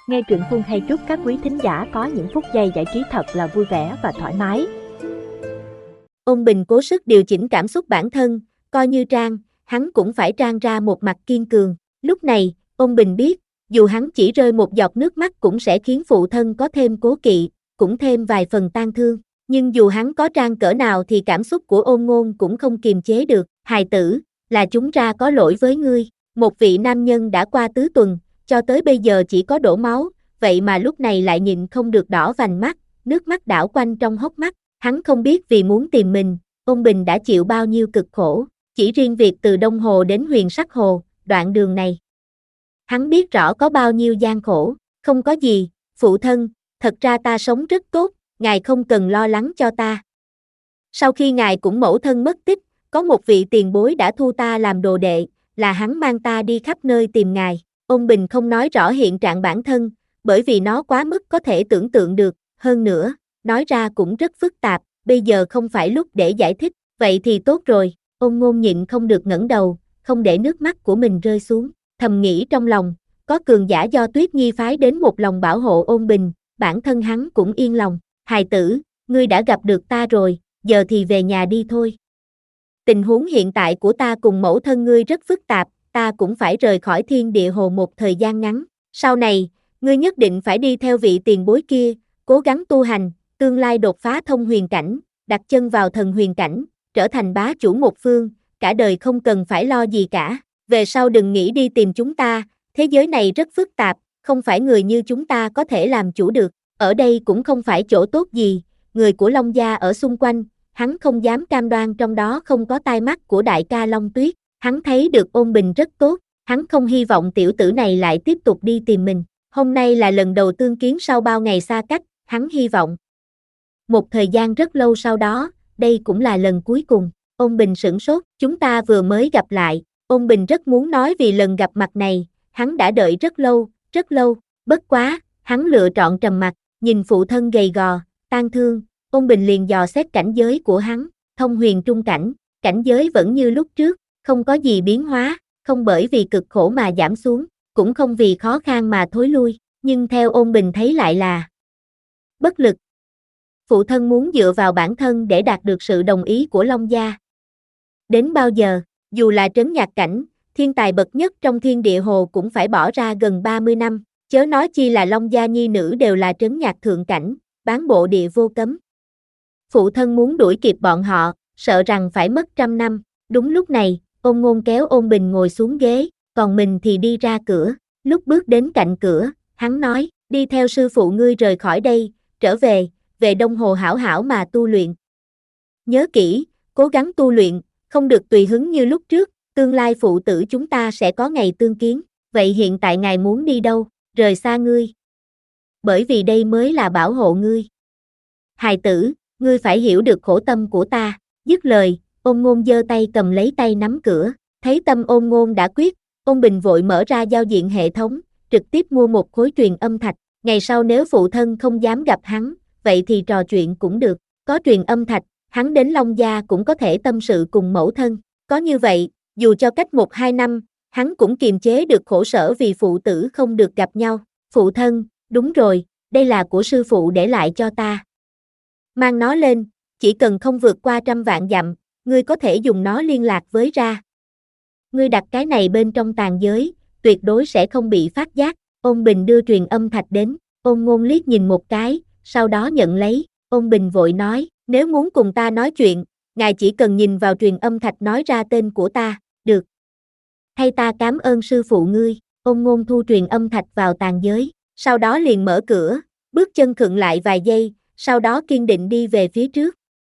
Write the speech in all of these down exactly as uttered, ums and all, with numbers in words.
Nghe truyện Phương hay chúc các quý thính giả có những phút giây giải trí thật là vui vẻ và thoải mái. Ôn Bình cố sức điều chỉnh cảm xúc bản thân, coi như Trang, hắn cũng phải trang ra một mặt kiên cường. Lúc này, Ôn Bình biết, dù hắn chỉ rơi một giọt nước mắt cũng sẽ khiến phụ thân có thêm cố kỵ, cũng thêm vài phần tang thương. Nhưng dù hắn có trang cỡ nào thì cảm xúc của Ôn Ngôn cũng không kiềm chế được. Hài tử, là chúng ra có lỗi với ngươi. Một vị nam nhân đã qua tứ tuần, cho tới bây giờ chỉ có đổ máu, vậy mà lúc này lại nhịn không được đỏ vành mắt, nước mắt đảo quanh trong hốc mắt. Hắn không biết vì muốn tìm mình, Ôn Bình đã chịu bao nhiêu cực khổ, chỉ riêng việc từ Đông Hồ đến Huyền Sắc Hồ, đoạn đường này. Hắn biết rõ có bao nhiêu gian khổ, không có gì, phụ thân, thật ra ta sống rất tốt, ngài không cần lo lắng cho ta. Sau khi ngài cũng mẫu thân mất tích, có một vị tiền bối đã thu ta làm đồ đệ, là hắn mang ta đi khắp nơi tìm ngài. Ôn Bình không nói rõ hiện trạng bản thân, bởi vì nó quá mức có thể tưởng tượng được, hơn nữa, nói ra cũng rất phức tạp, bây giờ không phải lúc để giải thích, vậy thì tốt rồi. Ôn Ngôn nhịn không được ngẩng đầu, không để nước mắt của mình rơi xuống, thầm nghĩ trong lòng, có cường giả do Tuyết Nhi phái đến một lòng bảo hộ Ôn Bình, bản thân hắn cũng yên lòng. Hài tử, ngươi đã gặp được ta rồi, giờ thì về nhà đi thôi. Tình huống hiện tại của ta cùng mẫu thân ngươi rất phức tạp, ta cũng phải rời khỏi Thiên Địa Hồ một thời gian ngắn. Sau này, ngươi nhất định phải đi theo vị tiền bối kia, cố gắng tu hành, tương lai đột phá thông huyền cảnh, đặt chân vào thần huyền cảnh, trở thành bá chủ một phương, cả đời không cần phải lo gì cả. Về sau đừng nghĩ đi tìm chúng ta, thế giới này rất phức tạp, không phải người như chúng ta có thể làm chủ được. Ở đây cũng không phải chỗ tốt gì, người của Long gia ở xung quanh, hắn không dám cam đoan trong đó không có tai mắt của đại ca Long Tuyết. Hắn thấy được Ôn Bình rất tốt, hắn không hy vọng tiểu tử này lại tiếp tục đi tìm mình. Hôm nay là lần đầu tương kiến sau bao ngày xa cách, hắn hy vọng. Một thời gian rất lâu sau đó, đây cũng là lần cuối cùng. Ôn Bình sửng sốt, chúng ta vừa mới gặp lại. Ôn Bình rất muốn nói vì lần gặp mặt này, hắn đã đợi rất lâu, rất lâu, bất quá, hắn lựa chọn trầm mặc, nhìn phụ thân gầy gò, tang thương, Ôn Bình liền dò xét cảnh giới của hắn, thông huyền trung cảnh, cảnh giới vẫn như lúc trước, không có gì biến hóa, không bởi vì cực khổ mà giảm xuống, cũng không vì khó khăn mà thối lui, nhưng theo Ôn Bình thấy lại là bất lực. Phụ thân muốn dựa vào bản thân để đạt được sự đồng ý của Long gia. Đến bao giờ, dù là trấn nhạc cảnh, thiên tài bậc nhất trong Thiên Địa Hồ cũng phải bỏ ra gần ba mươi năm, chớ nói chi là Long gia nhi nữ đều là trấn nhạc thượng cảnh, bán bộ địa vô cấm. Phụ thân muốn đuổi kịp bọn họ, sợ rằng phải mất trăm năm. Đúng lúc này, Ôn Ngôn kéo Ôn Bình ngồi xuống ghế, còn mình thì đi ra cửa. Lúc bước đến cạnh cửa, hắn nói, đi theo sư phụ ngươi rời khỏi đây, trở về, về Đông Hồ hảo hảo mà tu luyện. Nhớ kỹ, cố gắng tu luyện, không được tùy hứng như lúc trước, tương lai phụ tử chúng ta sẽ có ngày tương kiến. Vậy hiện tại ngài muốn đi đâu, rời xa ngươi? Bởi vì đây mới là bảo hộ ngươi. Hài tử, ngươi phải hiểu được khổ tâm của ta. Dứt lời, Ôn Ngôn giơ tay cầm lấy tay nắm cửa, thấy tâm Ôn Ngôn đã quyết, Ôn Bình vội mở ra giao diện hệ thống, trực tiếp mua một khối truyền âm thạch, ngày sau nếu phụ thân không dám gặp hắn, vậy thì trò chuyện cũng được, có truyền âm thạch, hắn đến Long gia cũng có thể tâm sự cùng mẫu thân, có như vậy, dù cho cách một hai năm, hắn cũng kiềm chế được khổ sở vì phụ tử không được gặp nhau. Phụ thân, đúng rồi, đây là của sư phụ để lại cho ta. Mang nó lên, chỉ cần không vượt qua trăm vạn dặm, ngươi có thể dùng nó liên lạc với ra. Ngươi đặt cái này bên trong tàn giới, tuyệt đối sẽ không bị phát giác. Ôn Bình đưa truyền âm thạch đến, Ôn Ngôn liếc nhìn một cái, sau đó nhận lấy. Ôn Bình vội nói, nếu muốn cùng ta nói chuyện, ngài chỉ cần nhìn vào truyền âm thạch nói ra tên của ta, được. Hay ta cảm ơn sư phụ ngươi. Ôn Ngôn thu truyền âm thạch vào tàn giới, sau đó liền mở cửa, bước chân khựng lại vài giây, sau đó kiên định đi về phía trước.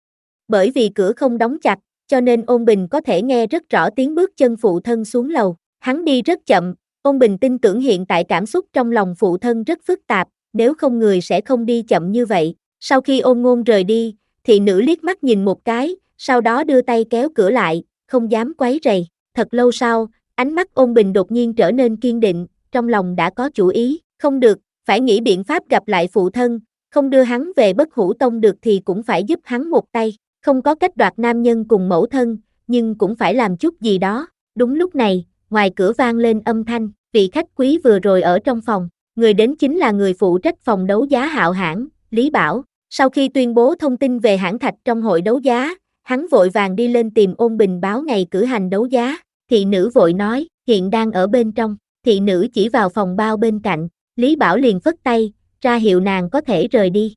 Bởi vì cửa không đóng chặt, cho nên Ôn Bình có thể nghe rất rõ tiếng bước chân phụ thân xuống lầu. Hắn đi rất chậm, Ôn Bình tin tưởng hiện tại cảm xúc trong lòng phụ thân rất phức tạp, nếu không người sẽ không đi chậm như vậy. Sau khi Ôn Ngôn rời đi, thị nữ liếc mắt nhìn một cái, sau đó đưa tay kéo cửa lại, không dám quấy rầy. Thật lâu sau, ánh mắt Ôn Bình đột nhiên trở nên kiên định, trong lòng đã có chủ ý, không được, phải nghĩ biện pháp gặp lại phụ thân, không đưa hắn về Bất Hủ Tông được thì cũng phải giúp hắn một tay, không có cách đoạt nam nhân cùng mẫu thân, nhưng cũng phải làm chút gì đó. Đúng lúc này, ngoài cửa vang lên âm thanh, vị khách quý vừa rồi ở trong phòng. Người đến chính là người phụ trách phòng đấu giá Hạo Hãn, Lý Bảo. Sau khi tuyên bố thông tin về hãng thạch trong hội đấu giá, hắn vội vàng đi lên tìm Ôn Bình báo ngày cử hành đấu giá. Thị nữ vội nói, hiện đang ở bên trong. Thị nữ chỉ vào phòng bao bên cạnh, Lý Bảo liền phất tay, ra hiệu nàng có thể rời đi.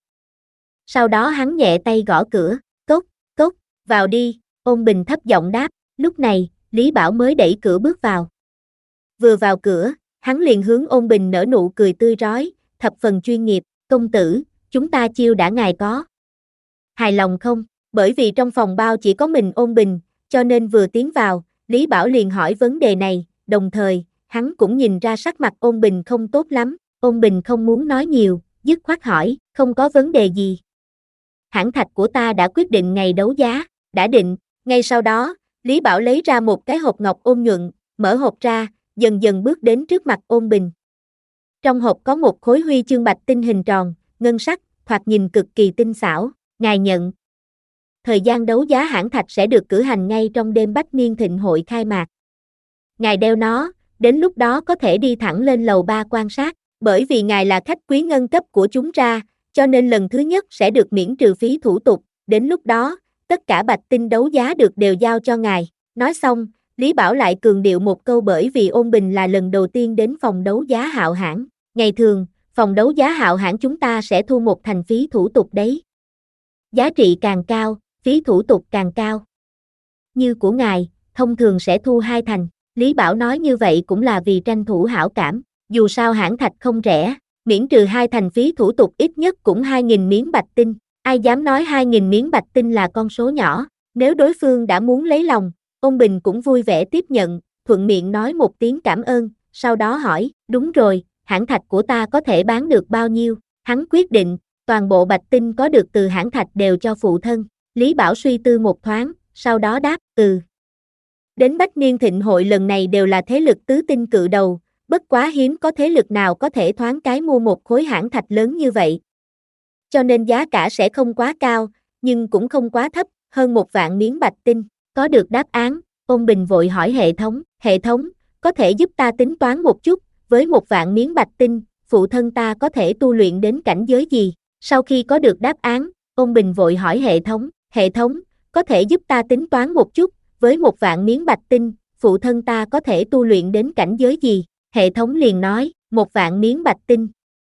Sau đó hắn nhẹ tay gõ cửa, cốc, cốc, vào đi, Ôn Bình thấp giọng đáp, lúc này, Lý Bảo mới đẩy cửa bước vào. Vừa vào cửa, hắn liền hướng Ôn Bình nở nụ cười tươi rói, thập phần chuyên nghiệp, công tử, chúng ta chiêu đã ngài có. Hài lòng không? Bởi vì trong phòng bao chỉ có mình Ôn Bình, cho nên vừa tiến vào, Lý Bảo liền hỏi vấn đề này, đồng thời, hắn cũng nhìn ra sắc mặt Ôn Bình không tốt lắm, Ôn Bình không muốn nói nhiều, dứt khoát hỏi, không có vấn đề gì. Hãng thạch của ta đã quyết định ngày đấu giá, đã định, ngay sau đó, Lý Bảo lấy ra một cái hộp ngọc ôn nhuận, mở hộp ra, dần dần bước đến trước mặt Ôn Bình. Trong hộp có một khối huy chương bạch tinh hình tròn, ngân sắc, thoạt nhìn cực kỳ tinh xảo, ngài nhận. Thời gian đấu giá hãng thạch sẽ được cử hành ngay trong đêm Bách Niên Thịnh hội khai mạc. Ngài đeo nó, đến lúc đó có thể đi thẳng lên lầu ba quan sát, bởi vì ngài là khách quý ngân cấp của chúng ta, cho nên lần thứ nhất sẽ được miễn trừ phí thủ tục, đến lúc đó, tất cả bạch tinh đấu giá được đều giao cho ngài. Nói xong, Lý Bảo lại cường điệu một câu bởi vì Ôn Bình là lần đầu tiên đến phòng đấu giá Hạo Hãn. Ngày thường, phòng đấu giá Hạo Hãn chúng ta sẽ thu một thành phí thủ tục đấy. Giá trị càng cao, phí thủ tục càng cao. Như của ngài, thông thường sẽ thu hai thành. Lý Bảo nói như vậy cũng là vì tranh thủ hảo cảm, dù sao hãng thạch không rẻ, miễn trừ hai thành phí thủ tục ít nhất cũng hai nghìn miếng bạch tinh. Ai dám nói hai nghìn miếng bạch tinh là con số nhỏ, nếu đối phương đã muốn lấy lòng, Ôn Bình cũng vui vẻ tiếp nhận, thuận miệng nói một tiếng cảm ơn, sau đó hỏi, đúng rồi, hãng thạch của ta có thể bán được bao nhiêu? Hắn quyết định, toàn bộ bạch tinh có được từ hãng thạch đều cho phụ thân. Lý Bảo suy tư một thoáng, sau đó đáp, ừ. Đến Bách Niên Thịnh hội lần này đều là thế lực tứ tinh cự đầu, bất quá hiếm có thế lực nào có thể thoáng cái mua một khối hãng thạch lớn như vậy. Cho nên giá cả sẽ không quá cao, nhưng cũng không quá thấp, hơn một vạn miếng bạch tinh. Có được đáp án, Ôn Bình vội hỏi hệ thống, hệ thống, có thể giúp ta tính toán một chút, với một vạn miếng bạch tinh, phụ thân ta có thể tu luyện đến cảnh giới gì? Sau khi có được đáp án, Ôn Bình vội hỏi hệ thống, hệ thống, có thể giúp ta tính toán một chút, với một vạn miếng bạch tinh, phụ thân ta có thể tu luyện đến cảnh giới gì? Hệ thống liền nói, một vạn miếng bạch tinh.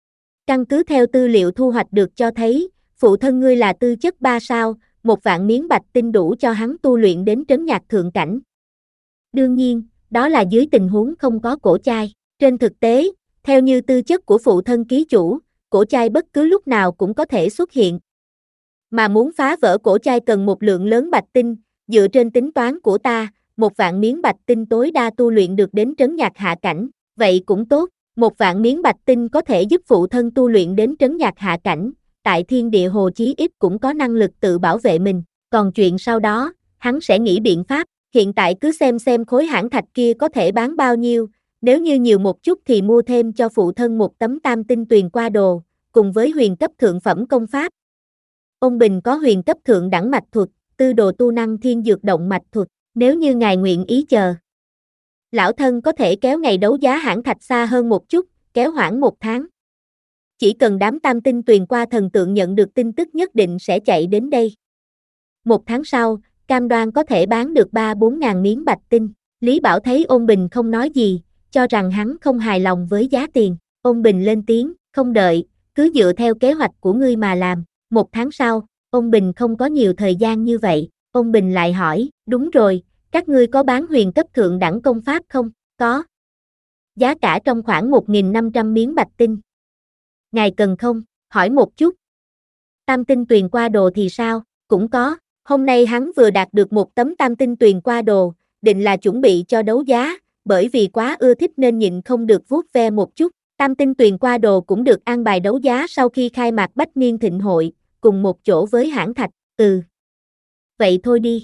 Căn cứ theo tư liệu thu hoạch được cho thấy, phụ thân ngươi là tư chất ba sao, một vạn miếng bạch tinh đủ cho hắn tu luyện đến trấn nhạc thượng cảnh. Đương nhiên, đó là dưới tình huống không có cổ chai. Trên thực tế, theo như tư chất của phụ thân ký chủ, cổ chai bất cứ lúc nào cũng có thể xuất hiện. Mà muốn phá vỡ cổ chai cần một lượng lớn bạch tinh, dựa trên tính toán của ta, một vạn miếng bạch tinh tối đa tu luyện được đến trấn nhạc hạ cảnh, vậy cũng tốt, một vạn miếng bạch tinh có thể giúp phụ thân tu luyện đến trấn nhạc hạ cảnh, tại thiên địa hồ chí ít cũng có năng lực tự bảo vệ mình, còn chuyện sau đó, hắn sẽ nghĩ biện pháp, hiện tại cứ xem xem khối hãng thạch kia có thể bán bao nhiêu, nếu như nhiều một chút thì mua thêm cho phụ thân một tấm tam tinh tuyền qua đồ, cùng với huyền cấp thượng phẩm công pháp. Ôn Bình có huyền cấp thượng đẳng mạch thuật, tư đồ tu năng thiên dược động mạch thuật, nếu như ngài nguyện ý chờ. Lão thân có thể kéo ngày đấu giá hãng thạch xa hơn một chút, kéo hoãn một tháng. Chỉ cần đám tam tinh tuyền qua thần tượng nhận được tin tức nhất định sẽ chạy đến đây. Một tháng sau, cam đoan có thể bán được ba bốn ngàn miếng bạch tinh. Lý Bảo thấy Ôn Bình không nói gì, cho rằng hắn không hài lòng với giá tiền. Ôn Bình lên tiếng, không đợi, cứ dựa theo kế hoạch của ngươi mà làm. Một tháng sau, Ôn Bình không có nhiều thời gian như vậy. Ôn Bình lại hỏi, đúng rồi, các ngươi có bán huyền cấp thượng đẳng công pháp không? Có. Giá cả trong khoảng một nghìn năm trăm miếng bạch tinh. Ngài cần không? Hỏi một chút. Tam tinh tuyền qua đồ thì sao? Cũng có. Hôm nay hắn vừa đạt được một tấm tam tinh tuyền qua đồ, định là chuẩn bị cho đấu giá, bởi vì quá ưa thích nên nhịn không được vuốt ve một chút. Tam tinh tuyền qua đồ cũng được an bài đấu giá sau khi khai mạc Bách Niên Thịnh hội, cùng một chỗ với hãng thạch. Ừ. Vậy thôi đi.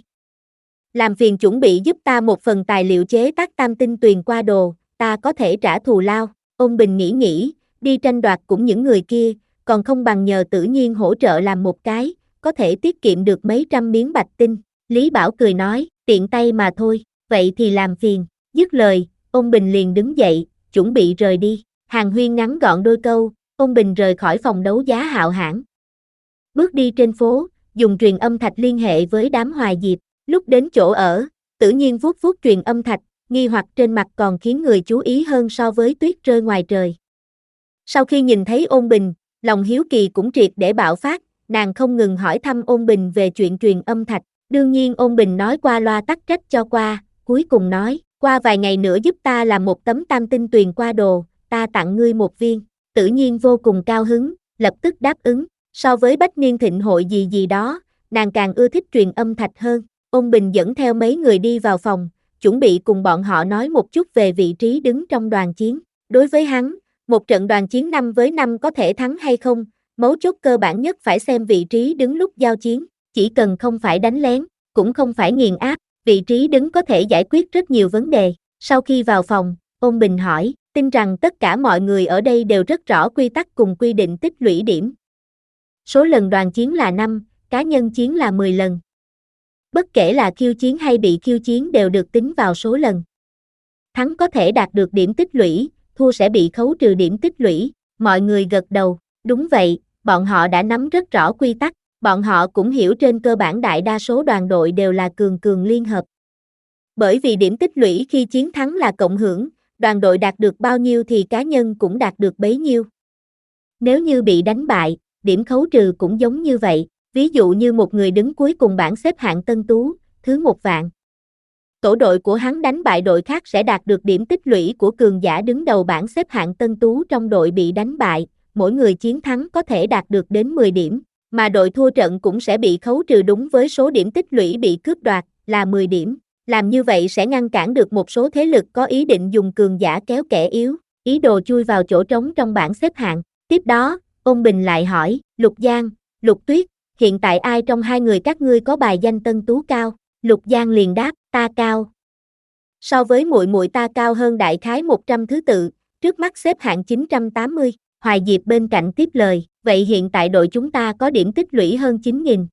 Làm phiền chuẩn bị giúp ta một phần tài liệu chế tác tam tinh tuyền qua đồ, ta có thể trả thù lao. Ôn Bình nghĩ nghĩ, đi tranh đoạt cũng những người kia, còn không bằng nhờ Tử Nhiên hỗ trợ làm một cái, có thể tiết kiệm được mấy trăm miếng bạch tinh. Lý Bảo cười nói, tiện tay mà thôi, vậy thì làm phiền. Dứt lời, Ôn Bình liền đứng dậy, chuẩn bị rời đi. Hàng huyên ngắn gọn đôi câu, Ôn Bình rời khỏi phòng đấu giá Hạo Hãn. Bước đi trên phố, dùng truyền âm thạch liên hệ với đám Hoài Diệp, lúc đến chỗ ở, Tử Nhiên vuốt vuốt truyền âm thạch, nghi hoặc trên mặt còn khiến người chú ý hơn so với tuyết rơi ngoài trời. Sau khi nhìn thấy Ôn Bình, lòng hiếu kỳ cũng triệt để bạo phát, nàng không ngừng hỏi thăm Ôn Bình về chuyện truyền âm thạch. Đương nhiên Ôn Bình nói qua loa tắc trách cho qua, cuối cùng nói, qua vài ngày nữa giúp ta làm một tấm tam tinh tuyền qua đồ, ta tặng ngươi một viên. Tử Nhiên vô cùng cao hứng, lập tức đáp ứng. So với bách niên thịnh hội gì gì đó, nàng càng ưa thích truyền âm thạch hơn. Ôn Bình dẫn theo mấy người đi vào phòng, chuẩn bị cùng bọn họ nói một chút về vị trí đứng trong đoàn chiến. Đối với hắn, một trận đoàn chiến năm với năm có thể thắng hay không, mấu chốt cơ bản nhất phải xem vị trí đứng lúc giao chiến, chỉ cần không phải đánh lén, cũng không phải nghiền áp, vị trí đứng có thể giải quyết rất nhiều vấn đề. Sau khi vào phòng, Ôn Bình hỏi, tin rằng tất cả mọi người ở đây đều rất rõ quy tắc cùng quy định tích lũy điểm. Số lần đoàn chiến là năm, cá nhân chiến là mười lần. Bất kể là khiêu chiến hay bị khiêu chiến đều được tính vào số lần. Thắng có thể đạt được điểm tích lũy, thua sẽ bị khấu trừ điểm tích lũy. Mọi người gật đầu, đúng vậy, bọn họ đã nắm rất rõ quy tắc, bọn họ cũng hiểu trên cơ bản đại đa số đoàn đội đều là cường cường liên hợp. Bởi vì điểm tích lũy khi chiến thắng là cộng hưởng, đoàn đội đạt được bao nhiêu thì cá nhân cũng đạt được bấy nhiêu. Nếu như bị đánh bại, điểm khấu trừ cũng giống như vậy, ví dụ như một người đứng cuối cùng bảng xếp hạng Tân Tú, thứ một vạn. Tổ đội của hắn đánh bại đội khác sẽ đạt được điểm tích lũy của cường giả đứng đầu bảng xếp hạng Tân Tú trong đội bị đánh bại, mỗi người chiến thắng có thể đạt được đến mười điểm, mà đội thua trận cũng sẽ bị khấu trừ đúng với số điểm tích lũy bị cướp đoạt, là mười điểm. Làm như vậy sẽ ngăn cản được một số thế lực có ý định dùng cường giả kéo kẻ yếu, ý đồ chui vào chỗ trống trong bảng xếp hạng. Tiếp đó, Ôn Bình lại hỏi, Lục Giang, Lục Tuyết, hiện tại ai trong hai người các ngươi có bài danh Tân Tú cao? Lục Giang liền đáp, ta cao. So với muội muội ta cao hơn đại khái một trăm thứ tự, trước mắt xếp hạng chín trăm tám mươi. Hoài Diệp bên cạnh tiếp lời, vậy hiện tại đội chúng ta có điểm tích lũy hơn chín nghìn.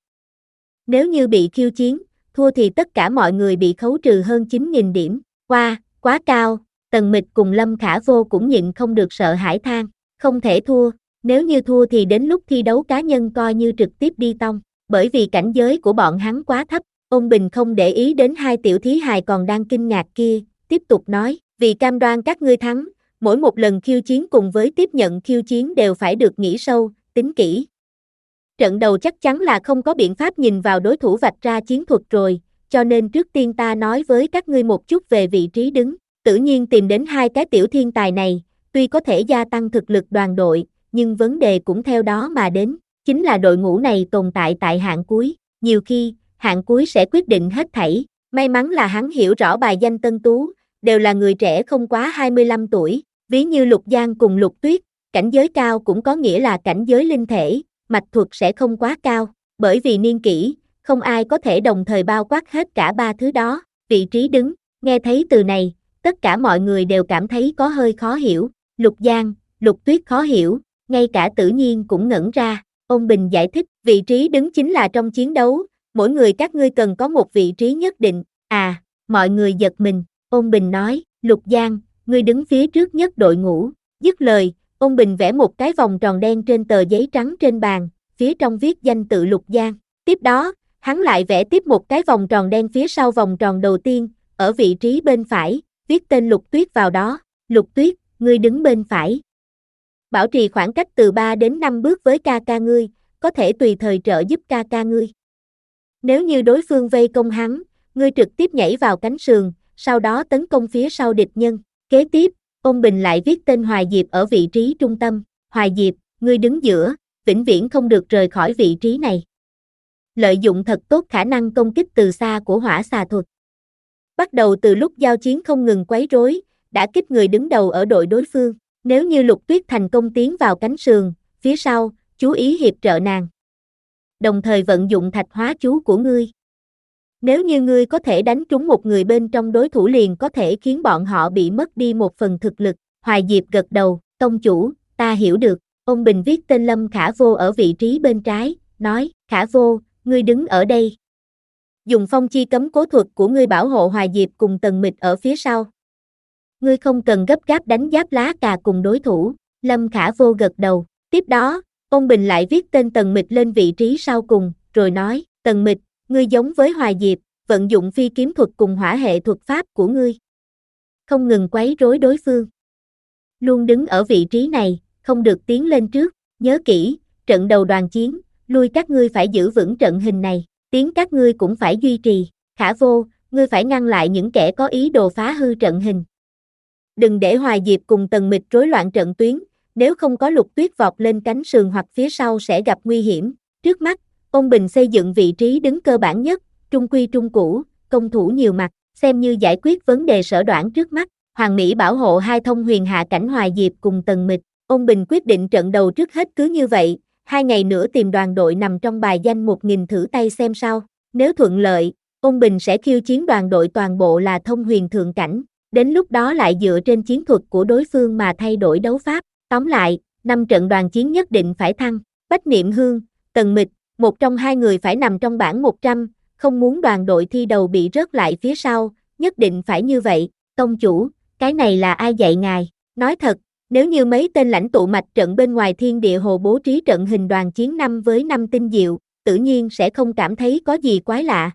Nếu như bị khiêu chiến, thua thì tất cả mọi người bị khấu trừ hơn chín nghìn điểm. Qua, quá cao, Tần Mịch cùng Lâm Khả Vô cũng nhịn không được sợ hãi than, không thể thua, nếu như thua thì đến lúc thi đấu cá nhân coi như trực tiếp đi tông, bởi vì cảnh giới của bọn hắn quá thấp. Ôn Bình không để ý đến hai tiểu thí hài còn đang kinh ngạc kia, tiếp tục nói, vì cam đoan các ngươi thắng, mỗi một lần khiêu chiến cùng với tiếp nhận khiêu chiến đều phải được nghĩ sâu, tính kỹ. Trận đầu chắc chắn là không có biện pháp nhìn vào đối thủ vạch ra chiến thuật rồi, cho nên trước tiên ta nói với các ngươi một chút về vị trí đứng. Tự nhiên tìm đến hai cái tiểu thiên tài này, tuy có thể gia tăng thực lực đoàn đội, nhưng vấn đề cũng theo đó mà đến, chính là đội ngũ này tồn tại tại hạng cuối, nhiều khi, hạng cuối sẽ quyết định hết thảy. May mắn là hắn hiểu rõ bài danh Tân Tú, đều là người trẻ không quá hai mươi lăm tuổi, ví như Lục Giang cùng Lục Tuyết, cảnh giới cao cũng có nghĩa là cảnh giới linh thể, mạch thuật sẽ không quá cao, bởi vì niên kỷ, không ai có thể đồng thời bao quát hết cả ba thứ đó. Vị trí đứng, nghe thấy từ này, tất cả mọi người đều cảm thấy có hơi khó hiểu. Lục Giang, Lục Tuyết khó hiểu, ngay cả Tử Nhiên cũng ngẩn ra. Ôn Bình giải thích, vị trí đứng chính là trong chiến đấu, mỗi người các ngươi cần có một vị trí nhất định. À, mọi người giật mình. Ôn Bình nói, Lục Giang, ngươi đứng phía trước nhất đội ngũ. Dứt lời, Ôn Bình vẽ một cái vòng tròn đen trên tờ giấy trắng trên bàn, phía trong viết danh tự Lục Giang. Tiếp đó, hắn lại vẽ tiếp một cái vòng tròn đen phía sau vòng tròn đầu tiên, ở vị trí bên phải, viết tên Lục Tuyết vào đó. Lục Tuyết, ngươi đứng bên phải. Bảo trì khoảng cách từ ba đến năm bước với ca ca ngươi, có thể tùy thời trợ giúp ca ca ngươi. Nếu như đối phương vây công hắn, ngươi trực tiếp nhảy vào cánh sườn, sau đó tấn công phía sau địch nhân. Kế tiếp, Ôn Bình lại viết tên Hoài Diệp ở vị trí trung tâm. Hoài Diệp, ngươi đứng giữa, vĩnh viễn không được rời khỏi vị trí này. Lợi dụng thật tốt khả năng công kích từ xa của hỏa xà thuật. Bắt đầu từ lúc giao chiến không ngừng quấy rối, đã kích người đứng đầu ở đội đối phương. Nếu như Lục Tuyết thành công tiến vào cánh sườn, phía sau, chú ý hiệp trợ nàng. Đồng thời vận dụng thạch hóa chú của ngươi. Nếu như ngươi có thể đánh trúng một người bên trong đối thủ liền có thể khiến bọn họ bị mất đi một phần thực lực. Hoài Diệp gật đầu, tông chủ, ta hiểu được. Ôn Bình viết tên Lâm Khả Vô ở vị trí bên trái, nói, Khả Vô, ngươi đứng ở đây. Dùng phong chi cấm cố thuật của ngươi bảo hộ Hoài Diệp cùng Tần Mịch ở phía sau. ngươi không cần gấp gáp đánh giáp lá cà cùng đối thủ, Lâm Khả Vô gật đầu. Tiếp đó, Ôn Bình lại viết tên Tần Mịch lên vị trí sau cùng, rồi nói, Tần Mịch, ngươi giống với Hoài Diệp, vận dụng phi kiếm thuật cùng hỏa hệ thuật pháp của ngươi. Không ngừng quấy rối đối phương. Luôn đứng ở vị trí này, không được tiến lên trước, nhớ kỹ, trận đầu đoàn chiến, lui các ngươi phải giữ vững trận hình này, tiến các ngươi cũng phải duy trì. Khả Vô, ngươi phải ngăn lại những kẻ có ý đồ phá hư trận hình. Đừng để Hoài Diệp cùng Tần Mịch rối loạn trận tuyến, nếu không có Lục Tuyết vọt lên cánh sườn hoặc phía sau sẽ gặp nguy hiểm. Trước mắt, Ôn Bình xây dựng vị trí đứng cơ bản nhất, trung quy trung cũ, công thủ nhiều mặt, xem như giải quyết vấn đề sở đoản trước mắt. Hoàng Mỹ bảo hộ hai thông huyền hạ cảnh Hoài Diệp cùng Tần Mịch. Ôn Bình quyết định trận đầu trước hết cứ như vậy, hai ngày nữa tìm đoàn đội nằm trong bài danh một nghìn thử tay xem sao. Nếu thuận lợi, Ôn Bình sẽ khiêu chiến đoàn đội toàn bộ là thông huyền thượng cảnh, đến lúc đó lại dựa trên chiến thuật của đối phương mà thay đổi đấu pháp. Tóm lại, năm trận đoàn chiến nhất định phải thăng. Bách Niệm Hương, Tần Mịch, một trong hai người phải nằm trong bảng một trăm, không muốn đoàn đội thi đầu bị rớt lại phía sau, nhất định phải như vậy. Tông chủ, cái này là ai dạy ngài? Nói thật, nếu như mấy tên lãnh tụ mạch trận bên ngoài Thiên Địa Hồ bố trí trận hình đoàn chiến năm với năm tinh diệu, tự nhiên sẽ không cảm thấy có gì quái lạ.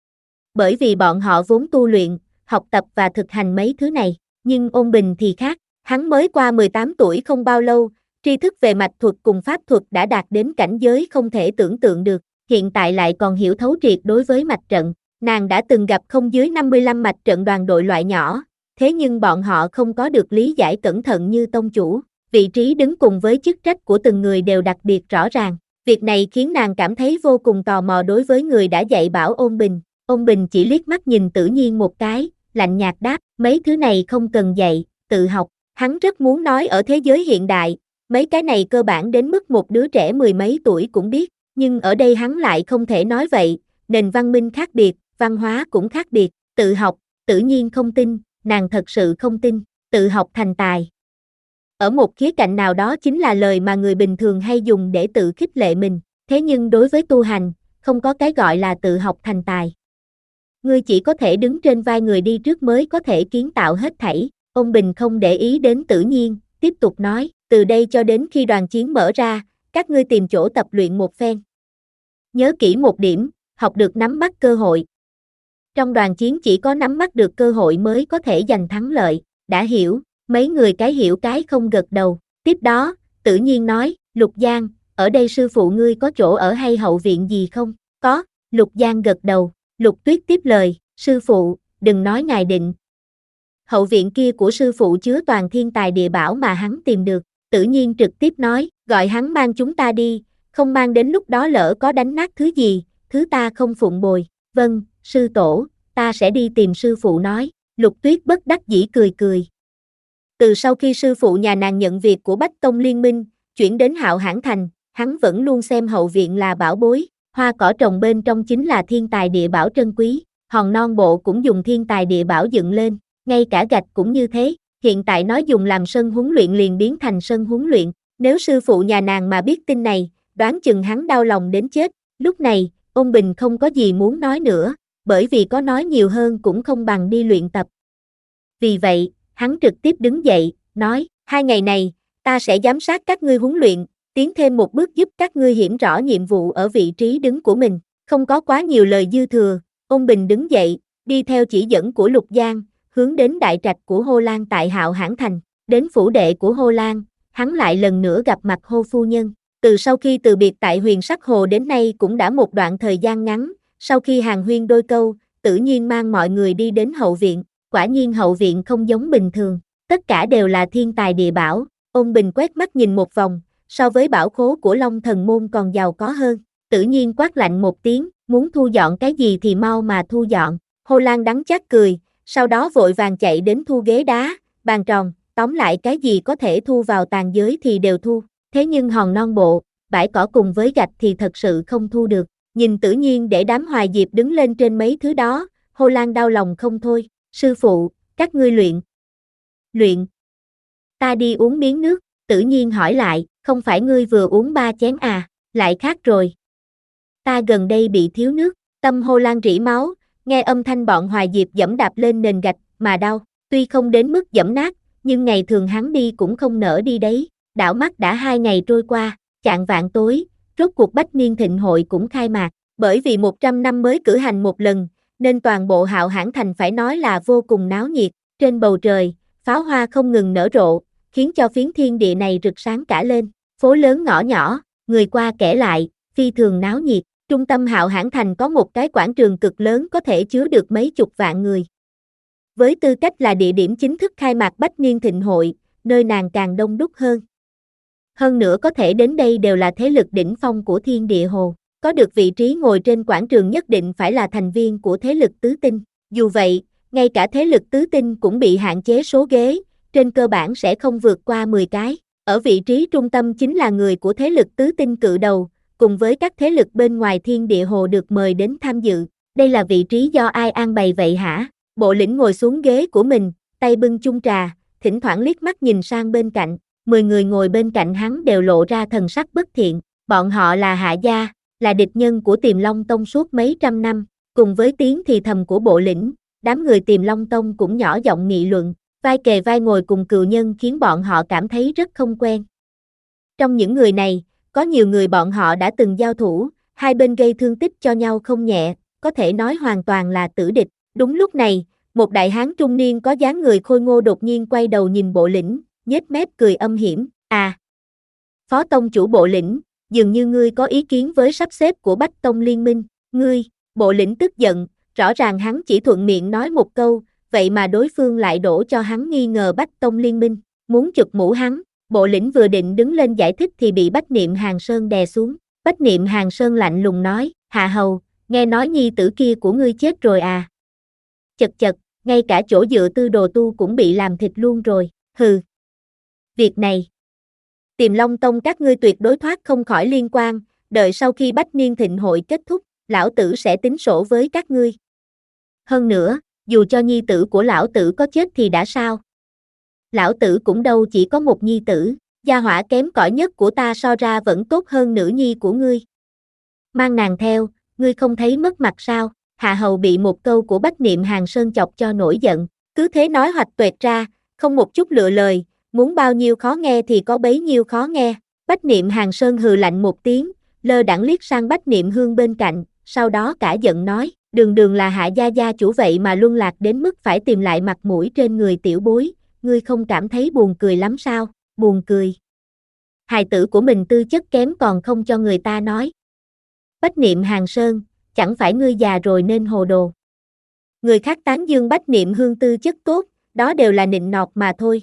Bởi vì bọn họ vốn tu luyện, học tập và thực hành mấy thứ này, nhưng Ôn Bình thì khác, hắn mới qua mười tám tuổi không bao lâu, tri thức về mạch thuật cùng pháp thuật đã đạt đến cảnh giới không thể tưởng tượng được, hiện tại lại còn hiểu thấu triệt đối với mạch trận. Nàng đã từng gặp không dưới năm mươi lăm mạch trận đoàn đội loại nhỏ, thế nhưng bọn họ không có được lý giải cẩn thận như tông chủ, vị trí đứng cùng với chức trách của từng người đều đặc biệt rõ ràng. Việc này khiến nàng cảm thấy vô cùng tò mò đối với người đã dạy bảo Ôn Bình. Ôn Bình chỉ liếc mắt nhìn Tử Nhiên một cái, lạnh nhạt đáp, mấy thứ này không cần dạy, tự học. Hắn rất muốn nói ở thế giới hiện đại, mấy cái này cơ bản đến mức một đứa trẻ mười mấy tuổi cũng biết, nhưng ở đây hắn lại không thể nói vậy, nền văn minh khác biệt, văn hóa cũng khác biệt, tự học, Tử Nhiên không tin, nàng thật sự không tin, tự học thành tài. Ở một khía cạnh nào đó chính là lời mà người bình thường hay dùng để tự khích lệ mình, thế nhưng đối với tu hành, không có cái gọi là tự học thành tài. Ngươi chỉ có thể đứng trên vai người đi trước mới có thể kiến tạo hết thảy. Ôn Bình không để ý đến Tử Nhiên, tiếp tục nói, từ đây cho đến khi đoàn chiến mở ra, các ngươi tìm chỗ tập luyện một phen. Nhớ kỹ một điểm, học được nắm bắt cơ hội. Trong đoàn chiến chỉ có nắm bắt được cơ hội mới có thể giành thắng lợi, đã hiểu, mấy người cái hiểu cái không gật đầu. Tiếp đó, Tử Nhiên nói, Lục Giang, ở đây sư phụ ngươi có chỗ ở hay hậu viện gì không? Có, Lục Giang gật đầu. Lục Tuyết tiếp lời, sư phụ, đừng nói ngài định. Hậu viện kia của sư phụ chứa toàn thiên tài địa bảo mà hắn tìm được. Tử Nhiên trực tiếp nói, gọi hắn mang chúng ta đi, không mang đến lúc đó lỡ có đánh nát thứ gì, thứ ta không phụng bồi. Vâng, sư tổ, ta sẽ đi tìm sư phụ nói. Lục Tuyết bất đắc dĩ cười cười. Từ sau khi sư phụ nhà nàng nhận việc của Bách Tông Liên Minh, chuyển đến Hạo Hãn Thành, hắn vẫn luôn xem hậu viện là bảo bối, hoa cỏ trồng bên trong chính là thiên tài địa bảo trân quý, hòn non bộ cũng dùng thiên tài địa bảo dựng lên, ngay cả gạch cũng như thế, hiện tại nói dùng làm sân huấn luyện liền biến thành sân huấn luyện, nếu sư phụ nhà nàng mà biết tin này, đoán chừng hắn đau lòng đến chết. Lúc này, Ôn Bình không có gì muốn nói nữa, bởi vì có nói nhiều hơn cũng không bằng đi luyện tập. Vì vậy, hắn trực tiếp đứng dậy, nói, hai ngày này, ta sẽ giám sát các ngươi huấn luyện, tiến thêm một bước giúp các ngươi hiểu rõ nhiệm vụ ở vị trí đứng của mình. Không có quá nhiều lời dư thừa, Ôn Bình đứng dậy, đi theo chỉ dẫn của Lục Giang, hướng đến đại trạch của Hô Lan tại Hạo Hãn Thành. Đến phủ đệ của Hô Lan, hắn lại lần nữa gặp mặt Hô phu nhân. Từ sau khi từ biệt tại Huyền Sắc Hồ đến nay cũng đã một đoạn thời gian ngắn, sau khi hàn huyên đôi câu, Tử Nhiên mang mọi người đi đến hậu viện. Quả nhiên hậu viện không giống bình thường, tất cả đều là thiên tài địa bảo. Ôn Bình quét mắt nhìn một vòng, so với bảo khố của Long Thần Môn còn giàu có hơn. Tử Nhiên quát lạnh một tiếng, muốn thu dọn cái gì thì mau mà thu dọn. Hô Lan đắng chát cười, sau đó vội vàng chạy đến thu ghế đá, bàn tròn, tóm lại cái gì có thể thu vào tàn giới thì đều thu. Thế nhưng hòn non bộ, bãi cỏ cùng với gạch thì thật sự không thu được. Nhìn Tử Nhiên để đám Hoài Diệp đứng lên trên mấy thứ đó, Hô Lan đau lòng không thôi. Sư phụ, các ngươi luyện. Luyện. Ta đi uống miếng nước, Tử Nhiên hỏi lại, không phải ngươi vừa uống ba chén à, lại khác rồi. Ta gần đây bị thiếu nước, tâm Hô Lan rỉ máu, nghe âm thanh bọn Hoài Diệp dẫm đạp lên nền gạch, mà đau. tuy không đến mức giẫm nát, nhưng ngày thường hắn đi cũng không nỡ đi đấy. Đảo mắt đã hai ngày trôi qua, chạng vạng tối, rốt cuộc Bách Niên Thịnh Hội cũng khai mạc. Bởi vì một trăm năm mới cử hành một lần, nên toàn bộ Hạo Hãn Thành phải nói là vô cùng náo nhiệt. Trên bầu trời, pháo hoa không ngừng nở rộ, khiến cho phiến thiên địa này rực sáng cả lên. Phố lớn ngõ nhỏ, người qua kẻ lại, phi thường náo nhiệt. Trung tâm Hạo Hãn Thành có một cái quảng trường cực lớn có thể chứa được mấy chục vạn người. Với tư cách là địa điểm chính thức khai mạc Bách Niên Thịnh Hội, nơi nàng càng đông đúc hơn. Hơn nữa có thể đến đây đều là thế lực đỉnh phong của Thiên Địa Hồ. Có được vị trí ngồi trên quảng trường nhất định phải là thành viên của thế lực tứ tinh. Dù vậy, ngay cả thế lực tứ tinh cũng bị hạn chế số ghế, trên cơ bản sẽ không vượt qua mười cái. Ở vị trí trung tâm chính là người của thế lực tứ tinh cự đầu, cùng với các thế lực bên ngoài Thiên Địa Hồ được mời đến tham dự. Đây là vị trí do ai an bày vậy hả? Bộ lĩnh ngồi xuống ghế của mình, tay bưng chung trà, thỉnh thoảng liếc mắt nhìn sang bên cạnh. Mười người ngồi bên cạnh hắn đều lộ ra thần sắc bất thiện. Bọn họ là Hạ gia, là địch nhân của Tiềm Long Tông suốt mấy trăm năm. Cùng với tiếng thì thầm của bộ lĩnh, đám người Tiềm Long Tông cũng nhỏ giọng nghị luận. Vai kề vai ngồi cùng cừu nhân khiến bọn họ cảm thấy rất không quen. Trong những người này, có nhiều người bọn họ đã từng giao thủ, hai bên gây thương tích cho nhau không nhẹ, có thể nói hoàn toàn là tử địch. Đúng lúc này, một đại hán trung niên có dáng người khôi ngô đột nhiên quay đầu nhìn bộ lĩnh, nhếch mép cười âm hiểm. À, Phó Tông chủ bộ lĩnh, dường như ngươi có ý kiến với sắp xếp của Bách Tông Liên minh. Ngươi, bộ lĩnh tức giận, rõ ràng hắn chỉ thuận miệng nói một câu, vậy mà đối phương lại đổ cho hắn nghi ngờ Bách Tông Liên minh, muốn chụp mũ hắn. Bộ lĩnh vừa định đứng lên giải thích thì bị Bách Niệm Hàn Sơn đè xuống. Bách Niệm Hàn Sơn lạnh lùng nói, Hạ Hầu, nghe nói nhi tử kia của ngươi chết rồi à? Chật chật, ngay cả chỗ dựa Tư Đồ Tu cũng bị làm thịt luôn rồi, hừ. Việc này, Tiềm Long Tông các ngươi tuyệt đối thoát không khỏi liên quan, đợi sau khi Bách Niên Thịnh Hội kết thúc, lão tử sẽ tính sổ với các ngươi. Hơn nữa, dù cho nhi tử của lão tử có chết thì đã sao? Lão tử cũng đâu chỉ có một nhi tử, gia hỏa kém cỏi nhất của ta so ra vẫn tốt hơn nữ nhi của ngươi. Mang nàng theo, ngươi không thấy mất mặt sao? Hạ Hầu bị một câu của Bách Niệm Hàn Sơn chọc cho nổi giận, cứ thế nói hoạch toẹt ra, không một chút lựa lời, muốn bao nhiêu khó nghe thì có bấy nhiêu khó nghe. Bách Niệm Hàn Sơn hừ lạnh một tiếng, lơ đãng liếc sang Bách Niệm Hương bên cạnh, sau đó cả giận nói, đường đường là Hạ gia gia chủ vậy mà luân lạc đến mức phải tìm lại mặt mũi trên người tiểu bối, ngươi không cảm thấy buồn cười lắm sao? Buồn cười. Hài tử của mình tư chất kém còn không cho người ta nói. Bách Niệm Hàn Sơn, chẳng phải ngươi già rồi nên hồ đồ. Người khác tán dương Bách Niệm Hương tư chất tốt, đó đều là nịnh nọt mà thôi.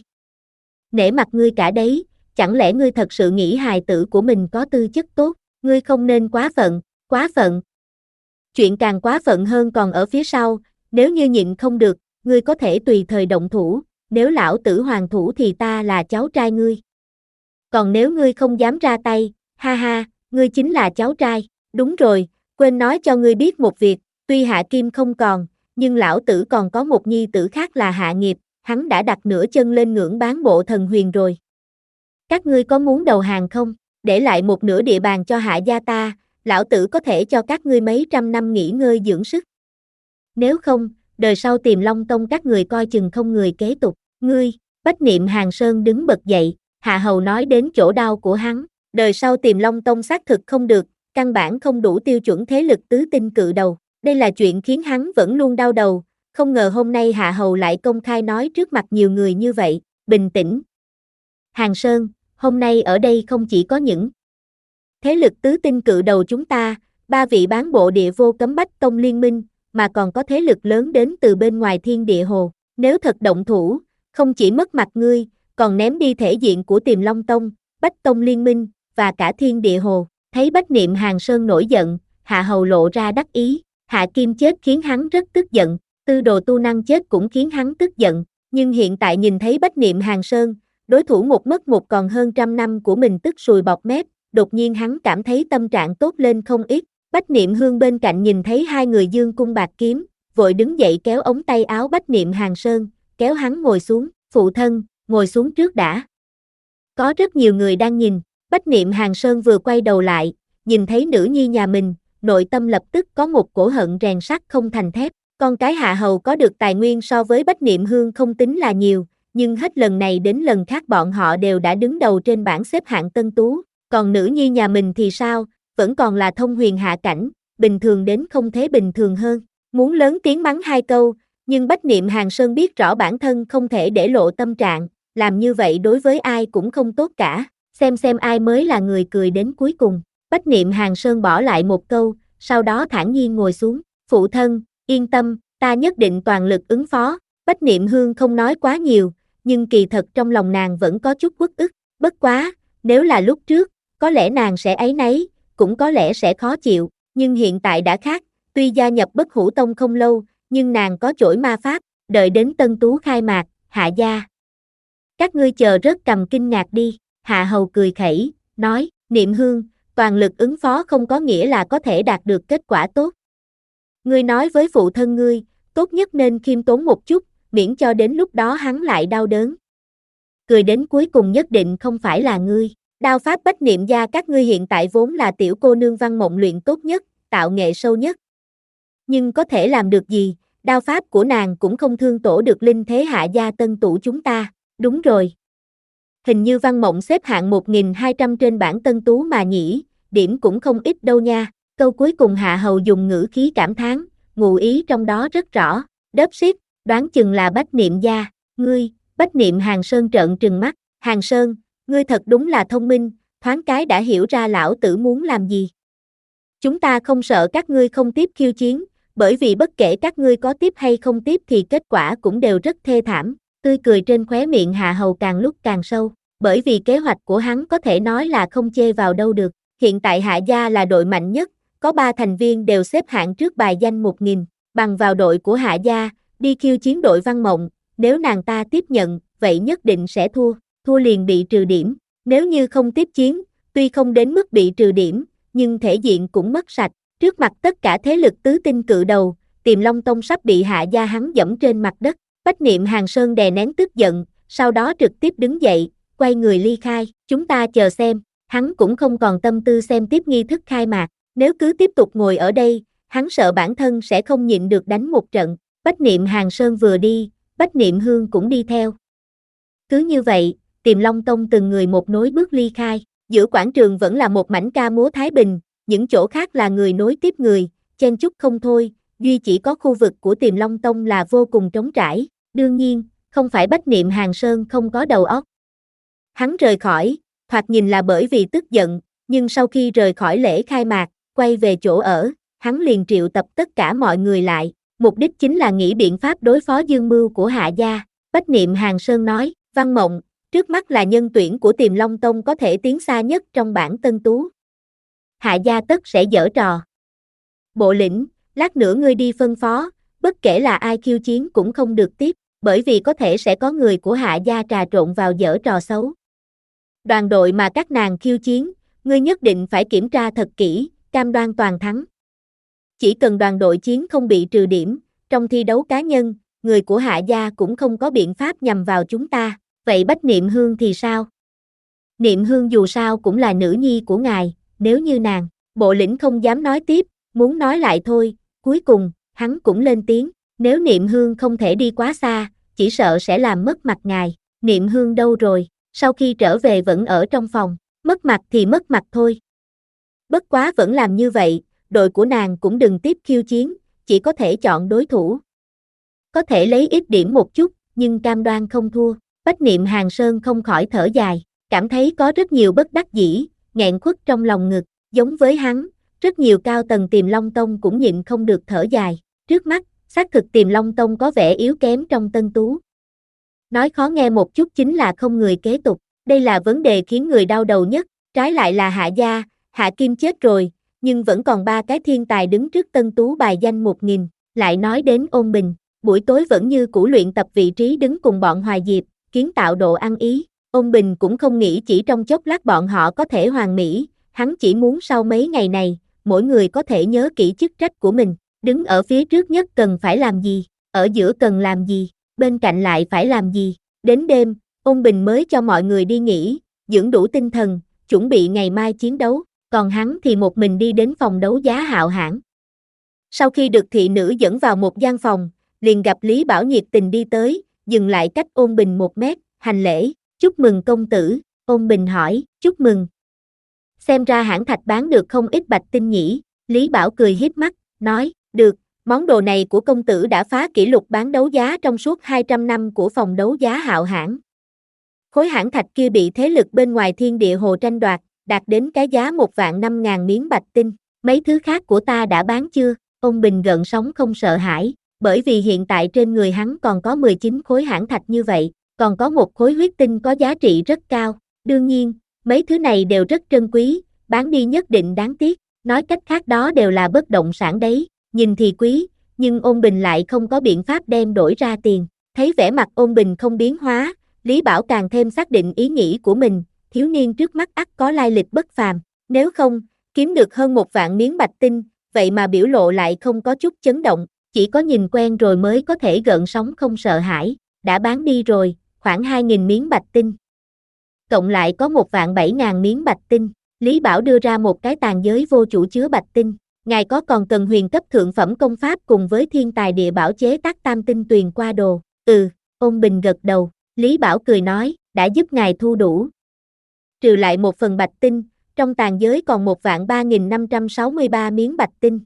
Nể mặt ngươi cả đấy, chẳng lẽ ngươi thật sự nghĩ hài tử của mình có tư chất tốt, ngươi không nên quá phận, quá phận. Chuyện càng quá phận hơn còn ở phía sau, nếu như nhịn không được, ngươi có thể tùy thời động thủ, nếu lão tử hoàng thủ thì ta là cháu trai ngươi. Còn nếu ngươi không dám ra tay, ha ha, ngươi chính là cháu trai, đúng rồi, quên nói cho ngươi biết một việc, tuy Hạ Kim không còn, nhưng lão tử còn có một nhi tử khác là Hạ Nghiệp, hắn đã đặt nửa chân lên ngưỡng bán bộ thần huyền rồi. Các ngươi có muốn đầu hàng không? Để lại một nửa địa bàn cho Hạ gia ta, lão tử có thể cho các ngươi mấy trăm năm nghỉ ngơi dưỡng sức. Nếu không, đời sau Tiềm Long Tông các người coi chừng không người kế tục. Ngươi, Bách Niệm Hàn Sơn đứng bật dậy, Hạ Hầu nói đến chỗ đau của hắn, đời sau Tiềm Long Tông xác thực không được, căn bản không đủ tiêu chuẩn thế lực tứ tinh cự đầu. Đây là chuyện khiến hắn vẫn luôn đau đầu, không ngờ hôm nay Hạ Hầu lại công khai nói trước mặt nhiều người như vậy. Bình tĩnh. Hàn Sơn, hôm nay ở đây không chỉ có những thế lực tứ tinh cự đầu chúng ta, ba vị bán bộ địa vô cấm Bách Tông liên minh, mà còn có thế lực lớn đến từ bên ngoài Thiên Địa Hồ. Nếu thật động thủ, không chỉ mất mặt ngươi, còn ném đi thể diện của Tiềm Long Tông, Bách Tông liên minh, và cả Thiên Địa Hồ. Thấy Bách Niệm Hàn Sơn nổi giận, Hạ Hầu lộ ra đắc ý, Hạ Kim chết khiến hắn rất tức giận, Tư Đồ Tu Năng chết cũng khiến hắn tức giận, nhưng hiện tại nhìn thấy Bách Niệm Hàn Sơn, đối thủ một mất một còn hơn trăm năm của mình tức sùi bọt mép, đột nhiên hắn cảm thấy tâm trạng tốt lên không ít. Bách Niệm Hương bên cạnh nhìn thấy hai người dương cung bạc kiếm, vội đứng dậy kéo ống tay áo Bách Niệm Hàn Sơn, kéo hắn ngồi xuống, phụ thân, ngồi xuống trước đã. Có rất nhiều người đang nhìn, Bách Niệm Hàn Sơn vừa quay đầu lại, nhìn thấy nữ nhi nhà mình, nội tâm lập tức có một cổ hận rèn sắt không thành thép, Con cái Hạ Hầu có được tài nguyên so với Bách Niệm Hương không tính là nhiều, nhưng hết lần này đến lần khác bọn họ đều đã đứng đầu trên bảng xếp hạng tân tú, còn nữ nhi nhà mình thì sao, vẫn còn là thông huyền hạ cảnh, bình thường đến không thế bình thường hơn. Muốn lớn tiếng mắng hai câu, nhưng Bách Niệm Hàng Sơn biết rõ bản thân không thể để lộ tâm trạng, làm như vậy đối với ai cũng không tốt cả, xem xem ai mới là người cười đến cuối cùng. Bách Niệm Hàng Sơn bỏ lại một câu, sau đó thản nhiên ngồi xuống, phụ thân, yên tâm, ta nhất định toàn lực ứng phó. Bách Niệm Hương không nói quá nhiều, nhưng kỳ thật trong lòng nàng vẫn có chút uất ức, bất quá, nếu là lúc trước, có lẽ nàng sẽ áy náy, cũng có lẽ sẽ khó chịu, nhưng hiện tại đã khác, tuy gia nhập Bất Hủ Tông không lâu, nhưng nàng có chổi ma pháp, đợi đến tân tú khai mạc, Hạ gia. Các ngươi chờ rất cầm kinh ngạc đi, Hạ Hầu cười khẩy, nói, Niệm Hương, toàn lực ứng phó không có nghĩa là có thể đạt được kết quả tốt. Ngươi nói với phụ thân ngươi, tốt nhất nên khiêm tốn một chút, miễn cho đến lúc đó hắn lại đau đớn. Cười đến cuối cùng nhất định không phải là ngươi. Đao pháp Bách Niệm gia các ngươi hiện tại vốn là tiểu cô nương văn mộng luyện tốt nhất, tạo nghệ sâu nhất. Nhưng có thể làm được gì, đao pháp của nàng cũng không thương tổn được linh thế Hạ gia tân tụ chúng ta. Đúng rồi. Hình như văn mộng xếp hạng một nghìn hai trăm trên bảng tân tú mà nhỉ, điểm cũng không ít đâu nha. Câu cuối cùng Hạ Hầu dùng ngữ khí cảm thán, ngụ ý trong đó rất rõ. Đớp xít, đoán chừng là Bách Niệm gia, ngươi. Bách Niệm Hàng Sơn trợn trừng mắt, Hàng Sơn, ngươi thật đúng là thông minh, thoáng cái đã hiểu ra lão tử muốn làm gì. Chúng ta không sợ các ngươi không tiếp khiêu chiến, bởi vì bất kể các ngươi có tiếp hay không tiếp thì kết quả cũng đều rất thê thảm. Tươi cười trên khóe miệng Hạ Hầu càng lúc càng sâu, bởi vì kế hoạch của hắn có thể nói là không chê vào đâu được. Hiện tại Hạ gia là đội mạnh nhất, có ba thành viên đều xếp hạng trước bài danh một nghìn, bằng vào đội của Hạ gia, đi khiêu chiến đội Văn Mộng, nếu nàng ta tiếp nhận, vậy nhất định sẽ thua, thua liền bị trừ điểm, nếu như không tiếp chiến, tuy không đến mức bị trừ điểm, nhưng thể diện cũng mất sạch, trước mặt tất cả thế lực tứ tinh cự đầu, Tiềm Long Tông sắp bị Hạ gia hắn dẫm trên mặt đất. Bách Niệm Hàng Sơn đè nén tức giận, sau đó trực tiếp đứng dậy, quay người ly khai, chúng ta chờ xem, hắn cũng không còn tâm tư xem tiếp nghi thức khai mạc, nếu cứ tiếp tục ngồi ở đây, hắn sợ bản thân sẽ không nhịn được đánh một trận. Bách Niệm Hàng Sơn vừa đi, Bách Niệm Hương cũng đi theo. Cứ như vậy, Tiềm Long Tông từng người một nối bước ly khai, giữa quảng trường vẫn là một mảnh ca múa thái bình, những chỗ khác là người nối tiếp người, chen chúc không thôi, duy chỉ có khu vực của Tiềm Long Tông là vô cùng trống trải, đương nhiên, không phải Bách Niệm Hàng Sơn không có đầu óc. Hắn rời khỏi, thoạt nhìn là bởi vì tức giận, nhưng sau khi rời khỏi lễ khai mạc, quay về chỗ ở, hắn liền triệu tập tất cả mọi người lại, mục đích chính là nghĩ biện pháp đối phó dương mưu của Hạ gia. Bách Niệm Hàng Sơn nói, Văn Mộng, trước mắt là nhân tuyển của Tiềm Long Tông có thể tiến xa nhất trong bảng tân tú. Hạ gia tất sẽ giở trò. Bộ lĩnh, lát nữa ngươi đi phân phó, bất kể là ai khiêu chiến cũng không được tiếp, bởi vì có thể sẽ có người của Hạ gia trà trộn vào giở trò xấu. Đoàn đội mà các nàng khiêu chiến, ngươi nhất định phải kiểm tra thật kỹ, cam đoan toàn thắng. Chỉ cần đoàn đội chiến không bị trừ điểm, trong thi đấu cá nhân, người của Hạ gia cũng không có biện pháp nhằm vào chúng ta, vậy Bách Niệm Hương thì sao? Niệm Hương dù sao cũng là nữ nhi của ngài, nếu như nàng, bộ lĩnh không dám nói tiếp, muốn nói lại thôi, cuối cùng, hắn cũng lên tiếng, nếu Niệm Hương không thể đi quá xa, chỉ sợ sẽ làm mất mặt ngài. Niệm Hương đâu rồi, sau khi trở về vẫn ở trong phòng, mất mặt thì mất mặt thôi. Bất quá vẫn làm như vậy, đội của nàng cũng đừng tiếp khiêu chiến, chỉ có thể chọn đối thủ. Có thể lấy ít điểm một chút, nhưng cam đoan không thua. Bách Niệm Hàng Sơn không khỏi thở dài, cảm thấy có rất nhiều bất đắc dĩ, nghẹn khuất trong lòng ngực, giống với hắn, rất nhiều cao tầng Tiềm Long Tông cũng nhịn không được thở dài. Trước mắt, xác thực Tiềm Long Tông có vẻ yếu kém trong tân tú. Nói khó nghe một chút chính là không người kế tục, đây là vấn đề khiến người đau đầu nhất, trái lại là Hạ gia, Hạ Kim chết rồi, nhưng vẫn còn ba cái thiên tài đứng trước tân tú bài danh một nghìn, lại nói đến Ôn Bình, buổi tối vẫn như cũ luyện tập vị trí đứng cùng bọn Hoài Diệp, kiến tạo độ ăn ý. Ôn Bình cũng không nghĩ chỉ trong chốc lát bọn họ có thể hoàn mỹ, hắn chỉ muốn sau mấy ngày này, mỗi người có thể nhớ kỹ chức trách của mình, đứng ở phía trước nhất cần phải làm gì, ở giữa cần làm gì, bên cạnh lại phải làm gì. Đến đêm, Ôn Bình mới cho mọi người đi nghỉ, dưỡng đủ tinh thần, chuẩn bị ngày mai chiến đấu, còn hắn thì một mình đi đến phòng đấu giá Hạo Hãn. Sau khi được thị nữ dẫn vào một gian phòng, liền gặp Lý Bảo nhiệt tình đi tới, dừng lại cách Ôn Bình một mét, hành lễ, chúc mừng công tử. Ôn Bình hỏi, chúc mừng. Xem ra hãng thạch bán được không ít bạch tinh nhỉ. Lý Bảo cười híp mắt, nói, được, món đồ này của công tử đã phá kỷ lục bán đấu giá trong suốt hai trăm năm của phòng đấu giá Hạo Hãn. Khối hãng thạch kia bị thế lực bên ngoài thiên địa hồ tranh đoạt, đạt đến cái giá một vạn năm ngàn miếng bạch tinh. Mấy thứ khác của ta đã bán chưa? Ôn Bình gợn sóng không sợ hãi, bởi vì hiện tại trên người hắn còn có mười chín khối hãng thạch như vậy, còn có một khối huyết tinh có giá trị rất cao. Đương nhiên, mấy thứ này đều rất trân quý, bán đi nhất định đáng tiếc. Nói cách khác đó đều là bất động sản đấy, nhìn thì quý, nhưng Ôn Bình lại không có biện pháp đem đổi ra tiền. Thấy vẻ mặt Ôn Bình không biến hóa, Lý Bảo càng thêm xác định ý nghĩ của mình, thiếu niên trước mắt ắt có lai lịch bất phàm, nếu không, kiếm được hơn một vạn miếng bạch tinh, vậy mà biểu lộ lại không có chút chấn động, chỉ có nhìn quen rồi mới có thể gợn sóng không sợ hãi, đã bán đi rồi, khoảng hai nghìn miếng bạch tinh. Cộng lại có một vạn bảy ngàn miếng bạch tinh, Lý Bảo đưa ra một cái tàn giới vô chủ chứa bạch tinh, ngài có còn cần huyền cấp thượng phẩm công pháp cùng với thiên tài địa bảo chế tác tam tinh tuyền qua đồ? Ừ, Ôn Bình gật đầu, Lý Bảo cười nói, đã giúp ngài thu đủ. Trừ lại một phần bạch tinh, trong tàn giới còn một vạn ba nghìn năm trăm sáu mươi ba miếng bạch tinh.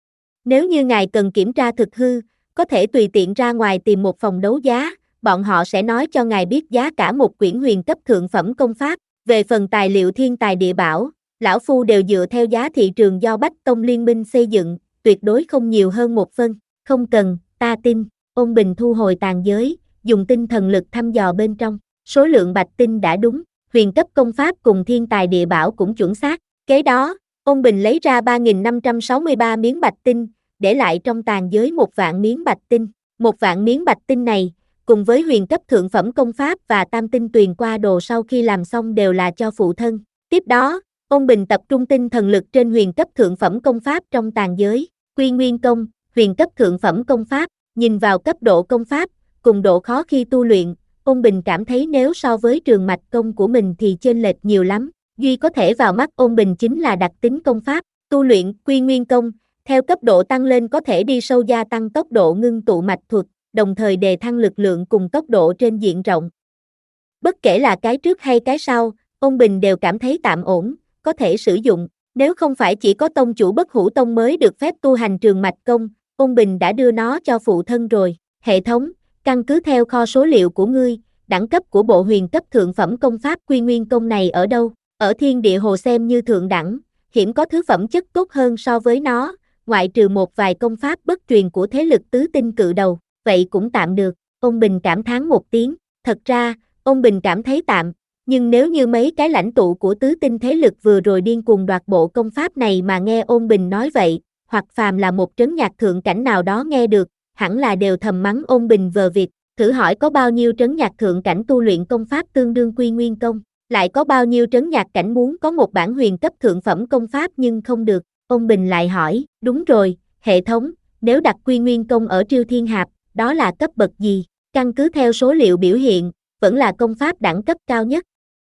Nếu như ngài cần kiểm tra thực hư, có thể tùy tiện ra ngoài tìm một phòng đấu giá, bọn họ sẽ nói cho ngài biết giá cả một quyển huyền cấp thượng phẩm công pháp. Về phần tài liệu thiên tài địa bảo, lão phu đều dựa theo giá thị trường do Bách Tông Liên minh xây dựng, tuyệt đối không nhiều hơn một phân. Không cần, ta tin. Ôn Bình thu hồi tàn giới, dùng tinh thần lực thăm dò bên trong, số lượng bạch tinh đã đúng, huyền cấp công pháp cùng thiên tài địa bảo cũng chuẩn xác. Kế đó, Ôn Bình lấy ra ba nghìn năm trăm sáu mươi ba miếng bạch tinh, để lại trong tàn giới một vạn miếng bạch tinh. Một vạn miếng bạch tinh này, cùng với huyền cấp thượng phẩm công pháp và tam tinh tuyền qua đồ sau khi làm xong đều là cho phụ thân. Tiếp đó, Ôn Bình tập trung tinh thần lực trên huyền cấp thượng phẩm công pháp trong tàn giới, Quy Nguyên Công, huyền cấp thượng phẩm công pháp, nhìn vào cấp độ công pháp, cùng độ khó khi tu luyện, Ôn Bình cảm thấy nếu so với trường mạch công của mình thì chênh lệch nhiều lắm, duy có thể vào mắt Ôn Bình chính là đặc tính công pháp, tu luyện Quy Nguyên Công, theo cấp độ tăng lên có thể đi sâu gia tăng tốc độ ngưng tụ mạch thuật, đồng thời đề thăng lực lượng cùng tốc độ trên diện rộng. Bất kể là cái trước hay cái sau, Ôn Bình đều cảm thấy tạm ổn, có thể sử dụng, nếu không phải chỉ có tông chủ Bất Hủ Tông mới được phép tu hành trường mạch công, Ôn Bình đã đưa nó cho phụ thân rồi. Hệ thống, căn cứ theo kho số liệu của ngươi, đẳng cấp của bộ huyền cấp thượng phẩm công pháp Quy Nguyên Công này ở đâu? Ở thiên địa hồ xem như thượng đẳng, hiểm có thứ phẩm chất tốt hơn so với nó, ngoại trừ một vài công pháp bất truyền của thế lực tứ tinh cự đầu, vậy cũng tạm được. Ôn Bình cảm thán một tiếng, thật ra, Ôn Bình cảm thấy tạm, nhưng nếu như mấy cái lãnh tụ của tứ tinh thế lực vừa rồi điên cuồng đoạt bộ công pháp này mà nghe Ôn Bình nói vậy, hoặc phàm là một trấn nhạc thượng cảnh nào đó nghe được, hẳn là đều thầm mắng Ôn Bình vờ vịt, thử hỏi có bao nhiêu trấn nhạc thượng cảnh tu luyện công pháp tương đương Quy Nguyên Công, lại có bao nhiêu trấn nhạc cảnh muốn có một bản huyền cấp thượng phẩm công pháp nhưng không được. Ôn Bình lại hỏi, đúng rồi, hệ thống, nếu đặt Quy Nguyên Công ở Triêu Thiên Hạp, đó là cấp bậc gì? Căn cứ theo số liệu biểu hiện, vẫn là công pháp đẳng cấp cao nhất.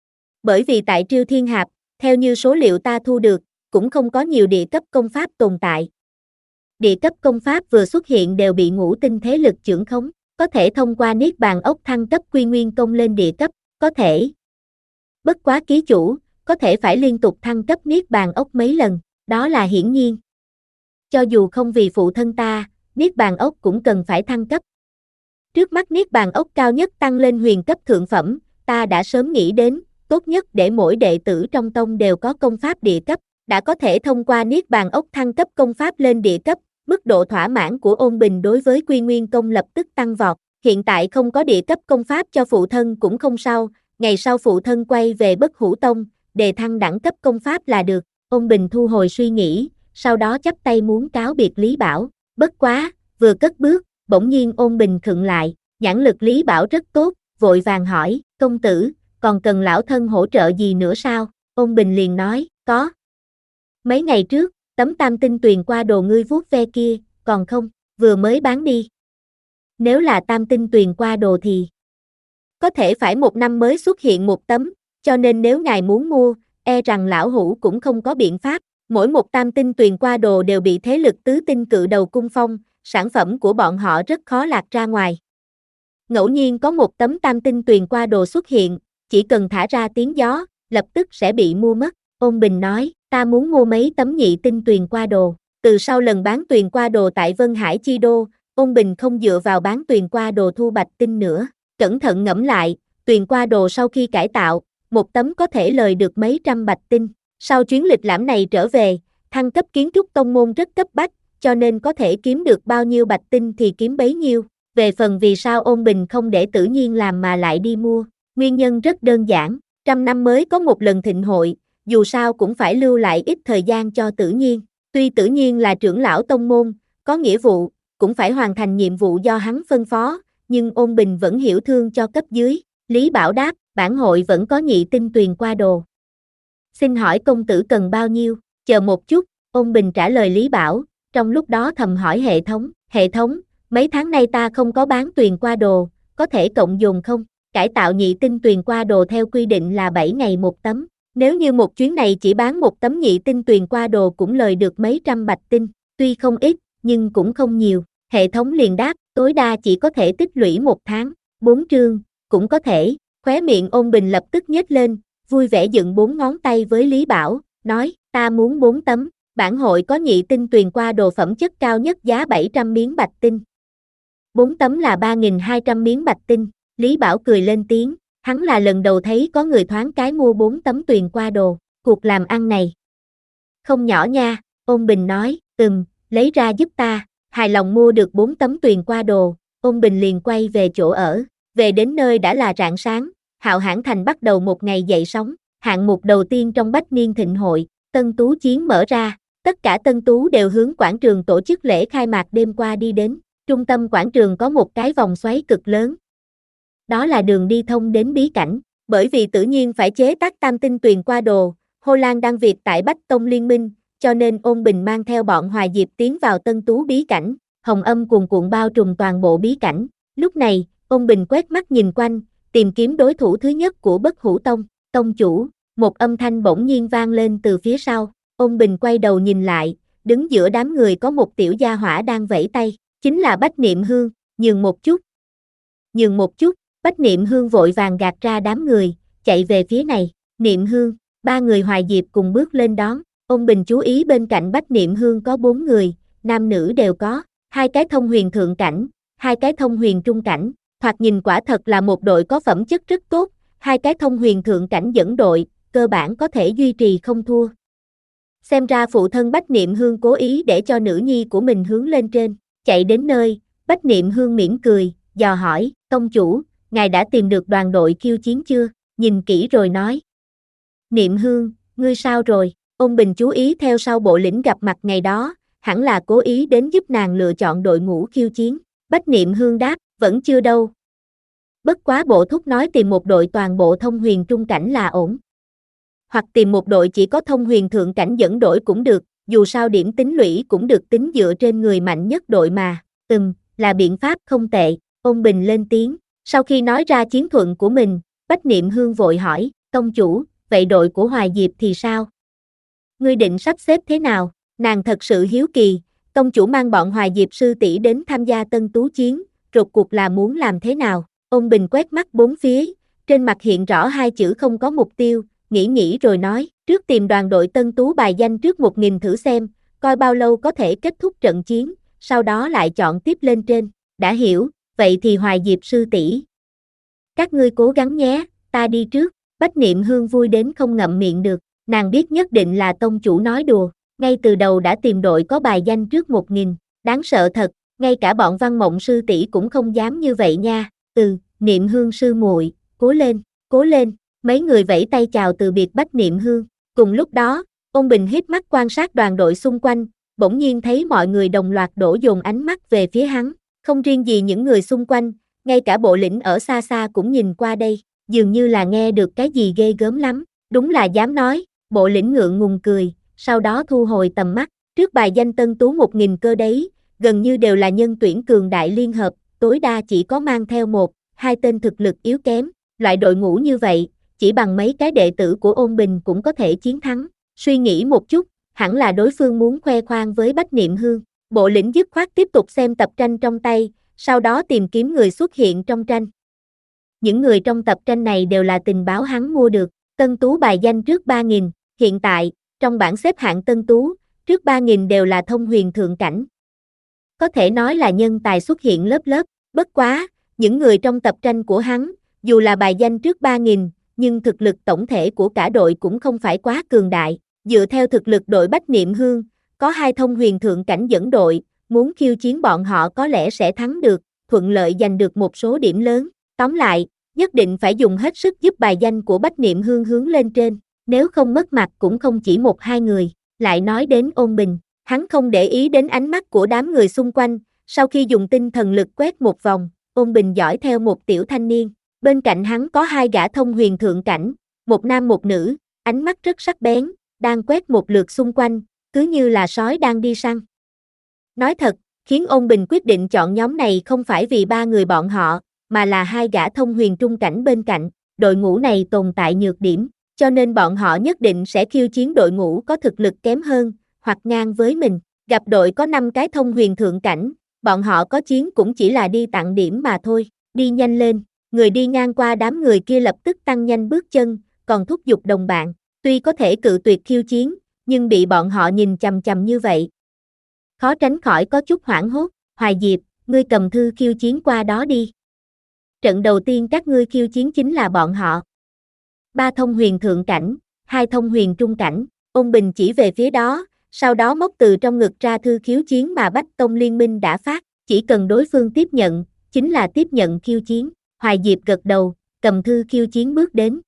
Bởi vì tại Triêu Thiên Hạp, theo như số liệu ta thu được, cũng không có nhiều địa cấp công pháp tồn tại. Địa cấp công pháp vừa xuất hiện đều bị ngũ tinh thế lực chưởng khống, có thể thông qua Niết Bàn Ốc thăng cấp Quy Nguyên Công lên địa cấp, có thể. Bất quá ký chủ, có thể phải liên tục thăng cấp Niết Bàn Ốc mấy lần, đó là hiển nhiên. Cho dù không vì phụ thân ta, Niết Bàn Ốc cũng cần phải thăng cấp. Trước mắt Niết Bàn Ốc cao nhất tăng lên huyền cấp thượng phẩm, ta đã sớm nghĩ đến, tốt nhất để mỗi đệ tử trong tông đều có công pháp địa cấp, đã có thể thông qua Niết Bàn Ốc thăng cấp công pháp lên địa cấp, mức độ thỏa mãn của Ôn Bình đối với Quy Nguyên Công lập tức tăng vọt, hiện tại không có địa cấp công pháp cho phụ thân cũng không sao, ngày sau phụ thân quay về Bất Hủ Tông, đề thăng đẳng cấp công pháp là được. Ôn Bình thu hồi suy nghĩ, sau đó chắp tay muốn cáo biệt Lý Bảo, bất quá, vừa cất bước, bỗng nhiên Ôn Bình khựng lại, nhãn lực Lý Bảo rất tốt, vội vàng hỏi, công tử, còn cần lão thân hỗ trợ gì nữa sao? Ôn Bình liền nói, có. Mấy ngày trước, tấm tam tinh tuyền qua đồ ngươi vuốt ve kia, còn không, vừa mới bán đi. Nếu là tam tinh tuyền qua đồ thì có thể phải một năm mới xuất hiện một tấm, cho nên nếu ngài muốn mua, e rằng lão hủ cũng không có biện pháp. Mỗi một tam tinh tuyền qua đồ đều bị thế lực tứ tinh cự đầu cung phong, sản phẩm của bọn họ rất khó lạc ra ngoài. Ngẫu nhiên có một tấm tam tinh tuyền qua đồ xuất hiện, chỉ cần thả ra tiếng gió, lập tức sẽ bị mua mất. Ôn Bình nói, ta muốn mua mấy tấm nhị tinh tuyền qua đồ. Từ sau lần bán tuyền qua đồ tại Vân Hải Chi Đô, Ôn Bình không dựa vào bán tuyền qua đồ thu bạch tinh nữa. Cẩn thận ngẫm lại, tuyền qua đồ sau khi cải tạo, một tấm có thể lời được mấy trăm bạch tinh. Sau chuyến lịch lãm này trở về, thăng cấp kiến trúc tông môn rất cấp bách, cho nên có thể kiếm được bao nhiêu bạch tinh thì kiếm bấy nhiêu. Về phần vì sao Ôn Bình không để Tử Nhiên làm mà lại đi mua, nguyên nhân rất đơn giản, trăm năm mới có một lần thịnh hội, dù sao cũng phải lưu lại ít thời gian cho Tử Nhiên. Tuy Tử Nhiên là trưởng lão tông môn, có nghĩa vụ, cũng phải hoàn thành nhiệm vụ do hắn phân phó, nhưng Ôn Bình vẫn hiểu thương cho cấp dưới. Lý Bảo đáp, bản hội vẫn có nhị tinh tuyền qua đồ. Xin hỏi công tử cần bao nhiêu? Chờ một chút, Ôn Bình trả lời Lý Bảo, trong lúc đó thầm hỏi hệ thống, hệ thống, mấy tháng nay ta không có bán tuyền qua đồ, có thể cộng dồn không? Cải tạo nhị tinh tuyền qua đồ theo quy định là bảy ngày một tấm, nếu như một chuyến này chỉ bán một tấm nhị tinh tuyền qua đồ cũng lời được mấy trăm bạch tinh, tuy không ít, nhưng cũng không nhiều. Hệ thống liền đáp, tối đa chỉ có thể tích lũy một tháng, bốn chương, cũng có thể. Khóe miệng Ôn Bình lập tức nhếch lên, vui vẻ dựng bốn ngón tay với Lý Bảo, nói, ta muốn bốn tấm, bản hội có nhị tinh tuyền qua đồ phẩm chất cao nhất giá bảy trăm miếng bạch tinh. bốn tấm là ba nghìn hai trăm miếng bạch tinh. Lý Bảo cười lên tiếng, hắn là lần đầu thấy có người thoáng cái mua bốn tấm tuyền qua đồ, cuộc làm ăn này không nhỏ nha. Ôn Bình nói, ừm, lấy ra giúp ta. Hài lòng mua được bốn tấm tuyền qua đồ, Ôn Bình liền quay về chỗ ở. Về đến nơi đã là rạng sáng, Hạo Hãn Thành bắt đầu một ngày dậy sóng. Hạng mục đầu tiên trong bách niên thịnh hội, Tân Tú Chiến mở ra, tất cả Tân Tú đều hướng quảng trường tổ chức lễ khai mạc đêm qua đi đến. Trung tâm quảng trường có một cái vòng xoáy cực lớn. Đó là đường đi thông đến bí cảnh, bởi vì Tử Nhiên phải chế tác tam tinh tuyền qua đồ, Hồ Lan đang việc tại Bách Tông Liên Minh, cho nên Ôn Bình mang theo bọn Hoài Diệp tiến vào Tân Tú bí cảnh, hồng âm cuồn cuộn bao trùm toàn bộ bí cảnh. Lúc này, Ôn Bình quét mắt nhìn quanh, tìm kiếm đối thủ thứ nhất của Bất Hủ Tông. Tông chủ, một âm thanh bỗng nhiên vang lên từ phía sau. Ôn Bình quay đầu nhìn lại, đứng giữa đám người có một tiểu gia hỏa đang vẫy tay, chính là Bách Niệm Hương. Nhường một chút, nhường một chút. Bách Niệm Hương vội vàng gạt ra đám người, chạy về phía này. Niệm Hương, ba người Hoài Diệp cùng bước lên đón. Ôn Bình chú ý bên cạnh Bách Niệm Hương có bốn người, nam nữ đều có, hai cái thông huyền thượng cảnh, hai cái thông huyền trung cảnh, thoạt nhìn quả thật là một đội có phẩm chất rất tốt, hai cái thông huyền thượng cảnh dẫn đội, cơ bản có thể duy trì không thua. Xem ra phụ thân Bách Niệm Hương cố ý để cho nữ nhi của mình hướng lên trên. Chạy đến nơi, Bách Niệm Hương mỉm cười, dò hỏi, tông chủ, ngài đã tìm được đoàn đội khiêu chiến chưa? Nhìn kỹ rồi nói. Niệm Hương, ngươi sao rồi? Ôn Bình chú ý theo sau bộ lĩnh gặp mặt ngày đó, hẳn là cố ý đến giúp nàng lựa chọn đội ngũ khiêu chiến. Bách Niệm Hương đáp, vẫn chưa đâu. Bất quá bộ thúc nói tìm một đội toàn bộ thông huyền trung cảnh là ổn. Hoặc tìm một đội chỉ có thông huyền thượng cảnh dẫn đội cũng được, dù sao điểm tính lũy cũng được tính dựa trên người mạnh nhất đội mà. Ừm, là biện pháp không tệ. Ôn Bình lên tiếng. Sau khi nói ra chiến thuận của mình, Bách Niệm Hương vội hỏi, tông chủ, vậy đội của Hoài Diệp thì sao? Ngươi định sắp xếp thế nào? Nàng thật sự hiếu kỳ, tông chủ mang bọn Hoài Diệp sư tỷ đến tham gia Tân Tú Chiến, rốt cuộc là muốn làm thế nào? Ôn Bình quét mắt bốn phía, trên mặt hiện rõ hai chữ không có mục tiêu, nghĩ nghĩ rồi nói, trước tìm đoàn đội Tân Tú bài danh trước một nghìn thử xem, coi bao lâu có thể kết thúc trận chiến, sau đó lại chọn tiếp lên trên. Đã hiểu, vậy thì Hoài Diệp sư tỷ, các ngươi cố gắng nhé, ta đi trước. Bách Niệm Hương vui đến không ngậm miệng được, nàng biết nhất định là tông chủ nói đùa, ngay từ đầu đã tìm đội có bài danh trước một nghìn, đáng sợ thật, ngay cả bọn Văn Mộng sư tỷ cũng không dám như vậy nha. Ừ, Niệm Hương sư muội, cố lên, cố lên. Mấy người vẫy tay chào từ biệt Bách Niệm Hương. Cùng lúc đó, Ôn Bình híp mắt quan sát đoàn đội xung quanh, bỗng nhiên thấy mọi người đồng loạt đổ dồn ánh mắt về phía hắn, không riêng gì những người xung quanh, ngay cả bộ lĩnh ở xa xa cũng nhìn qua đây, dường như là nghe được cái gì ghê gớm lắm. Đúng là dám nói, bộ lĩnh ngượng ngùng cười, sau đó thu hồi tầm mắt, trước bài danh Tân Tú một nghìn cơ đấy, gần như đều là nhân tuyển cường đại liên hợp, tối đa chỉ có mang theo một, hai tên thực lực yếu kém, loại đội ngũ như vậy, chỉ bằng mấy cái đệ tử của Ôn Bình cũng có thể chiến thắng. Suy nghĩ một chút, hẳn là đối phương muốn khoe khoang với Bách Niệm Hương. Bộ lĩnh dứt khoát tiếp tục xem tập tranh trong tay, sau đó tìm kiếm người xuất hiện trong tranh. Những người trong tập tranh này đều là tình báo hắn mua được. Tân Tú bài danh trước ba nghìn, hiện tại, trong bảng xếp hạng Tân Tú, trước ba nghìn đều là thông huyền thượng cảnh. Có thể nói là nhân tài xuất hiện lớp lớp, bất quá, những người trong tập tranh của hắn, dù là bài danh trước ba nghìn, nhưng thực lực tổng thể của cả đội cũng không phải quá cường đại. Dựa theo thực lực đội Bách Niệm Hương, có hai thông huyền thượng cảnh dẫn đội, muốn khiêu chiến bọn họ có lẽ sẽ thắng được, thuận lợi giành được một số điểm lớn. Tóm lại, nhất định phải dùng hết sức giúp bài danh của Bách Niệm Hương hướng lên trên, nếu không mất mặt cũng không chỉ một hai người. Lại nói đến Ôn Bình, hắn không để ý đến ánh mắt của đám người xung quanh, sau khi dùng tinh thần lực quét một vòng, Ôn Bình dõi theo một tiểu thanh niên, bên cạnh hắn có hai gã thông huyền thượng cảnh, một nam một nữ, ánh mắt rất sắc bén, đang quét một lượt xung quanh, cứ như là sói đang đi săn. Nói thật, khiến Ôn Bình quyết định chọn nhóm này không phải vì ba người bọn họ, mà là hai gã thông huyền trung cảnh bên cạnh, đội ngũ này tồn tại nhược điểm, cho nên bọn họ nhất định sẽ khiêu chiến đội ngũ có thực lực kém hơn, hoặc ngang với mình. Gặp đội có năm cái thông huyền thượng cảnh, bọn họ có chiến cũng chỉ là đi tặng điểm mà thôi, đi nhanh lên. Người đi ngang qua đám người kia lập tức tăng nhanh bước chân, còn thúc giục đồng bạn, tuy có thể cự tuyệt khiêu chiến, nhưng bị bọn họ nhìn chằm chằm như vậy, khó tránh khỏi có chút hoảng hốt. Hoài Diệp, ngươi cầm thư khiêu chiến qua đó đi. Trận đầu tiên các ngươi khiêu chiến chính là bọn họ. Ba thông huyền thượng cảnh, hai thông huyền trung cảnh, Ôn Bình chỉ về phía đó, sau đó móc từ trong ngực ra thư khiêu chiến mà Bách Tông Liên minh đã phát, chỉ cần đối phương tiếp nhận, chính là tiếp nhận khiêu chiến. Hoài Diệp gật đầu, cầm thư khiêu chiến bước đến.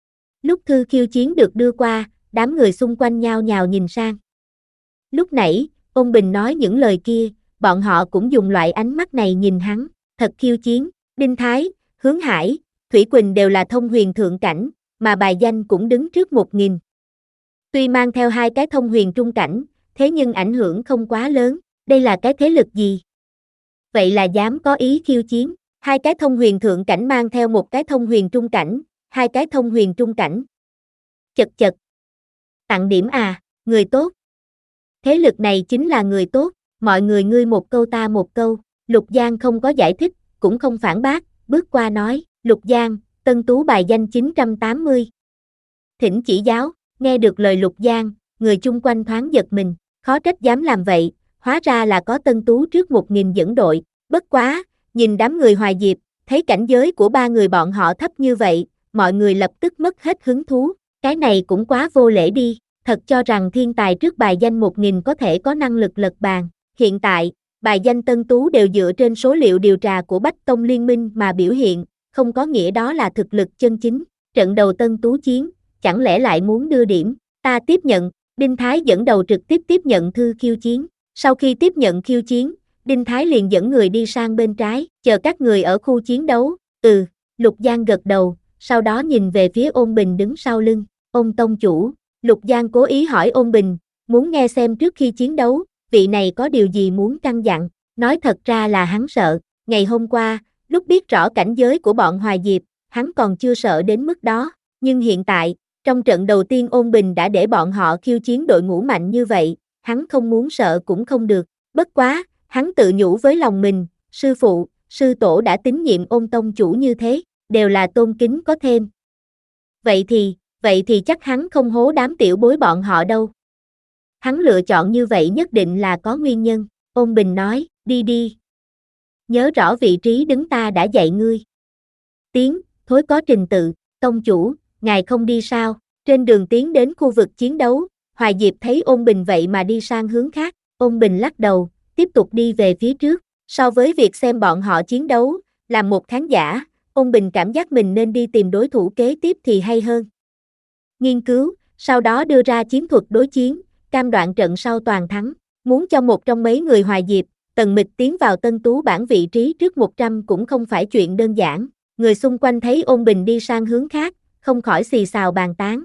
Lúc thư khiêu chiến được đưa qua, đám người xung quanh nhao nhao nhìn sang. Lúc nãy, Ôn Bình nói những lời kia, bọn họ cũng dùng loại ánh mắt này nhìn hắn. Thật khiêu chiến, Đinh Thái, Hướng Hải, Thủy Quỳnh đều là thông huyền thượng cảnh, mà bài danh cũng đứng trước một nghìn. Tuy mang theo hai cái thông huyền trung cảnh, thế nhưng ảnh hưởng không quá lớn. Đây là cái thế lực gì? Vậy là dám có ý khiêu chiến. Hai cái thông huyền thượng cảnh mang theo một cái thông huyền trung cảnh, hai cái thông huyền trung cảnh. Chật chật. Tặng điểm à, người tốt. Thế lực này chính là người tốt, mọi người ngươi một câu ta một câu. Lục Giang không có giải thích, cũng không phản bác, bước qua nói, Lục Giang, Tân Tú bài danh chín trăm tám mươi. Thỉnh chỉ giáo. Nghe được lời Lục Giang, người chung quanh thoáng giật mình, khó trách dám làm vậy, hóa ra là có Tân Tú trước một nghìn dẫn đội. Bất quá, nhìn đám người Hoài Diệp, thấy cảnh giới của ba người bọn họ thấp như vậy, mọi người lập tức mất hết hứng thú. Cái này cũng quá vô lễ đi, thật cho rằng thiên tài trước bài danh một nghìn có thể có năng lực lật bàn. Hiện tại, bài danh Tân Tú đều dựa trên số liệu điều tra của Bách Tông Liên minh mà biểu hiện, không có nghĩa đó là thực lực chân chính. Trận đầu Tân Tú chiến, chẳng lẽ lại muốn đưa điểm? Ta tiếp nhận. Đinh Thái dẫn đầu trực tiếp tiếp nhận thư khiêu chiến. Sau khi tiếp nhận khiêu chiến, Đinh Thái liền dẫn người đi sang bên trái, chờ các người ở khu chiến đấu. Ừ, Lục Giang gật đầu, sau đó nhìn về phía Ôn Bình đứng sau lưng. Ôn tông chủ, Lục Giang cố ý hỏi Ôn Bình, muốn nghe xem trước khi chiến đấu, vị này có điều gì muốn căn dặn. Nói thật ra là hắn sợ, ngày hôm qua, lúc biết rõ cảnh giới của bọn Hoài Diệp, hắn còn chưa sợ đến mức đó, nhưng hiện tại, trong trận đầu tiên Ôn Bình đã để bọn họ khiêu chiến đội ngũ mạnh như vậy, hắn không muốn sợ cũng không được. Bất quá, hắn tự nhủ với lòng mình, sư phụ, sư tổ đã tín nhiệm Ôn tông chủ như thế, đều là tôn kính có thêm. Vậy thì, vậy thì chắc hắn không hố đám tiểu bối bọn họ đâu. Hắn lựa chọn như vậy nhất định là có nguyên nhân. Ôn Bình nói, đi đi. Nhớ rõ vị trí đứng ta đã dạy ngươi. Tiến, thối có trình tự, tông chủ, ngài không đi sao? Trên đường tiến đến khu vực chiến đấu, Hoài Diệp thấy Ôn Bình vậy mà đi sang hướng khác. Ôn Bình lắc đầu, tiếp tục đi về phía trước. So với việc xem bọn họ chiến đấu, làm một khán giả, Ôn Bình cảm giác mình nên đi tìm đối thủ kế tiếp thì hay hơn. Nghiên cứu, sau đó đưa ra chiến thuật đối chiến, cam đoan trận sau toàn thắng. Muốn cho một trong mấy người Hoài Diệp, Tần Mịch tiến vào Tân Tú bảng vị trí trước một trăm cũng không phải chuyện đơn giản. Người xung quanh thấy Ôn Bình đi sang hướng khác, không khỏi xì xào bàn tán.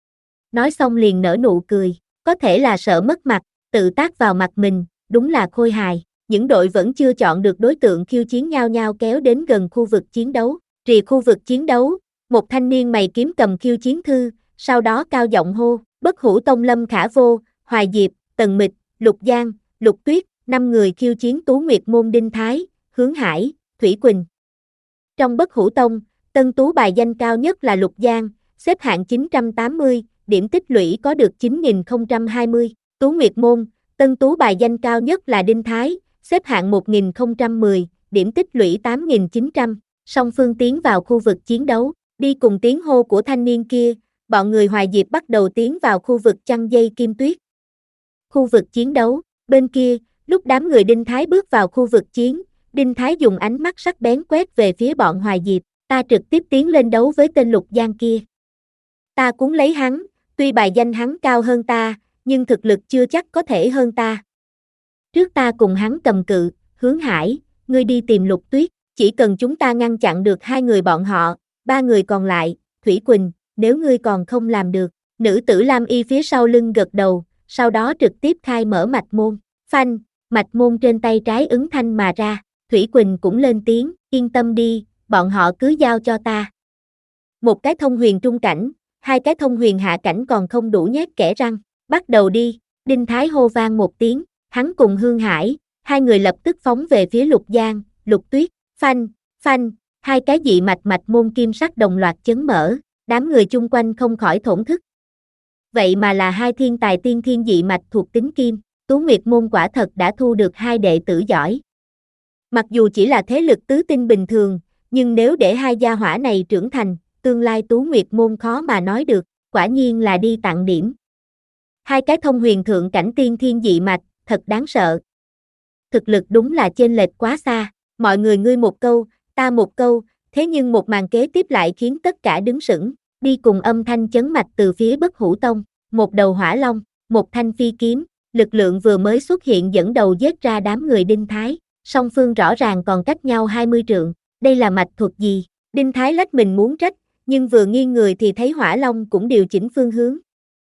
Nói xong liền nở nụ cười, có thể là sợ mất mặt, tự tác vào mặt mình, đúng là khôi hài. Những đội vẫn chưa chọn được đối tượng khiêu chiến nhau nhau kéo đến gần khu vực chiến đấu. Rìa khu vực chiến đấu, một thanh niên mày kiếm cầm khiêu chiến thư, sau đó cao giọng hô, Bất Hủ Tông Lâm Khả Vô, Hoài Diệp, Tần Mịch, Lục Giang, Lục Tuyết, năm người khiêu chiến Tú Nguyệt môn Đinh Thái, Hướng Hải, Thủy Quỳnh. Trong Bất Hủ Tông, tân tú bài danh cao nhất là Lục Giang, xếp hạng chín trăm tám mươi, điểm tích lũy có được chín nghìn không trăm hai mươi. Tú Nguyệt môn, tân tú bài danh cao nhất là Đinh Thái, xếp hạng một nghìn không trăm mười, điểm tích lũy tám nghìn chín trăm. Song phương tiến vào khu vực chiến đấu, đi cùng tiếng hô của thanh niên kia, bọn người Hoài Diệp bắt đầu tiến vào khu vực chăn dây kim tuyết. Khu vực chiến đấu, bên kia, lúc đám người Đinh Thái bước vào khu vực chiến, Đinh Thái dùng ánh mắt sắc bén quét về phía bọn Hoài Diệp, ta trực tiếp tiến lên đấu với tên Lục Giang kia. Ta cuốn lấy hắn, tuy bài danh hắn cao hơn ta, nhưng thực lực chưa chắc có thể hơn ta. Trước ta cùng hắn cầm cự, Hướng Hải, ngươi đi tìm Lục Tuyết, chỉ cần chúng ta ngăn chặn được hai người bọn họ, ba người còn lại, Thủy Quỳnh, nếu ngươi còn không làm được, nữ tử Lam Y phía sau lưng gật đầu, sau đó trực tiếp khai mở mạch môn, phanh, mạch môn trên tay trái ứng thanh mà ra, Thủy Quỳnh cũng lên tiếng, yên tâm đi, bọn họ cứ giao cho ta. Một cái thông huyền trung cảnh, hai cái thông huyền hạ cảnh còn không đủ nhét kẽ răng, bắt đầu đi, Đinh Thái hô vang một tiếng, hắn cùng Hương Hải, hai người lập tức phóng về phía Lục Giang, Lục Tuyết, phanh, phanh, hai cái dị mạch mạch môn kim sắc đồng loạt chấn mở, đám người chung quanh không khỏi thổn thức. Vậy mà là hai thiên tài tiên thiên dị mạch thuộc tính kim, Tú Nguyệt môn quả thật đã thu được hai đệ tử giỏi. Mặc dù chỉ là thế lực tứ tinh bình thường, nhưng nếu để hai gia hỏa này trưởng thành, tương lai Tú Nguyệt môn khó mà nói được, quả nhiên là đi tặng điểm. Hai cái thông huyền thượng cảnh tiên thiên dị mạch, thật đáng sợ. Thực lực đúng là chênh lệch quá xa, mọi người ngươi một câu, ta một câu, thế nhưng một màn kế tiếp lại khiến tất cả đứng sững, đi cùng âm thanh chấn mạch từ phía Bất Hủ Tông, một đầu hỏa long, một thanh phi kiếm, lực lượng vừa mới xuất hiện dẫn đầu giết ra đám người Đinh Thái, song phương rõ ràng còn cách nhau hai mươi trượng, đây là mạch thuật gì? Đinh Thái lách mình muốn trách, nhưng vừa nghiêng người thì thấy hỏa long cũng điều chỉnh phương hướng.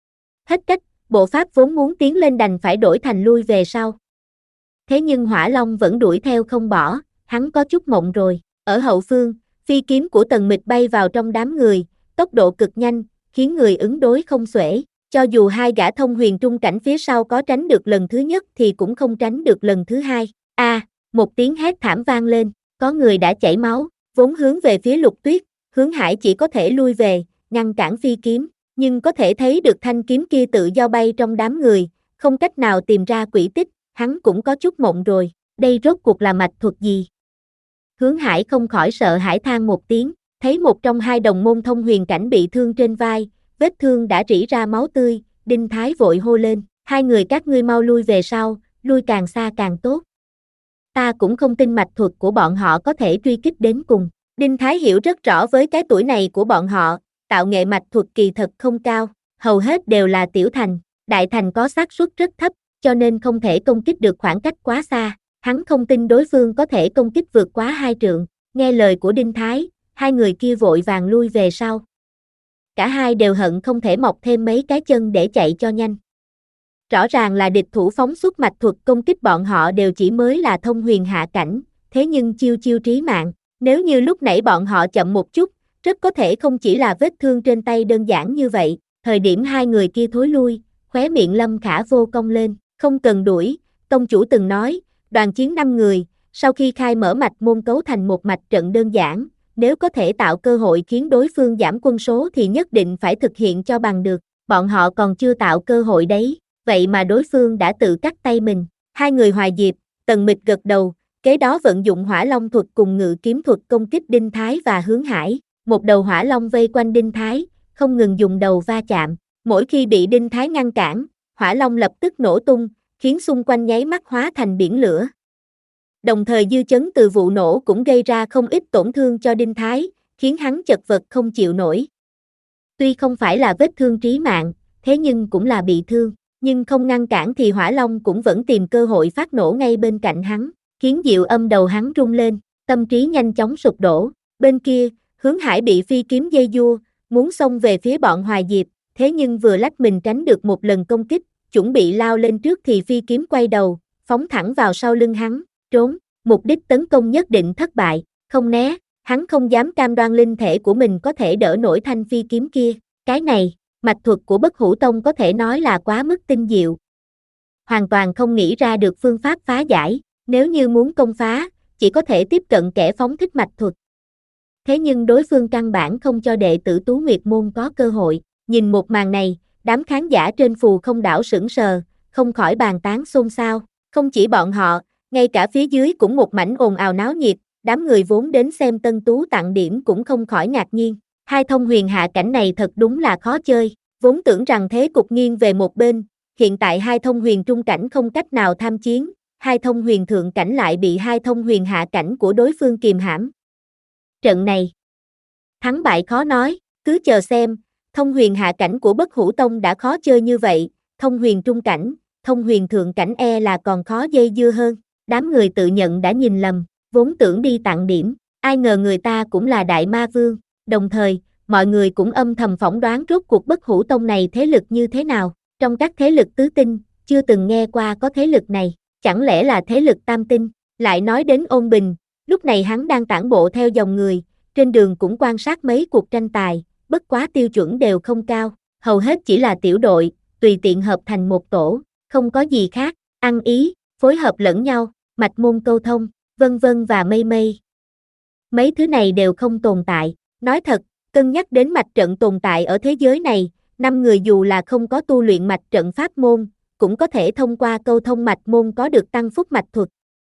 Hết cách, bộ pháp vốn muốn tiến lên đành phải đổi thành lui về sau. Thế nhưng hỏa long vẫn đuổi theo không bỏ, hắn có chút mộng rồi, ở hậu phương, phi kiếm của Tần Mịch bay vào trong đám người, tốc độ cực nhanh, khiến người ứng đối không xuể, cho dù hai gã thông huyền trung cảnh phía sau có tránh được lần thứ nhất thì cũng không tránh được lần thứ hai. A, à, một tiếng hét thảm vang lên, có người đã chảy máu, vốn hướng về phía Lục Tuyết, Hướng Hải chỉ có thể lui về, ngăn cản phi kiếm, nhưng có thể thấy được thanh kiếm kia tự do bay trong đám người, không cách nào tìm ra quỹ tích, hắn cũng có chút mộng rồi, đây rốt cuộc là mạch thuật gì? Hướng Hải không khỏi sợ hãi than một tiếng, thấy một trong hai đồng môn thông huyền cảnh bị thương trên vai, vết thương đã rỉ ra máu tươi, Đinh Thái vội hô lên, hai người các ngươi mau lui về sau, lui càng xa càng tốt. Ta cũng không tin mạch thuật của bọn họ có thể truy kích đến cùng. Đinh Thái hiểu rất rõ với cái tuổi này của bọn họ, tạo nghệ mạch thuật kỳ thật không cao, hầu hết đều là tiểu thành, đại thành có xác suất rất thấp, cho nên không thể công kích được khoảng cách quá xa. Hắn không tin đối phương có thể công kích vượt quá hai trượng, nghe lời của Đinh Thái, hai người kia vội vàng lui về sau. Cả hai đều hận không thể mọc thêm mấy cái chân để chạy cho nhanh. Rõ ràng là địch thủ phóng xuất mạch thuật công kích bọn họ đều chỉ mới là thông huyền hạ cảnh, thế nhưng chiêu chiêu trí mạng, nếu như lúc nãy bọn họ chậm một chút, rất có thể không chỉ là vết thương trên tay đơn giản như vậy. Thời điểm hai người kia thối lui, khóe miệng Lâm Khả vô cong lên, không cần đuổi, tông chủ từng nói, đoàn chiến năm người, sau khi khai mở mạch môn cấu thành một mạch trận đơn giản, nếu có thể tạo cơ hội khiến đối phương giảm quân số thì nhất định phải thực hiện cho bằng được, bọn họ còn chưa tạo cơ hội đấy, vậy mà đối phương đã tự cắt tay mình. Hai người Hoài Diệp, Tần Mịch gật đầu, kế đó vận dụng hỏa long thuật cùng ngự kiếm thuật công kích Đinh Thái và Hướng Hải, một đầu hỏa long vây quanh Đinh Thái, không ngừng dùng đầu va chạm, mỗi khi bị Đinh Thái ngăn cản, hỏa long lập tức nổ tung, khiến xung quanh nháy mắt hóa thành biển lửa. Đồng thời dư chấn từ vụ nổ cũng gây ra không ít tổn thương cho Đinh Thái, khiến hắn chật vật không chịu nổi. Tuy không phải là vết thương trí mạng, thế nhưng cũng là bị thương, nhưng không ngăn cản thì hỏa long cũng vẫn tìm cơ hội phát nổ ngay bên cạnh hắn, khiến Diệu Âm đầu hắn rung lên, tâm trí nhanh chóng sụp đổ. Bên kia, Hướng Hải bị phi kiếm dây dua, muốn xông về phía bọn Hoài Diệp, thế nhưng vừa lách mình tránh được một lần công kích, chuẩn bị lao lên trước thì phi kiếm quay đầu, phóng thẳng vào sau lưng hắn, trốn, mục đích tấn công nhất định thất bại, không né, hắn không dám cam đoan linh thể của mình có thể đỡ nổi thanh phi kiếm kia, cái này, mạch thuật của Bất Hủ Tông có thể nói là quá mức tinh diệu, hoàn toàn không nghĩ ra được phương pháp phá giải, nếu như muốn công phá, chỉ có thể tiếp cận kẻ phóng thích mạch thuật. Thế nhưng đối phương căn bản không cho đệ tử Tú Nguyệt Môn có cơ hội, nhìn một màn này, đám khán giả trên Phù Không đảo sững sờ, không khỏi bàn tán xôn xao, không chỉ bọn họ, ngay cả phía dưới cũng một mảnh ồn ào náo nhiệt, đám người vốn đến xem Tân Tú tặng điểm cũng không khỏi ngạc nhiên, hai thông huyền hạ cảnh này thật đúng là khó chơi, vốn tưởng rằng thế cục nghiêng về một bên, hiện tại hai thông huyền trung cảnh không cách nào tham chiến, hai thông huyền thượng cảnh lại bị hai thông huyền hạ cảnh của đối phương kìm hãm. Trận này, thắng bại khó nói, cứ chờ xem, thông huyền hạ cảnh của Bất Hủ Tông đã khó chơi như vậy, thông huyền trung cảnh, thông huyền thượng cảnh e là còn khó dây dưa hơn, đám người tự nhận đã nhìn lầm, vốn tưởng đi tặng điểm, ai ngờ người ta cũng là Đại Ma Vương, đồng thời, mọi người cũng âm thầm phỏng đoán rốt cuộc Bất Hủ Tông này thế lực như thế nào, trong các thế lực tứ tinh, chưa từng nghe qua có thế lực này, chẳng lẽ là thế lực tam tinh, lại nói đến Ôn Bình, lúc này hắn đang tản bộ theo dòng người, trên đường cũng quan sát mấy cuộc tranh tài, bất quá tiêu chuẩn đều không cao, hầu hết chỉ là tiểu đội, tùy tiện hợp thành một tổ, không có gì khác, ăn ý, phối hợp lẫn nhau, mạch môn câu thông, vân vân và mây mây. Mấy thứ này đều không tồn tại, nói thật, cân nhắc đến mạch trận tồn tại ở thế giới này, năm người dù là không có tu luyện mạch trận pháp môn, cũng có thể thông qua câu thông mạch môn có được tăng phúc mạch thuật.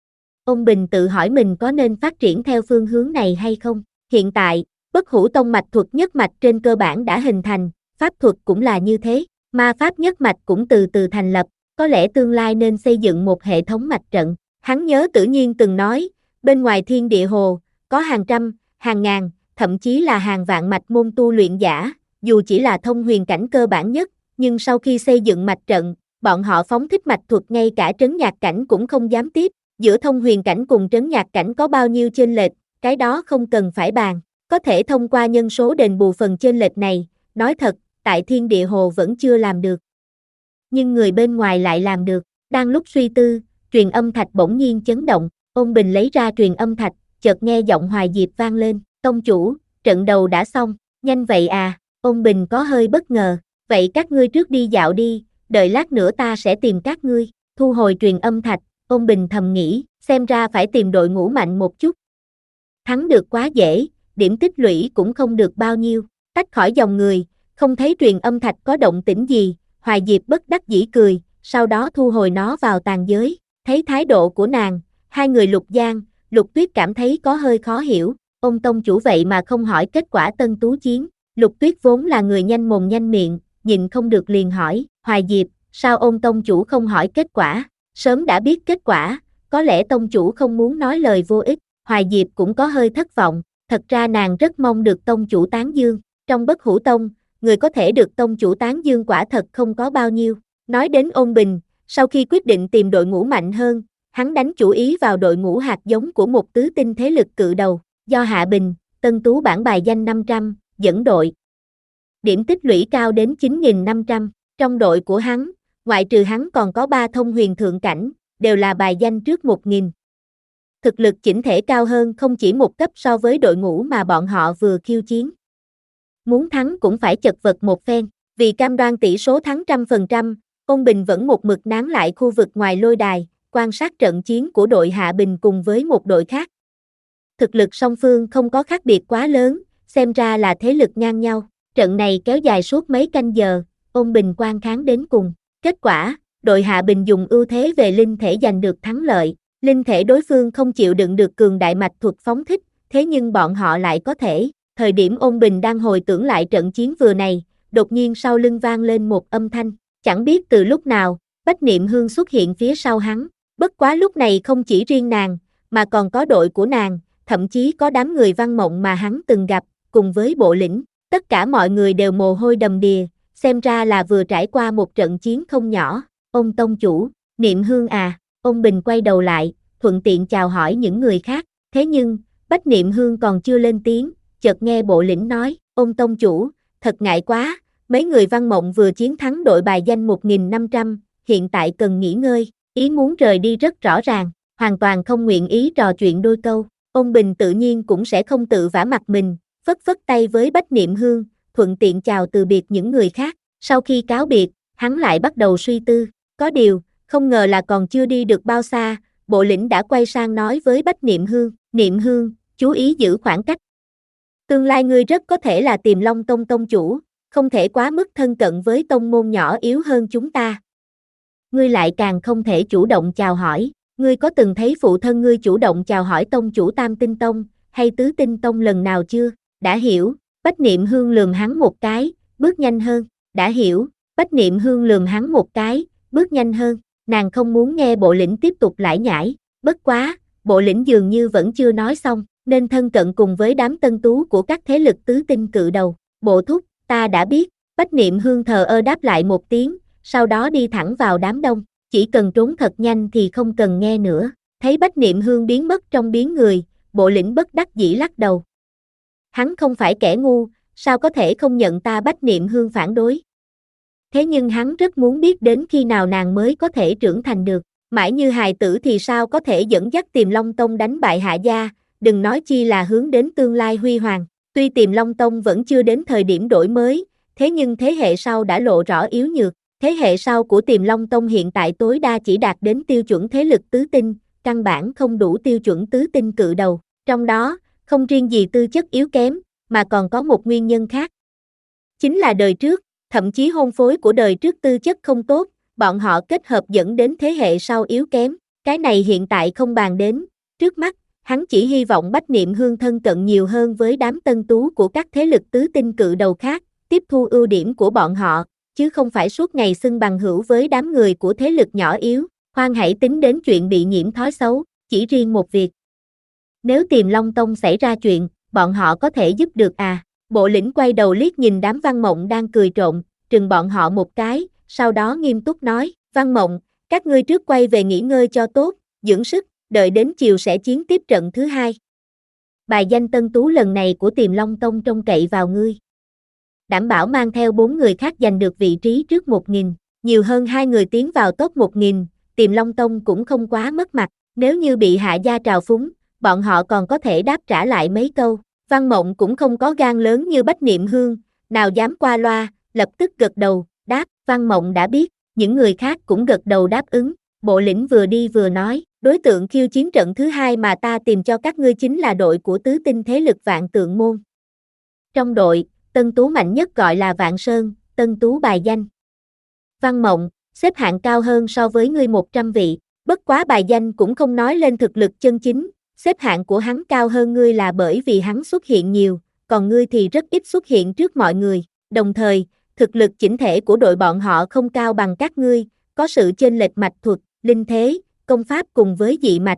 Ôn Bình tự hỏi mình có nên phát triển theo phương hướng này hay không, hiện tại, Bất Hủ Tông mạch thuật nhất mạch trên cơ bản đã hình thành, pháp thuật cũng là như thế, ma pháp nhất mạch cũng từ từ thành lập, có lẽ tương lai nên xây dựng một hệ thống mạch trận. Hắn nhớ Tử Nhiên từng nói, bên ngoài thiên địa hồ, có hàng trăm, hàng ngàn, thậm chí là hàng vạn mạch môn tu luyện giả, dù chỉ là thông huyền cảnh cơ bản nhất, nhưng sau khi xây dựng mạch trận, bọn họ phóng thích mạch thuật ngay cả trấn nhạc cảnh cũng không dám tiếp, giữa thông huyền cảnh cùng trấn nhạc cảnh có bao nhiêu chênh lệch, cái đó không cần phải bàn, có thể thông qua nhân số đền bù phần chênh lệch này, nói thật, tại thiên địa hồ vẫn chưa làm được. Nhưng người bên ngoài lại làm được, đang lúc suy tư, truyền âm thạch bỗng nhiên chấn động, Ôn Bình lấy ra truyền âm thạch, chợt nghe giọng Hoài Diệp vang lên, tông chủ, trận đầu đã xong, nhanh vậy à, Ôn Bình có hơi bất ngờ, vậy các ngươi trước đi dạo đi, đợi lát nữa ta sẽ tìm các ngươi, thu hồi truyền âm thạch, Ôn Bình thầm nghĩ, xem ra phải tìm đội ngũ mạnh một chút. Thắng được quá dễ, điểm tích lũy cũng không được bao nhiêu, tách khỏi dòng người, không thấy truyền âm thạch có động tĩnh gì, Hoài Diệp bất đắc dĩ cười, sau đó thu hồi nó vào tàn giới, thấy thái độ của nàng, hai người Lục Giang, Lục Tuyết cảm thấy có hơi khó hiểu, Ôn tông chủ vậy mà không hỏi kết quả Tân Tú chiến, Lục Tuyết vốn là người nhanh mồm nhanh miệng, nhịn không được liền hỏi, Hoài Diệp, sao Ôn tông chủ không hỏi kết quả, sớm đã biết kết quả, có lẽ tông chủ không muốn nói lời vô ích, Hoài Diệp cũng có hơi thất vọng, thật ra nàng rất mong được tông chủ tán dương, trong Bất Hủ Tông, người có thể được tông chủ tán dương quả thật không có bao nhiêu, nói đến Ôn Bình, sau khi quyết định tìm đội ngũ mạnh hơn, hắn đánh chủ ý vào đội ngũ hạt giống của một tứ tinh thế lực cự đầu, do Hạ Bình, Tân Tú bảng bài danh năm trăm, dẫn đội. Điểm tích lũy cao đến chín nghìn năm trăm, trong đội của hắn, ngoại trừ hắn còn có ba thông huyền thượng cảnh, đều là bài danh trước một nghìn. Thực lực chỉnh thể cao hơn không chỉ một cấp so với đội ngũ mà bọn họ vừa khiêu chiến. Muốn thắng cũng phải chật vật một phen, vì cam đoan tỷ số thắng trăm phần trăm, Ôn Bình vẫn một mực nán lại khu vực ngoài lôi đài, quan sát trận chiến của đội Hạ Bình cùng với một đội khác. Thực lực song phương không có khác biệt quá lớn, xem ra là thế lực ngang nhau, trận này kéo dài suốt mấy canh giờ, Ôn Bình quan kháng đến cùng. Kết quả, đội Hạ Bình dùng ưu thế về linh thể giành được thắng lợi, linh thể đối phương không chịu đựng được cường đại mạch thuật phóng thích, thế nhưng bọn họ lại có thể. Thời điểm Ôn Bình đang hồi tưởng lại trận chiến vừa này, đột nhiên sau lưng vang lên một âm thanh, chẳng biết từ lúc nào, Bách Niệm Hương xuất hiện phía sau hắn, bất quá lúc này không chỉ riêng nàng, mà còn có đội của nàng, thậm chí có đám người Văn Mộng mà hắn từng gặp, cùng với bộ lĩnh, tất cả mọi người đều mồ hôi đầm đìa, xem ra là vừa trải qua một trận chiến không nhỏ. Ôn tông chủ, Niệm Hương à, Ôn Bình quay đầu lại, thuận tiện chào hỏi những người khác, thế nhưng, Bách Niệm Hương còn chưa lên tiếng, chợt nghe bộ lĩnh nói, Ôn tông chủ, thật ngại quá, mấy người Văn Mộng vừa chiến thắng đội bài danh một nghìn năm trăm, hiện tại cần nghỉ ngơi, ý muốn rời đi rất rõ ràng, hoàn toàn không nguyện ý trò chuyện đôi câu, Ôn Bình tự nhiên cũng sẽ không tự vả mặt mình, phất phất tay với Bách Niệm Hương, thuận tiện chào từ biệt những người khác, sau khi cáo biệt, hắn lại bắt đầu suy tư, có điều, không ngờ là còn chưa đi được bao xa, bộ lĩnh đã quay sang nói với Bách Niệm Hương, Niệm Hương, chú ý giữ khoảng cách. Tương lai ngươi rất có thể là Tiềm Long Tông tông chủ, không thể quá mức thân cận với tông môn nhỏ yếu hơn chúng ta. Ngươi lại càng không thể chủ động chào hỏi, ngươi có từng thấy phụ thân ngươi chủ động chào hỏi tông chủ Tam Tinh Tông, hay Tứ Tinh Tông lần nào chưa? Đã hiểu, Bách Niệm Hương lườm hắn một cái, bước nhanh hơn, đã hiểu, Bách Niệm Hương lườm hắn một cái, bước nhanh hơn, nàng không muốn nghe bộ lĩnh tiếp tục lải nhải, bất quá, bộ lĩnh dường như vẫn chưa nói xong, nên thân cận cùng với đám tân tú của các thế lực tứ tinh cự đầu, bộ thúc, ta đã biết, Bách Niệm Hương thờ ơ đáp lại một tiếng, sau đó đi thẳng vào đám đông, chỉ cần trốn thật nhanh thì không cần nghe nữa, thấy Bách Niệm Hương biến mất trong biến người, bộ lĩnh bất đắc dĩ lắc đầu. Hắn không phải kẻ ngu, sao có thể không nhận ta Bách Niệm Hương phản đối. Thế nhưng hắn rất muốn biết đến khi nào nàng mới có thể trưởng thành được, mãi như hài tử thì sao có thể dẫn dắt Tiềm Long Tông đánh bại Hạ Gia, đừng nói chi là hướng đến tương lai huy hoàng. Tuy Tiềm Long Tông vẫn chưa đến thời điểm đổi mới, thế nhưng thế hệ sau đã lộ rõ yếu nhược, thế hệ sau của Tiềm Long Tông hiện tại tối đa chỉ đạt đến tiêu chuẩn thế lực tứ tinh, căn bản không đủ tiêu chuẩn tứ tinh cự đầu, trong đó, không riêng gì tư chất yếu kém, mà còn có một nguyên nhân khác. Chính là đời trước, thậm chí hôn phối của đời trước tư chất không tốt, bọn họ kết hợp dẫn đến thế hệ sau yếu kém, cái này hiện tại không bàn đến, trước mắt, hắn chỉ hy vọng Bách Niệm Hương thân cận nhiều hơn với đám tân tú của các thế lực tứ tinh cự đầu khác, tiếp thu ưu điểm của bọn họ, chứ không phải suốt ngày xưng bằng hữu với đám người của thế lực nhỏ yếu, khoan hãy tính đến chuyện bị nhiễm thói xấu, chỉ riêng một việc. Nếu Tiềm Long Tông xảy ra chuyện, bọn họ có thể giúp được à? Bộ lĩnh quay đầu liếc nhìn đám Văn Mộng đang cười trộm, trừng bọn họ một cái, sau đó nghiêm túc nói, Văn Mộng, các ngươi trước quay về nghỉ ngơi cho tốt, dưỡng sức, đợi đến chiều sẽ chiến tiếp trận thứ hai. Bài danh tân tú lần này của Tiềm Long Tông trông cậy vào ngươi. Đảm bảo mang theo bốn người khác giành được vị trí trước một nghìn, nhiều hơn hai người tiến vào top một nghìn, Tiềm Long Tông cũng không quá mất mặt, nếu như bị Hạ Gia trào phúng, bọn họ còn có thể đáp trả lại mấy câu. Văn Mộng cũng không có gan lớn như Bách Niệm Hương, nào dám qua loa, lập tức gật đầu, đáp, Văn Mộng đã biết, những người khác cũng gật đầu đáp ứng, bộ lĩnh vừa đi vừa nói, đối tượng khiêu chiến trận thứ hai mà ta tìm cho các ngươi chính là đội của tứ tinh thế lực Vạn Tượng Môn. Trong đội, tân tú mạnh nhất gọi là Vạn Sơn, tân tú bài danh. Văn Mộng, xếp hạng cao hơn so với ngươi một trăm vị, bất quá bài danh cũng không nói lên thực lực chân chính. Xếp hạng của hắn cao hơn ngươi là bởi vì hắn xuất hiện nhiều, còn ngươi thì rất ít xuất hiện trước mọi người. Đồng thời, thực lực chỉnh thể của đội bọn họ không cao bằng các ngươi, có sự chênh lệch mạch thuật, linh thế, công pháp cùng với dị mạch.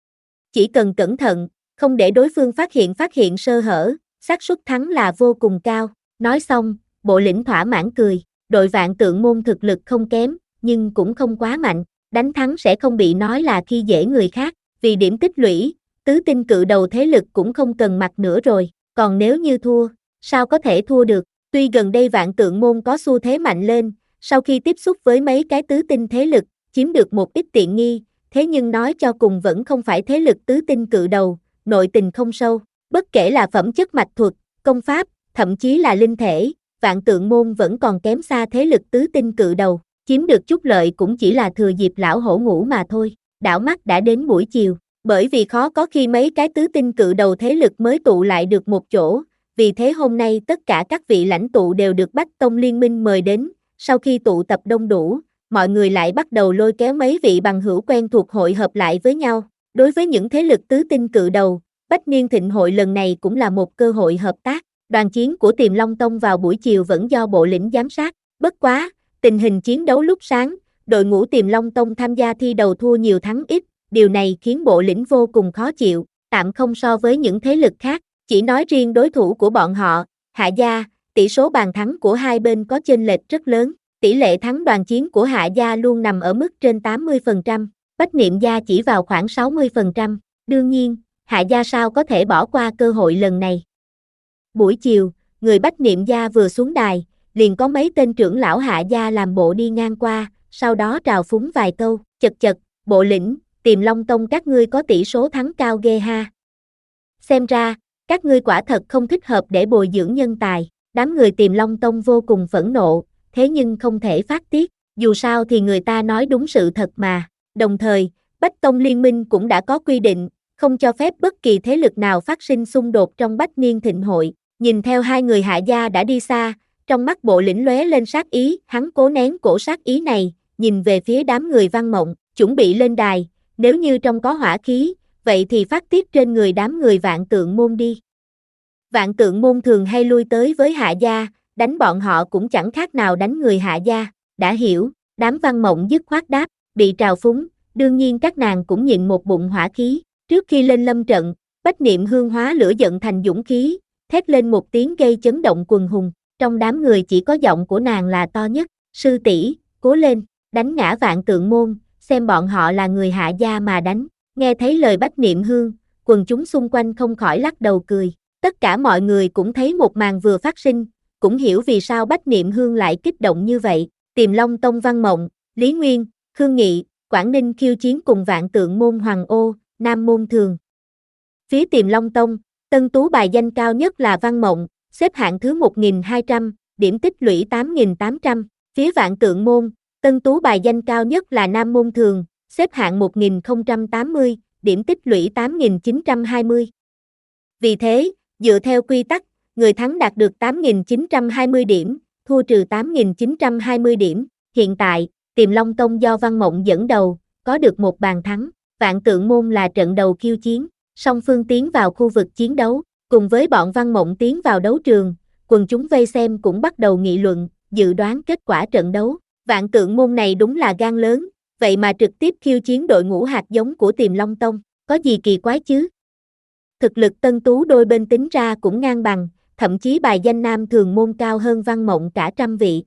Chỉ cần cẩn thận, không để đối phương phát hiện phát hiện sơ hở, xác suất thắng là vô cùng cao. Nói xong, bộ lĩnh thỏa mãn cười, đội Vạn Tượng Môn thực lực không kém, nhưng cũng không quá mạnh, đánh thắng sẽ không bị nói là khi dễ người khác, vì điểm tích lũy. Tứ tinh cự đầu thế lực cũng không cần mặt nữa rồi, còn nếu như thua, sao có thể thua được, tuy gần đây Vạn Tượng Môn có xu thế mạnh lên, sau khi tiếp xúc với mấy cái tứ tinh thế lực, chiếm được một ít tiện nghi, thế nhưng nói cho cùng vẫn không phải thế lực tứ tinh cự đầu, nội tình không sâu, bất kể là phẩm chất mạch thuật, công pháp, thậm chí là linh thể, Vạn Tượng Môn vẫn còn kém xa thế lực tứ tinh cự đầu, chiếm được chút lợi cũng chỉ là thừa dịp lão hổ ngủ mà thôi, đảo mắt đã đến buổi chiều. Bởi vì khó có khi mấy cái tứ tinh cự đầu thế lực mới tụ lại được một chỗ, vì thế hôm nay tất cả các vị lãnh tụ đều được Bách Tông Liên minh mời đến, sau khi tụ tập đông đủ, mọi người lại bắt đầu lôi kéo mấy vị bằng hữu quen thuộc hội hợp lại với nhau. Đối với những thế lực tứ tinh cự đầu, Bách Niên Thịnh hội lần này cũng là một cơ hội hợp tác. Đoàn chiến của Tiềm Long Tông vào buổi chiều vẫn do bộ lĩnh giám sát, bất quá, tình hình chiến đấu lúc sáng, đội ngũ Tiềm Long Tông tham gia thi đầu thua nhiều thắng ít. Điều này khiến bộ lĩnh vô cùng khó chịu, tạm không so với những thế lực khác, chỉ nói riêng đối thủ của bọn họ, Hạ Gia, tỷ số bàn thắng của hai bên có chênh lệch rất lớn, tỷ lệ thắng đoàn chiến của Hạ Gia luôn nằm ở mức trên tám mươi phần trăm, Bách Niệm Gia chỉ vào khoảng sáu mươi phần trăm, đương nhiên, Hạ Gia sao có thể bỏ qua cơ hội lần này. Buổi chiều, người Bách Niệm Gia vừa xuống đài, liền có mấy tên trưởng lão Hạ Gia làm bộ đi ngang qua, sau đó trào phúng vài câu, chật chật, bộ lĩnh, Tiềm Long Tông các ngươi có tỷ số thắng cao ghê ha. Xem ra, các ngươi quả thật không thích hợp để bồi dưỡng nhân tài, đám người Tiềm Long Tông vô cùng phẫn nộ, thế nhưng không thể phát tiết, Dù sao thì người ta nói đúng sự thật mà. Đồng thời, Bách Tông Liên minh cũng đã có quy định, không cho phép bất kỳ thế lực nào phát sinh xung đột trong Bách Niên Thịnh hội. Nhìn theo hai người Hạ gia đã đi xa, trong mắt Bộ Lĩnh lóe lên sát ý, hắn cố nén cổ sát ý này, nhìn về phía đám người Văn Mộng, chuẩn bị lên đài, nếu như trong có hỏa khí, vậy thì phát tiết trên người đám người Vạn Tượng môn đi. Vạn Tượng môn thường hay lui tới với Hạ gia, đánh bọn họ cũng chẳng khác nào đánh người Hạ gia. Đã hiểu, đám Văn Mộng dứt khoát đáp, bị trào phúng, đương nhiên các nàng cũng nhịn một bụng hỏa khí. Trước khi lên lâm trận, Bách Niệm Hương hóa lửa giận thành dũng khí, thét lên một tiếng gây chấn động quần hùng. Trong đám người chỉ có giọng của nàng là to nhất, sư tỷ, cố lên, đánh ngã Vạn Tượng môn, xem bọn họ là người Hạ gia mà đánh. Nghe thấy lời Bách Niệm Hương, quần chúng xung quanh không khỏi lắc đầu cười. Tất cả mọi người cũng thấy một màn vừa phát sinh, cũng hiểu vì sao Bách Niệm Hương lại kích động như vậy. Tiềm Long Tông Văn Mộng, Lý Nguyên, Khương Nghị, Quảng Ninh khiêu chiến cùng Vạn Tượng môn Hoàng Ô, Nam môn Thường. Phía Tiềm Long Tông, Tân Tú bài danh cao nhất là Văn Mộng, xếp hạng thứ một nghìn hai trăm, điểm tích lũy tám nghìn tám trăm. Phía Vạn Tượng môn, Tân Tú bài danh cao nhất là Nam môn Thường, xếp hạng một nghìn không trăm tám mươi, điểm tích lũy tám nghìn chín trăm hai mươi. Vì thế, dựa theo quy tắc, người thắng đạt được tám nghìn chín trăm hai mươi điểm, thua trừ tám nghìn chín trăm hai mươi điểm. Hiện tại, Tiềm Long Tông do Văn Mộng dẫn đầu, có được một bàn thắng. Vạn Tượng môn là trận đầu khiêu chiến, song phương tiến vào khu vực chiến đấu, cùng với bọn Văn Mộng tiến vào đấu trường, quần chúng vây xem cũng bắt đầu nghị luận, dự đoán kết quả trận đấu. Vạn Tượng môn này đúng là gan lớn, vậy mà trực tiếp khiêu chiến đội ngũ hạt giống của Tiềm Long Tông, có gì kỳ quái chứ? Thực lực Tân Tú đôi bên tính ra cũng ngang bằng, thậm chí bài danh Nam Thường môn cao hơn Văn Mộng cả trăm vị.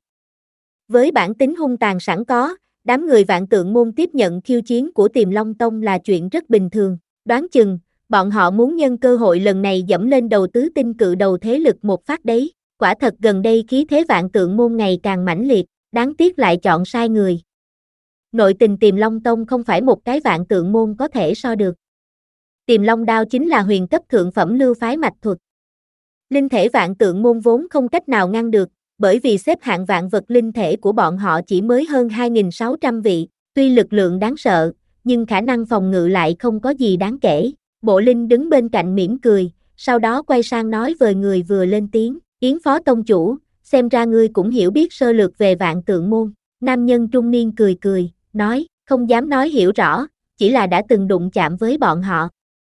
Với bản tính hung tàn sẵn có, đám người Vạn Tượng môn tiếp nhận khiêu chiến của Tiềm Long Tông là chuyện rất bình thường, đoán chừng, bọn họ muốn nhân cơ hội lần này dẫm lên đầu tứ tinh cự đầu thế lực một phát đấy. Quả thật gần đây khí thế Vạn Tượng môn ngày càng mãnh liệt, đáng tiếc lại chọn sai người. Nội tình Tiềm Long Tông không phải một cái Vạn Tượng môn có thể so được. Tiềm Long đao chính là huyền cấp thượng phẩm lưu phái mạch thuật. Linh thể Vạn Tượng môn vốn không cách nào ngăn được, bởi vì xếp hạng vạn vật linh thể của bọn họ chỉ mới hơn hai nghìn sáu trăm vị, tuy lực lượng đáng sợ, nhưng khả năng phòng ngự lại không có gì đáng kể. Bộ Linh đứng bên cạnh mỉm cười, sau đó quay sang nói với người vừa lên tiếng, Yến Phó Tông Chủ, xem ra ngươi cũng hiểu biết sơ lược về Vạn Tượng môn. Nam nhân trung niên cười cười, nói, không dám nói hiểu rõ, chỉ là đã từng đụng chạm với bọn họ.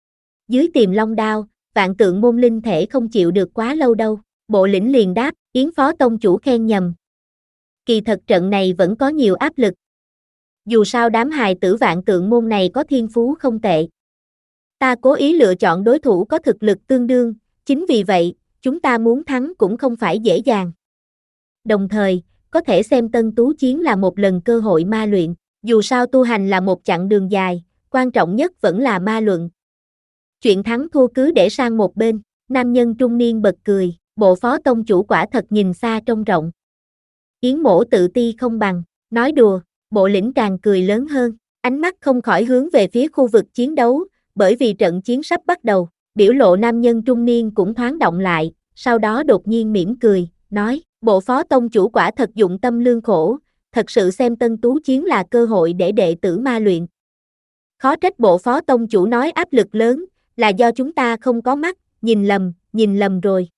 Dưới Tiềm Long đao, Vạn Tượng môn linh thể không chịu được quá lâu đâu. Bộ lĩnh liền đáp, Yến Phó Tông Chủ khen nhầm. Kỳ thật trận này vẫn có nhiều áp lực. Dù sao đám hài tử Vạn Tượng môn này có thiên phú không tệ. Ta cố ý lựa chọn đối thủ có thực lực tương đương, chính vì vậy, chúng ta muốn thắng cũng không phải dễ dàng. Đồng thời, có thể xem Tân Tú chiến là một lần cơ hội ma luyện, dù sao tu hành là một chặng đường dài, quan trọng nhất vẫn là ma luận. Chuyện thắng thua cứ để sang một bên, nam nhân trung niên bật cười, Bộ Phó Tông Chủ quả thật nhìn xa trông rộng. Yến Mỗ tự ti không bằng, nói đùa, Bộ lĩnh càng cười lớn hơn, ánh mắt không khỏi hướng về phía khu vực chiến đấu, bởi vì trận chiến sắp bắt đầu, biểu lộ nam nhân trung niên cũng thoáng động lại, sau đó đột nhiên mỉm cười, nói, Bộ Phó Tông Chủ quả thật dụng tâm lương khổ, thật sự xem Tân Tú chiến là cơ hội để đệ tử ma luyện. Khó trách Bộ Phó Tông Chủ nói áp lực lớn, là do chúng ta không có mắt, nhìn lầm, nhìn lầm rồi.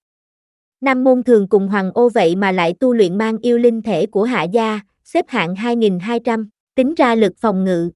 Nam môn Thường cùng Hoàng Ô vậy mà lại tu luyện mang yêu linh thể của Hạ gia, xếp hạng hai nghìn hai trăm, tính ra lực phòng ngự.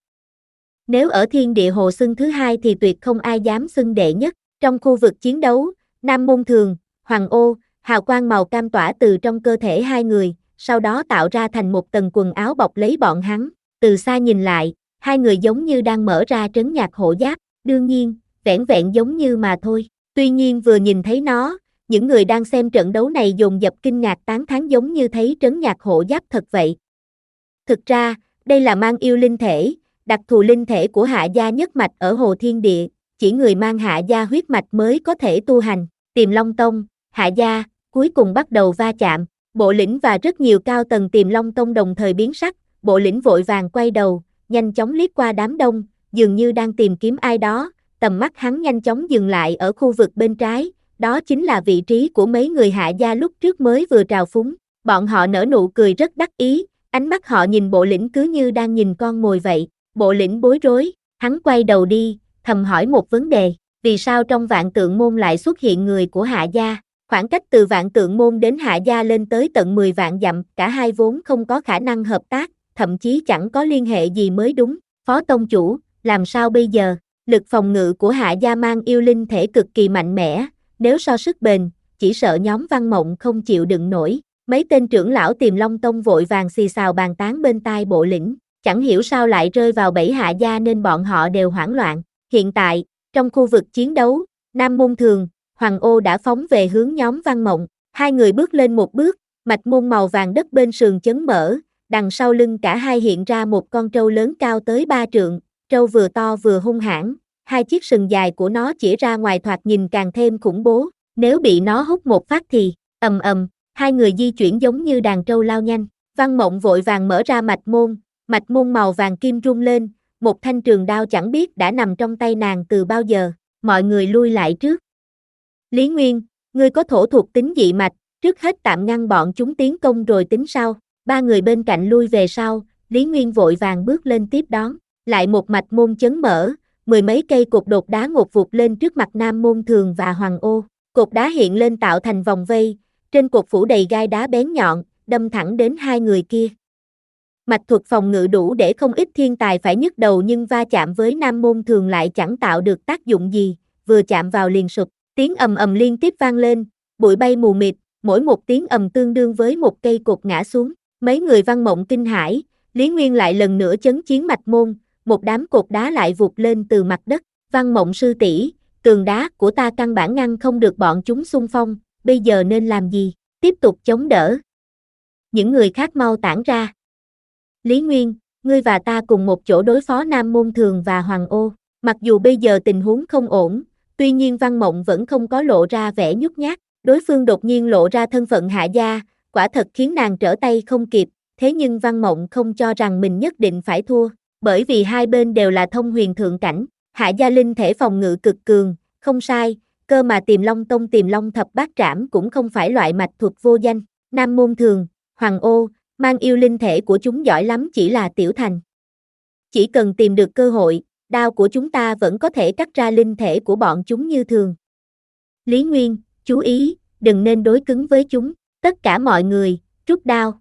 Nếu ở thiên địa hồ xưng thứ hai thì tuyệt không ai dám xưng đệ nhất. Trong khu vực chiến đấu, Nam môn Thường, Hoàng Ô, hào quang màu cam tỏa từ trong cơ thể hai người, sau đó tạo ra thành một tầng quần áo bọc lấy bọn hắn. Từ xa nhìn lại, hai người giống như đang mở ra trấn nhạc hộ giáp, đương nhiên, vẻn vẹn giống như mà thôi. Tuy nhiên vừa nhìn thấy nó, những người đang xem trận đấu này dồn dập kinh ngạc tán thán giống như thấy trấn nhạc hộ giáp thật vậy. Thực ra, đây là mang yêu linh thể, đặc thù linh thể của Hạ gia nhất mạch ở Hồ Thiên Địa, chỉ người mang Hạ gia huyết mạch mới có thể tu hành. Tiềm Long Tông, Hạ gia, cuối cùng bắt đầu va chạm, Bộ lĩnh và rất nhiều cao tầng Tiềm Long Tông đồng thời biến sắc, Bộ lĩnh vội vàng quay đầu, nhanh chóng liếc qua đám đông, dường như đang tìm kiếm ai đó, tầm mắt hắn nhanh chóng dừng lại ở khu vực bên trái, đó chính là vị trí của mấy người Hạ gia lúc trước mới vừa trào phúng, bọn họ nở nụ cười rất đắc ý, Ánh mắt họ nhìn bộ lĩnh cứ như đang nhìn con mồi vậy, bộ lĩnh bối rối, hắn quay đầu đi, thầm hỏi một vấn đề, vì sao trong Vạn Tượng Môn lại xuất hiện người của Hạ gia? Khoảng cách từ Vạn Tượng Môn đến Hạ gia lên tới tận mười vạn dặm, cả hai vốn không có khả năng hợp tác, thậm chí chẳng có liên hệ gì mới đúng. Phó tông chủ, làm sao bây giờ? Lực phòng ngự của Hạ gia mang yêu linh thể cực kỳ mạnh mẽ, nếu so sức bền, chỉ sợ nhóm Văn Mộng không chịu đựng nổi. Mấy tên trưởng lão Tiềm Long Tông vội vàng xì xào bàn tán bên tai bộ lĩnh, chẳng hiểu sao lại rơi vào bẫy Hạ gia nên bọn họ đều hoảng loạn. Hiện tại, trong khu vực chiến đấu, Nam Môn Thường, Hoàng Ô đã phóng về hướng nhóm Văn Mộng, hai người bước lên một bước, mạch môn màu vàng đất bên sườn chấn mở, đằng sau lưng cả hai hiện ra một con trâu lớn cao tới ba trượng, trâu vừa to vừa hung hãn, hai chiếc sừng dài của nó chỉ ra ngoài thoạt nhìn càng thêm khủng bố, nếu bị nó hút một phát thì, ầm ầm, hai người di chuyển giống như đàn trâu lao nhanh. Văn Mộng vội vàng mở ra mạch môn, mạch môn màu vàng kim rung lên, một thanh trường đao chẳng biết đã nằm trong tay nàng từ bao giờ, mọi người lui lại trước. Lý Nguyên, ngươi có thổ thuộc tính dị mạch, trước hết tạm ngăn bọn chúng tiến công rồi tính sau. Ba người bên cạnh lui về sau, Lý Nguyên vội vàng bước lên tiếp đón, lại một mạch môn chấn mở, mười mấy cây cột đột đá ngột vụt lên trước mặt Nam Môn Thường và Hoàng Ô, cột đá hiện lên tạo thành vòng vây, trên cột phủ đầy gai đá bén nhọn, đâm thẳng đến hai người kia. Mạch thuật phòng ngự đủ để không ít thiên tài phải nhức đầu nhưng va chạm với Nam Môn Thường lại chẳng tạo được tác dụng gì, vừa chạm vào liền sụp, tiếng ầm ầm liên tiếp vang lên, bụi bay mù mịt, mỗi một tiếng ầm tương đương với một cây cột ngã xuống. Mấy người Văn Mộng kinh hãi, Lý Nguyên lại lần nữa chấn chiến mạch môn, một đám cột đá lại vụt lên từ mặt đất. Văn Mộng sư tỷ, tường đá của ta căn bản ngăn không được bọn chúng xung phong, bây giờ nên làm gì? Tiếp tục chống đỡ. Những người khác mau tản ra. Lý Nguyên, ngươi và ta cùng một chỗ đối phó Nam Môn Thường và Hoàng Ô. Mặc dù bây giờ tình huống không ổn, tuy nhiên Văn Mộng vẫn không có lộ ra vẻ nhút nhát. Đối phương đột nhiên lộ ra thân phận Hạ gia, quả thật khiến nàng trở tay không kịp, thế nhưng Văn Mộng không cho rằng mình nhất định phải thua, bởi vì hai bên đều là thông huyền thượng cảnh, Hạ gia linh thể phòng ngự cực cường, không sai, cơ mà Tiềm Long Tông Tiềm Long thập bát trảm cũng không phải loại mạch thuật vô danh. Nam Môn Thường, Hoàng Ô, mang yêu linh thể của chúng giỏi lắm chỉ là tiểu thành. Chỉ cần tìm được cơ hội, đao của chúng ta vẫn có thể cắt ra linh thể của bọn chúng như thường. Lý Nguyên, chú ý, đừng nên đối cứng với chúng, tất cả mọi người, rút đao.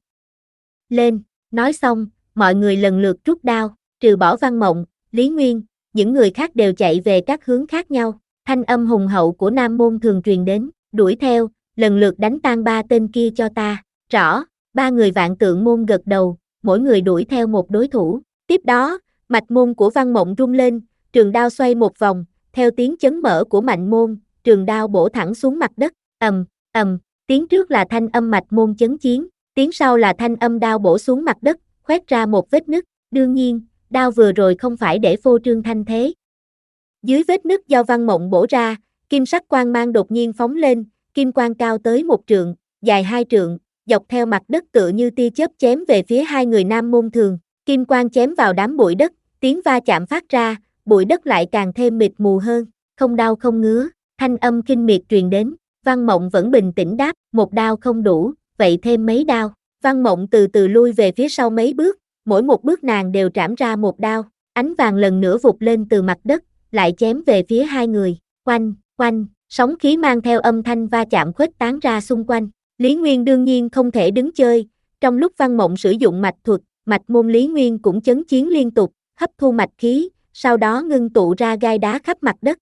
Lên, nói xong, mọi người lần lượt rút đao, trừ bỏ Văn Mộng, Lý Nguyên, những người khác đều chạy về các hướng khác nhau, thanh âm hùng hậu của Nam Môn Thường truyền đến, đuổi theo, lần lượt đánh tan ba tên kia cho ta, rõ, ba người Vạn Tượng Môn gật đầu, mỗi người đuổi theo một đối thủ, tiếp đó, mạch môn của Văn Mộng rung lên, trường đao xoay một vòng, theo tiếng chấn mở của mạnh môn, trường đao bổ thẳng xuống mặt đất, ầm, ầm, tiếng trước là thanh âm mạch môn chấn chiến, tiếng sau là thanh âm đao bổ xuống mặt đất, khoét ra một vết nứt, đương nhiên, đao vừa rồi không phải để phô trương thanh thế. Dưới vết nứt do Văn Mộng bổ ra, kim sắc quang mang đột nhiên phóng lên, kim quang cao tới một trượng, dài hai trượng, dọc theo mặt đất tựa như tia chớp chém về phía hai người Nam Môn Thường, kim quang chém vào đám bụi đất, tiếng va chạm phát ra, bụi đất lại càng thêm mịt mù hơn, không đau không ngứa, thanh âm kinh miệt truyền đến, Văn Mộng vẫn bình tĩnh đáp, một đao không đủ, vậy thêm mấy đao, Văn Mộng từ từ lui về phía sau mấy bước, mỗi một bước nàng đều trảm ra một đao, ánh vàng lần nữa vụt lên từ mặt đất, lại chém về phía hai người, quanh, quanh, sóng khí mang theo âm thanh va chạm khuếch tán ra xung quanh, Lý Nguyên đương nhiên không thể đứng chơi, trong lúc Văn Mộng sử dụng mạch thuật, mạch môn Lý Nguyên cũng chấn chiến liên tục, hấp thu mạch khí, sau đó ngưng tụ ra gai đá khắp mặt đất.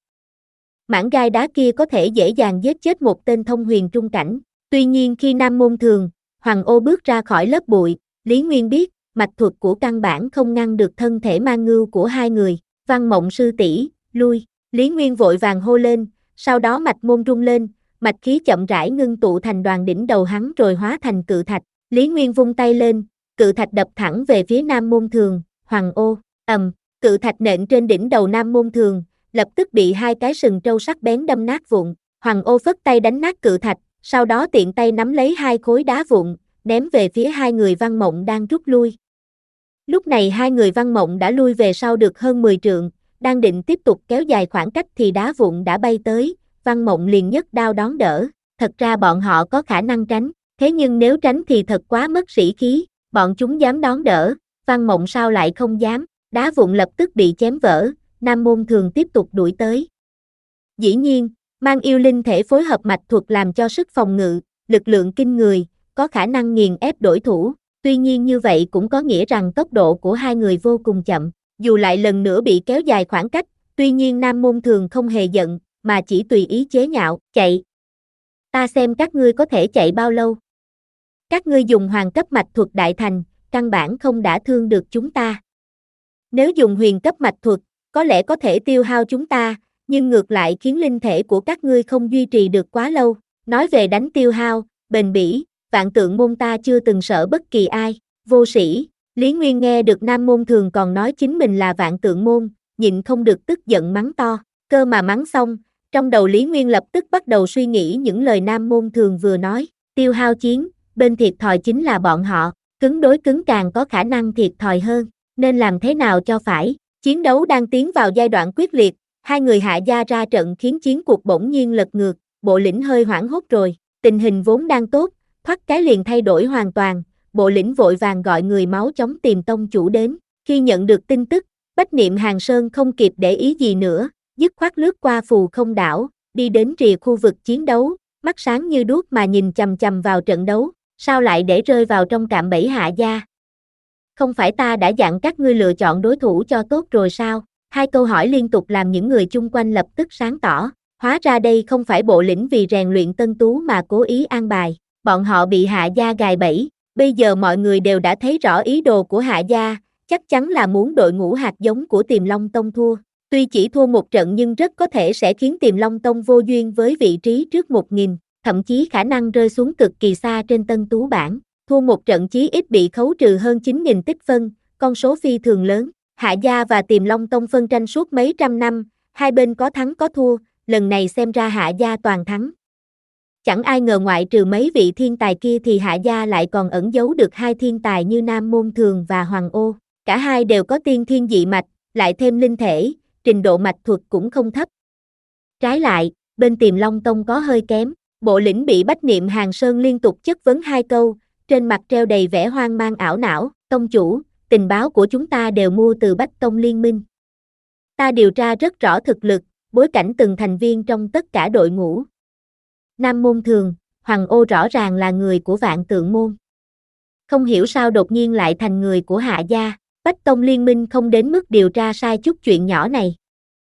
Mảng gai đá kia có thể dễ dàng giết chết một tên thông huyền trung cảnh, tuy nhiên khi Nam Môn Thường, Hoàng Ô bước ra khỏi lớp bụi, Lý Nguyên biết, mạch thuật của căn bản không ngăn được thân thể mang ngưu của hai người, Văn Mộng sư tỷ, lui, Lý Nguyên vội vàng hô lên, sau đó mạch môn rung lên, mạch khí chậm rãi ngưng tụ thành đoàn đỉnh đầu hắn rồi hóa thành cự thạch, Lý Nguyên vung tay lên, cự thạch đập thẳng về phía Nam Môn Thường, Hoàng Ô, ầm, cự thạch nện trên đỉnh đầu Nam Môn Thường, lập tức bị hai cái sừng trâu sắc bén đâm nát vụn, Hoàng Ô phất tay đánh nát cự thạch, sau đó tiện tay nắm lấy hai khối đá vụn, ném về phía hai người Văn Mộng đang rút lui. Lúc này hai người Văn Mộng đã lui về sau được hơn mười trượng, đang định tiếp tục kéo dài khoảng cách thì đá vụn đã bay tới, Văn Mộng liền nhấc đao đón đỡ, thật ra bọn họ có khả năng tránh, thế nhưng nếu tránh thì thật quá mất sĩ khí, bọn chúng dám đón đỡ, Văn Mộng sao lại không dám, đá vụn lập tức bị chém vỡ, Nam Môn Thường tiếp tục đuổi tới. Dĩ nhiên, mang yêu linh thể phối hợp mạch thuật làm cho sức phòng ngự, lực lượng kinh người, có khả năng nghiền ép đối thủ, tuy nhiên như vậy cũng có nghĩa rằng tốc độ của hai người vô cùng chậm, dù lại lần nữa bị kéo dài khoảng cách, tuy nhiên Nam Môn Thường không hề giận, mà chỉ tùy ý chế nhạo, chạy. Ta xem các ngươi có thể chạy bao lâu. Các ngươi dùng hoàng cấp mạch thuật đại thành, căn bản không đả thương được chúng ta. Nếu dùng huyền cấp mạch thuật, có lẽ có thể tiêu hao chúng ta, nhưng ngược lại khiến linh thể của các ngươi không duy trì được quá lâu. Nói về đánh tiêu hao, bền bỉ, Vạn Tượng môn ta chưa từng sợ bất kỳ ai, vô sĩ. Lý Nguyên nghe được Nam Môn Thường còn nói chính mình là Vạn Tượng môn, nhịn không được tức giận mắng to, cơ mà mắng xong, trong đầu Lý Nguyên lập tức bắt đầu suy nghĩ những lời Nam Môn Thường vừa nói, tiêu hao chiến, bên thiệt thòi chính là bọn họ, cứng đối cứng càng có khả năng thiệt thòi hơn, nên làm thế nào cho phải. Chiến đấu đang tiến vào giai đoạn quyết liệt, hai người Hạ gia ra trận khiến chiến cuộc bỗng nhiên lật ngược, Bộ Lĩnh hơi hoảng hốt rồi, tình hình vốn đang tốt, thoát cái liền thay đổi hoàn toàn, Bộ Lĩnh vội vàng gọi người máu chóng tìm tông chủ đến, khi nhận được tin tức, Bách Niệm Hàng Sơn không kịp để ý gì nữa, dứt khoát lướt qua Phù Không đảo, đi đến rìa khu vực chiến đấu, mắt sáng như đuốc mà nhìn chằm chằm vào trận đấu, sao lại để rơi vào trong cạm bẫy Hạ gia? Không phải ta đã dặn các ngươi lựa chọn đối thủ cho tốt rồi sao? Hai câu hỏi liên tục làm những người chung quanh lập tức sáng tỏ, hóa ra đây không phải Bộ Lĩnh vì rèn luyện tân tú mà cố ý an bài, bọn họ bị Hạ gia gài bẫy, bây giờ mọi người đều đã thấy rõ ý đồ của Hạ gia, chắc chắn là muốn đội ngũ hạt giống của Tiềm Long Tông thua. Tuy chỉ thua một trận nhưng rất có thể sẽ khiến Tiềm Long Tông vô duyên với vị trí trước một nghìn, thậm chí khả năng rơi xuống cực kỳ xa trên tân tú bảng. Thua một trận chí ít bị khấu trừ hơn chín nghìn tích phân, con số phi thường lớn. Hạ gia và Tiềm Long Tông phân tranh suốt mấy trăm năm, hai bên có thắng có thua, lần này xem ra Hạ gia toàn thắng. Chẳng ai ngờ ngoại trừ mấy vị thiên tài kia thì Hạ gia lại còn ẩn giấu được hai thiên tài như Nam Môn Thường và Hoàng Ô. Cả hai đều có tiên thiên dị mạch, lại thêm linh thể, trình độ mạch thuật cũng không thấp. Trái lại, bên Tiềm Long Tông có hơi kém, Bộ Lĩnh bị Bách Niệm Hàng Sơn liên tục chất vấn hai câu, trên mặt treo đầy vẻ hoang mang ảo não, tông chủ, tình báo của chúng ta đều mua từ Bách Tông Liên minh. Ta điều tra rất rõ thực lực, bối cảnh từng thành viên trong tất cả đội ngũ. Nam Môn Thường, Hoàng Ô rõ ràng là người của Vạn Tượng môn. Không hiểu sao đột nhiên lại thành người của Hạ gia, Bách Tông Liên minh không đến mức điều tra sai chút chuyện nhỏ này.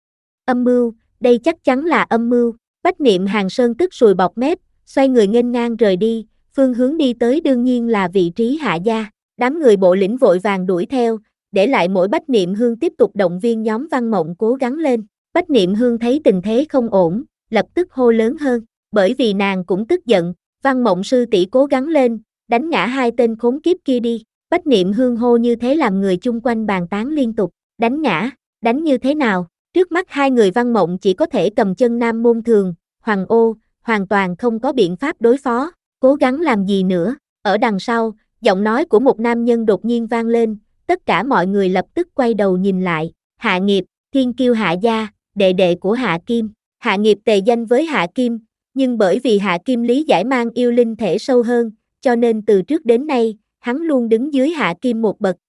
Âm mưu, đây chắc chắn là âm mưu, Bách Niệm Hàng Sơn tức sùi bọt mép, xoay người nghênh ngang rời đi, phương hướng đi tới đương nhiên là vị trí Hạ gia, đám người Bộ Lĩnh vội vàng đuổi theo, để lại mỗi Bách Niệm Hương tiếp tục động viên nhóm Văn Mộng cố gắng lên. Bách Niệm Hương thấy tình thế không ổn, lập tức hô lớn hơn, bởi vì nàng cũng tức giận, Văn Mộng sư tỷ cố gắng lên, đánh ngã hai tên khốn kiếp kia đi. Bách Niệm Hương hô như thế làm người chung quanh bàn tán liên tục, đánh ngã, đánh như thế nào? Trước mắt hai người Văn Mộng chỉ có thể cầm chân Nam Môn Thường, Hoàng Ô, hoàn toàn không có biện pháp đối phó, cố gắng làm gì nữa. Ở đằng sau, giọng nói của một nam nhân đột nhiên vang lên, tất cả mọi người lập tức quay đầu nhìn lại, Hạ Nghiệp, thiên kiêu Hạ gia, đệ đệ của Hạ Kim. Hạ Nghiệp tề danh với Hạ Kim, nhưng bởi vì Hạ Kim lý giải mang yêu linh thể sâu hơn, cho nên từ trước đến nay, hắn luôn đứng dưới Hạ Kim một bậc.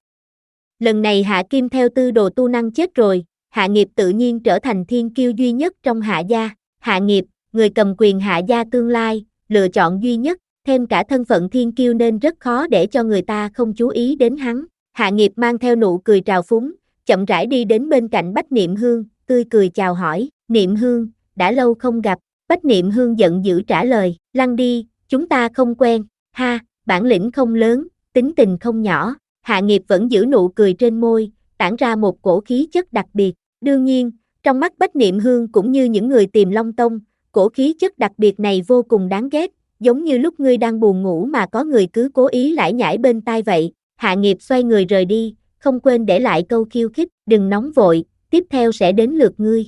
Lần này Hạ Kim theo tư đồ tu năng chết rồi, Hạ Nghiệp tự nhiên trở thành thiên kiêu duy nhất trong Hạ gia. Hạ Nghiệp, người cầm quyền Hạ gia tương lai, lựa chọn duy nhất, thêm cả thân phận thiên kiêu nên rất khó để cho người ta không chú ý đến hắn. Hạ Nghiệp mang theo nụ cười trào phúng, chậm rãi đi đến bên cạnh Bách Niệm Hương, tươi cười chào hỏi, Niệm Hương, đã lâu không gặp. Bách Niệm Hương giận dữ trả lời, lăn đi, chúng ta không quen, ha, bản lĩnh không lớn, tính tình không nhỏ. Hạ Nghiệp vẫn giữ nụ cười trên môi, tản ra một cổ khí chất đặc biệt. Đương nhiên, trong mắt Bách Niệm Hương cũng như những người Tiềm Long Tông, cổ khí chất đặc biệt này vô cùng đáng ghét, giống như lúc ngươi đang buồn ngủ mà có người cứ cố ý lải nhải bên tai vậy. Hạ Nghiệp xoay người rời đi, không quên để lại câu khiêu khích, đừng nóng vội, tiếp theo sẽ đến lượt ngươi.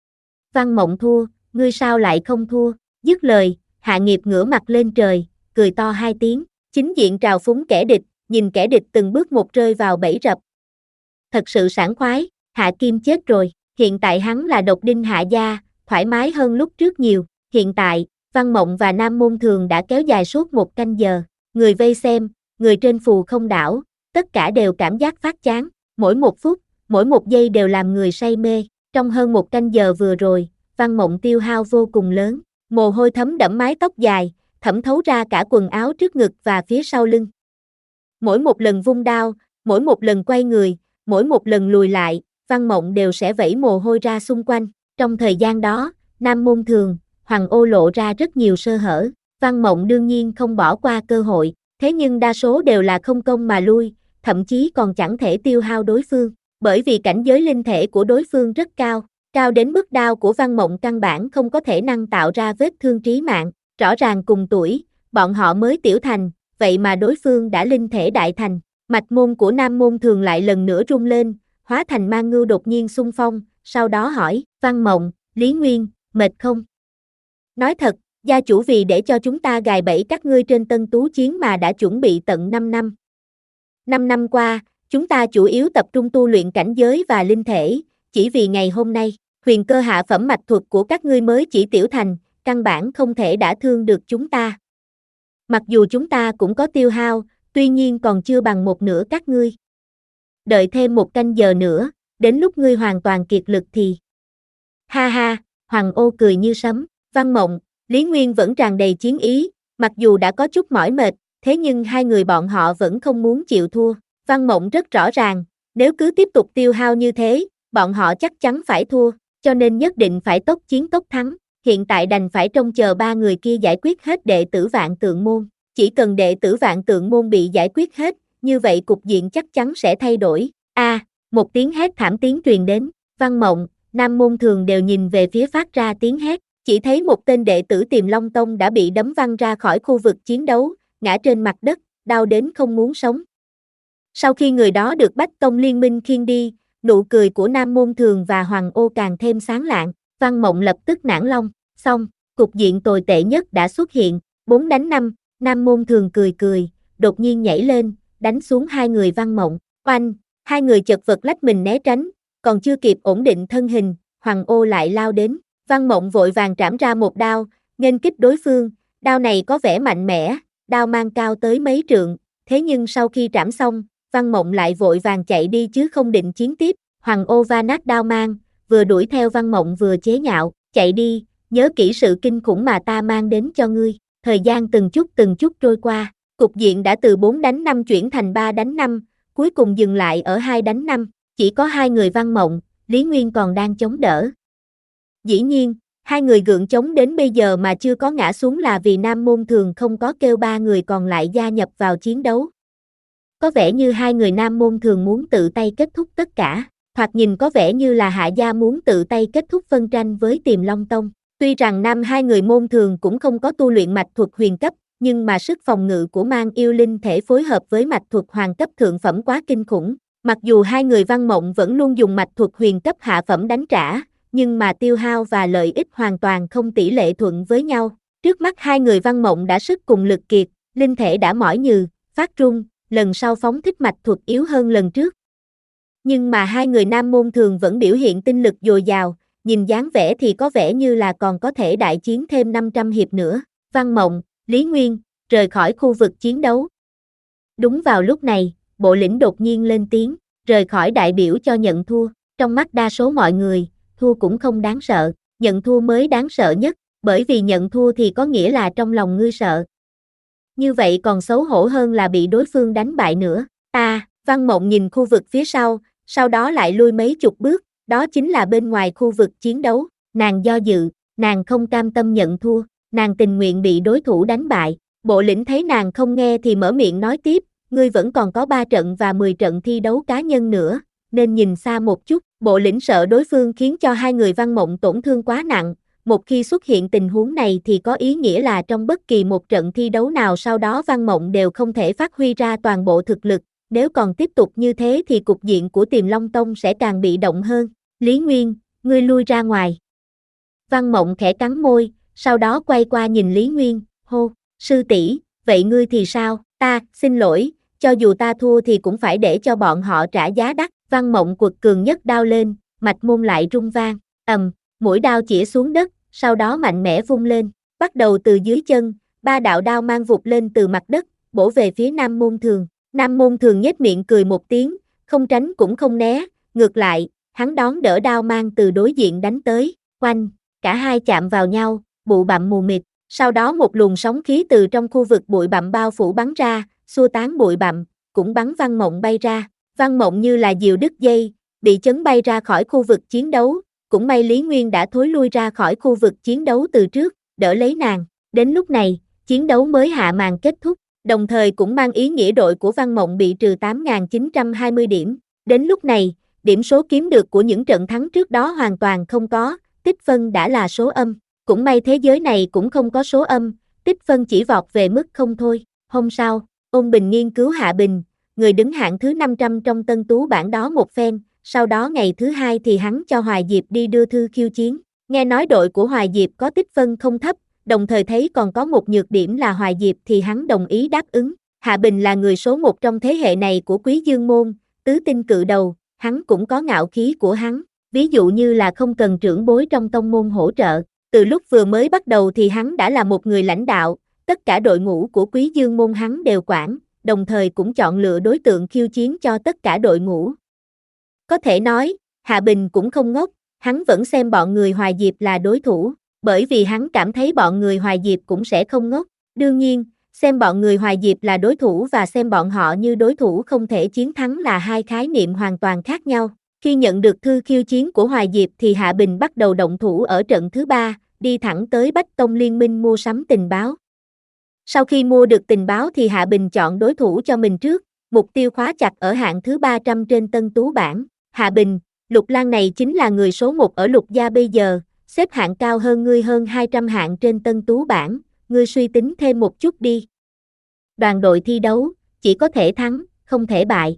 Văn Mộng thua, ngươi sao lại không thua? Dứt lời, Hạ Nghiệp ngửa mặt lên trời, cười to hai tiếng, chính diện trào phúng kẻ địch, nhìn kẻ địch từng bước một rơi vào bẫy rập. Thật sự sảng khoái, Hạ Kim chết rồi, hiện tại hắn là độc đinh Hạ gia, thoải mái hơn lúc trước nhiều. Hiện tại, Văn Mộng và Nam Môn Thường đã kéo dài suốt một canh giờ, người vây xem, người trên phù không đảo, tất cả đều cảm giác phát chán, mỗi một phút, mỗi một giây đều làm người say mê. Trong hơn một canh giờ vừa rồi, Văn Mộng tiêu hao vô cùng lớn, mồ hôi thấm đẫm mái tóc dài, thẩm thấu ra cả quần áo trước ngực và phía sau lưng. Mỗi một lần vung đao, mỗi một lần quay người, mỗi một lần lùi lại, Văn Mộng đều sẽ vẩy mồ hôi ra xung quanh. Trong thời gian đó, Nam Môn Thường, Hoàng Ô lộ ra rất nhiều sơ hở. Văn Mộng đương nhiên không bỏ qua cơ hội, thế nhưng đa số đều là không công mà lui, thậm chí còn chẳng thể tiêu hao đối phương, bởi vì cảnh giới linh thể của đối phương rất cao, cao đến mức đao của Văn Mộng căn bản không có thể năng tạo ra vết thương trí mạng. Rõ ràng cùng tuổi, bọn họ mới tiểu thành, vậy mà đối phương đã linh thể đại thành. Mạch môn của Nam Môn Thường lại lần nữa rung lên, hóa thành mang ngưu đột nhiên xung phong, sau đó hỏi, Văn Mộng, Lý Nguyên, mệt không? Nói thật, gia chủ vì để cho chúng ta gài bẫy các ngươi trên Tân Tú Chiến mà đã chuẩn bị tận năm năm. năm năm qua, chúng ta chủ yếu tập trung tu luyện cảnh giới và linh thể, chỉ vì ngày hôm nay, huyền cơ hạ phẩm mạch thuật của các ngươi mới chỉ tiểu thành, căn bản không thể đả thương được chúng ta. Mặc dù chúng ta cũng có tiêu hao, tuy nhiên còn chưa bằng một nửa các ngươi. Đợi thêm một canh giờ nữa, đến lúc ngươi hoàn toàn kiệt lực thì... Ha ha, Hoàng Ô cười như sấm, Văn Mộng, Lý Nguyên vẫn tràn đầy chiến ý, mặc dù đã có chút mỏi mệt, thế nhưng hai người bọn họ vẫn không muốn chịu thua. Văn Mộng rất rõ ràng, nếu cứ tiếp tục tiêu hao như thế, bọn họ chắc chắn phải thua, cho nên nhất định phải tốc chiến tốc thắng. Hiện tại đành phải trông chờ ba người kia giải quyết hết đệ tử Vạn Tượng Môn. Chỉ cần đệ tử Vạn Tượng Môn bị giải quyết hết, như vậy cục diện chắc chắn sẽ thay đổi. A, à, một tiếng hét thảm tiếng truyền đến, Văn Mộng, Nam Môn Thường đều nhìn về phía phát ra tiếng hét, chỉ thấy một tên đệ tử Tiềm Long Tông đã bị đấm văng ra khỏi khu vực chiến đấu, ngã trên mặt đất, đau đến không muốn sống. Sau khi người đó được Bách Tông Liên Minh khiêng đi, nụ cười của Nam Môn Thường và Hoàng Ô càng thêm sáng lạng. Văn Mộng lập tức nản lòng, xong, cục diện tồi tệ nhất đã xuất hiện, bốn đánh năm, Nam Môn Thường cười cười, đột nhiên nhảy lên, đánh xuống hai người Văn Mộng, oanh, hai người chật vật lách mình né tránh, còn chưa kịp ổn định thân hình, Hoàng Ô lại lao đến, Văn Mộng vội vàng trảm ra một đao, nghênh kích đối phương, đao này có vẻ mạnh mẽ, đao mang cao tới mấy trượng, thế nhưng sau khi trảm xong, Văn Mộng lại vội vàng chạy đi chứ không định chiến tiếp, Hoàng Ô va nát đao mang, vừa đuổi theo Văn Mộng vừa chế nhạo, chạy đi, nhớ kỹ sự kinh khủng mà ta mang đến cho ngươi. Thời gian từng chút từng chút trôi qua, cục diện đã từ bốn đánh năm chuyển thành ba đánh năm, cuối cùng dừng lại ở hai đánh năm, chỉ có hai người Văn Mộng, Lý Nguyên còn đang chống đỡ. Dĩ nhiên, hai người gượng chống đến bây giờ mà chưa có ngã xuống là vì Nam Môn Thường không có kêu ba người còn lại gia nhập vào chiến đấu. Có vẻ như hai người Nam Môn Thường muốn tự tay kết thúc tất cả. Thoạt nhìn có vẻ như là Hạ Gia muốn tự tay kết thúc phân tranh với Tiềm Long Tông. Tuy rằng năm hai người Môn Thường cũng không có tu luyện mạch thuật huyền cấp, nhưng mà sức phòng ngự của mang yêu linh thể phối hợp với mạch thuật hoàng cấp thượng phẩm quá kinh khủng. Mặc dù hai người Văn Mộng vẫn luôn dùng mạch thuật huyền cấp hạ phẩm đánh trả, nhưng mà tiêu hao và lợi ích hoàn toàn không tỷ lệ thuận với nhau. Trước mắt hai người Văn Mộng đã sức cùng lực kiệt, linh thể đã mỏi nhừ, phát run, lần sau phóng thích mạch thuật yếu hơn lần trước. Nhưng mà hai người Nam Môn Thường vẫn biểu hiện tinh lực dồi dào, nhìn dáng vẻ thì có vẻ như là còn có thể đại chiến thêm năm trăm hiệp nữa. Văn Mộng, Lý Nguyên, rời khỏi khu vực chiến đấu. Đúng vào lúc này, Bộ Lĩnh đột nhiên lên tiếng, rời khỏi đại biểu cho nhận thua. Trong mắt đa số mọi người, thua cũng không đáng sợ, nhận thua mới đáng sợ nhất, bởi vì nhận thua thì có nghĩa là trong lòng ngươi sợ. Như vậy còn xấu hổ hơn là bị đối phương đánh bại nữa. À, Văn Mộng nhìn khu vực phía sau, sau đó lại lui mấy chục bước, đó chính là bên ngoài khu vực chiến đấu. Nàng do dự, nàng không cam tâm nhận thua, nàng tình nguyện bị đối thủ đánh bại. Bộ Lĩnh thấy nàng không nghe thì mở miệng nói tiếp, ngươi vẫn còn có ba trận và mười trận thi đấu cá nhân nữa, nên nhìn xa một chút. Bộ Lĩnh sợ đối phương khiến cho hai người Văn Mộng tổn thương quá nặng, một khi xuất hiện tình huống này thì có ý nghĩa là trong bất kỳ một trận thi đấu nào sau đó Văn Mộng đều không thể phát huy ra toàn bộ thực lực, nếu còn tiếp tục như thế thì cục diện của Tiềm Long Tông sẽ càng bị động hơn. Lý Nguyên, ngươi lui ra ngoài. Văn Mộng khẽ cắn môi, sau đó quay qua nhìn Lý Nguyên, hô, sư tỷ, vậy ngươi thì sao? Ta, xin lỗi, cho dù ta thua thì cũng phải để cho bọn họ trả giá đắt. Văn Mộng quật cường nhất đao lên, mạch môn lại rung vang, ầm, mũi đao chĩa xuống đất, sau đó mạnh mẽ vung lên, bắt đầu từ dưới chân, ba đạo đao mang vụt lên từ mặt đất, bổ về phía Nam Môn Thường. Nam Môn Thường nhếch miệng cười một tiếng, không tránh cũng không né, ngược lại, hắn đón đỡ đao mang từ đối diện đánh tới, oanh, cả hai chạm vào nhau, bụi bặm mù mịt, sau đó một luồng sóng khí từ trong khu vực bụi bặm bao phủ bắn ra, xua tán bụi bặm, cũng bắn Văn Mộng bay ra. Văn Mộng như là diều đứt dây, bị chấn bay ra khỏi khu vực chiến đấu, cũng may Lý Nguyên đã thối lui ra khỏi khu vực chiến đấu từ trước, đỡ lấy nàng. Đến lúc này, chiến đấu mới hạ màn kết thúc, đồng thời cũng mang ý nghĩa đội của Văn Mộng bị trừ tám nghìn chín trăm hai mươi điểm. Đến lúc này, điểm số kiếm được của những trận thắng trước đó hoàn toàn không có, tích phân đã là số âm. Cũng may thế giới này cũng không có số âm, tích phân chỉ vọt về mức không thôi. Hôm sau, Ôn Bình nghiên cứu Hạ Bình, người đứng hạng thứ năm trăm trong tân tú bảng đó một phen, sau đó ngày thứ hai thì hắn cho Hoài Diệp đi đưa thư khiêu chiến. Nghe nói đội của Hoài Diệp có tích phân không thấp, đồng thời thấy còn có một nhược điểm là Hoài Diệp thì hắn đồng ý đáp ứng. Hạ Bình là người số một trong thế hệ này của Quý Dương Môn, tứ tinh cự đầu, hắn cũng có ngạo khí của hắn, ví dụ như là không cần trưởng bối trong tông môn hỗ trợ. Từ lúc vừa mới bắt đầu thì hắn đã là một người lãnh đạo, tất cả đội ngũ của Quý Dương Môn hắn đều quản, đồng thời cũng chọn lựa đối tượng khiêu chiến cho tất cả đội ngũ. Có thể nói, Hạ Bình cũng không ngốc, hắn vẫn xem bọn người Hoài Diệp là đối thủ, bởi vì hắn cảm thấy bọn người Hoài Diệp cũng sẽ không ngốc. Đương nhiên, xem bọn người Hoài Diệp là đối thủ và xem bọn họ như đối thủ không thể chiến thắng là hai khái niệm hoàn toàn khác nhau. Khi nhận được thư khiêu chiến của Hoài Diệp thì Hạ Bình bắt đầu động thủ ở trận thứ ba, đi thẳng tới Bách Tông Liên Minh mua sắm tình báo. Sau khi mua được tình báo thì Hạ Bình chọn đối thủ cho mình trước, mục tiêu khóa chặt ở hạng thứ ba trăm trên tân tú bảng. Hạ Bình, Lục Lang này chính là người số một ở Lục gia bây giờ, xếp hạng cao hơn ngươi hơn hai trăm hạng trên tân tú bảng, ngươi suy tính thêm một chút đi. Đoàn đội thi đấu, chỉ có thể thắng, không thể bại.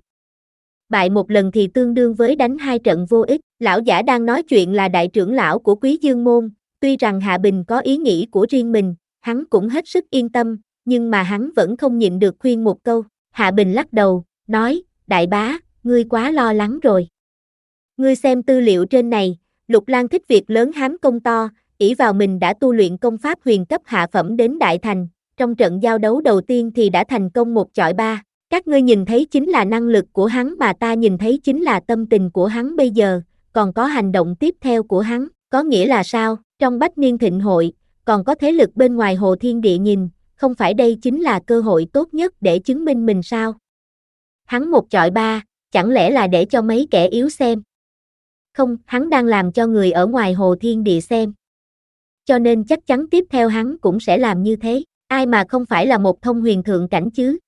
Bại một lần thì tương đương với đánh hai trận vô ích. Lão giả đang nói chuyện là đại trưởng lão của Quý Dương Môn, tuy rằng Hạ Bình có ý nghĩ của riêng mình, hắn cũng hết sức yên tâm, nhưng mà hắn vẫn không nhịn được khuyên một câu. Hạ Bình lắc đầu, nói, đại bá, ngươi quá lo lắng rồi. Ngươi xem tư liệu trên này, Lục Lang thích việc lớn hám công to, ỷ vào mình đã tu luyện công pháp huyền cấp hạ phẩm đến đại thành, trong trận giao đấu đầu tiên thì đã thành công một chọi ba. Các ngươi nhìn thấy chính là năng lực của hắn mà ta nhìn thấy chính là tâm tình của hắn bây giờ, còn có hành động tiếp theo của hắn, có nghĩa là sao? Trong Bách Niên Thịnh Hội, còn có thế lực bên ngoài Hồ Thiên Địa nhìn, không phải đây chính là cơ hội tốt nhất để chứng minh mình sao? Hắn một chọi ba, chẳng lẽ là để cho mấy kẻ yếu xem? Không, hắn đang làm cho người ở ngoài Hồ Thiên Địa xem. Cho nên chắc chắn tiếp theo hắn cũng sẽ làm như thế, ai mà không phải là một thông huyền thượng cảnh chứ?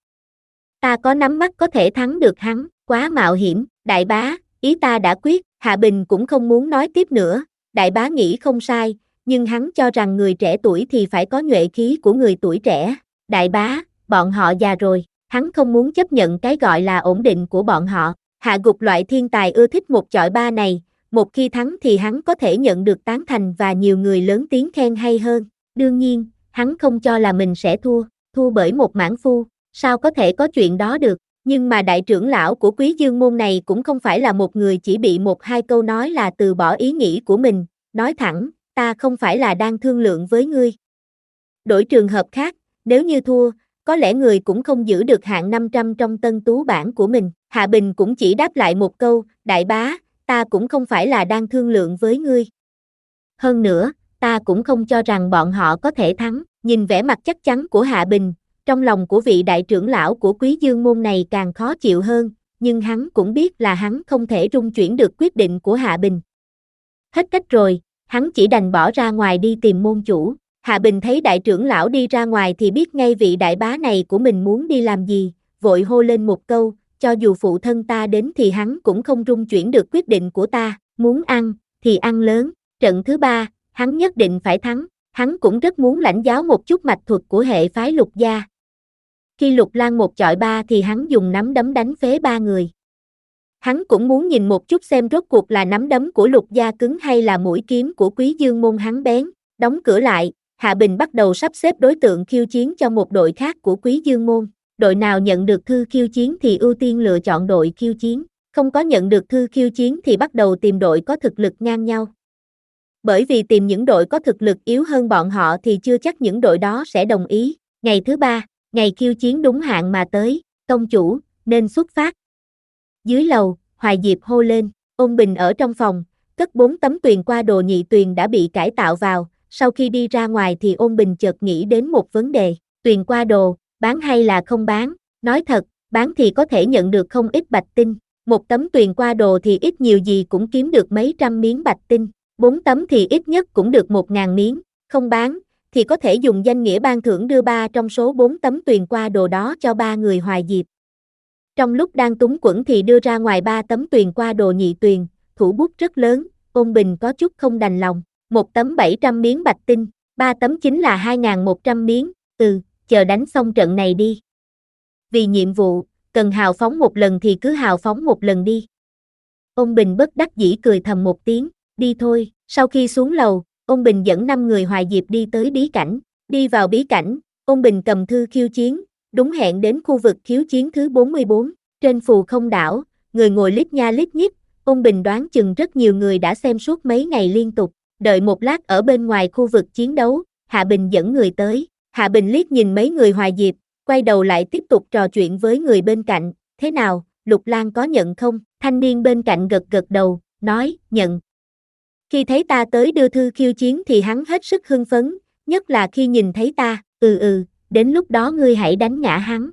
Ta có nắm mắt có thể thắng được hắn, quá mạo hiểm, đại bá, ý ta đã quyết. Hạ Bình cũng không muốn nói tiếp nữa, đại bá nghĩ không sai, nhưng hắn cho rằng người trẻ tuổi thì phải có nhuệ khí của người tuổi trẻ. Đại bá, bọn họ già rồi, hắn không muốn chấp nhận cái gọi là ổn định của bọn họ. Hạ Gục loại thiên tài ưa thích một chọi ba này, một khi thắng thì hắn có thể nhận được tán thành và nhiều người lớn tiếng khen hay hơn. Đương nhiên, hắn không cho là mình sẽ thua, thua bởi một mãn phu, sao có thể có chuyện đó được. Nhưng mà đại trưởng lão của Quý Dương Môn này cũng không phải là một người chỉ bị một hai câu nói là từ bỏ ý nghĩ của mình, nói thẳng, ta không phải là đang thương lượng với ngươi. Đổi trường hợp khác, nếu như thua, có lẽ người cũng không giữ được hạng năm trăm trong tân tú bảng của mình. Hạ Bình cũng chỉ đáp lại một câu, đại bá, ta cũng không phải là đang thương lượng với ngươi. Hơn nữa, ta cũng không cho rằng bọn họ có thể thắng. Nhìn vẻ mặt chắc chắn của Hạ Bình, trong lòng của vị đại trưởng lão của Quý Dương Môn này càng khó chịu hơn, nhưng hắn cũng biết là hắn không thể rung chuyển được quyết định của Hạ Bình. Hết cách rồi, hắn chỉ đành bỏ ra ngoài đi tìm môn chủ. Hạ Bình thấy đại trưởng lão đi ra ngoài thì biết ngay vị đại bá này của mình muốn đi làm gì, vội hô lên một câu, cho dù phụ thân ta đến thì hắn cũng không rung chuyển được quyết định của ta, muốn ăn, thì ăn lớn. Trận thứ ba, hắn nhất định phải thắng, hắn cũng rất muốn lãnh giáo một chút mạch thuật của hệ phái Lục gia. Khi Lục Lang một chọi ba thì hắn dùng nắm đấm đánh phế ba người. Hắn cũng muốn nhìn một chút xem rốt cuộc là nắm đấm của Lục gia cứng hay là mũi kiếm của Quý Dương Môn hắn bén. Đóng cửa lại, Hạ Bình bắt đầu sắp xếp đối tượng khiêu chiến cho một đội khác của Quý Dương Môn. Đội nào nhận được thư khiêu chiến thì ưu tiên lựa chọn đội khiêu chiến, không có nhận được thư khiêu chiến thì bắt đầu tìm đội có thực lực ngang nhau. Bởi vì tìm những đội có thực lực yếu hơn bọn họ thì chưa chắc những đội đó sẽ đồng ý. Ngày thứ ba, Ngày khiêu chiến đúng hạn mà tới, tông chủ, nên xuất phát. Dưới lầu, Hoài Diệp hô lên, Ôn Bình ở trong phòng, cất bốn tấm tuyền qua đồ nhị tuyền đã bị cải tạo vào, sau khi đi ra ngoài thì Ôn Bình chợt nghĩ đến một vấn đề, tuyền qua đồ, bán hay là không bán, nói thật, bán thì có thể nhận được không ít bạch tinh, một tấm tuyền qua đồ thì ít nhiều gì cũng kiếm được mấy trăm miếng bạch tinh, bốn tấm thì ít nhất cũng được một ngàn miếng, không bán, thì có thể dùng danh nghĩa ban thưởng đưa ba trong số bốn tấm tuyền qua đồ đó cho ba người Hoài Diệp. Trong lúc đang túng quẫn thì đưa ra ngoài ba tấm tuyền qua đồ nhị tuyền, thủ bút rất lớn, Ôn Bình có chút không đành lòng, một tấm bảy trăm miếng bạch tinh, ba tấm chính là hai nghìn một trăm miếng, ừ, chờ đánh xong trận này đi. Vì nhiệm vụ, cần hào phóng một lần thì cứ hào phóng một lần đi. Ôn Bình bất đắc dĩ cười thầm một tiếng, đi thôi, sau khi xuống lầu, Ôn Bình dẫn năm người Hoài Diệp đi tới bí cảnh, đi vào bí cảnh, Ôn Bình cầm thư khiêu chiến, đúng hẹn đến khu vực khiêu chiến thứ bốn mươi bốn, trên phù không đảo, người ngồi lít nha lít nhít, Ôn Bình đoán chừng rất nhiều người đã xem suốt mấy ngày liên tục, đợi một lát ở bên ngoài khu vực chiến đấu, Hạ Bình dẫn người tới, Hạ Bình liếc nhìn mấy người Hoài Diệp, quay đầu lại tiếp tục trò chuyện với người bên cạnh, thế nào, Lục Lang có nhận không? Thanh niên bên cạnh gật gật đầu, nói, nhận. Khi thấy ta tới đưa thư khiêu chiến thì hắn hết sức hưng phấn, nhất là khi nhìn thấy ta, ừ ừ, đến lúc đó ngươi hãy đánh ngã hắn.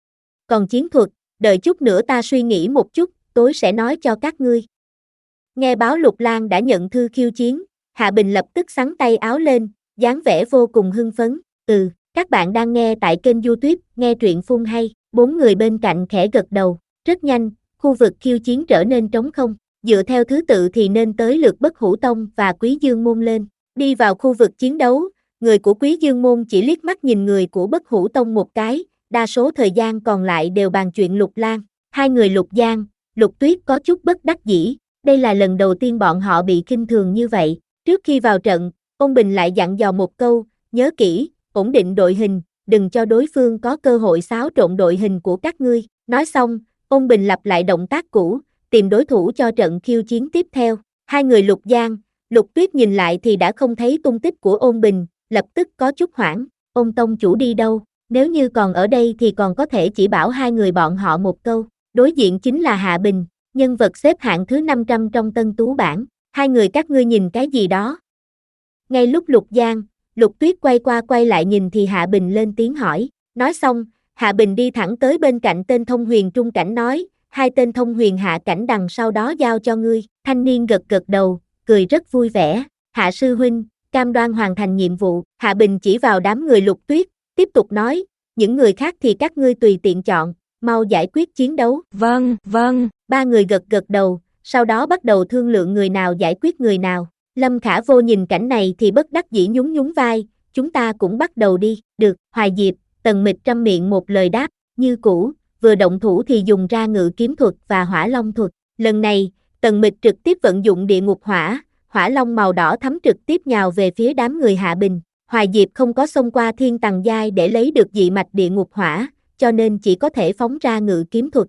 Còn chiến thuật, đợi chút nữa ta suy nghĩ một chút, tối sẽ nói cho các ngươi. Nghe báo Lục Lang đã nhận thư khiêu chiến, Hạ Bình lập tức xắn tay áo lên, dáng vẻ vô cùng hưng phấn, ừ, các bạn đang nghe tại kênh YouTube, nghe truyện phun hay, bốn người bên cạnh khẽ gật đầu, rất nhanh, khu vực khiêu chiến trở nên trống không, dựa theo thứ tự thì nên tới lượt Bất Hủ Tông và Quý Dương Môn lên, đi vào khu vực chiến đấu, người của Quý Dương Môn chỉ liếc mắt nhìn người của Bất Hủ Tông một cái, đa số thời gian còn lại đều bàn chuyện Lục Lang, hai người Lục Giang, Lục Tuyết có chút bất đắc dĩ, đây là lần đầu tiên bọn họ bị khinh thường như vậy, trước khi vào trận, Ôn Bình lại dặn dò một câu, nhớ kỹ, ổn định đội hình, đừng cho đối phương có cơ hội xáo trộn đội hình của các ngươi, nói xong, Ôn Bình lặp lại động tác cũ, tìm đối thủ cho trận khiêu chiến tiếp theo, hai người Lục Giang, Lục Tuyết nhìn lại thì đã không thấy tung tích của Ôn Bình, lập tức có chút hoảng, Ôn tông chủ đi đâu, nếu như còn ở đây thì còn có thể chỉ bảo hai người bọn họ một câu, đối diện chính là Hạ Bình, nhân vật xếp hạng thứ năm trăm trong Tân Tú bảng, hai người các ngươi nhìn cái gì đó. Ngay lúc Lục Giang, Lục Tuyết quay qua quay lại nhìn thì Hạ Bình lên tiếng hỏi, nói xong, Hạ Bình đi thẳng tới bên cạnh tên thông huyền trung cảnh nói, hai tên thông huyền hạ cảnh đằng sau đó giao cho ngươi, thanh niên gật gật đầu, cười rất vui vẻ, Hạ sư huynh, cam đoan hoàn thành nhiệm vụ, Hạ Bình chỉ vào đám người Lục Tuyết, tiếp tục nói, những người khác thì các ngươi tùy tiện chọn, mau giải quyết chiến đấu. Vâng, vâng. Ba người gật gật đầu, sau đó bắt đầu thương lượng người nào giải quyết người nào. Lâm Khả Vô nhìn cảnh này thì bất đắc dĩ nhún nhún vai, chúng ta cũng bắt đầu đi, được, Hoài Diệp, Tần Mịch trăm miệng một lời đáp, như cũ, vừa động thủ thì dùng ra ngự kiếm thuật và hỏa long thuật. Lần này, Tần Mịch trực tiếp vận dụng địa ngục hỏa, hỏa long màu đỏ thắm trực tiếp nhào về phía đám người Hạ Bình. Hoài Diệp không có xông qua thiên tầng giai để lấy được dị mạch địa ngục hỏa, cho nên chỉ có thể phóng ra ngự kiếm thuật.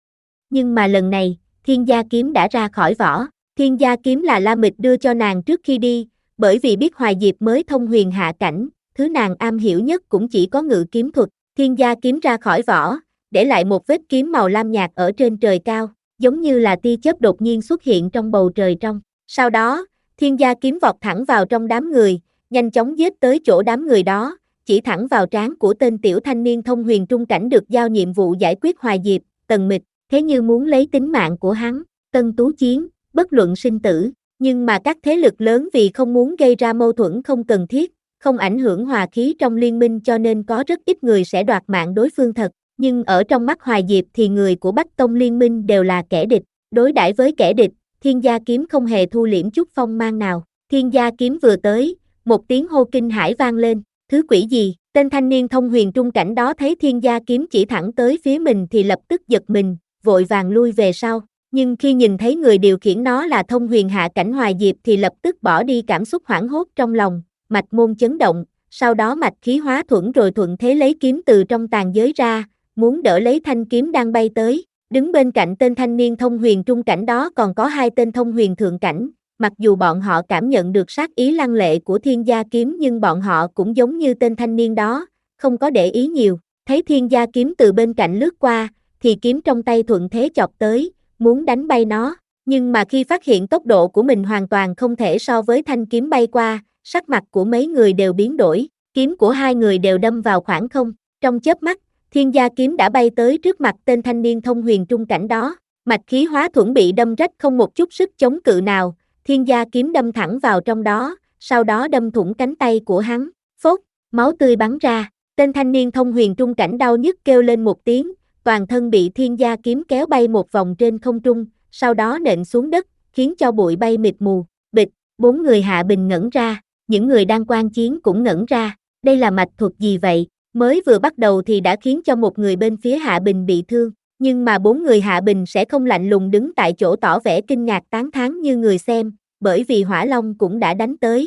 Nhưng mà lần này, thiên gia kiếm đã ra khỏi vỏ. Thiên gia kiếm là La Mịch đưa cho nàng trước khi đi, bởi vì biết Hoài Diệp mới thông huyền hạ cảnh, thứ nàng am hiểu nhất cũng chỉ có ngự kiếm thuật. Thiên gia kiếm ra khỏi vỏ, để lại một vết kiếm màu lam nhạt ở trên trời cao, giống như là tia chớp đột nhiên xuất hiện trong bầu trời trong. Sau đó, thiên gia kiếm vọt thẳng vào trong đám người, nhanh chóng giết tới chỗ đám người đó, chỉ thẳng vào trán của tên tiểu thanh niên thông huyền trung cảnh được giao nhiệm vụ giải quyết Hoài Diệp, Tần Mịch, thế như muốn lấy tính mạng của hắn. Tân Tú chiến, bất luận sinh tử, nhưng mà các thế lực lớn vì không muốn gây ra mâu thuẫn không cần thiết, không ảnh hưởng hòa khí trong liên minh cho nên có rất ít người sẽ đoạt mạng đối phương thật, nhưng ở trong mắt Hoài Diệp thì người của Bách Tông liên minh đều là kẻ địch, đối đãi với kẻ địch, thiên gia kiếm không hề thu liễm chút phong mang nào, thiên gia kiếm vừa tới, một tiếng hô kinh hãi vang lên, thứ quỷ gì, tên thanh niên thông huyền trung cảnh đó thấy thiên gia kiếm chỉ thẳng tới phía mình thì lập tức giật mình, vội vàng lui về sau. Nhưng khi nhìn thấy người điều khiển nó là thông huyền hạ cảnh Hoài Diệp thì lập tức bỏ đi cảm xúc hoảng hốt trong lòng, mạch môn chấn động, sau đó mạch khí hóa thuẫn rồi thuận thế lấy kiếm từ trong tàn giới ra, muốn đỡ lấy thanh kiếm đang bay tới. Đứng bên cạnh tên thanh niên thông huyền trung cảnh đó còn có hai tên thông huyền thượng cảnh, mặc dù bọn họ cảm nhận được sát ý lăng lệ của thiên gia kiếm nhưng bọn họ cũng giống như tên thanh niên đó, không có để ý nhiều. thấy Thiên Gia kiếm từ bên cạnh lướt qua, thì kiếm trong tay thuận thế chọc tới, muốn đánh bay nó, nhưng mà khi phát hiện tốc độ của mình hoàn toàn không thể so với thanh kiếm bay qua, sắc mặt của mấy người đều biến đổi, kiếm của hai người đều đâm vào khoảng không, trong chớp mắt, Thiên Gia kiếm đã bay tới trước mặt tên thanh niên thông huyền trung cảnh đó, mạch khí hóa thuẫn bị đâm rách không một chút sức chống cự nào, Thiên Gia kiếm đâm thẳng vào trong đó, sau đó đâm thủng cánh tay của hắn, phốt, máu tươi bắn ra, tên thanh niên thông huyền trung cảnh đau nhức kêu lên một tiếng, toàn thân bị Thiên Gia kiếm kéo bay một vòng trên không trung, sau đó nện xuống đất, khiến cho bụi bay mịt mù, bịch, bốn người Hạ Bình ngẩn ra, những người đang quan chiến cũng ngẩn ra, đây là mạch thuật gì vậy, mới vừa bắt đầu thì đã khiến cho một người bên phía Hạ Bình bị thương, nhưng mà bốn người Hạ Bình sẽ không lạnh lùng đứng tại chỗ tỏ vẻ kinh ngạc tán thán như người xem, bởi vì Hỏa Long cũng đã đánh tới.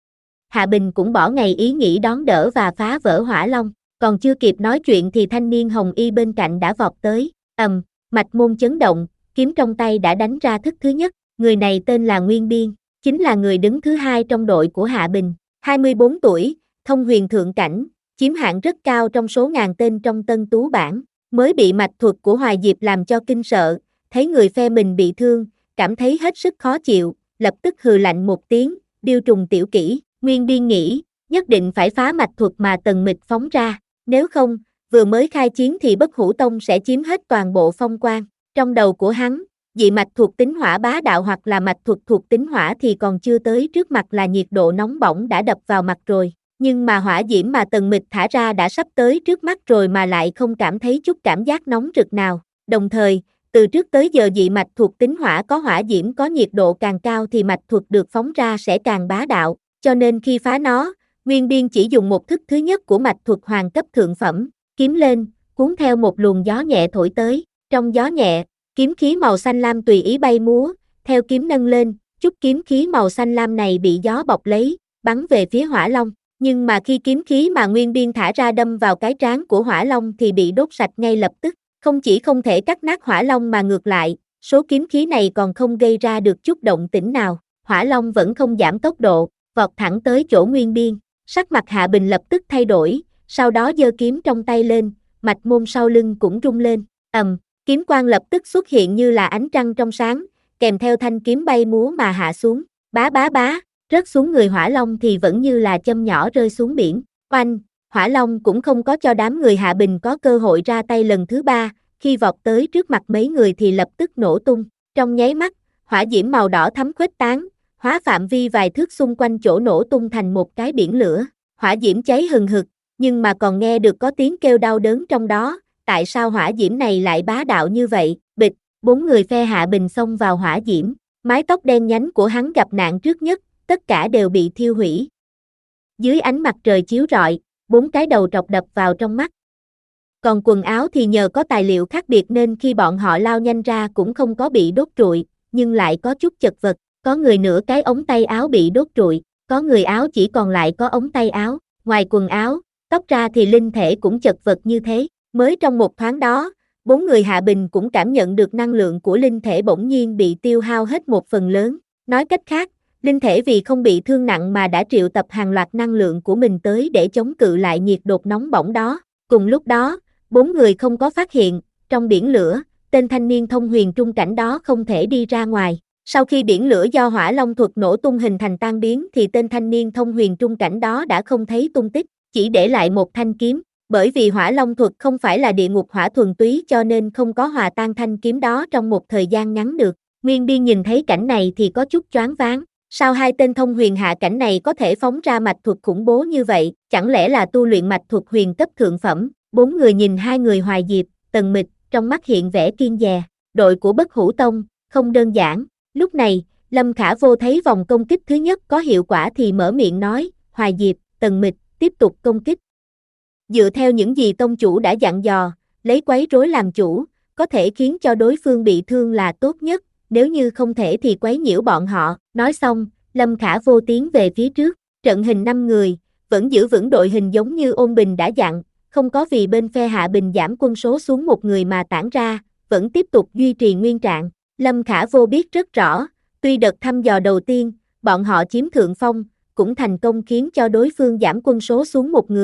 Hạ Bình cũng bỏ ngày ý nghĩ đón đỡ và phá vỡ Hỏa Long, còn chưa kịp nói chuyện thì thanh niên hồng y bên cạnh đã vọt tới, ầm, mạch môn chấn động, kiếm trong tay đã đánh ra thức thứ nhất, người này tên là Nguyên Biên, chính là người đứng thứ hai trong đội của Hạ Bình, hai mươi bốn tuổi, thông huyền thượng cảnh, chiếm hạng rất cao trong số ngàn tên trong Tân Tú bảng, mới bị mạch thuật của Hoài Diệp làm cho kinh sợ, thấy người phe mình bị thương, cảm thấy hết sức khó chịu, lập tức hừ lạnh một tiếng, điêu trùng tiểu kỹ, Nguyên Biên nghĩ, nhất định phải phá mạch thuật mà Tần Mịch phóng ra, nếu không, vừa mới khai chiến thì Bất Hủ Tông sẽ chiếm hết toàn bộ phong quan. Trong đầu của hắn, dị mạch thuộc tính hỏa bá đạo hoặc là mạch thuật thuộc tính hỏa thì còn chưa tới trước mặt là nhiệt độ nóng bỏng đã đập vào mặt rồi, nhưng mà hỏa diễm mà Tần Mịch thả ra đã sắp tới trước mắt rồi mà lại không cảm thấy chút cảm giác nóng rực nào, đồng thời, từ trước tới giờ dị mạch thuộc tính hỏa có hỏa diễm có nhiệt độ càng cao thì mạch thuật được phóng ra sẽ càng bá đạo, cho nên khi phá nó, Nguyên Biên chỉ dùng một thức thứ nhất của mạch thuật hoàng cấp thượng phẩm, kiếm lên, cuốn theo một luồng gió nhẹ thổi tới, trong gió nhẹ, kiếm khí màu xanh lam tùy ý bay múa, theo kiếm nâng lên, chút kiếm khí màu xanh lam này bị gió bọc lấy, bắn về phía Hỏa Long, nhưng mà khi kiếm khí mà Nguyên Biên thả ra đâm vào cái trán của Hỏa Long thì bị đốt sạch ngay lập tức, không chỉ không thể cắt nát Hỏa Long mà ngược lại, số kiếm khí này còn không gây ra được chút động tĩnh nào, Hỏa Long vẫn không giảm tốc độ, vọt thẳng tới chỗ Nguyên Biên, sắc mặt Hạ Bình lập tức thay đổi, sau đó giơ kiếm trong tay lên, mạch môn sau lưng cũng rung lên, ầm, kiếm quang lập tức xuất hiện như là ánh trăng trong sáng, kèm theo thanh kiếm bay múa mà hạ xuống, bá bá bá, rớt xuống người Hỏa Long thì vẫn như là châm nhỏ rơi xuống biển, oanh, Hỏa Long cũng không có cho đám người Hạ Bình có cơ hội ra tay lần thứ ba, khi vọt tới trước mặt mấy người thì lập tức nổ tung, trong nháy mắt, hỏa diễm màu đỏ thắm khuếch tán, hóa phạm vi vài thước xung quanh chỗ nổ tung thành một cái biển lửa, hỏa diễm cháy hừng hực, nhưng mà còn nghe được có tiếng kêu đau đớn trong đó, tại sao hỏa diễm này lại bá đạo như vậy, bịch, bốn người phe Hạ Bình xông vào hỏa diễm, mái tóc đen nhánh của hắn gặp nạn trước nhất, tất cả đều bị thiêu hủy. Dưới ánh mặt trời chiếu rọi, bốn cái đầu trọc đập vào trong mắt. Còn quần áo thì nhờ có tài liệu khác biệt nên khi bọn họ lao nhanh ra cũng không có bị đốt trụi, nhưng lại có chút chật vật, có người nửa cái ống tay áo bị đốt trụi, có người áo chỉ còn lại có ống tay áo, ngoài quần áo, tóc ra thì linh thể cũng chật vật như thế. Mới trong một thoáng đó, bốn người Hạ Bình cũng cảm nhận được năng lượng của linh thể bỗng nhiên bị tiêu hao hết một phần lớn. Nói cách khác, linh thể vì không bị thương nặng mà đã triệu tập hàng loạt năng lượng của mình tới để chống cự lại nhiệt độ nóng bỏng đó. Cùng lúc đó, bốn người không có phát hiện, trong biển lửa, tên thanh niên thông huyền trung cảnh đó không thể đi ra ngoài. Sau khi biển lửa do hỏa long thuật nổ tung hình thành tan biến thì tên thanh niên thông huyền trung cảnh đó đã không thấy tung tích, chỉ để lại một thanh kiếm. Bởi vì hỏa long thuật không phải là địa ngục hỏa thuần túy cho nên không có hòa tan thanh kiếm đó trong một thời gian ngắn được. Nguyên Biên nhìn thấy cảnh này thì có chút choáng váng. Sao hai tên thông huyền hạ cảnh này có thể phóng ra mạch thuật khủng bố như vậy? Chẳng lẽ là tu luyện mạch thuật huyền cấp thượng phẩm? Bốn người nhìn hai người Hoài Diệp, Tần Mịch, trong mắt hiện vẻ kiên dè. Đội của Bất Hủ Tông, không đơn giản. Lúc này, Lâm Khả Vô thấy vòng công kích thứ nhất có hiệu quả thì mở miệng nói, Hoài Diệp, Tần Mịch, tiếp tục công kích. Dựa theo những gì tông chủ đã dặn dò, lấy quấy rối làm chủ, có thể khiến cho đối phương bị thương là tốt nhất, nếu như không thể thì quấy nhiễu bọn họ. Nói xong, Lâm Khả Vô tiến về phía trước, trận hình năm người, vẫn giữ vững đội hình giống như Ôn Bình đã dặn, không có vì bên phe Hạ Bình giảm quân số xuống một người mà tản ra, vẫn tiếp tục duy trì nguyên trạng. Lâm Khả Vô biết rất rõ, tuy đợt thăm dò đầu tiên, bọn họ chiếm thượng phong, cũng thành công khiến cho đối phương giảm quân số xuống một người,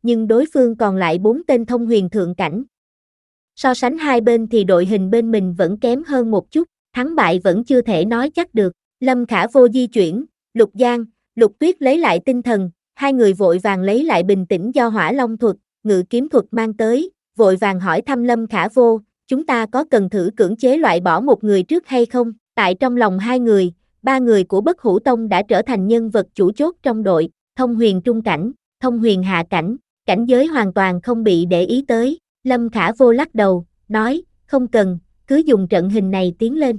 nhưng đối phương còn lại bốn tên thông huyền thượng cảnh. So sánh hai bên thì đội hình bên mình vẫn kém hơn một chút, thắng bại vẫn chưa thể nói chắc được. Lâm Khả Vô di chuyển, Lục Giang, Lục Tuyết lấy lại tinh thần, hai người vội vàng lấy lại bình tĩnh do Hỏa Long thuật, Ngự Kiếm thuật mang tới, vội vàng hỏi thăm Lâm Khả Vô, chúng ta có cần thử cưỡng chế loại bỏ một người trước hay không? Tại trong lòng hai người, ba người của Bất Hủ Tông đã trở thành nhân vật chủ chốt trong đội, thông huyền trung cảnh, thông huyền hạ cảnh, cảnh giới hoàn toàn không bị để ý tới. Lâm Khả Vô lắc đầu, nói, không cần, cứ dùng trận hình này tiến lên.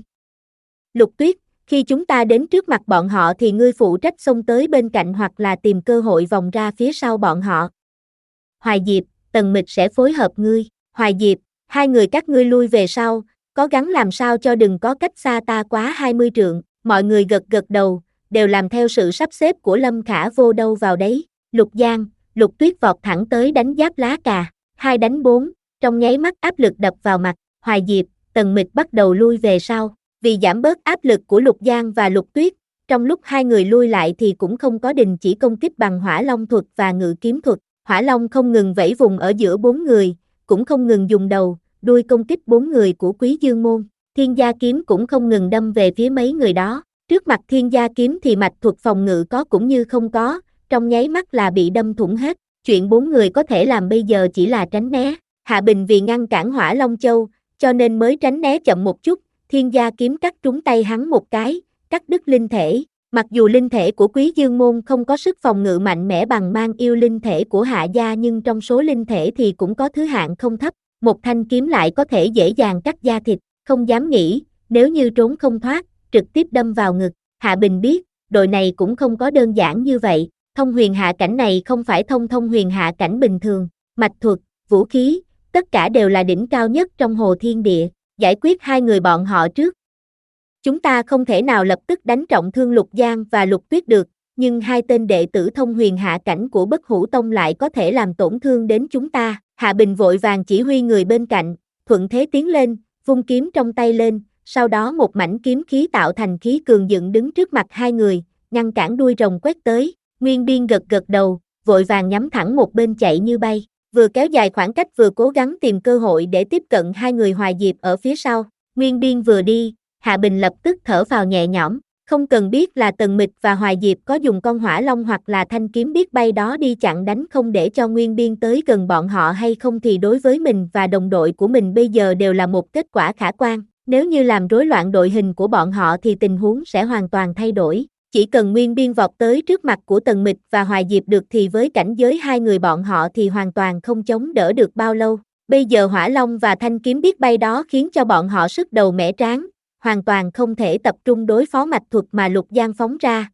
Lục Tuyết, khi chúng ta đến trước mặt bọn họ thì ngươi phụ trách xông tới bên cạnh hoặc là tìm cơ hội vòng ra phía sau bọn họ. Hoài Diệp, Tần Mịch sẽ phối hợp ngươi. Hoài Diệp, hai người các ngươi lui về sau, có gắng làm sao cho đừng có cách xa ta quá hai mươi trượng. Mọi người gật gật đầu, đều làm theo sự sắp xếp của Lâm Khả Vô đâu vào đấy. Lục Giang, Lục Tuyết vọt thẳng tới đánh giáp lá cà, hai đánh bốn, trong nháy mắt áp lực đập vào mặt. Hoài Diệp, Tần Mịch bắt đầu lui về sau. Vì giảm bớt áp lực của Lục Giang và Lục Tuyết, trong lúc hai người lui lại thì cũng không có đình chỉ công kích bằng Hỏa Long thuật và Ngự Kiếm thuật. Hỏa Long không ngừng vẫy vùng ở giữa bốn người, cũng không ngừng dùng đầu, đuôi công kích bốn người của Quý Dương Môn. Thiên Gia Kiếm cũng không ngừng đâm về phía mấy người đó. Trước mặt Thiên Gia Kiếm thì mạch thuật phòng ngự có cũng như không có, trong nháy mắt là bị đâm thủng hết. Chuyện bốn người có thể làm bây giờ chỉ là tránh né. Hạ Bình vì ngăn cản Hỏa Long Châu, cho nên mới tránh né chậm một chút. Thiên Gia Kiếm cắt trúng tay hắn một cái, cắt đứt linh thể. Mặc dù linh thể của Quý Dương Môn không có sức phòng ngự mạnh mẽ bằng mang yêu linh thể của Hạ Gia, nhưng trong số linh thể thì cũng có thứ hạng không thấp. Một thanh kiếm lại có thể dễ dàng cắt da thịt, không dám nghĩ, nếu như trốn không thoát, trực tiếp đâm vào ngực. Hạ Bình biết, đội này cũng không có đơn giản như vậy. Thông huyền hạ cảnh này không phải thông thông huyền hạ cảnh bình thường, mạch thuật, vũ khí, tất cả đều là đỉnh cao nhất trong hồ thiên địa. Giải quyết hai người bọn họ trước. Chúng ta không thể nào lập tức đánh trọng thương Lục Giang và Lục Tuyết được, nhưng hai tên đệ tử thông huyền hạ cảnh của Bất Hủ Tông lại có thể làm tổn thương đến chúng ta. Hạ Bình vội vàng chỉ huy người bên cạnh, thuận thế tiến lên, vung kiếm trong tay lên, sau đó một mảnh kiếm khí tạo thành khí cường dựng đứng trước mặt hai người, ngăn cản đuôi rồng quét tới. Nguyên Biên gật gật đầu, vội vàng nhắm thẳng một bên chạy như bay. Vừa kéo dài khoảng cách vừa cố gắng tìm cơ hội để tiếp cận hai người Hoài Diệp ở phía sau. Nguyên Biên vừa đi, Hạ Bình lập tức thở vào nhẹ nhõm, không cần biết là Tần Mịch và Hoài Diệp có dùng con hỏa long hoặc là thanh kiếm biết bay đó đi chặn đánh không để cho Nguyên Biên tới gần bọn họ hay không thì đối với mình và đồng đội của mình bây giờ đều là một kết quả khả quan. Nếu như làm rối loạn đội hình của bọn họ thì tình huống sẽ hoàn toàn thay đổi. Chỉ cần Nguyên Biên vọt tới trước mặt của Tần Mịch và Hoài Diệp được thì với cảnh giới hai người bọn họ thì hoàn toàn không chống đỡ được bao lâu. Bây giờ hỏa long và thanh kiếm biết bay đó khiến cho bọn họ sức đầu mẻ trán, hoàn toàn không thể tập trung đối phó mạch thuật mà Lục Giang phóng ra.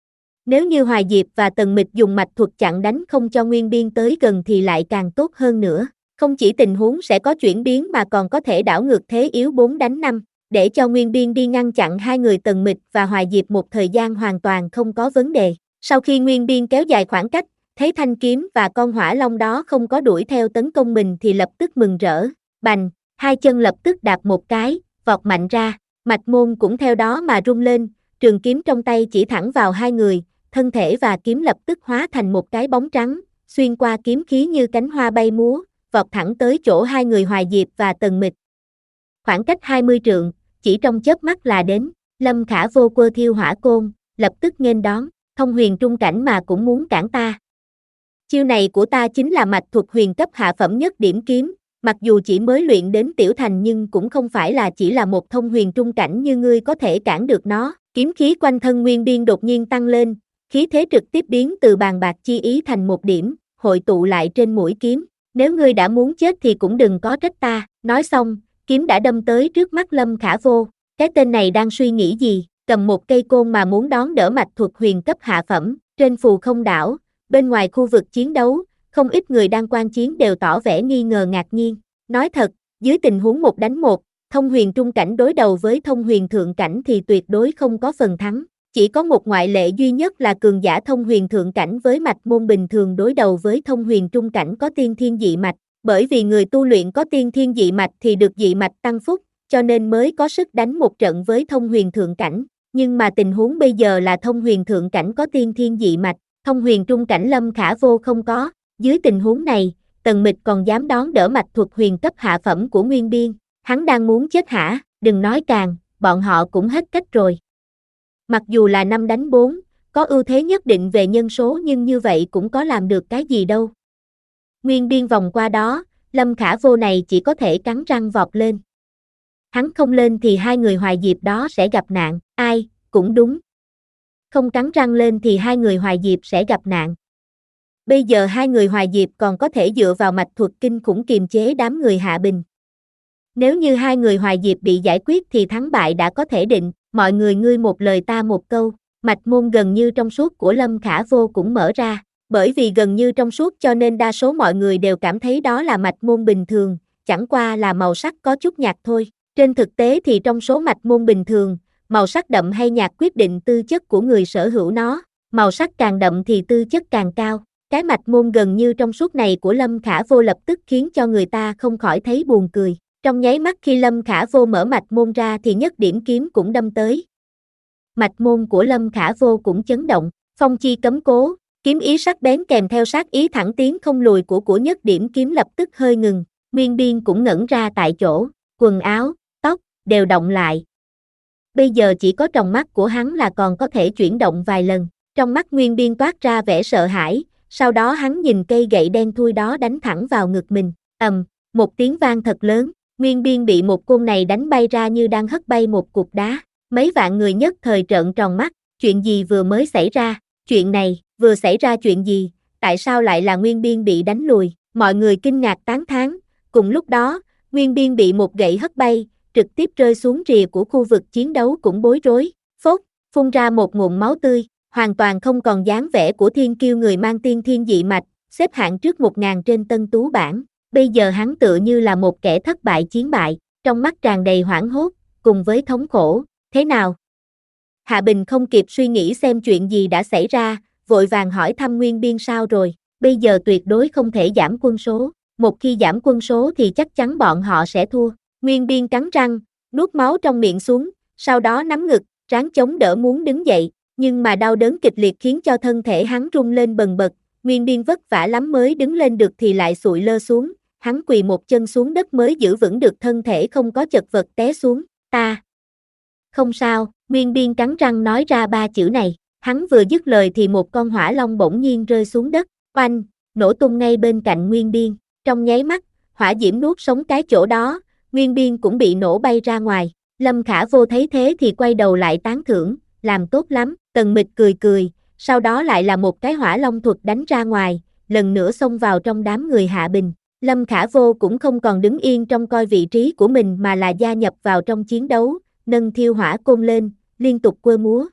Nếu như Hoài Diệp và Tần Mịch dùng mạch thuật chặn đánh không cho Nguyên Biên tới gần thì lại càng tốt hơn nữa. Không chỉ tình huống sẽ có chuyển biến mà còn có thể đảo ngược thế yếu bốn đánh năm. Để cho Nguyên Biên đi ngăn chặn hai người Tần Mịch và Hoài Diệp một thời gian hoàn toàn không có vấn đề. Sau khi Nguyên Biên kéo dài khoảng cách, thấy thanh kiếm và con hỏa long đó không có đuổi theo tấn công mình thì lập tức mừng rỡ. Bành, hai chân lập tức đạp một cái, vọt mạnh ra, mạch môn cũng theo đó mà rung lên, trường kiếm trong tay chỉ thẳng vào hai người, thân thể và kiếm lập tức hóa thành một cái bóng trắng, xuyên qua kiếm khí như cánh hoa bay múa, vọt thẳng tới chỗ hai người Hoài Diệp và Tần Mịch. Khoảng cách hai mươi trượng, chỉ trong chớp mắt là đến. Lâm Khả Vô quơ thiêu hỏa côn, lập tức nghênh đón, thông huyền trung cảnh mà cũng muốn cản ta. Chiêu này của ta chính là mạch thuật huyền cấp hạ phẩm nhất điểm kiếm, mặc dù chỉ mới luyện đến tiểu thành nhưng cũng không phải là chỉ là một thông huyền trung cảnh như ngươi có thể cản được nó. Kiếm khí quanh thân Nguyên Biên đột nhiên tăng lên, khí thế trực tiếp biến từ bàn bạc chi ý thành một điểm, hội tụ lại trên mũi kiếm. Nếu ngươi đã muốn chết thì cũng đừng có trách ta. Nói xong, kiếm đã đâm tới trước mắt Lâm Khả Vô. Cái tên này đang suy nghĩ gì? Cầm một cây côn mà muốn đón đỡ mạch thuật huyền cấp hạ phẩm. Trên phù không đảo, bên ngoài khu vực chiến đấu, không ít người đang quan chiến đều tỏ vẻ nghi ngờ ngạc nhiên. Nói thật, dưới tình huống một đánh một, thông huyền trung cảnh đối đầu với thông huyền thượng cảnh thì tuyệt đối không có phần thắng. Chỉ có một ngoại lệ duy nhất là cường giả thông huyền thượng cảnh với mạch môn bình thường đối đầu với thông huyền trung cảnh có tiên thiên dị mạch. Bởi vì người tu luyện có tiên thiên dị mạch thì được dị mạch tăng phúc, cho nên mới có sức đánh một trận với thông huyền thượng cảnh. Nhưng mà tình huống bây giờ là thông huyền thượng cảnh có tiên thiên dị mạch, thông huyền trung cảnh Lâm Khả Vô không có. Dưới tình huống này, Tần Mịch còn dám đón đỡ mạch thuật huyền cấp hạ phẩm của Nguyên Biên, hắn đang muốn chết hả? Đừng nói càng, bọn họ cũng hết cách rồi. Mặc dù là năm đánh bốn, có ưu thế nhất định về nhân số nhưng như vậy cũng có làm được cái gì đâu. Nguyên Biên vòng qua đó, Lâm Khả Vô này chỉ có thể cắn răng vọt lên. Hắn không lên thì hai người Hoài Diệp đó sẽ gặp nạn, ai, cũng đúng. Không cắn răng lên thì hai người Hoài Diệp sẽ gặp nạn. Bây giờ hai người Hoài Diệp còn có thể dựa vào mạch thuật kinh khủng kiềm chế đám người Hạ Bình. Nếu như hai người Hoài Diệp bị giải quyết thì thắng bại đã có thể định, mọi người ngươi một lời ta một câu, mạch môn gần như trong suốt của Lâm Khả Vô cũng mở ra, bởi vì gần như trong suốt cho nên đa số mọi người đều cảm thấy đó là mạch môn bình thường, chẳng qua là màu sắc có chút nhạt thôi. Trên thực tế thì trong số mạch môn bình thường, màu sắc đậm hay nhạt quyết định tư chất của người sở hữu nó, màu sắc càng đậm thì tư chất càng cao. Cái mạch môn gần như trong suốt này của Lâm Khả Vô lập tức khiến cho người ta không khỏi thấy buồn cười. Trong nháy mắt khi Lâm Khả Vô mở mạch môn ra thì nhất điểm kiếm cũng đâm tới. Mạch môn của Lâm Khả Vô cũng chấn động, phong chi cấm cố, kiếm ý sắc bén kèm theo sát ý thẳng tiến không lùi của của nhất điểm kiếm lập tức hơi ngừng, Nguyên Biên cũng ngẩn ra tại chỗ, quần áo, tóc, đều động lại. Bây giờ chỉ có trong mắt của hắn là còn có thể chuyển động vài lần, trong mắt Nguyên Biên toát ra vẻ sợ hãi, sau đó hắn nhìn cây gậy đen thui đó đánh thẳng vào ngực mình, ầm, một tiếng vang thật lớn, Nguyên Biên bị một côn này đánh bay ra như đang hất bay một cục đá, mấy vạn người nhất thời trợn tròn mắt, chuyện gì vừa mới xảy ra, chuyện này, vừa xảy ra chuyện gì, tại sao lại là Nguyên Biên bị đánh lùi, mọi người kinh ngạc tán thán, cùng lúc đó, Nguyên Biên bị một gậy hất bay, trực tiếp rơi xuống rìa của khu vực chiến đấu cũng bối rối, phốt, phun ra một ngụm máu tươi, hoàn toàn không còn dáng vẻ của thiên kiêu người mang tiên thiên dị mạch, xếp hạng trước một ngàn trên tân tú bảng, bây giờ hắn tựa như là một kẻ thất bại chiến bại, trong mắt tràn đầy hoảng hốt, cùng với thống khổ, thế nào? Hạ Bình không kịp suy nghĩ xem chuyện gì đã xảy ra, vội vàng hỏi thăm Nguyên Biên sao rồi, bây giờ tuyệt đối không thể giảm quân số, một khi giảm quân số thì chắc chắn bọn họ sẽ thua. Nguyên Biên cắn răng, nuốt máu trong miệng xuống, sau đó nắm ngực, ráng chống đỡ muốn đứng dậy, nhưng mà đau đớn kịch liệt khiến cho thân thể hắn rung lên bần bật, Nguyên Biên vất vả lắm mới đứng lên được thì lại sụi lơ xuống, hắn quỳ một chân xuống đất mới giữ vững được thân thể không có chật vật té xuống, ta. Không sao, Nguyên Biên cắn răng nói ra ba chữ này, hắn vừa dứt lời thì một con hỏa long bỗng nhiên rơi xuống đất, oanh, nổ tung ngay bên cạnh Nguyên Biên, trong nháy mắt, hỏa diễm nuốt sống cái chỗ đó, Nguyên Biên cũng bị nổ bay ra ngoài, Lâm Khả Vô thấy thế thì quay đầu lại tán thưởng, làm tốt lắm, Tần Mịch cười cười, sau đó lại là một cái hỏa long thuật đánh ra ngoài, lần nữa xông vào trong đám người Hạ Bình, Lâm Khả Vô cũng không còn đứng yên trong coi vị trí của mình mà là gia nhập vào trong chiến đấu, nâng thiêu hỏa côn lên, liên tục quơ múa.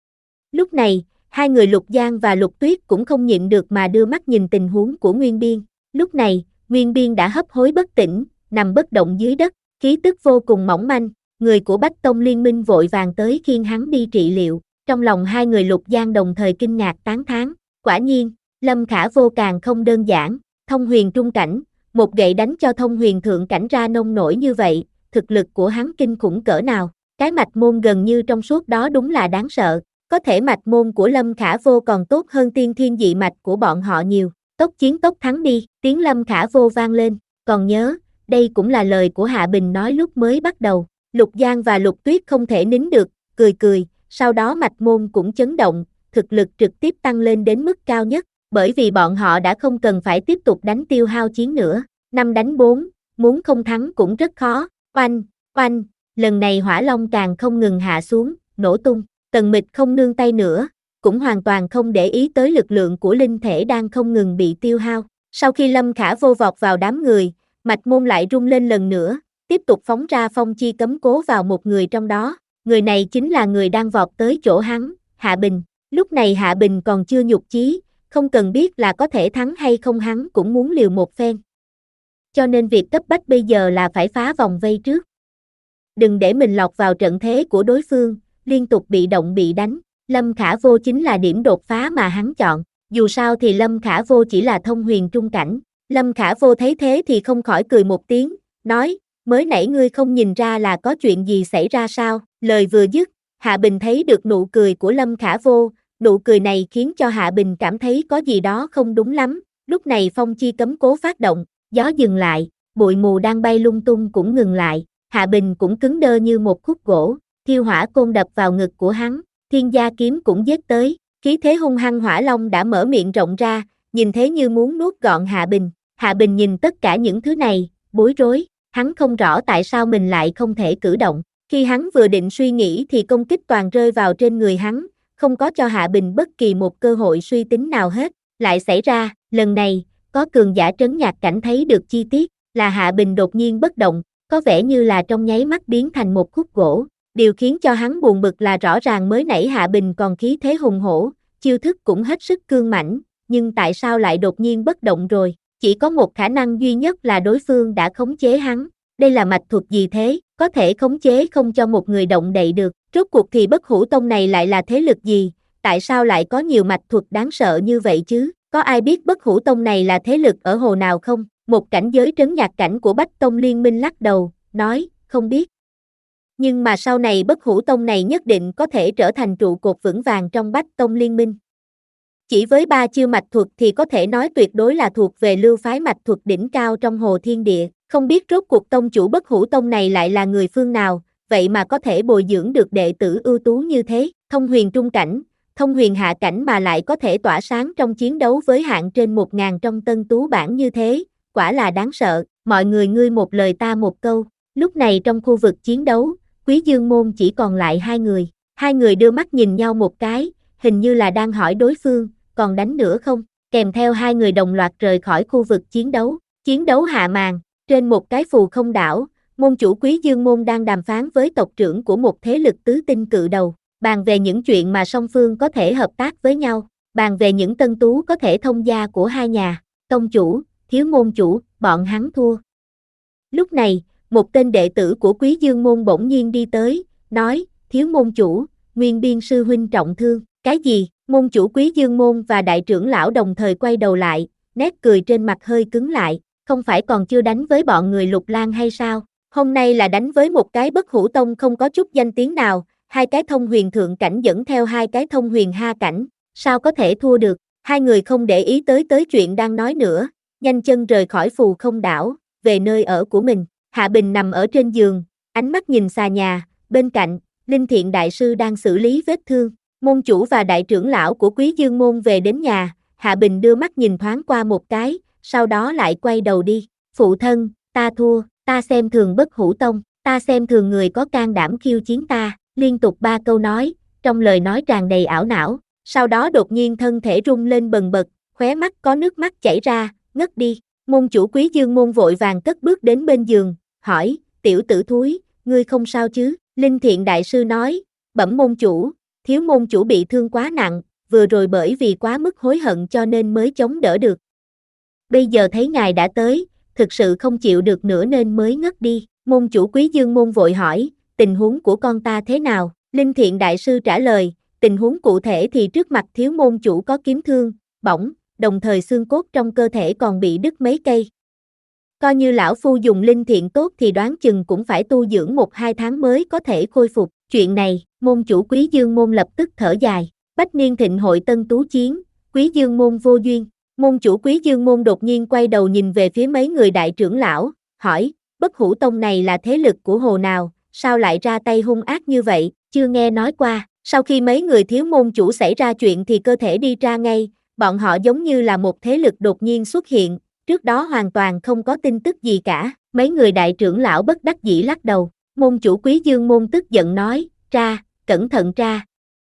Lúc này, hai người Lục Giang và Lục Tuyết cũng không nhịn được mà đưa mắt nhìn tình huống của Nguyên Biên, lúc này, Nguyên Biên đã hấp hối bất tỉnh, nằm bất động dưới đất, khí tức vô cùng mỏng manh, người của Bách Tông Liên Minh vội vàng tới khiêng hắn đi trị liệu, trong lòng hai người Lục Giang đồng thời kinh ngạc tán thán, quả nhiên, Lâm Khả Vô càng không đơn giản, thông huyền trung cảnh, một gậy đánh cho thông huyền thượng cảnh ra nông nổi như vậy, thực lực của hắn kinh khủng cỡ nào, cái mạch môn gần như trong suốt đó đúng là đáng sợ, có thể mạch môn của Lâm Khả Vô còn tốt hơn tiên thiên dị mạch của bọn họ nhiều, tốc chiến tốc thắng đi, tiếng Lâm Khả Vô vang lên, còn nhớ, đây cũng là lời của Hạ Bình nói lúc mới bắt đầu, Lục Giang và Lục Tuyết không thể nín được, cười cười, sau đó mạch môn cũng chấn động, thực lực trực tiếp tăng lên đến mức cao nhất, bởi vì bọn họ đã không cần phải tiếp tục đánh tiêu hao chiến nữa, năm đánh bốn, muốn không thắng cũng rất khó, oanh, oanh, lần này hỏa long càng không ngừng hạ xuống, nổ tung, Tần Mịch không nương tay nữa, cũng hoàn toàn không để ý tới lực lượng của linh thể đang không ngừng bị tiêu hao, sau khi Lâm Khả Vô vọt vào đám người, mạch môn lại rung lên lần nữa, tiếp tục phóng ra phong chi cấm cố vào một người trong đó, người này chính là người đang vọt tới chỗ hắn, Hạ Bình, lúc này Hạ Bình còn chưa nhục chí, không cần biết là có thể thắng hay không hắn cũng muốn liều một phen. Cho nên việc cấp bách bây giờ là phải phá vòng vây trước. Đừng để mình lọt vào trận thế của đối phương, liên tục bị động bị đánh, Lâm Khả Vô chính là điểm đột phá mà hắn chọn, dù sao thì Lâm Khả Vô chỉ là thông huyền trung cảnh, Lâm Khả Vô thấy thế thì không khỏi cười một tiếng, nói, mới nãy ngươi không nhìn ra là có chuyện gì xảy ra sao, lời vừa dứt, Hạ Bình thấy được nụ cười của Lâm Khả Vô, nụ cười này khiến cho Hạ Bình cảm thấy có gì đó không đúng lắm, Lúc này phong chi cấm cố phát động, gió dừng lại, bụi mù đang bay lung tung cũng ngừng lại, Hạ Bình cũng cứng đơ như một khúc gỗ, thiêu hỏa côn đập vào ngực của hắn, thiên gia kiếm cũng giết tới, khí thế hung hăng hỏa long đã mở miệng rộng ra, nhìn thế như muốn nuốt gọn Hạ Bình. Hạ Bình nhìn tất cả những thứ này, bối rối, hắn không rõ tại sao mình lại không thể cử động. Khi hắn vừa định suy nghĩ thì công kích toàn rơi vào trên người hắn, không có cho Hạ Bình bất kỳ một cơ hội suy tính nào hết. Lại xảy ra, lần này, có cường giả trấn nhạc cảnh thấy được chi tiết, là Hạ Bình đột nhiên bất động, có vẻ như là trong nháy mắt biến thành một khúc gỗ. Điều khiến cho hắn buồn bực là rõ ràng mới nãy Hạ Bình còn khí thế hùng hổ, chiêu thức cũng hết sức cương mãnh, nhưng tại sao lại đột nhiên bất động rồi? Chỉ có một khả năng duy nhất là đối phương đã khống chế hắn. Đây là mạch thuật gì thế, có thể khống chế không cho một người động đậy được. Rốt cuộc thì Bất Hủ Tông này lại là thế lực gì? Tại sao lại có nhiều mạch thuật đáng sợ như vậy chứ? Có ai biết Bất Hủ Tông này là thế lực ở hồ nào không? Một cảnh giới trấn nhạc cảnh của Bách Tông Liên Minh lắc đầu, nói, không biết. Nhưng mà sau này Bất Hủ Tông này nhất định có thể trở thành trụ cột vững vàng trong Bách Tông Liên Minh. Chỉ với ba chiêu mạch thuật thì có thể nói tuyệt đối là thuộc về lưu phái mạch thuật đỉnh cao trong hồ thiên địa. Không biết rốt cuộc tông chủ Bất Hủ Tông này lại là người phương nào, vậy mà có thể bồi dưỡng được đệ tử ưu tú như thế, thông huyền trung cảnh, thông huyền hạ cảnh mà lại có thể tỏa sáng trong chiến đấu với hạng trên một ngàn trong tân tú bảng như thế, quả là đáng sợ. Mọi người ngươi một lời ta một câu. Lúc này trong khu vực chiến đấu, Quý Dương Môn chỉ còn lại hai người. Hai người đưa mắt nhìn nhau một cái, hình như là đang hỏi đối phương, còn đánh nữa không? Kèm theo hai người đồng loạt rời khỏi khu vực chiến đấu. Chiến đấu hạ màn, trên một cái phù không đảo, môn chủ Quý Dương Môn đang đàm phán với tộc trưởng của một thế lực tứ tinh cự đầu, bàn về những chuyện mà song phương có thể hợp tác với nhau, bàn về những tân tú có thể thông gia của hai nhà. Tông chủ, thiếu môn chủ, bọn hắn thua. Lúc này, một tên đệ tử của Quý Dương Môn bỗng nhiên đi tới, nói, thiếu môn chủ, Nguyên Biên sư huynh trọng thương. Cái gì? Môn chủ Quý Dương Môn và đại trưởng lão đồng thời quay đầu lại, nét cười trên mặt hơi cứng lại, không phải còn chưa đánh với bọn người Lục Lang hay sao? Hôm nay là đánh với một cái Bất Hủ Tông không có chút danh tiếng nào, hai cái thông huyền thượng cảnh dẫn theo hai cái thông huyền ha cảnh, sao có thể thua được? Hai người không để ý tới tới chuyện đang nói nữa, nhanh chân rời khỏi phù không đảo, về nơi ở của mình. Hạ Bình nằm ở trên giường, ánh mắt nhìn xà nhà, bên cạnh, Linh Thiện Đại Sư đang xử lý vết thương. Môn chủ và đại trưởng lão của Quý Dương Môn về đến nhà, Hạ Bình đưa mắt nhìn thoáng qua một cái, sau đó lại quay đầu đi. Phụ thân, ta thua, ta xem thường Bất Hủ Tông, ta xem thường người có can đảm khiêu chiến ta, liên tục ba câu nói, trong lời nói tràn đầy ảo não, sau đó đột nhiên thân thể rung lên bần bật, khóe mắt có nước mắt chảy ra, ngất đi. Môn chủ Quý Dương Môn vội vàng cất bước đến bên giường, hỏi, tiểu tử thúi, ngươi không sao chứ? Linh Thiện Đại Sư nói, bẩm môn chủ, thiếu môn chủ bị thương quá nặng, vừa rồi bởi vì quá mức hối hận cho nên mới chống đỡ được. Bây giờ thấy ngài đã tới, thực sự không chịu được nữa nên mới ngất đi. Môn chủ Quý Dương Môn vội hỏi, tình huống của con ta thế nào? Linh Thiện Đại Sư trả lời, tình huống cụ thể thì trước mặt thiếu môn chủ có kiếm thương, bỏng, đồng thời xương cốt trong cơ thể còn bị đứt mấy cây. Coi như lão phu dùng linh thiện tốt thì đoán chừng cũng phải tu dưỡng một hai tháng mới có thể khôi phục. Chuyện này, môn chủ Quý Dương Môn lập tức thở dài. Bách niên thịnh hội tân tú chiến, Quý Dương Môn vô duyên. Môn chủ Quý Dương Môn đột nhiên quay đầu nhìn về phía mấy người đại trưởng lão, hỏi, Bất Hủ Tông này là thế lực của hồ nào, sao lại ra tay hung ác như vậy, chưa nghe nói qua. Sau khi mấy người thiếu môn chủ xảy ra chuyện thì cơ thể đi ra ngay, bọn họ giống như là một thế lực đột nhiên xuất hiện, trước đó hoàn toàn không có tin tức gì cả. Mấy người đại trưởng lão bất đắc dĩ lắc đầu, môn chủ Quý Dương Môn tức giận nói, tra, cẩn thận tra.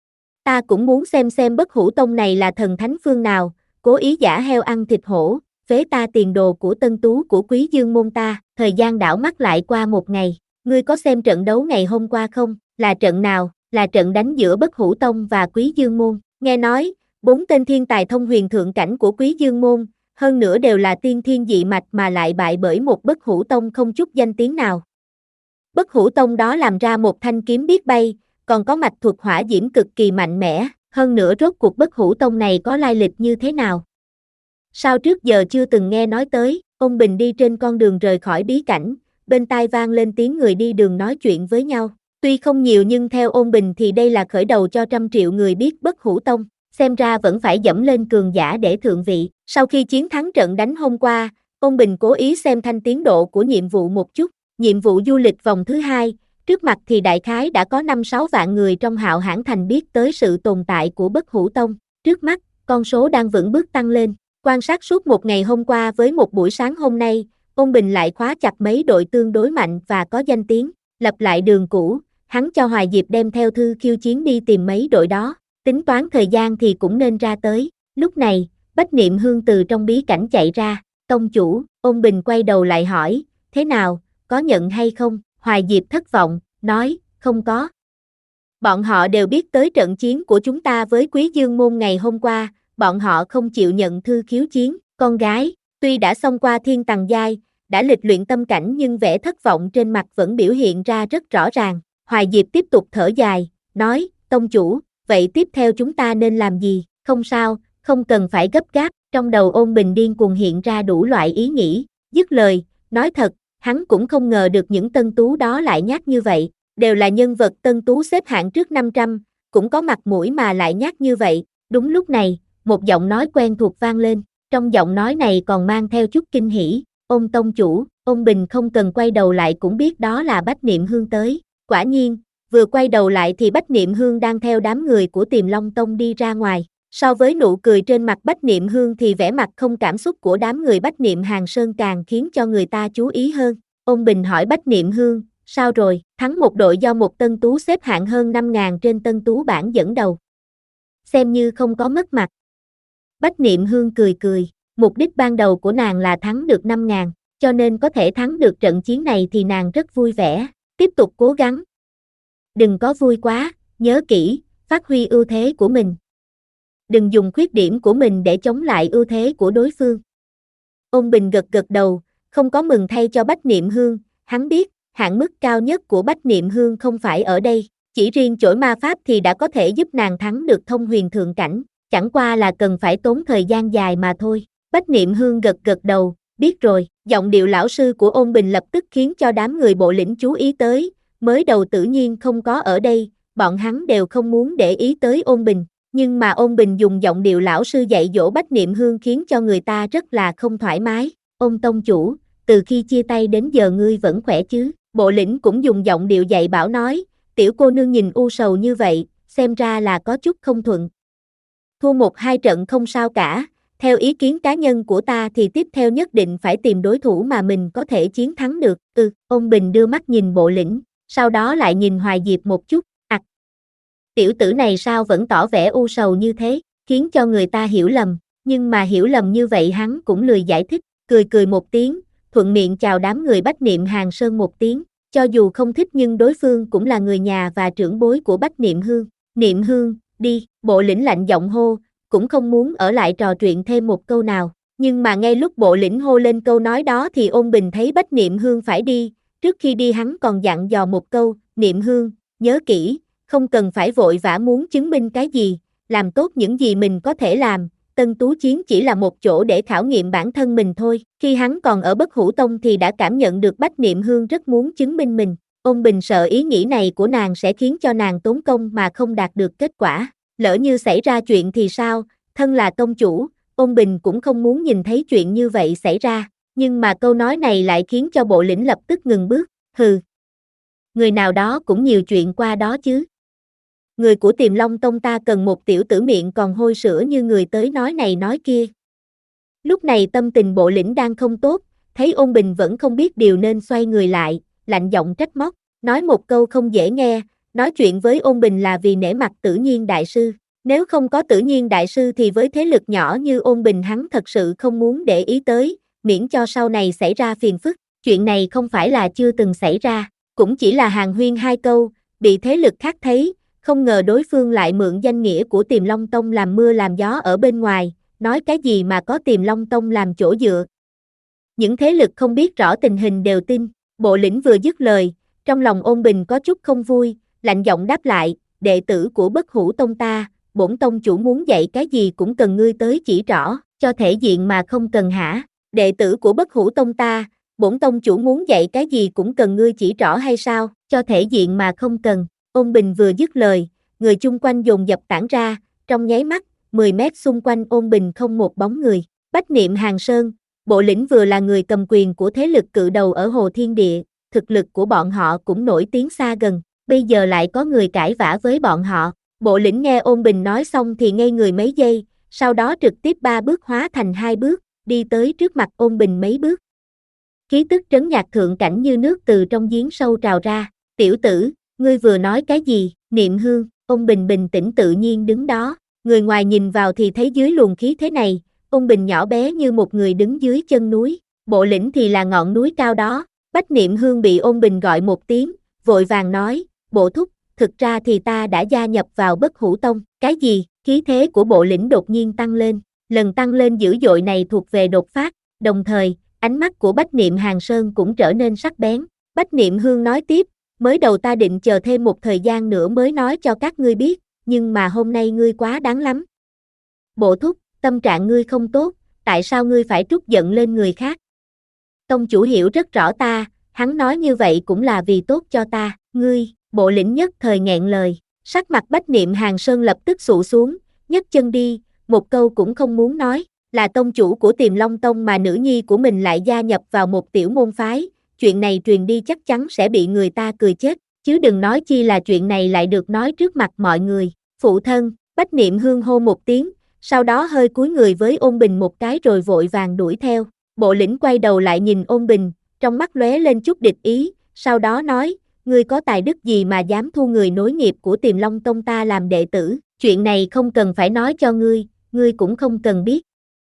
Ta cũng muốn xem xem Bất Hủ Tông này là thần thánh phương nào, cố ý giả heo ăn thịt hổ, phế ta tiền đồ của tân tú của Quý Dương Môn ta. Thời gian đảo mắt lại qua một ngày, ngươi có xem trận đấu ngày hôm qua không? Là trận nào? Là trận đánh giữa Bất Hủ Tông và Quý Dương Môn. Nghe nói, bốn tên thiên tài thông huyền thượng cảnh của Quý Dương Môn, hơn nữa đều là tiên thiên dị mạch mà lại bại bởi một Bất Hủ Tông không chút danh tiếng nào. Bất Hủ Tông đó làm ra một thanh kiếm biết bay, còn có mạch thuật hỏa diễm cực kỳ mạnh mẽ, hơn nữa rốt cuộc Bất Hủ Tông này có lai lịch như thế nào? Sao trước giờ chưa từng nghe nói tới? Ôn Bình đi trên con đường rời khỏi bí cảnh, bên tai vang lên tiếng người đi đường nói chuyện với nhau. Tuy không nhiều nhưng theo Ôn Bình thì đây là khởi đầu cho trăm triệu người biết Bất Hủ Tông. xem ra vẫn phải dẫm lên cường giả để thượng vị. Sau khi chiến thắng trận đánh hôm qua, Ôn Bình cố ý xem thanh tiến độ của nhiệm vụ một chút. Nhiệm vụ du lịch vòng thứ hai, trước mặt thì đại khái đã có năm sáu vạn người trong Hạo Hãn Thành biết tới sự tồn tại của Bất Hủ Tông. Trước mắt, con số đang vững bước tăng lên. Quan sát suốt một ngày hôm qua với một buổi sáng hôm nay, Ôn Bình lại khóa chặt mấy đội tương đối mạnh và có danh tiếng. Lập lại đường cũ, hắn cho Hoài Diệp đem theo thư khiêu chiến đi tìm mấy đội đó. Tính toán thời gian thì cũng nên ra tới. Lúc này, Bách Niệm Hương từ trong bí cảnh chạy ra. Tông chủ, Ôn Bình quay đầu lại hỏi, thế nào, có nhận hay không? Hoài Diệp thất vọng, nói, không có. Bọn họ đều biết tới trận chiến của chúng ta với Quý Dương Môn ngày hôm qua, bọn họ không chịu nhận thư khiếu chiến. Con gái, tuy đã xông qua thiên tầng giai, đã lịch luyện tâm cảnh nhưng vẻ thất vọng trên mặt vẫn biểu hiện ra rất rõ ràng. Hoài Diệp tiếp tục thở dài, nói, tông chủ, vậy tiếp theo chúng ta nên làm gì? Không sao, không cần phải gấp gáp. Trong đầu Ôn Bình điên cuồng hiện ra đủ loại ý nghĩ. Dứt lời, nói thật, hắn cũng không ngờ được những tân tú đó lại nhát như vậy. Đều là nhân vật tân tú xếp hạng trước năm trăm, cũng có mặt mũi mà lại nhát như vậy. Đúng lúc này, một giọng nói quen thuộc vang lên. Trong giọng nói này còn mang theo chút kinh hỉ. Ôn tông chủ, Ôn Bình không cần quay đầu lại cũng biết đó là Bách Niệm Hương tới. Quả nhiên, vừa quay đầu lại thì Bách Niệm Hương đang theo đám người của Tiềm Long Tông đi ra ngoài. So với nụ cười trên mặt Bách Niệm Hương thì vẻ mặt không cảm xúc của đám người Bách Niệm Hàng Sơn càng khiến cho người ta chú ý hơn. Ôn Bình hỏi Bách Niệm Hương, sao rồi? Thắng một đội do một tân tú xếp hạng hơn năm ngàn trên tân tú bảng dẫn đầu. Xem như không có mất mặt. Bách Niệm Hương cười cười, mục đích ban đầu của nàng là thắng được năm ngàn, cho nên có thể thắng được trận chiến này thì nàng rất vui vẻ, tiếp tục cố gắng. Đừng có vui quá, nhớ kỹ, phát huy ưu thế của mình. Đừng dùng khuyết điểm của mình để chống lại ưu thế của đối phương. Ôn Bình gật gật đầu, không có mừng thay cho Bách Niệm Hương, hắn biết, hạn mức cao nhất của Bách Niệm Hương không phải ở đây, chỉ riêng chổi ma pháp thì đã có thể giúp nàng thắng được thông huyền thượng cảnh, chẳng qua là cần phải tốn thời gian dài mà thôi. Bách Niệm Hương gật gật đầu, biết rồi, giọng điệu lão sư của Ôn Bình lập tức khiến cho đám người bộ lĩnh chú ý tới, mới đầu tự nhiên không có ở đây, bọn hắn đều không muốn để ý tới Ôn Bình. Nhưng mà Ôn Bình dùng giọng điệu lão sư dạy dỗ Bách Niệm Hương khiến cho người ta rất là không thoải mái. Ôn tông chủ, từ khi chia tay đến giờ ngươi vẫn khỏe chứ? Bộ lĩnh cũng dùng giọng điệu dạy bảo nói, tiểu cô nương nhìn u sầu như vậy, xem ra là có chút không thuận. Thua một hai trận không sao cả, theo ý kiến cá nhân của ta thì tiếp theo nhất định phải tìm đối thủ mà mình có thể chiến thắng được. Ừ, Ôn Bình đưa mắt nhìn bộ lĩnh, sau đó lại nhìn Hoài Diệp một chút. Tiểu tử này sao vẫn tỏ vẻ u sầu như thế, khiến cho người ta hiểu lầm, nhưng mà hiểu lầm như vậy hắn cũng lười giải thích, cười cười một tiếng, thuận miệng chào đám người Bách Niệm Hàng Sơn một tiếng, cho dù không thích nhưng đối phương cũng là người nhà và trưởng bối của Bách Niệm Hương. Niệm Hương, đi, bộ lĩnh lạnh giọng hô, cũng không muốn ở lại trò chuyện thêm một câu nào, nhưng mà ngay lúc bộ lĩnh hô lên câu nói đó thì Ôn Bình thấy Bách Niệm Hương phải đi, trước khi đi hắn còn dặn dò một câu, Niệm Hương, nhớ kỹ, không cần phải vội vã muốn chứng minh cái gì, làm tốt những gì mình có thể làm, Tân Tú Chiến chỉ là một chỗ để khảo nghiệm bản thân mình thôi. Khi hắn còn ở Bất Hủ Tông thì đã cảm nhận được Bách Niệm Hương rất muốn chứng minh mình. Ôn Bình sợ ý nghĩ này của nàng sẽ khiến cho nàng tốn công mà không đạt được kết quả. Lỡ như xảy ra chuyện thì sao, thân là tông chủ, Ôn Bình cũng không muốn nhìn thấy chuyện như vậy xảy ra. Nhưng mà câu nói này lại khiến cho bộ lĩnh lập tức ngừng bước, hừ. Người nào đó cũng nhiều chuyện qua đó chứ. Người của Tiềm Long Tông ta cần một tiểu tử miệng còn hôi sữa như người tới nói này nói kia. Lúc này tâm tình bộ lĩnh đang không tốt, thấy Ôn Bình vẫn không biết điều nên xoay người lại, lạnh giọng trách móc, nói một câu không dễ nghe, nói chuyện với Ôn Bình là vì nể mặt Tử Nhiên Đại Sư. Nếu không có Tử Nhiên Đại Sư thì với thế lực nhỏ như Ôn Bình hắn thật sự không muốn để ý tới, miễn cho sau này xảy ra phiền phức. Chuyện này không phải là chưa từng xảy ra, cũng chỉ là hàn huyên hai câu, bị thế lực khác thấy. Không ngờ đối phương lại mượn danh nghĩa của Tiềm Long Tông làm mưa làm gió ở bên ngoài, nói cái gì mà có Tiềm Long Tông làm chỗ dựa. Những thế lực không biết rõ tình hình đều tin, bộ lĩnh vừa dứt lời, trong lòng Ôn Bình có chút không vui, lạnh giọng đáp lại, đệ tử của Bất Hủ Tông ta, bổn tông chủ muốn dạy cái gì cũng cần ngươi tới chỉ rõ, cho thể diện mà không cần hả? Đệ tử của Bất Hủ Tông ta, bổn tông chủ muốn dạy cái gì cũng cần ngươi chỉ rõ hay sao, cho thể diện mà không cần. Ôn Bình vừa dứt lời, người chung quanh dồn dập tản ra, trong nháy mắt, mười mét xung quanh ôn bình không một bóng người. Bách Niệm Hàn Sơn, Bộ Lĩnh vừa là người cầm quyền của thế lực cự đầu ở Hồ Thiên Địa, thực lực của bọn họ cũng nổi tiếng xa gần, bây giờ lại có người cãi vã với bọn họ. Bộ Lĩnh nghe ôn bình nói xong thì ngây người mấy giây, sau đó trực tiếp ba bước hóa thành hai bước, đi tới trước mặt ôn bình mấy bước. Khí tức trấn nhạc thượng cảnh như nước từ trong giếng sâu trào ra. Tiểu tử, ngươi vừa nói cái gì? Niệm Hương, ôn bình bình tĩnh tự nhiên đứng đó. Người ngoài nhìn vào thì thấy dưới luồng khí thế này, ôn bình nhỏ bé như một người đứng dưới chân núi. Bộ Lĩnh thì là ngọn núi cao đó. Bách Niệm Hương bị ôn bình gọi một tiếng, vội vàng nói, Bộ thúc, thực ra thì ta đã gia nhập vào Bất Hủ Tông. Cái gì? Khí thế của Bộ Lĩnh đột nhiên tăng lên. Lần tăng lên dữ dội này thuộc về đột phát, đồng thời, ánh mắt của Bách Niệm Hàn Sơn cũng trở nên sắc bén. Bách Niệm Hương nói tiếp, mới đầu ta định chờ thêm một thời gian nữa mới nói cho các ngươi biết, nhưng mà hôm nay ngươi quá đáng lắm. Bộ thúc, tâm trạng ngươi không tốt, tại sao ngươi phải trút giận lên người khác? Tông chủ hiểu rất rõ ta, hắn nói như vậy cũng là vì tốt cho ta, ngươi, Bộ Lĩnh nhất thời nghẹn lời. Sắc mặt Bách Niệm Hàn Sơn lập tức xụ xuống, nhấc chân đi, một câu cũng không muốn nói. Là tông chủ của Tiềm Long Tông mà nữ nhi của mình lại gia nhập vào một tiểu môn phái, chuyện này truyền đi chắc chắn sẽ bị người ta cười chết, chứ đừng nói chi là chuyện này lại được nói trước mặt mọi người. Phụ thân, Bách Niệm Hương hô một tiếng, sau đó hơi cúi người với ôn bình một cái rồi vội vàng đuổi theo. Bộ Lĩnh quay đầu lại nhìn ôn bình, trong mắt lóe lên chút địch ý, sau đó nói, ngươi có tài đức gì mà dám thu người nối nghiệp của Tiềm Long Tông ta làm đệ tử, chuyện này không cần phải nói cho ngươi, ngươi cũng không cần biết.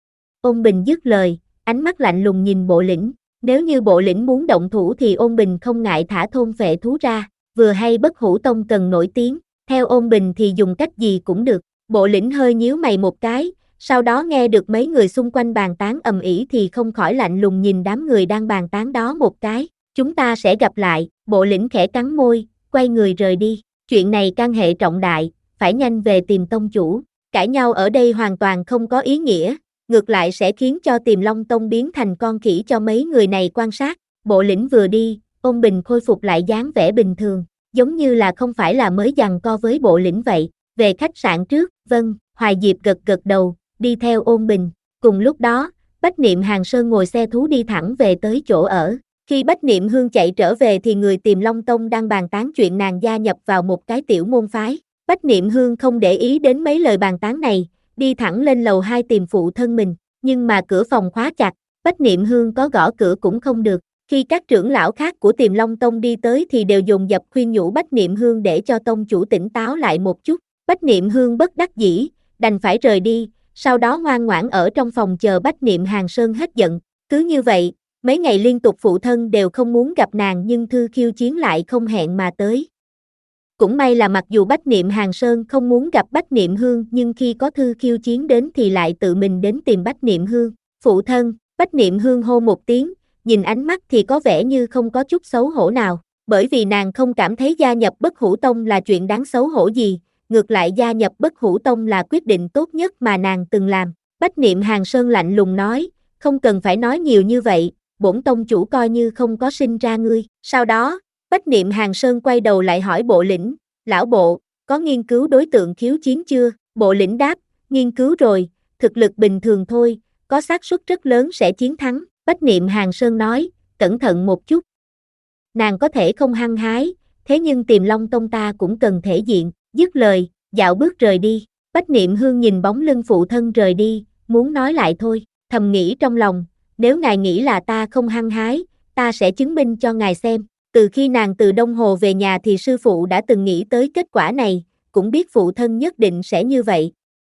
Ôn bình dứt lời, ánh mắt lạnh lùng nhìn Bộ Lĩnh, nếu như Bộ Lĩnh muốn động thủ thì ôn bình không ngại thả thôn vệ thú ra, vừa hay Bất Hủ Tông cần nổi tiếng, theo ôn bình thì dùng cách gì cũng được. Bộ Lĩnh hơi nhíu mày một cái, sau đó nghe được mấy người xung quanh bàn tán ầm ĩ thì không khỏi lạnh lùng nhìn đám người đang bàn tán đó một cái. Chúng ta sẽ gặp lại. Bộ Lĩnh khẽ cắn môi, quay người rời đi. Chuyện này can hệ trọng đại, phải nhanh về tìm tông chủ. Cãi nhau ở đây hoàn toàn không có ý nghĩa, ngược lại sẽ khiến cho Tiềm Long Tông biến thành con khỉ cho mấy người này quan sát. Bộ Lĩnh vừa đi, ôn bình khôi phục lại dáng vẻ bình thường, giống như là không phải là mới giằng co với Bộ Lĩnh vậy. Về khách sạn trước, vâng, Hoài Diệp gật gật đầu, đi theo ôn bình. Cùng lúc đó, Bách Niệm Hàn Sơn ngồi xe thú đi thẳng về tới chỗ ở. Khi Bách Niệm Hương chạy trở về thì người Tiềm Long Tông đang bàn tán chuyện nàng gia nhập vào một cái tiểu môn phái. Bách Niệm Hương không để ý đến mấy lời bàn tán này, đi thẳng lên lầu hai tìm phụ thân mình, nhưng mà cửa phòng khóa chặt, Bách Niệm Hương có gõ cửa cũng không được. Khi các trưởng lão khác của Tiềm Long Tông đi tới thì đều dồn dập khuyên nhủ Bách Niệm Hương để cho tông chủ tỉnh táo lại một chút. Bách Niệm Hương bất đắc dĩ, đành phải rời đi, sau đó ngoan ngoãn ở trong phòng chờ Bách Niệm Hàn Sơn hết giận. Cứ như vậy, mấy ngày liên tục phụ thân đều không muốn gặp nàng nhưng thư khiêu chiến lại không hẹn mà tới. Cũng may là mặc dù Bách Niệm Hàn Sơn không muốn gặp Bách Niệm Hương nhưng khi có thư khiêu chiến đến thì lại tự mình đến tìm Bách Niệm Hương. Phụ thân, Bách Niệm Hương hô một tiếng, nhìn ánh mắt thì có vẻ như không có chút xấu hổ nào, bởi vì nàng không cảm thấy gia nhập Bất Hủ Tông là chuyện đáng xấu hổ gì, ngược lại gia nhập Bất Hủ Tông là quyết định tốt nhất mà nàng từng làm. Bách Niệm Hàn Sơn lạnh lùng nói, không cần phải nói nhiều như vậy, bổn tông chủ coi như không có sinh ra ngươi. Sau đó, Bách Niệm Hàn Sơn quay đầu lại hỏi Bộ Lĩnh, lão Bộ, có nghiên cứu đối tượng khiếu chiến chưa? Bộ Lĩnh đáp, nghiên cứu rồi, thực lực bình thường thôi, có xác suất rất lớn sẽ chiến thắng. Bách Niệm Hàn Sơn nói, cẩn thận một chút. Nàng có thể không hăng hái, thế nhưng Tiềm Long Tông ta cũng cần thể diện. Dứt lời, dạo bước rời đi. Bách Niệm Hương nhìn bóng lưng phụ thân rời đi, muốn nói lại thôi, thầm nghĩ trong lòng, nếu ngài nghĩ là ta không hăng hái, ta sẽ chứng minh cho ngài xem. Từ khi nàng từ Đông Hồ về nhà thì sư phụ đã từng nghĩ tới kết quả này, cũng biết phụ thân nhất định sẽ như vậy.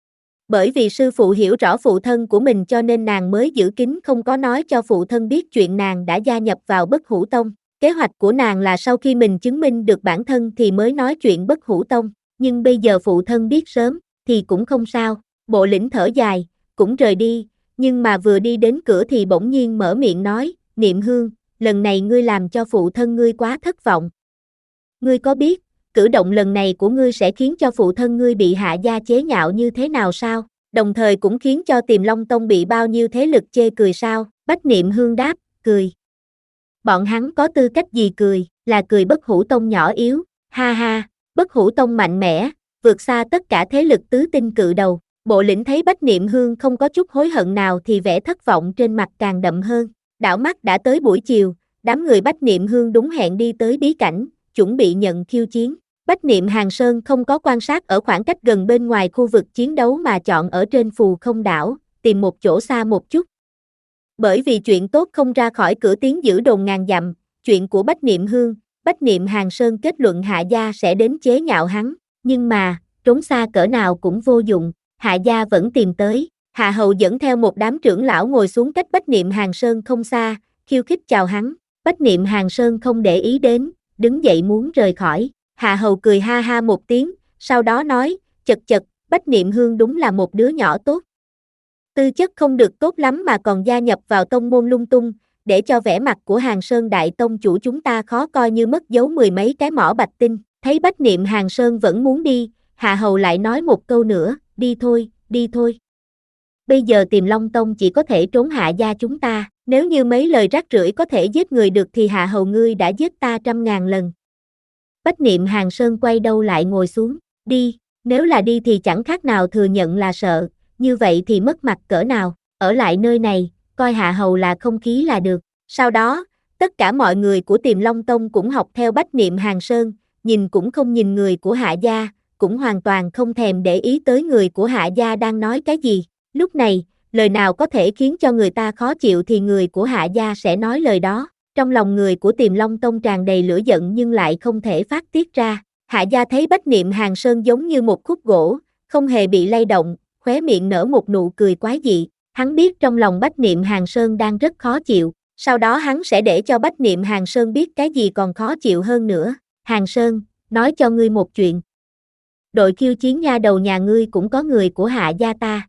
Bởi vì sư phụ hiểu rõ phụ thân của mình cho nên nàng mới giữ kín không có nói cho phụ thân biết chuyện nàng đã gia nhập vào Bất Hủ Tông. Kế hoạch của nàng là sau khi mình chứng minh được bản thân thì mới nói chuyện Bất Hủ Tông, nhưng bây giờ phụ thân biết sớm, thì cũng không sao. Bộ Lĩnh thở dài, cũng rời đi, nhưng mà vừa đi đến cửa thì bỗng nhiên mở miệng nói, Niệm Hương, lần này ngươi làm cho phụ thân ngươi quá thất vọng. Ngươi có biết, cử động lần này của ngươi sẽ khiến cho phụ thân ngươi bị hạ gia chế nhạo như thế nào sao? Đồng thời cũng khiến cho Tiềm Long Tông bị bao nhiêu thế lực chê cười sao? Bách Niệm Hương đáp, cười. Bọn hắn có tư cách gì cười, là cười Bất Hủ Tông nhỏ yếu, ha ha, Bất Hủ Tông mạnh mẽ, vượt xa tất cả thế lực tứ tinh cự đầu. Bộ lĩnh thấy Bách Niệm Hương không có chút hối hận nào thì vẻ thất vọng trên mặt càng đậm hơn. Đảo mắt đã tới buổi chiều, đám người Bách Niệm Hương đúng hẹn đi tới bí cảnh, chuẩn bị nhận khiêu chiến. Bách Niệm Hàn Sơn không có quan sát ở khoảng cách gần bên ngoài khu vực chiến đấu mà chọn ở trên phù không đảo, tìm một chỗ xa một chút. Bởi vì chuyện tốt không ra khỏi cửa tiến giữ đồn ngàn dặm, chuyện của Bách Niệm Hương, Bách Niệm Hàn Sơn kết luận Hạ Gia sẽ đến chế nhạo hắn, nhưng mà, trốn xa cỡ nào cũng vô dụng, Hạ Gia vẫn tìm tới. Hạ Hầu dẫn theo một đám trưởng lão ngồi xuống cách Bách Niệm Hàn Sơn không xa, khiêu khích chào hắn. Bách Niệm Hàn Sơn không để ý đến, đứng dậy muốn rời khỏi. Hạ Hầu cười ha ha một tiếng, sau đó nói, chật chật, Bách Niệm Hương đúng là một đứa nhỏ tốt. Tư chất không được tốt lắm mà còn gia nhập vào tông môn lung tung, để cho vẻ mặt của Hàn Sơn đại tông chủ chúng ta khó coi như mất dấu mười mấy cái mỏ bạch tinh. Thấy Bách Niệm Hàn Sơn vẫn muốn đi, Hạ Hầu lại nói một câu nữa, đi thôi, đi thôi. Bây giờ tìm Long Tông chỉ có thể trốn Hạ Gia chúng ta, nếu như mấy lời rác rưởi có thể giết người được thì Hạ Hầu ngươi đã giết ta trăm ngàn lần. Bách Niệm Hàn Sơn quay đầu lại ngồi xuống, đi, nếu là đi thì chẳng khác nào thừa nhận là sợ, như vậy thì mất mặt cỡ nào, ở lại nơi này, coi Hạ Hầu là không khí là được. Sau đó, tất cả mọi người của Tiềm Long Tông cũng học theo Bách Niệm Hàn Sơn, nhìn cũng không nhìn người của Hạ Gia, cũng hoàn toàn không thèm để ý tới người của Hạ Gia đang nói cái gì. Lúc này, lời nào có thể khiến cho người ta khó chịu thì người của Hạ Gia sẽ nói lời đó. Trong lòng người của Tiềm Long Tông tràn đầy lửa giận nhưng lại không thể phát tiết ra. Hạ Gia thấy Bách Niệm Hàn Sơn giống như một khúc gỗ, không hề bị lay động, khóe miệng nở một nụ cười quái dị. Hắn biết trong lòng Bách Niệm Hàn Sơn đang rất khó chịu, sau đó hắn sẽ để cho Bách Niệm Hàn Sơn biết cái gì còn khó chịu hơn nữa. Hàn Sơn, nói cho ngươi một chuyện. Đội khiêu chiến nha đầu nhà ngươi cũng có người của Hạ Gia ta.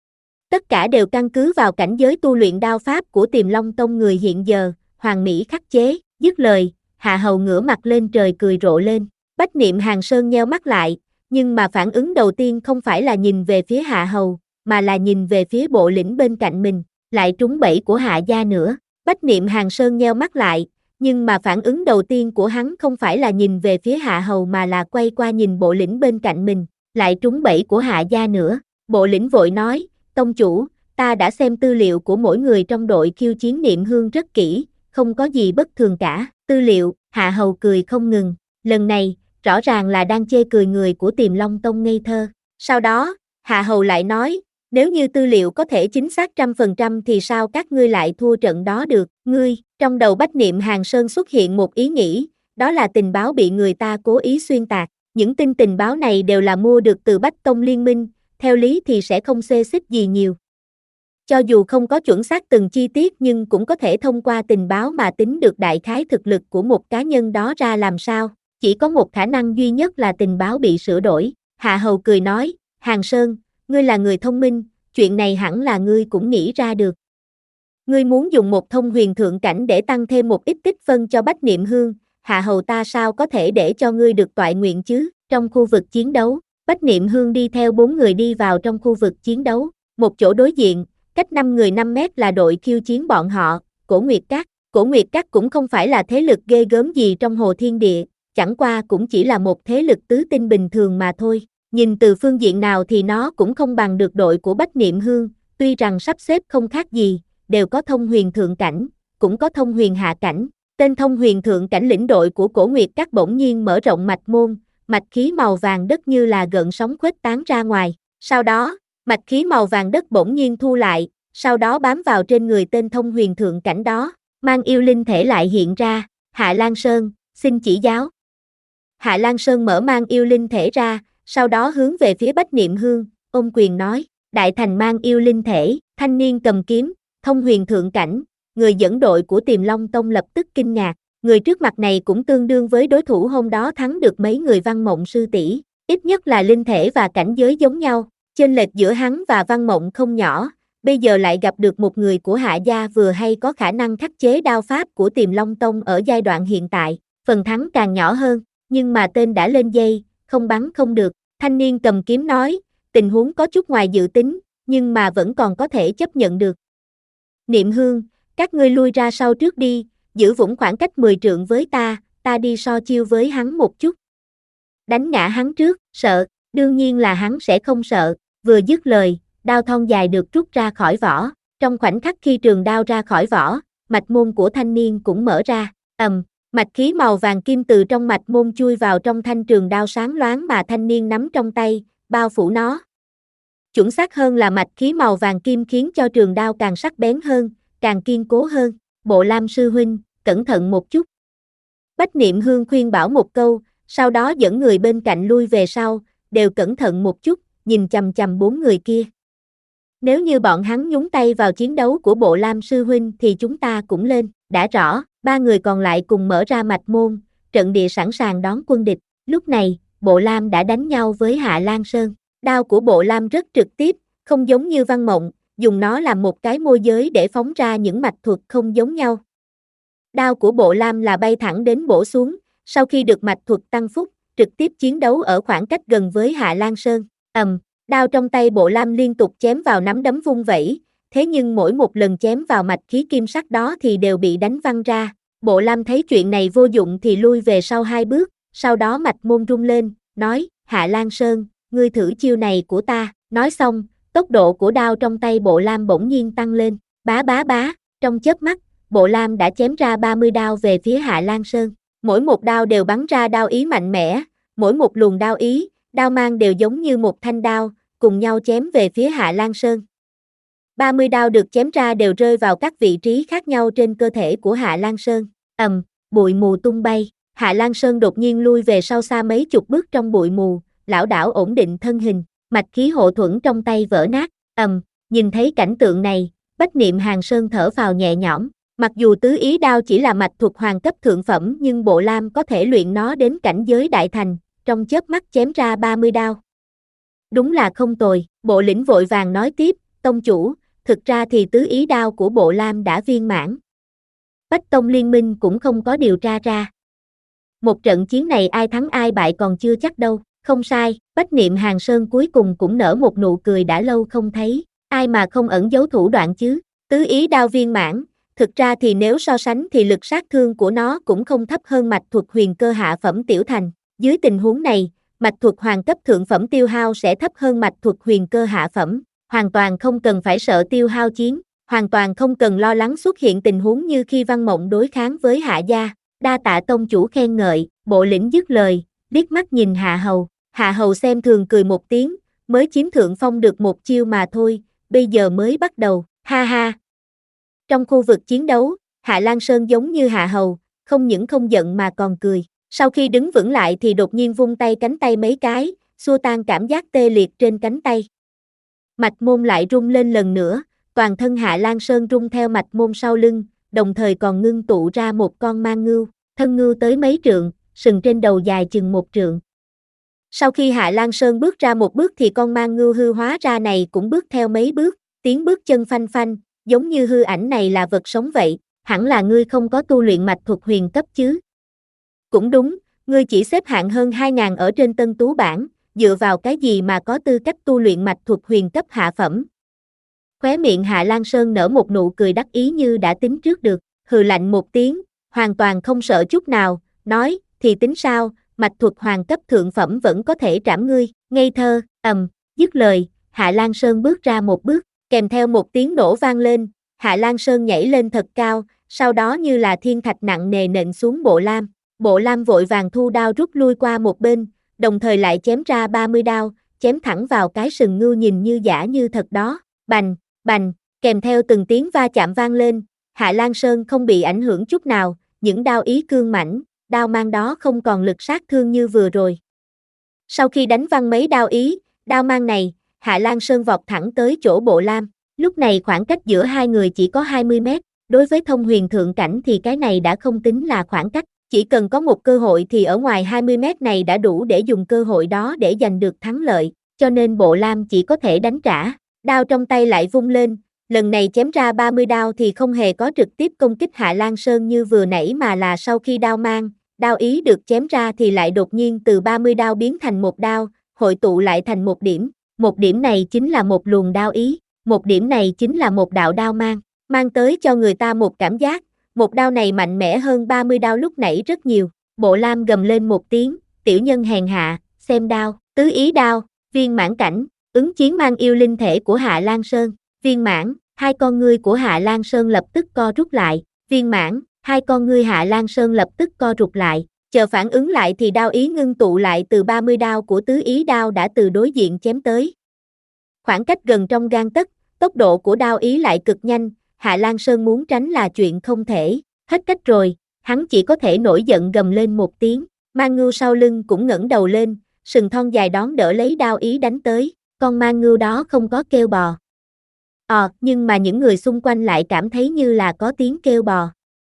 Tất cả đều căn cứ vào cảnh giới tu luyện đao pháp của Tiềm Long Tông người hiện giờ, hoàn mỹ khắc chế. Dứt lời, Hạ Hầu ngửa mặt lên trời cười rộ lên. Bách Niệm Hàn Sơn nheo mắt lại, nhưng mà phản ứng đầu tiên không phải là nhìn về phía Hạ Hầu, mà là nhìn về phía bộ lĩnh bên cạnh mình, lại trúng bẫy của Hạ Gia nữa. Bách Niệm Hàn Sơn nheo mắt lại, nhưng mà phản ứng đầu tiên của hắn không phải là nhìn về phía Hạ Hầu mà là quay qua nhìn bộ lĩnh bên cạnh mình, lại trúng bẫy của Hạ Gia nữa. Bộ lĩnh vội nói, tông chủ, ta đã xem tư liệu của mỗi người trong đội khiêu chiến Niệm Hương rất kỹ, không có gì bất thường cả. Tư liệu, Hạ Hầu cười không ngừng, lần này, rõ ràng là đang chê cười người của Tiềm Long Tông ngây thơ. Sau đó, Hạ Hầu lại nói, nếu như tư liệu có thể chính xác trăm phần trăm thì sao các ngươi lại thua trận đó được, ngươi, trong đầu Bách Niệm Hàn Sơn xuất hiện một ý nghĩ, đó là tình báo bị người ta cố ý xuyên tạc, những tin tình báo này đều là mua được từ Bách Tông Liên minh, theo lý thì sẽ không xê xích gì nhiều. Cho dù không có chuẩn xác từng chi tiết nhưng cũng có thể thông qua tình báo mà tính được đại khái thực lực của một cá nhân đó ra làm sao, chỉ có một khả năng duy nhất là tình báo bị sửa đổi. Hạ Hầu cười nói, Hàn Sơn, ngươi là người thông minh, chuyện này hẳn là ngươi cũng nghĩ ra được. Ngươi muốn dùng một thông huyền thượng cảnh để tăng thêm một ít tích phân cho Bách Niệm Hương, Hạ Hầu ta sao có thể để cho ngươi được toại nguyện chứ. Trong khu vực chiến đấu, Bách Niệm Hương đi theo bốn người đi vào trong khu vực chiến đấu, một chỗ đối diện, cách năm người năm mét là đội khiêu chiến bọn họ, Cổ Nguyệt Các. Cổ Nguyệt Các cũng không phải là thế lực ghê gớm gì trong Hồ Thiên Địa, chẳng qua cũng chỉ là một thế lực tứ tinh bình thường mà thôi. Nhìn từ phương diện nào thì nó cũng không bằng được đội của Bách Niệm Hương, tuy rằng sắp xếp không khác gì, đều có thông huyền thượng cảnh, cũng có thông huyền hạ cảnh. Tên thông huyền thượng cảnh lĩnh đội của Cổ Nguyệt Các bỗng nhiên mở rộng mạch môn, mạch khí màu vàng đất như là gợn sóng khuếch tán ra ngoài. Sau đó, mạch khí màu vàng đất bỗng nhiên thu lại, sau đó bám vào trên người tên thông huyền thượng cảnh đó, mang yêu linh thể lại hiện ra. Hạ Lan Sơn, xin chỉ giáo. Hạ Lan Sơn mở mang yêu linh thể ra, sau đó hướng về phía Bách Niệm Hương, ôm quyền nói, Đại Thành mang yêu linh thể, thanh niên cầm kiếm, thông huyền thượng cảnh. Người dẫn đội của Tiềm Long Tông lập tức kinh ngạc, người trước mặt này cũng tương đương với đối thủ hôm đó thắng được mấy người Văn Mộng sư tỷ, ít nhất là linh thể và cảnh giới giống nhau, chênh lệch giữa hắn và Văn Mộng không nhỏ, bây giờ lại gặp được một người của Hạ Gia vừa hay có khả năng khắc chế đao pháp của Tiềm Long Tông ở giai đoạn hiện tại, phần thắng càng nhỏ hơn, nhưng mà tên đã lên dây, không bắn không được. Thanh niên cầm kiếm nói, tình huống có chút ngoài dự tính, nhưng mà vẫn còn có thể chấp nhận được. Niệm Hương, các ngươi lui ra sau trước đi, giữ vững khoảng cách mười trượng với ta, ta đi so chiêu với hắn một chút. Đánh ngã hắn trước, sợ, đương nhiên là hắn sẽ không sợ, Vừa dứt lời, đao thon dài được rút ra khỏi vỏ. Trong khoảnh khắc khi trường đao ra khỏi vỏ, mạch môn của thanh niên cũng mở ra. Ầm, mạch khí màu vàng kim từ trong mạch môn chui vào trong thanh trường đao sáng loáng mà thanh niên nắm trong tay, bao phủ nó. Chuẩn xác hơn là mạch khí màu vàng kim khiến cho trường đao càng sắc bén hơn, càng kiên cố hơn. Bộ Lam sư huynh, cẩn thận một chút. Bách Niệm Hương khuyên bảo một câu, sau đó dẫn người bên cạnh lui về sau, đều cẩn thận một chút, nhìn chằm chằm bốn người kia. Nếu như bọn hắn nhúng tay vào chiến đấu của Bộ Lam sư huynh thì chúng ta cũng lên. Đã rõ, ba người còn lại cùng mở ra mạch môn, trận địa sẵn sàng đón quân địch. Lúc này, Bộ Lam đã đánh nhau với Hạ Lan Sơn. Đao của Bộ Lam rất trực tiếp, không giống như Văn Mộng, dùng nó làm một cái môi giới để phóng ra những mạch thuật không giống nhau. Đao của Bộ Lam là bay thẳng đến bổ xuống, sau khi được mạch thuật tăng phúc, trực tiếp chiến đấu ở khoảng cách gần với Hạ Lan Sơn. Ầm, đao trong tay Bộ Lam liên tục chém vào nắm đấm vung vẩy, thế nhưng mỗi một lần chém vào mạch khí kim sắc đó thì đều bị đánh văng ra. Bộ Lam thấy chuyện này vô dụng thì lui về sau hai bước, sau đó mạch môn rung lên, nói, Hạ Lan Sơn, ngươi thử chiêu này của ta. Nói xong, tốc độ của đao trong tay Bộ Lam bỗng nhiên tăng lên, bá bá bá, trong chớp mắt, Bộ Lam đã chém ra ba mươi đao về phía Hạ Lan Sơn. Mỗi một đao đều bắn ra đao ý mạnh mẽ, mỗi một luồng đao ý, đao mang đều giống như một thanh đao, cùng nhau chém về phía Hạ Lan Sơn. ba mươi đao được chém ra đều rơi vào các vị trí khác nhau trên cơ thể của Hạ Lan Sơn. Ầm, bụi mù tung bay, Hạ Lan Sơn đột nhiên lui về sau xa mấy chục bước trong bụi mù, lảo đảo ổn định thân hình, mạch khí hộ thuẫn trong tay vỡ nát. Ầm, nhìn thấy cảnh tượng này, Bách Niệm Hàn Sơn thở phào nhẹ nhõm. Mặc dù tứ ý đao chỉ là mạch thuật hoàng cấp thượng phẩm nhưng Bộ Lam có thể luyện nó đến cảnh giới đại thành, trong chớp mắt chém ra ba mươi đao. Đúng là không tồi, Bộ Lĩnh vội vàng nói tiếp, tông chủ, thực ra thì tứ ý đao của Bộ Lam đã viên mãn. Bách Tông Liên Minh cũng không có điều tra ra. Một trận chiến này ai thắng ai bại còn chưa chắc đâu, không sai, Bách Niệm Hàn Sơn cuối cùng cũng nở một nụ cười đã lâu không thấy, ai mà không ẩn giấu thủ đoạn chứ, tứ ý đao viên mãn. Thực ra thì nếu so sánh thì lực sát thương của nó cũng không thấp hơn mạch thuật huyền cơ hạ phẩm tiểu thành. Dưới tình huống này, mạch thuật hoàng cấp thượng phẩm tiêu hao sẽ thấp hơn mạch thuật huyền cơ hạ phẩm. Hoàn toàn không cần phải sợ tiêu hao chiến, hoàn toàn không cần lo lắng xuất hiện tình huống như khi Văn Mộng đối kháng với Hạ Gia. Đa tạ tông chủ khen ngợi, Bộ Lĩnh dứt lời, liếc mắt nhìn Hạ Hầu. Hạ Hầu xem thường cười một tiếng, mới chiếm thượng phong được một chiêu mà thôi, bây giờ mới bắt đầu, ha ha. Trong khu vực chiến đấu, Hạ Lan Sơn giống như Hạ Hầu, không những không giận mà còn cười. Sau khi đứng vững lại thì đột nhiên vung tay cánh tay mấy cái, xua tan cảm giác tê liệt trên cánh tay. Mạch môn lại rung lên lần nữa, toàn thân Hạ Lan Sơn rung theo mạch môn sau lưng, đồng thời còn ngưng tụ ra một con mang ngưu, thân ngưu tới mấy trượng, sừng trên đầu dài chừng một trượng. Sau khi Hạ Lan Sơn bước ra một bước thì con mang ngưu hư hóa ra này cũng bước theo mấy bước, tiếng bước chân phanh phanh, giống như hư ảnh này là vật sống vậy, hẳn là ngươi không có tu luyện mạch thuật huyền cấp chứ. Cũng đúng, ngươi chỉ xếp hạng hơn hai ngàn ở trên tân tú bảng, dựa vào cái gì mà có tư cách tu luyện mạch thuật huyền cấp hạ phẩm. Khóe miệng Hạ Lan Sơn nở một nụ cười đắc ý như đã tính trước được, hừ lạnh một tiếng, hoàn toàn không sợ chút nào, nói, thì tính sao, mạch thuật hoàng cấp thượng phẩm vẫn có thể trảm ngươi, ngây thơ, ầm, dứt lời, Hạ Lan Sơn bước ra một bước, kèm theo một tiếng nổ vang lên, Hạ Lan Sơn nhảy lên thật cao, sau đó như là thiên thạch nặng nề nện xuống Bộ Lam. Bộ Lam vội vàng thu đao rút lui qua một bên, đồng thời lại chém ra ba mươi đao, chém thẳng vào cái sừng ngưu nhìn như giả như thật đó, bành, bành, kèm theo từng tiếng va chạm vang lên, Hạ Lan Sơn không bị ảnh hưởng chút nào, những đao ý cương mãnh, đao mang đó không còn lực sát thương như vừa rồi. Sau khi đánh văng mấy đao ý, đao mang này, Hạ Lan Sơn vọt thẳng tới chỗ Bộ Lam, lúc này khoảng cách giữa hai người chỉ có hai mươi mét, đối với thông huyền thượng cảnh thì cái này đã không tính là khoảng cách, chỉ cần có một cơ hội thì ở ngoài hai mươi mét này đã đủ để dùng cơ hội đó để giành được thắng lợi, cho nên Bộ Lam chỉ có thể đánh trả, đao trong tay lại vung lên, lần này chém ra ba mươi đao thì không hề có trực tiếp công kích Hạ Lan Sơn như vừa nãy mà là sau khi đao mang, đao ý được chém ra thì lại đột nhiên từ ba mươi đao biến thành một đao, hội tụ lại thành một điểm. Một điểm này chính là một luồng đao ý, một điểm này chính là một đạo đao mang, mang tới cho người ta một cảm giác, một đao này mạnh mẽ hơn ba mươi đao lúc nãy rất nhiều. Bộ Lam gầm lên một tiếng, tiểu nhân hèn hạ, xem đao, tứ ý đao, viên mãn cảnh, Ứng chiến mang yêu linh thể của Hạ Lan Sơn, viên mãn, hai con ngươi của Hạ Lan Sơn lập tức co rút lại, viên mãn, hai con ngươi Hạ Lan Sơn lập tức co rụt lại, chờ phản ứng lại thì đao ý ngưng tụ lại từ ba mươi đao của tứ ý đao đã từ đối diện chém tới. Khoảng cách gần trong gang tấc, tốc độ của đao ý lại cực nhanh, Hạ Lan Sơn muốn tránh là chuyện không thể, hết cách rồi, hắn chỉ có thể nổi giận gầm lên một tiếng, mang ngưu sau lưng cũng ngẩng đầu lên, sừng thon dài đón đỡ lấy đao ý đánh tới, con mang ngưu đó không có kêu bò. Ờ, nhưng mà những người xung quanh lại cảm thấy như là có tiếng kêu bò.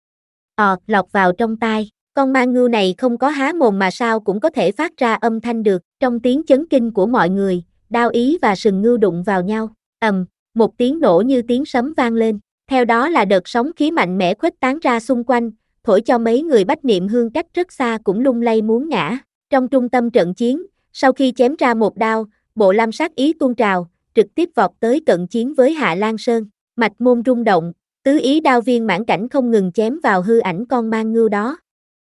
Ờ, lọt vào trong tai, con mang ngưu này không có há mồm mà sao cũng có thể phát ra âm thanh được, trong tiếng chấn kinh của mọi người, đao ý và sừng ngưu đụng vào nhau, ầm, một tiếng nổ như tiếng sấm vang lên, theo đó là đợt sóng khí mạnh mẽ khuếch tán ra xung quanh, thổi cho mấy người Bách Niệm Hương cách rất xa cũng lung lay muốn ngã. Trong trung tâm trận chiến, sau khi chém ra một đao, Bộ Lam sát ý tuôn trào, trực tiếp vọt tới cận chiến với Hạ Lan Sơn, mạch môn rung động, tứ ý đao viên mãn cảnh không ngừng chém vào hư ảnh con mang ngưu đó.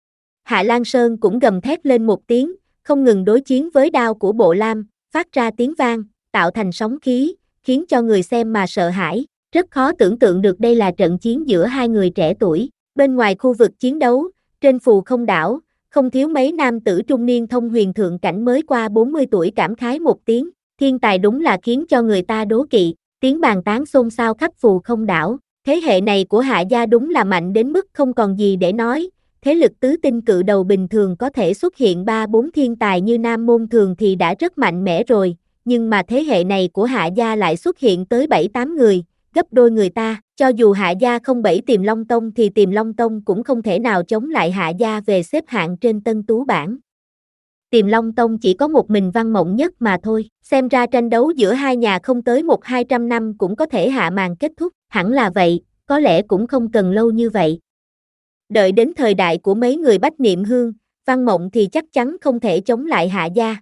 Hạ Lan Sơn cũng gầm thét lên một tiếng, không ngừng đối chiến với đao của Bộ Lam, phát ra tiếng vang, tạo thành sóng khí, khiến cho người xem mà sợ hãi, rất khó tưởng tượng được đây là trận chiến giữa hai người trẻ tuổi. Bên ngoài khu vực chiến đấu, trên phù không đảo, không thiếu mấy nam tử trung niên thông huyền thượng cảnh mới qua bốn mươi tuổi cảm khái một tiếng, thiên tài đúng là khiến cho người ta đố kỵ, tiếng bàn tán xôn xao khắp phù không đảo, thế hệ này của Hạ gia đúng là mạnh đến mức không còn gì để nói, thế lực tứ tinh cự đầu bình thường có thể xuất hiện ba bốn thiên tài như Nam Môn thường thì đã rất mạnh mẽ rồi, nhưng mà thế hệ này của Hạ gia lại xuất hiện tới bảy tám người, gấp đôi người ta, cho dù Hạ gia không bẫy Tiềm Long Tông thì Tiềm Long Tông cũng không thể nào chống lại Hạ gia về xếp hạng trên Tân Tú bảng. Tiềm Long Tông chỉ có một mình Văn Mộng Nhất mà thôi, xem ra tranh đấu giữa hai nhà không tới một hai trăm năm cũng có thể hạ màn kết thúc, hẳn là vậy, có lẽ cũng không cần lâu như vậy. Đợi đến thời đại của mấy người Bách Niệm Hương, Văn Mộng thì chắc chắn không thể chống lại Hạ gia.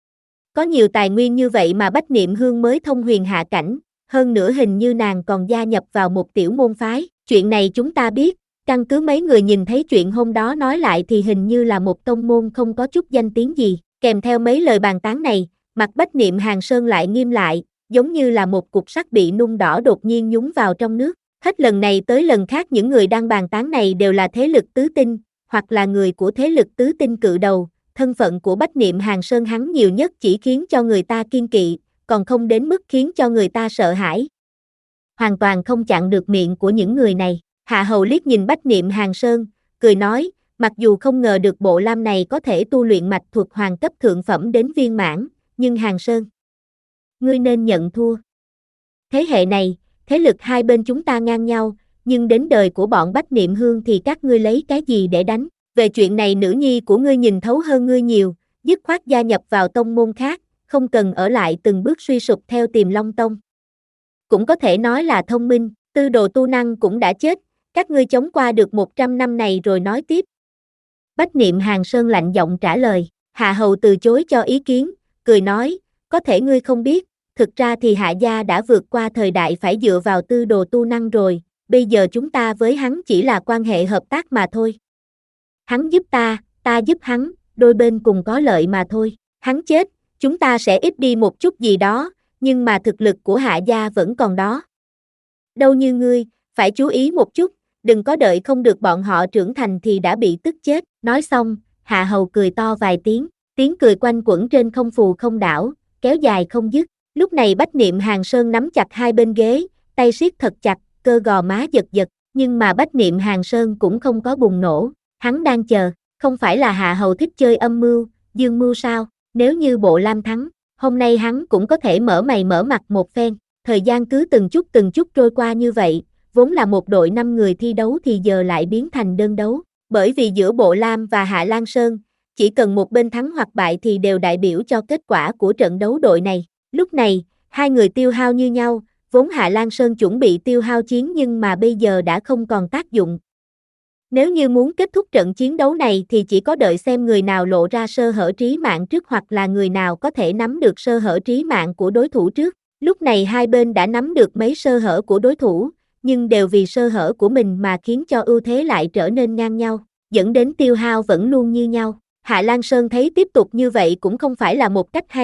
Có nhiều tài nguyên như vậy mà Bách Niệm Hương mới thông huyền hạ cảnh, hơn nữa hình như nàng còn gia nhập vào một tiểu môn phái, chuyện này chúng ta biết, căn cứ mấy người nhìn thấy chuyện hôm đó nói lại thì hình như là một tông môn không có chút danh tiếng gì, kèm theo mấy lời bàn tán này, mặt Bách Niệm Hàn Sơn lại nghiêm lại, giống như là một cục sắt bị nung đỏ đột nhiên nhúng vào trong nước, hết lần này tới lần khác những người đang bàn tán này đều là thế lực tứ tinh, hoặc là người của thế lực tứ tinh cự đầu, thân phận của Bách Niệm Hàn Sơn hắn nhiều nhất chỉ khiến cho người ta kiêng kỵ, còn không đến mức khiến cho người ta sợ hãi. Hoàn toàn không chặn được miệng của những người này. Hạ Hầu liếc nhìn Bách Niệm Hàn Sơn, cười nói, mặc dù không ngờ được Bộ Lam này có thể tu luyện mạch thuật hoàng cấp thượng phẩm đến viên mãn, nhưng Hàn Sơn, ngươi nên nhận thua. Thế hệ này, thế lực hai bên chúng ta ngang nhau, nhưng đến đời của bọn Bách Niệm Hương thì các ngươi lấy cái gì để đánh? Về chuyện này nữ nhi của ngươi nhìn thấu hơn ngươi nhiều, dứt khoát gia nhập vào tông môn khác, không cần ở lại từng bước suy sụp theo Tiềm Long Tông. Cũng có thể nói là thông minh, tư đồ tu năng cũng đã chết, các ngươi chống qua được một trăm năm này rồi nói tiếp. Bách Niệm Hàn Sơn lạnh giọng trả lời, Hạ Hầu từ chối cho ý kiến, cười nói, có thể ngươi không biết, thực ra thì Hạ gia đã vượt qua thời đại phải dựa vào tư đồ tu năng rồi, bây giờ chúng ta với hắn chỉ là quan hệ hợp tác mà thôi. Hắn giúp ta, ta giúp hắn, đôi bên cùng có lợi mà thôi, hắn chết, chúng ta sẽ ít đi một chút gì đó, nhưng mà thực lực của Hạ gia vẫn còn đó. Đâu như ngươi, phải chú ý một chút, đừng có đợi không được bọn họ trưởng thành thì đã bị tức chết. Nói xong, Hạ Hầu cười to vài tiếng, tiếng cười quanh quẩn trên không phù không đảo, kéo dài không dứt. Lúc này Bách Niệm Hàn Sơn nắm chặt hai bên ghế, tay siết thật chặt, cơ gò má giật giật, nhưng mà Bách Niệm Hàn Sơn cũng không có bùng nổ, hắn đang chờ, không phải là Hạ Hầu thích chơi âm mưu, dương mưu sao? Nếu như Bộ Lam thắng, hôm nay hắn cũng có thể mở mày mở mặt một phen, thời gian cứ từng chút từng chút trôi qua như vậy, vốn là một đội năm người thi đấu thì giờ lại biến thành đơn đấu, bởi vì giữa Bộ Lam và Hạ Lan Sơn, chỉ cần một bên thắng hoặc bại thì đều đại biểu cho kết quả của trận đấu đội này. Lúc này, hai người tiêu hao như nhau, vốn Hạ Lan Sơn chuẩn bị tiêu hao chiến nhưng mà bây giờ đã không còn tác dụng. Nếu như muốn kết thúc trận chiến đấu này thì chỉ có đợi xem người nào lộ ra sơ hở trí mạng trước hoặc là người nào có thể nắm được sơ hở trí mạng của đối thủ trước. Lúc này hai bên đã nắm được mấy sơ hở của đối thủ, nhưng đều vì sơ hở của mình mà khiến cho ưu thế lại trở nên ngang nhau, dẫn đến tiêu hao vẫn luôn như nhau. Hạ Lan Sơn thấy tiếp tục như vậy cũng không phải là một cách hay,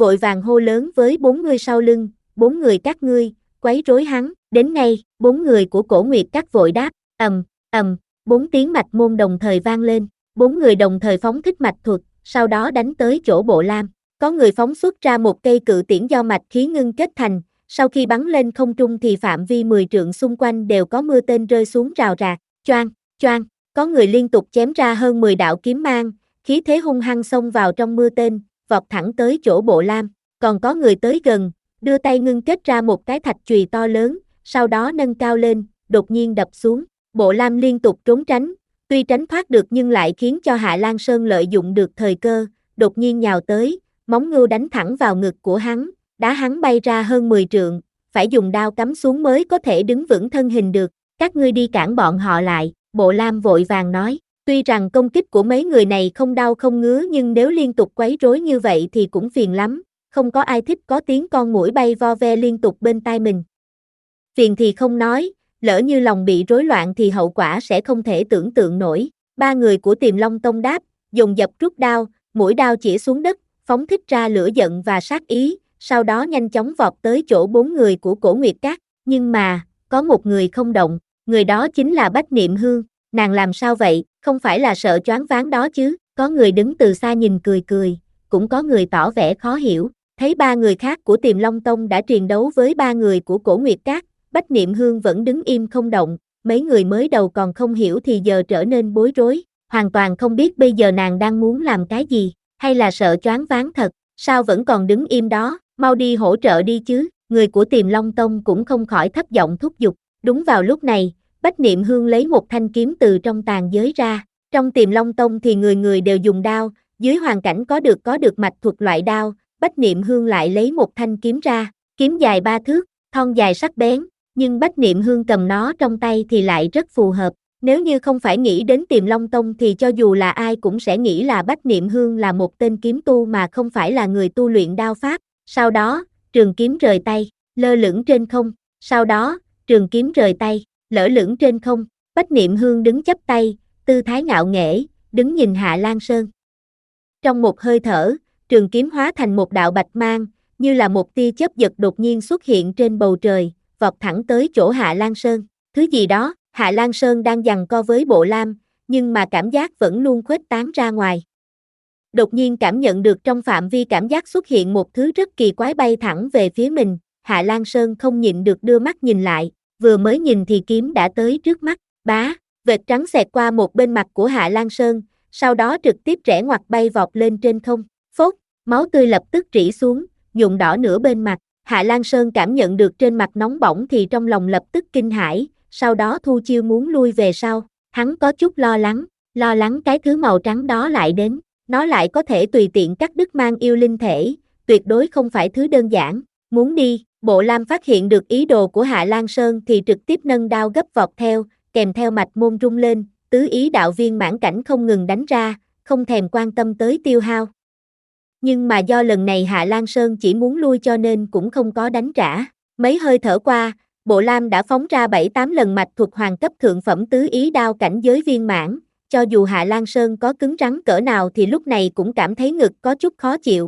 vội vàng hô lớn với bốn người sau lưng, bốn người các ngươi, quấy rối hắn, đến ngay, bốn người của Cổ Nguyệt Các vội đáp, ầm, ầm, bốn tiếng mạch môn đồng thời vang lên, bốn người đồng thời phóng thích mạch thuật, sau đó đánh tới chỗ Bộ Lam. Có người phóng xuất ra một cây cự tiễn do mạch khí ngưng kết thành, sau khi bắn lên không trung thì phạm vi mười trượng xung quanh đều có mưa tên rơi xuống rào rạc, choang, choang, có người liên tục chém ra hơn mười đạo kiếm mang, khí thế hung hăng xông vào trong mưa tên, vọt thẳng tới chỗ Bộ Lam, còn có người tới gần, đưa tay ngưng kết ra một cái thạch chùy to lớn, sau đó nâng cao lên, đột nhiên đập xuống, Bộ Lam liên tục trốn tránh, tuy tránh thoát được nhưng lại khiến cho Hạ Lan Sơn lợi dụng được thời cơ, đột nhiên nhào tới, móng ngưu đánh thẳng vào ngực của hắn, đá hắn bay ra hơn mười trượng, phải dùng đao cắm xuống mới có thể đứng vững thân hình được, các ngươi đi cản bọn họ lại, Bộ Lam vội vàng nói, tuy rằng công kích của mấy người này không đau không ngứa nhưng nếu liên tục quấy rối như vậy thì cũng phiền lắm, không có ai thích có tiếng con muỗi bay vo ve liên tục bên tai mình. Phiền thì không nói, lỡ như lòng bị rối loạn thì hậu quả sẽ không thể tưởng tượng nổi. Ba người của Tiềm Long Tông đáp, dùng dập rút đao, mũi đao chĩa xuống đất, phóng thích ra lửa giận và sát ý, sau đó nhanh chóng vọt tới chỗ bốn người của Cổ Nguyệt Các, nhưng mà, có một người không động, người đó chính là Bách Niệm Hương, nàng làm sao vậy, không phải là sợ choáng váng đó chứ, có người đứng từ xa nhìn cười cười, cũng có người tỏ vẻ khó hiểu, thấy ba người khác của Tiềm Long Tông đã triền đấu với ba người của Cổ Nguyệt Các, Bách Niệm Hương vẫn đứng im không động, mấy người mới đầu còn không hiểu thì giờ trở nên bối rối, hoàn toàn không biết bây giờ nàng đang muốn làm cái gì, hay là sợ choáng váng thật, sao vẫn còn đứng im đó, mau đi hỗ trợ đi chứ, người của Tiềm Long Tông cũng không khỏi thấp giọng thúc giục, đúng vào lúc này, Bách Niệm Hương lấy một thanh kiếm từ trong tàn giới ra, trong Tiềm Long Tông thì người người đều dùng đao, dưới hoàn cảnh có được có được mạch thuật loại đao, Bách Niệm Hương lại lấy một thanh kiếm ra, kiếm dài ba thước, thon dài sắc bén, nhưng Bách Niệm Hương cầm nó trong tay thì lại rất phù hợp, nếu như không phải nghĩ đến Tiềm Long Tông thì cho dù là ai cũng sẽ nghĩ là Bách Niệm Hương là một tên kiếm tu mà không phải là người tu luyện đao pháp, sau đó, trường kiếm rời tay, lơ lửng trên không, sau đó, trường kiếm rời tay, lơ lửng trên không, Bách Niệm Hương đứng chắp tay, tư thái ngạo nghễ, đứng nhìn Hạ Lan Sơn. Trong một hơi thở, trường kiếm hóa thành một đạo bạch mang, như là một tia chớp giật đột nhiên xuất hiện trên bầu trời, vọt thẳng tới chỗ Hạ Lan Sơn. Thứ gì đó, Hạ Lan Sơn đang giằng co với Bộ Lam, nhưng mà cảm giác vẫn luôn khuếch tán ra ngoài. Đột nhiên cảm nhận được trong phạm vi cảm giác xuất hiện một thứ rất kỳ quái bay thẳng về phía mình, Hạ Lan Sơn không nhịn được đưa mắt nhìn lại, vừa mới nhìn thì kiếm đã tới trước mắt, bá, vệt trắng xẹt qua một bên mặt của Hạ Lan Sơn, sau đó trực tiếp rẽ ngoặt bay vọt lên trên không, phốt, máu tươi lập tức rỉ xuống, nhuộm đỏ nửa bên mặt, Hạ Lan Sơn cảm nhận được trên mặt nóng bỏng thì trong lòng lập tức kinh hãi, sau đó thu chiêu muốn lui về sau, hắn có chút lo lắng, lo lắng cái thứ màu trắng đó lại đến, nó lại có thể tùy tiện cắt đứt mang yêu linh thể, tuyệt đối không phải thứ đơn giản, muốn đi, Bộ Lam phát hiện được ý đồ của Hạ Lan Sơn thì trực tiếp nâng đao gấp vọt theo, kèm theo mạch môn rung lên, tứ ý đạo viên mãn cảnh không ngừng đánh ra, không thèm quan tâm tới tiêu hao. Nhưng mà do lần này Hạ Lan Sơn chỉ muốn lui cho nên cũng không có đánh trả, mấy hơi thở qua, Bộ Lam đã phóng ra bảy tám lần mạch thuật hoàng cấp thượng phẩm tứ ý đao cảnh giới viên mãn, cho dù Hạ Lan Sơn có cứng rắn cỡ nào thì lúc này cũng cảm thấy ngực có chút khó chịu.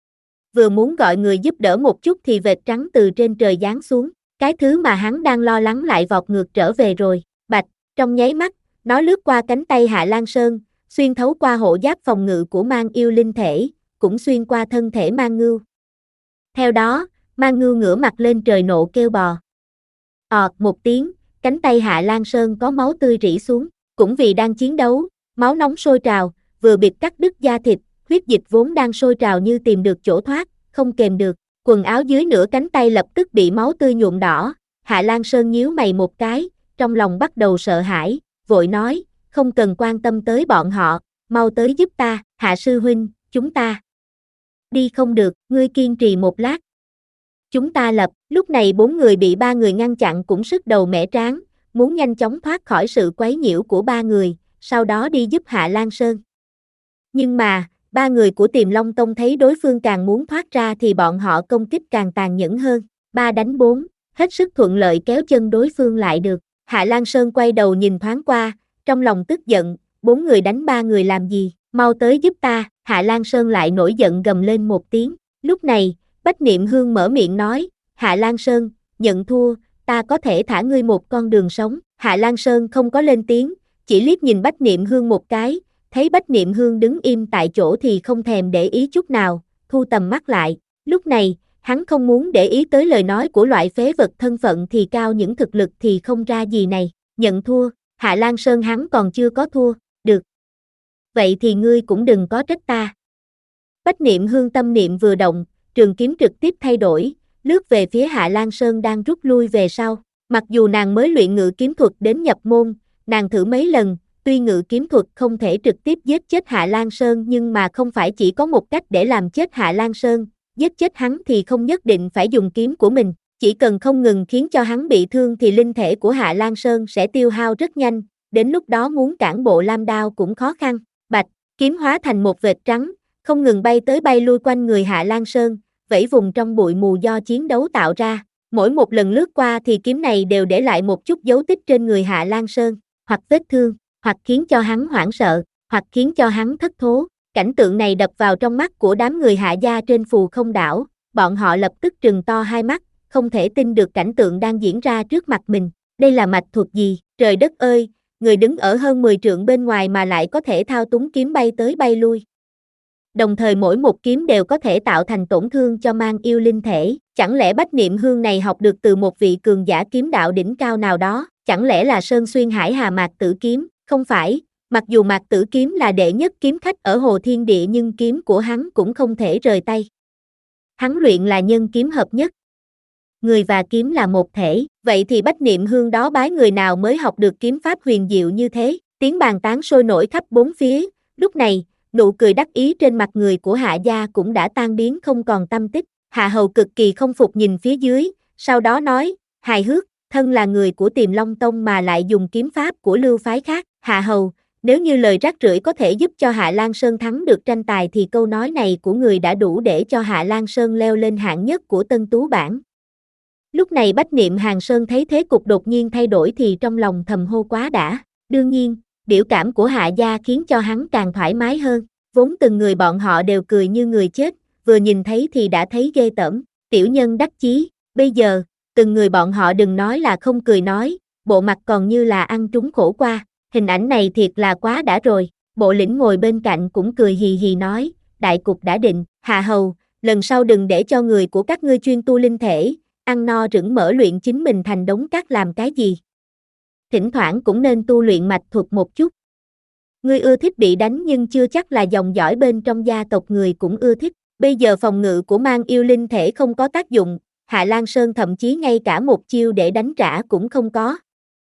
Vừa muốn gọi người giúp đỡ một chút thì vệt trắng từ trên trời giáng xuống, cái thứ mà hắn đang lo lắng lại vọt ngược trở về rồi, bạch, trong nháy mắt, nó lướt qua cánh tay Hạ Lan Sơn, xuyên thấu qua hộ giáp phòng ngự của mang yêu linh thể, cũng xuyên qua thân thể mang ngưu. Theo đó, mang ngưu ngửa mặt lên trời nộ kêu bò. ọt một tiếng, cánh tay Hạ Lan Sơn có máu tươi rỉ xuống, cũng vì đang chiến đấu, máu nóng sôi trào, vừa bịt cắt đứt da thịt, huyết dịch vốn đang sôi trào như tìm được chỗ thoát, không kềm được, quần áo dưới nửa cánh tay lập tức bị máu tươi nhuộm đỏ, Hạ Lan Sơn nhíu mày một cái, trong lòng bắt đầu sợ hãi, vội nói, không cần quan tâm tới bọn họ, mau tới giúp ta, Hạ sư huynh, chúng ta. Đi không được, ngươi kiên trì một lát. Chúng ta lập, lúc này bốn người bị ba người ngăn chặn cũng sức đầu mẻ tráng, muốn nhanh chóng thoát khỏi sự quấy nhiễu của ba người, sau đó đi giúp Hạ Lan Sơn. Nhưng mà, ba người của Tiềm Long Tông thấy đối phương càng muốn thoát ra thì bọn họ công kích càng tàn nhẫn hơn, ba đánh bốn, hết sức thuận lợi kéo chân đối phương lại được. Hạ Lan Sơn quay đầu nhìn thoáng qua, trong lòng tức giận, bốn người đánh ba người làm gì, mau tới giúp ta, Hạ Lan Sơn lại nổi giận gầm lên một tiếng, Lúc này, Bách Niệm Hương mở miệng nói, Hạ Lan Sơn, nhận thua, ta có thể thả ngươi một con đường sống. Hạ Lan Sơn không có lên tiếng, chỉ liếc nhìn Bách Niệm Hương một cái, thấy Bách Niệm Hương đứng im tại chỗ thì không thèm để ý chút nào, thu tầm mắt lại. Lúc này, hắn không muốn để ý tới lời nói của loại phế vật thân phận thì cao những thực lực thì không ra gì này. Nhận thua, Hạ Lan Sơn hắn còn chưa có thua, được. Vậy thì ngươi cũng đừng có trách ta. Bách Niệm Hương tâm niệm vừa động, trường kiếm trực tiếp thay đổi, lướt về phía Hạ Lan Sơn đang rút lui về sau. Mặc dù nàng mới luyện ngự kiếm thuật đến nhập môn, nàng thử mấy lần, tuy ngự kiếm thuật không thể trực tiếp giết chết Hạ Lan Sơn nhưng mà không phải chỉ có một cách để làm chết Hạ Lan Sơn, giết chết hắn thì không nhất định phải dùng kiếm của mình, chỉ cần không ngừng khiến cho hắn bị thương thì linh thể của Hạ Lan Sơn sẽ tiêu hao rất nhanh, đến lúc đó muốn cản bộ lam đao cũng khó khăn. Bạch, kiếm hóa thành một vệt trắng, không ngừng bay tới bay lui quanh người Hạ Lan Sơn, vẫy vùng trong bụi mù do chiến đấu tạo ra. Mỗi một lần lướt qua thì kiếm này đều để lại một chút dấu tích trên người Hạ Lan Sơn, hoặc vết thương, hoặc khiến cho hắn hoảng sợ, hoặc khiến cho hắn thất thố. Cảnh tượng này đập vào trong mắt của đám người Hạ gia trên Phù Không đảo, bọn họ lập tức trừng to hai mắt, không thể tin được cảnh tượng đang diễn ra trước mặt mình. Đây là mạch thuật gì? Trời đất ơi, người đứng ở hơn mười trượng bên ngoài mà lại có thể thao túng kiếm bay tới bay lui. Đồng thời mỗi một kiếm đều có thể tạo thành tổn thương cho mang yêu linh thể. Chẳng lẽ Bách Niệm Hương này học được từ một vị cường giả kiếm đạo đỉnh cao nào đó? Chẳng lẽ là Sơn Xuyên Hải Hà Mạc Tử Kiếm? Không phải, mặc dù Mạc Tử Kiếm là đệ nhất kiếm khách ở Hồ Thiên Địa nhưng kiếm của hắn cũng không thể rời tay. Hắn luyện là nhân kiếm hợp nhất. Người và kiếm là một thể, vậy thì Bách Niệm Hương đó bái người nào mới học được kiếm pháp huyền diệu như thế? Tiếng bàn tán sôi nổi khắp bốn phía, lúc này, nụ cười đắc ý trên mặt người của Hạ gia cũng đã tan biến không còn tâm tích. Hạ Hầu cực kỳ không phục nhìn phía dưới, sau đó nói, hài hước, thân là người của Tiềm Long Tông mà lại dùng kiếm pháp của lưu phái khác. Hạ Hầu, nếu như lời rác rưởi có thể giúp cho Hạ Lan Sơn thắng được tranh tài thì câu nói này của người đã đủ để cho Hạ Lan Sơn leo lên hạng nhất của Tân Tú bảng. Lúc này Bách Niệm Hàn Sơn thấy thế cục đột nhiên thay đổi thì trong lòng thầm hô quá đã. Đương nhiên, biểu cảm của Hạ gia khiến cho hắn càng thoải mái hơn, vốn từng người bọn họ đều cười như người chết, vừa nhìn thấy thì đã thấy ghê tởm. Tiểu nhân đắc chí, bây giờ, từng người bọn họ đừng nói là không cười nói, bộ mặt còn như là ăn trúng khổ qua, hình ảnh này thiệt là quá đã rồi. Bộ lĩnh ngồi bên cạnh cũng cười hì hì nói, đại cục đã định, Hạ Hầu, lần sau đừng để cho người của các ngươi chuyên tu linh thể, ăn no rửng mỡ luyện chính mình thành đống cát làm cái gì. Thỉnh thoảng cũng nên tu luyện mạch thuật một chút. Ngươi ưa thích bị đánh nhưng chưa chắc là dòng dõi bên trong gia tộc người cũng ưa thích. Bây giờ phòng ngự của mang yêu linh thể không có tác dụng, Hạ Lan Sơn thậm chí ngay cả một chiêu để đánh trả cũng không có.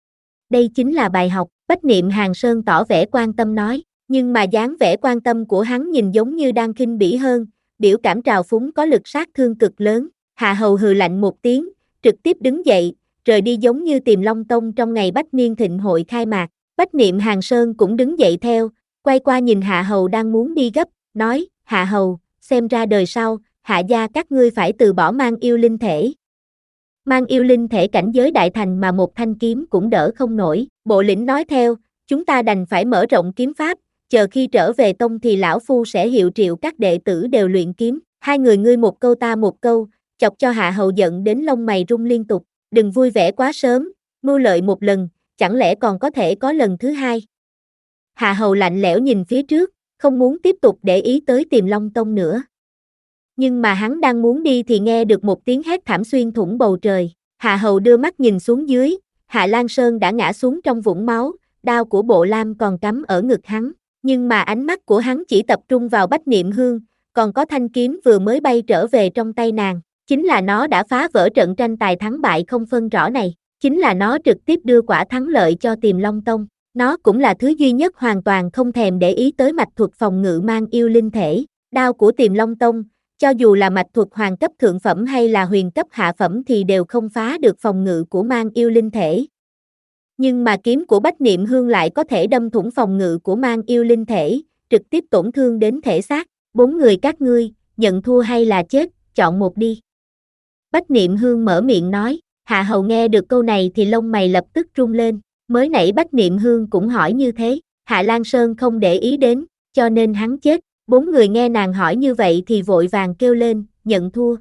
Đây chính là bài học, Bách Niệm Hàn Sơn tỏ vẻ quan tâm nói, nhưng mà dáng vẻ quan tâm của hắn nhìn giống như đang khinh bỉ hơn, biểu cảm trào phúng có lực sát thương cực lớn. Hạ Hầu hừ lạnh một tiếng, trực tiếp đứng dậy, rời đi giống như Tiềm Long Tông trong ngày Bách Niên Thịnh hội khai mạc. Bách Niệm Hàn Sơn cũng đứng dậy theo, quay qua nhìn Hạ Hầu đang muốn đi gấp, nói, Hạ Hầu, xem ra đời sau, Hạ gia các ngươi phải từ bỏ mang yêu linh thể. Mang yêu linh thể cảnh giới đại thành mà một thanh kiếm cũng đỡ không nổi. Bộ lĩnh nói theo, chúng ta đành phải mở rộng kiếm pháp, chờ khi trở về tông thì lão phu sẽ hiệu triệu các đệ tử đều luyện kiếm. Hai người ngươi một câu ta một câu, chọc cho Hạ Hầu giận đến lông mày rung liên tục. Đừng vui vẻ quá sớm, mưu lợi một lần, chẳng lẽ còn có thể có lần thứ hai. Hạ Hầu lạnh lẽo nhìn phía trước, không muốn tiếp tục để ý tới Tiềm Long Tông nữa. Nhưng mà hắn đang muốn đi thì nghe được một tiếng hét thảm xuyên thủng bầu trời. Hạ Hầu đưa mắt nhìn xuống dưới, Hạ Lan Sơn đã ngã xuống trong vũng máu, đao của Bộ Lam còn cắm ở ngực hắn. Nhưng mà ánh mắt của hắn chỉ tập trung vào Bách Niệm Hương, còn có thanh kiếm vừa mới bay trở về trong tay nàng. Chính là nó đã phá vỡ trận tranh tài thắng bại không phân rõ này. Chính là nó trực tiếp đưa quả thắng lợi cho Tiềm Long Tông. Nó cũng là thứ duy nhất hoàn toàn không thèm để ý tới mạch thuật phòng ngự mang yêu linh thể. Đao của Tiềm Long Tông, cho dù là mạch thuật hoàng cấp thượng phẩm hay là huyền cấp hạ phẩm thì đều không phá được phòng ngự của mang yêu linh thể. Nhưng mà kiếm của Bách Niệm Hương lại có thể đâm thủng phòng ngự của mang yêu linh thể, trực tiếp tổn thương đến thể xác. Bốn người các ngươi, nhận thua hay là chết, chọn một đi. Bách Niệm Hương mở miệng nói. Hạ Hầu nghe được câu này thì lông mày lập tức rung lên, mới nãy Bách Niệm Hương cũng hỏi như thế, Hạ Lan Sơn không để ý đến, cho nên hắn chết. Bốn người nghe nàng hỏi như vậy thì vội vàng kêu lên, nhận thua.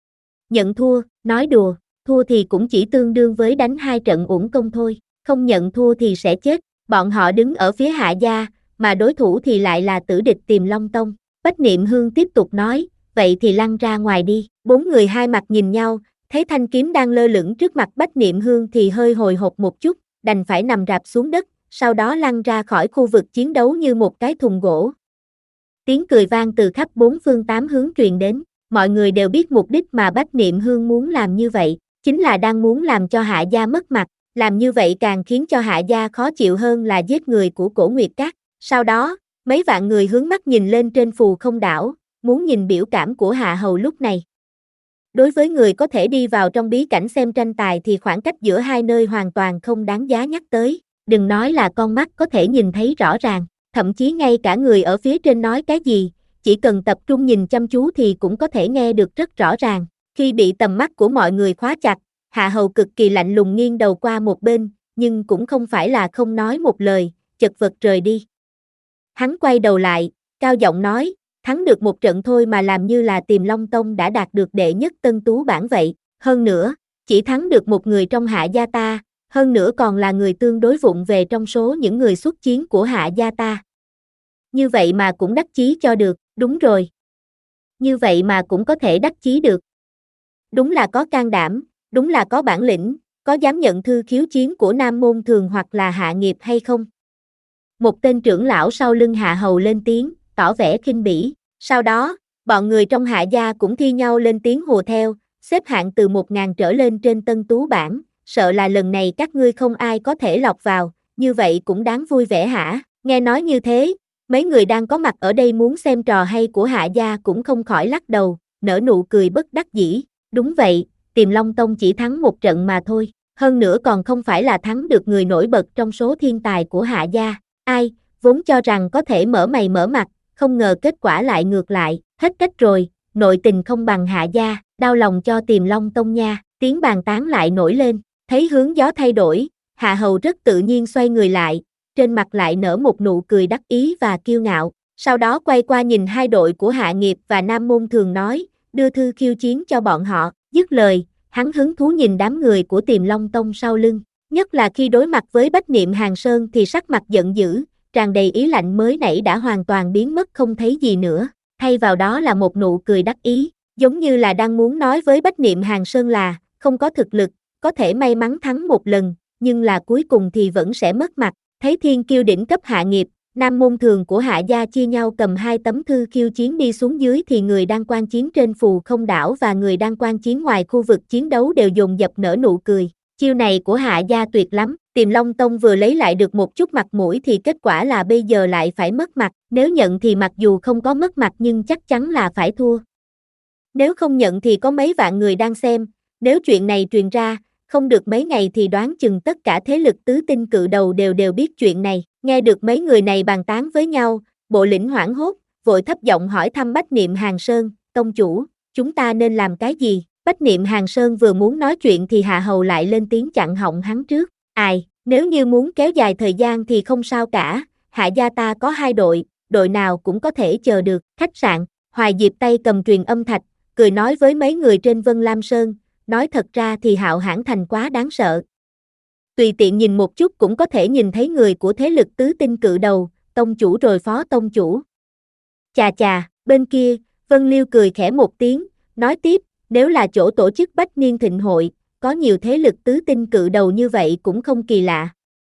Nhận thua, nói đùa, thua thì cũng chỉ tương đương với đánh hai trận uổng công thôi, không nhận thua thì sẽ chết. Bọn họ đứng ở phía Hạ gia, mà đối thủ thì lại là tử địch Tiềm Long Tông. Bách Niệm Hương tiếp tục nói, vậy thì lăn ra ngoài đi. Bốn người hai mặt nhìn nhau, thấy thanh kiếm đang lơ lửng trước mặt Bách Niệm Hương thì hơi hồi hộp một chút, đành phải nằm rạp xuống đất, sau đó lăn ra khỏi khu vực chiến đấu như một cái thùng gỗ. Tiếng cười vang từ khắp bốn phương tám hướng truyền đến, mọi người đều biết mục đích mà Bách Niệm Hương muốn làm như vậy, chính là đang muốn làm cho Hạ gia mất mặt, làm như vậy càng khiến cho Hạ gia khó chịu hơn là giết người của Cổ Nguyệt Các. Sau đó, mấy vạn người hướng mắt nhìn lên trên Phù Không đảo, muốn nhìn biểu cảm của Hạ hầu lúc này. Đối với người có thể đi vào trong bí cảnh xem tranh tài thì khoảng cách giữa hai nơi hoàn toàn không đáng giá nhắc tới, đừng nói là con mắt có thể nhìn thấy rõ ràng, thậm chí ngay cả người ở phía trên nói cái gì, chỉ cần tập trung nhìn chăm chú thì cũng có thể nghe được rất rõ ràng. Khi bị tầm mắt của mọi người khóa chặt, Hạ hầu cực kỳ lạnh lùng nghiêng đầu qua một bên, nhưng cũng không phải là không nói một lời, chật vật rời đi. Hắn quay đầu lại, cao giọng nói, thắng được một trận thôi mà làm như là Tiềm Long Tông đã đạt được đệ nhất tân tú bảng vậy, hơn nữa, chỉ thắng được một người trong Hạ gia ta, hơn nữa còn là người tương đối vụng về trong số những người xuất chiến của Hạ gia ta. Như vậy mà cũng đắc chí cho được, đúng rồi. Như vậy mà cũng có thể đắc chí được. Đúng là có can đảm, đúng là có bản lĩnh, có dám nhận thư khiếu chiến của Nam Môn Thường hoặc là Hạ Nghiệp hay không? Một tên trưởng lão sau lưng Hạ hầu lên tiếng, tỏ vẻ khinh bỉ. Sau đó, bọn người trong Hạ gia cũng thi nhau lên tiếng hùa theo, xếp hạng từ một ngàn trở lên trên tân tú bảng, sợ là lần này các ngươi không ai có thể lọt vào, như vậy cũng đáng vui vẻ hả? Nghe nói như thế, mấy người đang có mặt ở đây muốn xem trò hay của Hạ gia cũng không khỏi lắc đầu, nở nụ cười bất đắc dĩ. Đúng vậy, Tiềm Long Tông chỉ thắng một trận mà thôi, hơn nữa còn không phải là thắng được người nổi bật trong số thiên tài của Hạ gia. Ai, vốn cho rằng có thể mở mày mở mặt, không ngờ kết quả lại ngược lại, hết cách rồi, nội tình không bằng Hạ gia, đau lòng cho Tiềm Long Tông nha. Tiếng bàn tán lại nổi lên, thấy hướng gió thay đổi, Hạ hầu rất tự nhiên xoay người lại, trên mặt lại nở một nụ cười đắc ý và kiêu ngạo, sau đó quay qua nhìn hai đội của Hạ Nghiệp và Nam Môn Thường nói, đưa thư khiêu chiến cho bọn họ. Dứt lời, hắn hứng thú nhìn đám người của Tiềm Long Tông sau lưng, nhất là khi đối mặt với Bách Niệm Hàn Sơn thì sắc mặt giận dữ, tràn đầy ý lạnh mới nãy đã hoàn toàn biến mất không thấy gì nữa, thay vào đó là một nụ cười đắc ý, giống như là đang muốn nói với Bách Niệm Hàn Sơn là, không có thực lực, có thể may mắn thắng một lần, nhưng là cuối cùng thì vẫn sẽ mất mặt. Thấy thiên kiêu đỉnh cấp Hạ Nghiệp, Nam Môn Thường của Hạ gia chia nhau cầm hai tấm thư khiêu chiến đi xuống dưới thì người đang quan chiến trên Phù Không đảo và người đang quan chiến ngoài khu vực chiến đấu đều dồn dập nở nụ cười. Chiêu này của Hạ gia tuyệt lắm, Tiềm Long Tông vừa lấy lại được một chút mặt mũi thì kết quả là bây giờ lại phải mất mặt, nếu nhận thì mặc dù không có mất mặt nhưng chắc chắn là phải thua. Nếu không nhận thì có mấy vạn người đang xem, nếu chuyện này truyền ra, không được mấy ngày thì đoán chừng tất cả thế lực tứ tinh cự đầu đều đều biết chuyện này. Nghe được mấy người này bàn tán với nhau, Bộ Lĩnh hoảng hốt, vội thấp giọng hỏi thăm Bách Niệm Hàn Sơn, tông chủ, chúng ta nên làm cái gì? Bách Niệm Hàn Sơn vừa muốn nói chuyện thì Hạ hầu lại lên tiếng chặn họng hắn trước. Ai, nếu như muốn kéo dài thời gian thì không sao cả, Hạ gia ta có hai đội, đội nào cũng có thể chờ được. Khách sạn, Hoài Diệp tay cầm truyền âm thạch, cười nói với mấy người trên Vân Lam Sơn, nói thật ra thì Hạo Hãn Thành quá đáng sợ. Tùy tiện nhìn một chút cũng có thể nhìn thấy người của thế lực tứ tinh cự đầu, tông chủ rồi phó tông chủ. Chà chà, bên kia, Vân Liêu cười khẽ một tiếng, nói tiếp, nếu là chỗ tổ chức Bách Niên Thịnh Hội, có nhiều thế lực tứ tinh cự đầu như vậy cũng không kỳ lạ.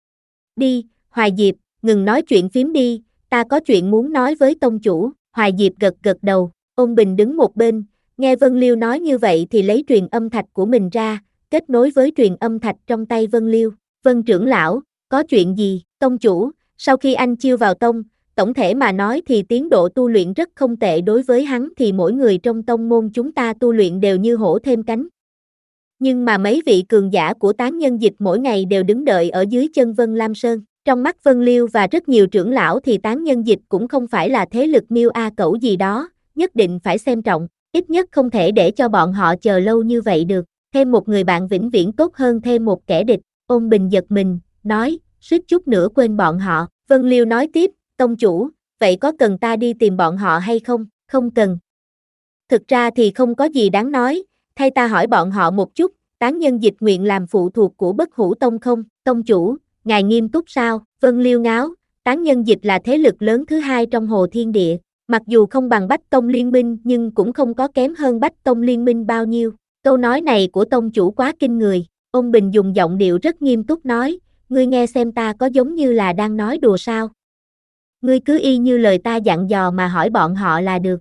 Đi, Hoài Diệp, ngừng nói chuyện phím đi, ta có chuyện muốn nói với tông chủ. Hoài Diệp gật gật đầu, Ôn Bình đứng một bên, nghe Vân Liêu nói như vậy thì lấy truyền âm thạch của mình ra, kết nối với truyền âm thạch trong tay Vân Liêu. Vân trưởng lão, có chuyện gì? Tông chủ, sau khi anh chiêu vào tông, tổng thể mà nói thì tiến độ tu luyện rất không tệ, đối với hắn thì mỗi người trong tông môn chúng ta tu luyện đều như hổ thêm cánh. Nhưng mà mấy vị cường giả của Tán Nhân Dịch mỗi ngày đều đứng đợi ở dưới chân Vân Lam Sơn. Trong mắt Vân Liêu và rất nhiều trưởng lão thì Tán Nhân Dịch cũng không phải là thế lực miêu a cẩu gì đó, nhất định phải xem trọng, ít nhất không thể để cho bọn họ chờ lâu như vậy được. Thêm một người bạn vĩnh viễn tốt hơn thêm một kẻ địch. Ôn Bình giật mình, nói, suýt chút nữa quên bọn họ. Vân Liêu nói tiếp, tông chủ, vậy có cần ta đi tìm bọn họ hay không? Không cần. Thực ra thì không có gì đáng nói, thay ta hỏi bọn họ một chút, tán nhân dịch nguyện làm phụ thuộc của Bất Hủ Tông không? Tông chủ, ngài nghiêm túc sao? Vân Liêu ngáo, tán nhân dịch là thế lực lớn thứ hai trong Hồ Thiên Địa, mặc dù không bằng Bách Tông Liên Minh nhưng cũng không có kém hơn Bách Tông Liên Minh bao nhiêu. Câu nói này của tông chủ quá kinh người, ông Bình dùng giọng điệu rất nghiêm túc nói, ngươi nghe xem ta có giống như là đang nói đùa sao? Ngươi cứ y như lời ta dặn dò mà hỏi bọn họ là được.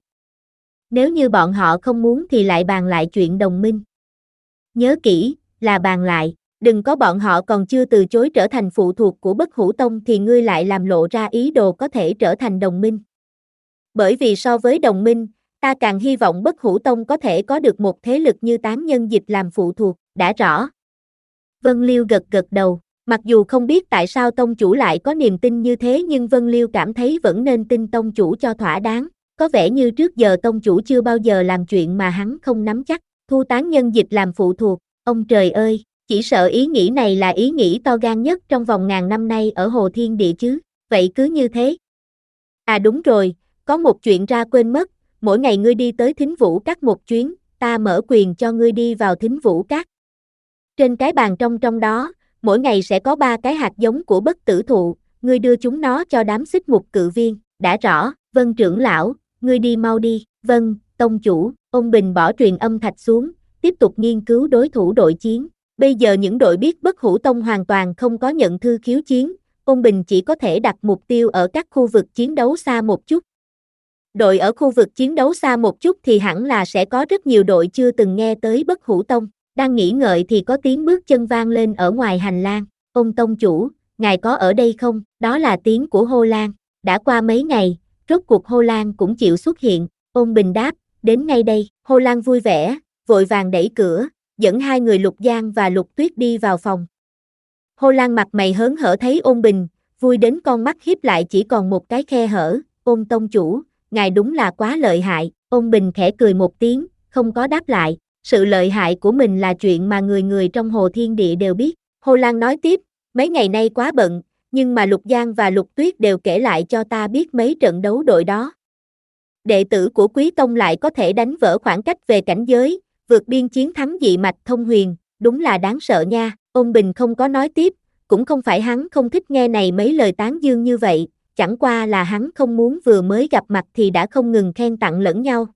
Nếu như bọn họ không muốn thì lại bàn lại chuyện đồng minh. Nhớ kỹ, là bàn lại, đừng có bọn họ còn chưa từ chối trở thành phụ thuộc của Bất Hủ Tông thì ngươi lại làm lộ ra ý đồ có thể trở thành đồng minh. Bởi vì so với đồng minh, ta càng hy vọng Bất Hủ Tông có thể có được một thế lực như tán nhân dịch làm phụ thuộc, đã rõ. Vân Liêu gật gật đầu, mặc dù không biết tại sao tông chủ lại có niềm tin như thế nhưng Vân Liêu cảm thấy vẫn nên tin tông chủ cho thỏa đáng. Có vẻ như trước giờ tông chủ chưa bao giờ làm chuyện mà hắn không nắm chắc, thu tán nhân dịch làm phụ thuộc, ông trời ơi, chỉ sợ ý nghĩ này là ý nghĩ to gan nhất trong vòng ngàn năm nay ở Hồ Thiên Địa chứ, vậy cứ như thế. À đúng rồi, có một chuyện ra quên mất, mỗi ngày ngươi đi tới Thính Vũ Các một chuyến, ta mở quyền cho ngươi đi vào Thính Vũ Các. Trên cái bàn trong trong đó, mỗi ngày sẽ có ba cái hạt giống của bất tử thụ, ngươi đưa chúng nó cho đám xích mục cự viên, đã rõ, Vân trưởng lão. Ngươi đi mau đi, vâng, tông chủ, ông Bình bỏ truyền âm thạch xuống, tiếp tục nghiên cứu đối thủ đội chiến. Bây giờ những đội biết Bất Hủ Tông hoàn toàn không có nhận thư khiếu chiến, ông Bình chỉ có thể đặt mục tiêu ở các khu vực chiến đấu xa một chút. Đội ở khu vực chiến đấu xa một chút thì hẳn là sẽ có rất nhiều đội chưa từng nghe tới Bất Hủ Tông. Đang nghĩ ngợi thì có tiếng bước chân vang lên ở ngoài hành lang. Ông tông chủ, ngài có ở đây không? Đó là tiếng của Hô Lan. Đã qua mấy ngày, rốt cuộc Hô Lan cũng chịu xuất hiện, Ôn Bình đáp, đến ngay đây. Hô Lan vui vẻ, vội vàng đẩy cửa, dẫn hai người Lục Giang và Lục Tuyết đi vào phòng. Hô Lan mặt mày hớn hở thấy Ôn Bình, vui đến con mắt híp lại chỉ còn một cái khe hở. Ôn tông chủ, ngài đúng là quá lợi hại. Ôn Bình khẽ cười một tiếng, không có đáp lại. Sự lợi hại của mình là chuyện mà người người trong Hồ Thiên Địa đều biết. Hô Lan nói tiếp, mấy ngày nay quá bận, nhưng mà Lục Giang và Lục Tuyết đều kể lại cho ta biết mấy trận đấu đội đó. Đệ tử của Quý Tông lại có thể đánh vỡ khoảng cách về cảnh giới, vượt biên chiến thắng dị mạch thông huyền, đúng là đáng sợ nha. Ôn Bình không có nói tiếp, cũng không phải hắn không thích nghe này mấy lời tán dương như vậy, chẳng qua là hắn không muốn vừa mới gặp mặt thì đã không ngừng khen tặng lẫn nhau.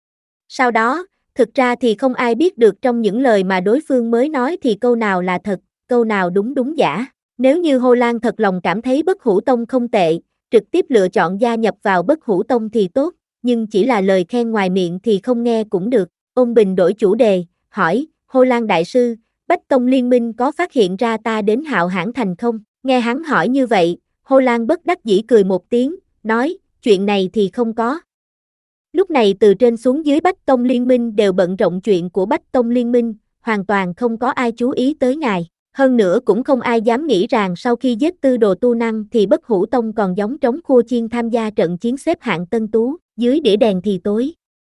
Sau đó, thực ra thì không ai biết được trong những lời mà đối phương mới nói thì câu nào là thật, câu nào đúng đúng giả. Nếu như Hô Lan thật lòng cảm thấy Bất Hủ Tông không tệ, trực tiếp lựa chọn gia nhập vào Bất Hủ Tông thì tốt, nhưng chỉ là lời khen ngoài miệng thì không nghe cũng được. Ôn Bình đổi chủ đề, hỏi, Hô Lan đại sư, Bách Tông Liên Minh có phát hiện ra ta đến Hạo Hãn Thành không? Nghe hắn hỏi như vậy, Hô Lan bất đắc dĩ cười một tiếng, nói, chuyện này thì không có. Lúc này từ trên xuống dưới Bách Tông Liên Minh đều bận rộn chuyện của Bách Tông Liên Minh, hoàn toàn không có ai chú ý tới ngài. Hơn nữa cũng không ai dám nghĩ rằng sau khi giết tư đồ tu năng thì Bất Hủ Tông còn giống trống khua chiên tham gia trận chiến xếp hạng tân tú, dưới đĩa đèn thì tối.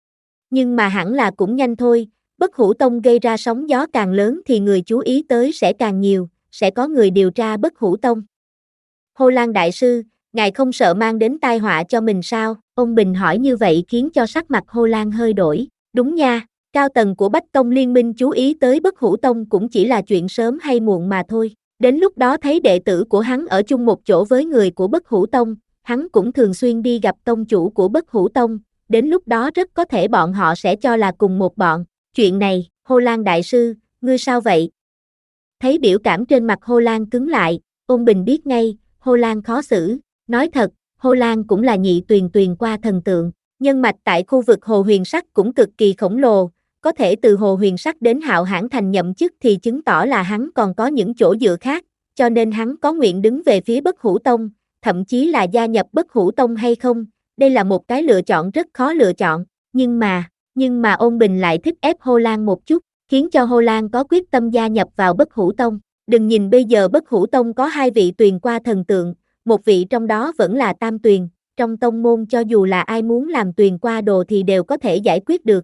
Nhưng mà hẳn là cũng nhanh thôi, Bất Hủ Tông gây ra sóng gió càng lớn thì người chú ý tới sẽ càng nhiều, sẽ có người điều tra Bất Hủ Tông. Hô Lan đại sư, ngài không sợ mang đến tai họa cho mình sao? Ông Bình hỏi như vậy khiến cho sắc mặt Hô Lan hơi đổi. Đúng nha, cao tầng của Bách Tông Liên Minh chú ý tới Bất Hủ Tông cũng chỉ là chuyện sớm hay muộn mà thôi. Đến lúc đó thấy đệ tử của hắn ở chung một chỗ với người của Bất Hủ Tông, hắn cũng thường xuyên đi gặp tông chủ của Bất Hủ Tông, đến lúc đó rất có thể bọn họ sẽ cho là cùng một bọn. Chuyện này, Hô Lan đại sư, ngươi sao vậy? Thấy biểu cảm trên mặt Hô Lan cứng lại, Ôn Bình biết ngay, Hô Lan khó xử. Nói thật, Hô Lan cũng là nhị tuyền tuyền qua thần tượng, nhân mạch tại khu vực Hồ Huyền Sắc cũng cực kỳ khổng lồ, có thể từ Hồ Huyền Sắc đến Hạo Hãn Thành nhậm chức thì chứng tỏ là hắn còn có những chỗ dựa khác, cho nên hắn có nguyện đứng về phía Bất Hủ Tông, thậm chí là gia nhập Bất Hủ Tông hay không, đây là một cái lựa chọn rất khó lựa chọn, nhưng mà, nhưng mà Ôn Bình lại thích ép Hô Lan một chút, khiến cho Hô Lan có quyết tâm gia nhập vào Bất Hủ Tông. Đừng nhìn bây giờ Bất Hủ Tông có hai vị tuyền qua thần tượng, một vị trong đó vẫn là tam tuyền, trong tông môn cho dù là ai muốn làm tuyền qua đồ thì đều có thể giải quyết được.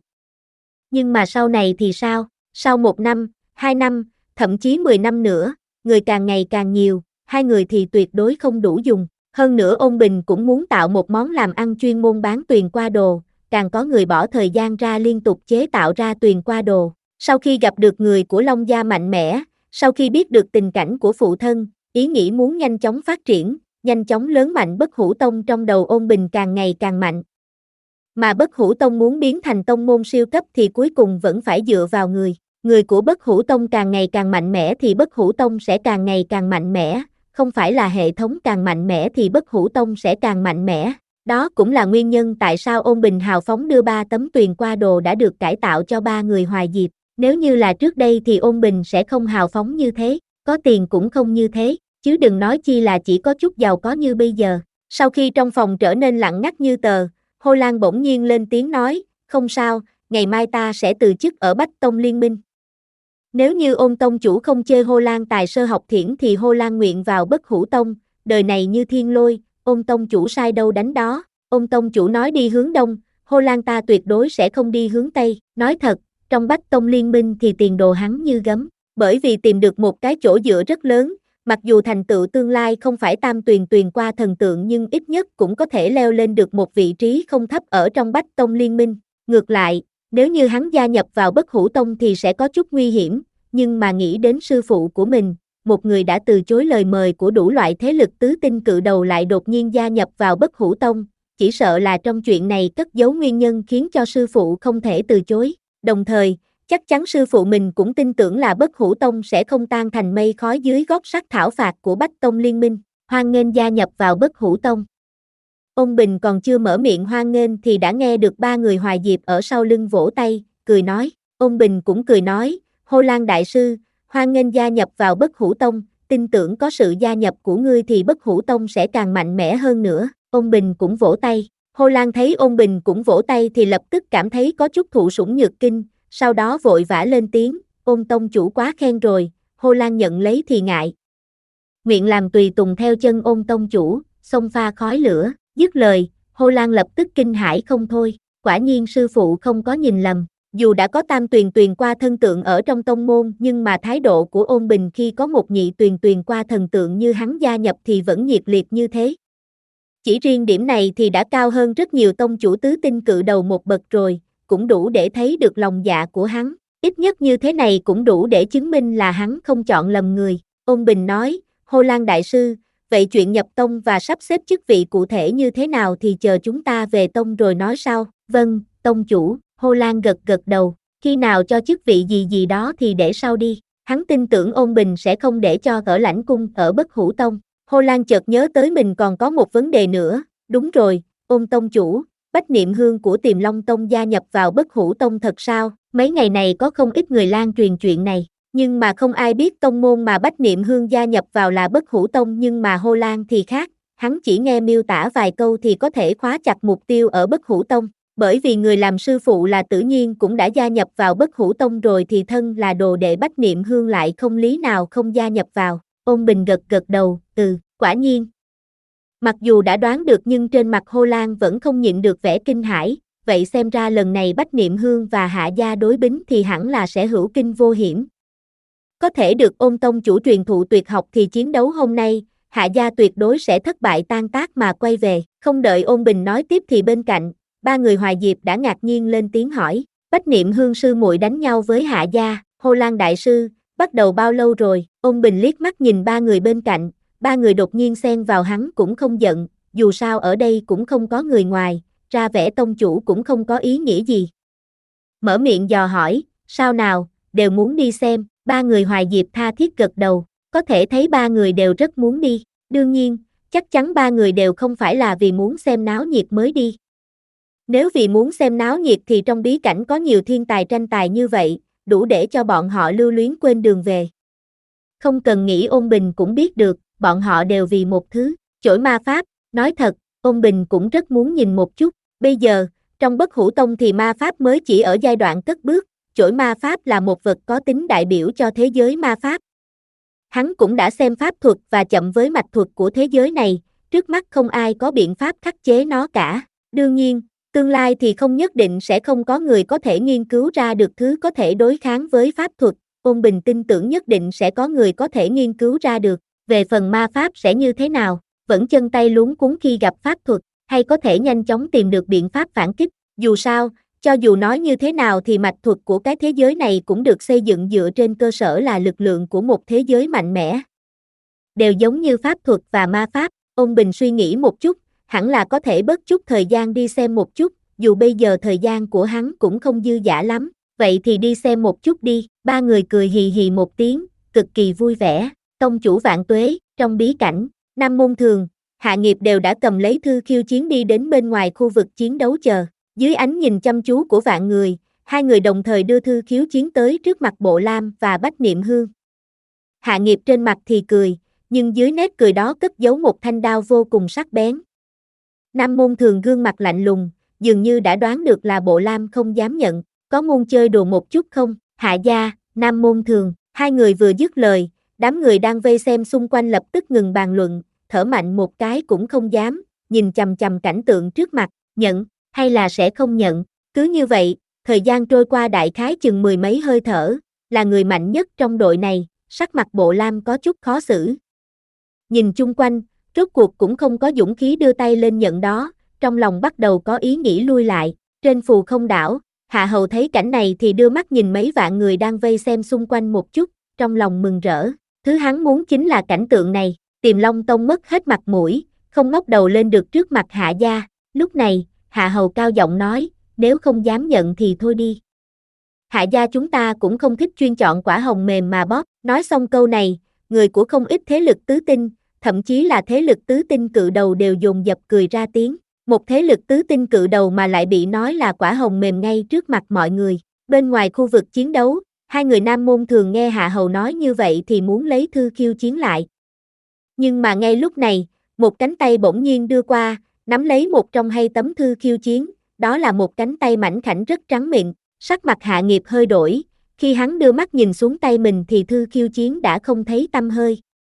Nhưng mà sau này thì sao? Sau một năm, hai năm, thậm chí mười năm nữa, người càng ngày càng nhiều, hai người thì tuyệt đối không đủ dùng. Hơn nữa Ôn Bình cũng muốn tạo một món làm ăn chuyên môn bán tuyền qua đồ, càng có người bỏ thời gian ra liên tục chế tạo ra tuyền qua đồ. Sau khi gặp được người của Long gia mạnh mẽ, sau khi biết được tình cảnh của phụ thân, ý nghĩ muốn nhanh chóng phát triển, nhanh chóng lớn mạnh Bất Hủ Tông trong đầu Ôn Bình càng ngày càng mạnh. Mà Bất Hủ Tông muốn biến thành tông môn siêu cấp thì cuối cùng vẫn phải dựa vào người. Người của Bất Hủ Tông càng ngày càng mạnh mẽ thì Bất Hủ Tông sẽ càng ngày càng mạnh mẽ, không phải là hệ thống càng mạnh mẽ thì Bất Hủ Tông sẽ càng mạnh mẽ. Đó cũng là nguyên nhân tại sao Ôn Bình hào phóng đưa ba tấm tuyền qua đồ đã được cải tạo cho ba người Hoài Diệp. Nếu như là trước đây thì Ôn Bình sẽ không hào phóng như thế, có tiền cũng không như thế, chứ đừng nói chi là chỉ có chút giàu có như bây giờ. Sau khi trong phòng trở nên lặng ngắt như tờ, Hồ Lan bỗng nhiên lên tiếng nói, không sao, ngày mai ta sẽ từ chức ở Bách Tông Liên minh. Nếu như Ôn tông chủ không chê Hồ Lan tài sơ học thiển thì Hồ Lan nguyện vào Bất Hủ Tông, đời này như thiên lôi, Ôn tông chủ sai đâu đánh đó. Ôn tông chủ nói đi hướng đông, Hồ Lan ta tuyệt đối sẽ không đi hướng tây. Nói thật, trong Bách Tông Liên minh thì tiền đồ hắn như gấm, bởi vì tìm được một cái chỗ dựa rất lớn, mặc dù thành tựu tương lai không phải tam tuyền tuyền qua thần tượng nhưng ít nhất cũng có thể leo lên được một vị trí không thấp ở trong Bách Tông Liên minh. Ngược lại, nếu như hắn gia nhập vào Bất Hủ Tông thì sẽ có chút nguy hiểm, nhưng mà nghĩ đến sư phụ của mình, một người đã từ chối lời mời của đủ loại thế lực tứ tinh cự đầu lại đột nhiên gia nhập vào Bất Hủ Tông, chỉ sợ là trong chuyện này cất giấu nguyên nhân khiến cho sư phụ không thể từ chối. Đồng thời, chắc chắn sư phụ mình cũng tin tưởng là Bất Hủ Tông sẽ không tan thành mây khói dưới gót sắt thảo phạt của Bách Tông Liên minh. Hoan nghênh gia nhập vào Bất Hủ Tông. Ôn Bình còn chưa mở miệng hoan nghênh thì đã nghe được ba người Hoài Diệp ở sau lưng vỗ tay, cười nói. Ôn Bình cũng cười nói, Hồ Lan đại sư, hoan nghênh gia nhập vào Bất Hủ Tông, tin tưởng có sự gia nhập của ngươi thì Bất Hủ Tông sẽ càng mạnh mẽ hơn nữa. Ôn Bình cũng vỗ tay. Hồ Lan thấy Ôn Bình cũng vỗ tay thì lập tức cảm thấy có chút thụ sủng nhược kinh, sau đó vội vã lên tiếng, Ôn tông chủ quá khen rồi. Hồ Lan nhận lấy thì ngại. Nguyện làm tùy tùng theo chân Ôn tông chủ, xông pha khói lửa. Dứt lời, Hồ Lan lập tức kinh hãi không thôi, quả nhiên sư phụ không có nhìn lầm. Dù đã có tam tuyền tuyền qua thân tượng ở trong tông môn nhưng mà thái độ của Ôn Bình khi có một nhị tuyền tuyền qua thần tượng như hắn gia nhập thì vẫn nhiệt liệt như thế. Chỉ riêng điểm này thì đã cao hơn rất nhiều tông chủ tứ tinh cự đầu một bậc rồi, cũng đủ để thấy được lòng dạ của hắn. Ít nhất như thế này cũng đủ để chứng minh là hắn không chọn lầm người. Ôn Bình nói, Hồ Lan đại sư, vậy chuyện nhập tông và sắp xếp chức vị cụ thể như thế nào thì chờ chúng ta về tông rồi nói sau. Vâng, tông chủ. Hồ Lan gật gật đầu, khi nào cho chức vị gì gì đó thì để sau đi. Hắn tin tưởng Ôn Bình sẽ không để cho ở lãnh cung ở Bất Hủ Tông. Hồ Lan chợt nhớ tới mình còn có một vấn đề nữa. Đúng rồi, Ôn tông chủ, Bách Niệm Hương của Tiềm Long Tông gia nhập vào Bất Hủ Tông thật sao? Mấy ngày này có không ít người lan truyền chuyện này, nhưng mà không ai biết tông môn mà Bách Niệm Hương gia nhập vào là Bất Hủ Tông, nhưng mà Hồ Lan thì khác, hắn chỉ nghe miêu tả vài câu thì có thể khóa chặt mục tiêu ở Bất Hủ Tông. Bởi vì người làm sư phụ là Tử Nhiên cũng đã gia nhập vào Bất Hủ Tông rồi thì thân là đồ đệ Bách Niệm Hương lại không lý nào không gia nhập vào. Ôn Bình gật gật đầu, ừ, quả nhiên. Mặc dù đã đoán được nhưng trên mặt Hồ Lan vẫn không nhịn được vẻ kinh hãi, vậy xem ra lần này Bách Niệm Hương và Hạ gia đối bính thì hẳn là sẽ hữu kinh vô hiểm. Có thể được Ôn tông chủ truyền thụ tuyệt học thì chiến đấu hôm nay, Hạ gia tuyệt đối sẽ thất bại tan tác mà quay về. Không đợi Ôn Bình nói tiếp thì bên cạnh, ba người Hoài Diệp đã ngạc nhiên lên tiếng hỏi, Bách Niệm Hương sư muội đánh nhau với Hạ gia, Hồ Lan đại sư, bắt đầu bao lâu rồi? Ôn Bình liếc mắt nhìn ba người bên cạnh, ba người đột nhiên xen vào hắn cũng không giận, dù sao ở đây cũng không có người ngoài, ra vẻ tông chủ cũng không có ý nghĩa gì. Mở miệng dò hỏi, sao nào, đều muốn đi xem, ba người Hoài Diệp tha thiết gật đầu, có thể thấy ba người đều rất muốn đi, đương nhiên, chắc chắn ba người đều không phải là vì muốn xem náo nhiệt mới đi. Nếu vì muốn xem náo nhiệt thì trong bí cảnh có nhiều thiên tài tranh tài như vậy, đủ để cho bọn họ lưu luyến quên đường về. Không cần nghĩ Ôn Bình cũng biết được, bọn họ đều vì một thứ, chổi ma pháp, nói thật, Ôn Bình cũng rất muốn nhìn một chút, bây giờ, trong Bất Hủ Tông thì ma pháp mới chỉ ở giai đoạn cất bước, chổi ma pháp là một vật có tính đại biểu cho thế giới ma pháp. Hắn cũng đã xem pháp thuật và chậm với mạch thuật của thế giới này, trước mắt không ai có biện pháp khắc chế nó cả, đương nhiên, tương lai thì không nhất định sẽ không có người có thể nghiên cứu ra được thứ có thể đối kháng với pháp thuật, Ôn Bình tin tưởng nhất định sẽ có người có thể nghiên cứu ra được, về phần ma pháp sẽ như thế nào, vẫn chân tay luống cuống khi gặp pháp thuật, hay có thể nhanh chóng tìm được biện pháp phản kích, Dù sao, cho dù nói như thế nào thì mạch thuật của cái thế giới này cũng được xây dựng dựa trên cơ sở là lực lượng của một thế giới mạnh mẽ. Đều giống như pháp thuật và ma pháp, ông Bình suy nghĩ một chút, hẳn là có thể bớt chút thời gian đi xem một chút, dù bây giờ thời gian của hắn cũng không dư dả lắm, vậy thì đi xem một chút đi, ba người cười hì hì một tiếng, cực kỳ vui vẻ, tông chủ vạn tuế, trong bí cảnh, Nam Môn Thường, Hạ Nghiệp đều đã cầm lấy thư khiêu chiến đi đến bên ngoài khu vực chiến đấu chờ, dưới ánh nhìn chăm chú của vạn người, hai người đồng thời đưa thư khiếu chiến tới trước mặt Bộ Lam và Bách Niệm Hương. Hạ Nghiệp trên mặt thì cười, nhưng dưới nét cười đó cất giấu một thanh đao vô cùng sắc bén. Nam Môn Thường gương mặt lạnh lùng, dường như đã đoán được là Bộ Lam không dám nhận, có muốn chơi đùa một chút không? Hạ gia, Nam Môn Thường, hai người vừa dứt lời, đám người đang vây xem xung quanh lập tức ngừng bàn luận, thở mạnh một cái cũng không dám, nhìn chằm chằm cảnh tượng trước mặt, nhận, hay là sẽ không nhận, cứ như vậy, thời gian trôi qua đại khái chừng mười mấy hơi thở, là người mạnh nhất trong đội này, sắc mặt Bộ Lam có chút khó xử. Nhìn chung quanh, rốt cuộc cũng không có dũng khí đưa tay lên nhận đó, trong lòng bắt đầu có ý nghĩ lui lại, trên phù không đảo, Hạ Hầu thấy cảnh này thì đưa mắt nhìn mấy vạn người đang vây xem xung quanh một chút, trong lòng mừng rỡ, thứ hắn muốn chính là cảnh tượng này, Tiềm Long Tông mất hết mặt mũi, không ngóc đầu lên được trước mặt Hạ gia, lúc này, Hạ Hầu cao giọng nói, nếu không dám nhận thì thôi đi. Hạ gia chúng ta cũng không thích chuyên chọn quả hồng mềm mà bóp, nói xong câu này, người của không ít thế lực tứ tinh, thậm chí là thế lực tứ tinh cự đầu đều dồn dập cười ra tiếng, một thế lực tứ tinh cự đầu mà lại bị nói là quả hồng mềm ngay trước mặt mọi người. Bên ngoài khu vực chiến đấu, hai người Nam Môn Thường nghe Hạ Hầu nói như vậy thì muốn lấy thư khiêu chiến lại. Nhưng mà ngay lúc này, một cánh tay bỗng nhiên đưa qua, nắm lấy một trong hai tấm thư khiêu chiến, đó là một cánh tay mảnh khảnh rất trắng mịn, sắc mặt Hạ Nghiệp hơi đổi, khi hắn đưa mắt nhìn xuống tay mình thì thư khiêu chiến đã không thấy tăm hơi.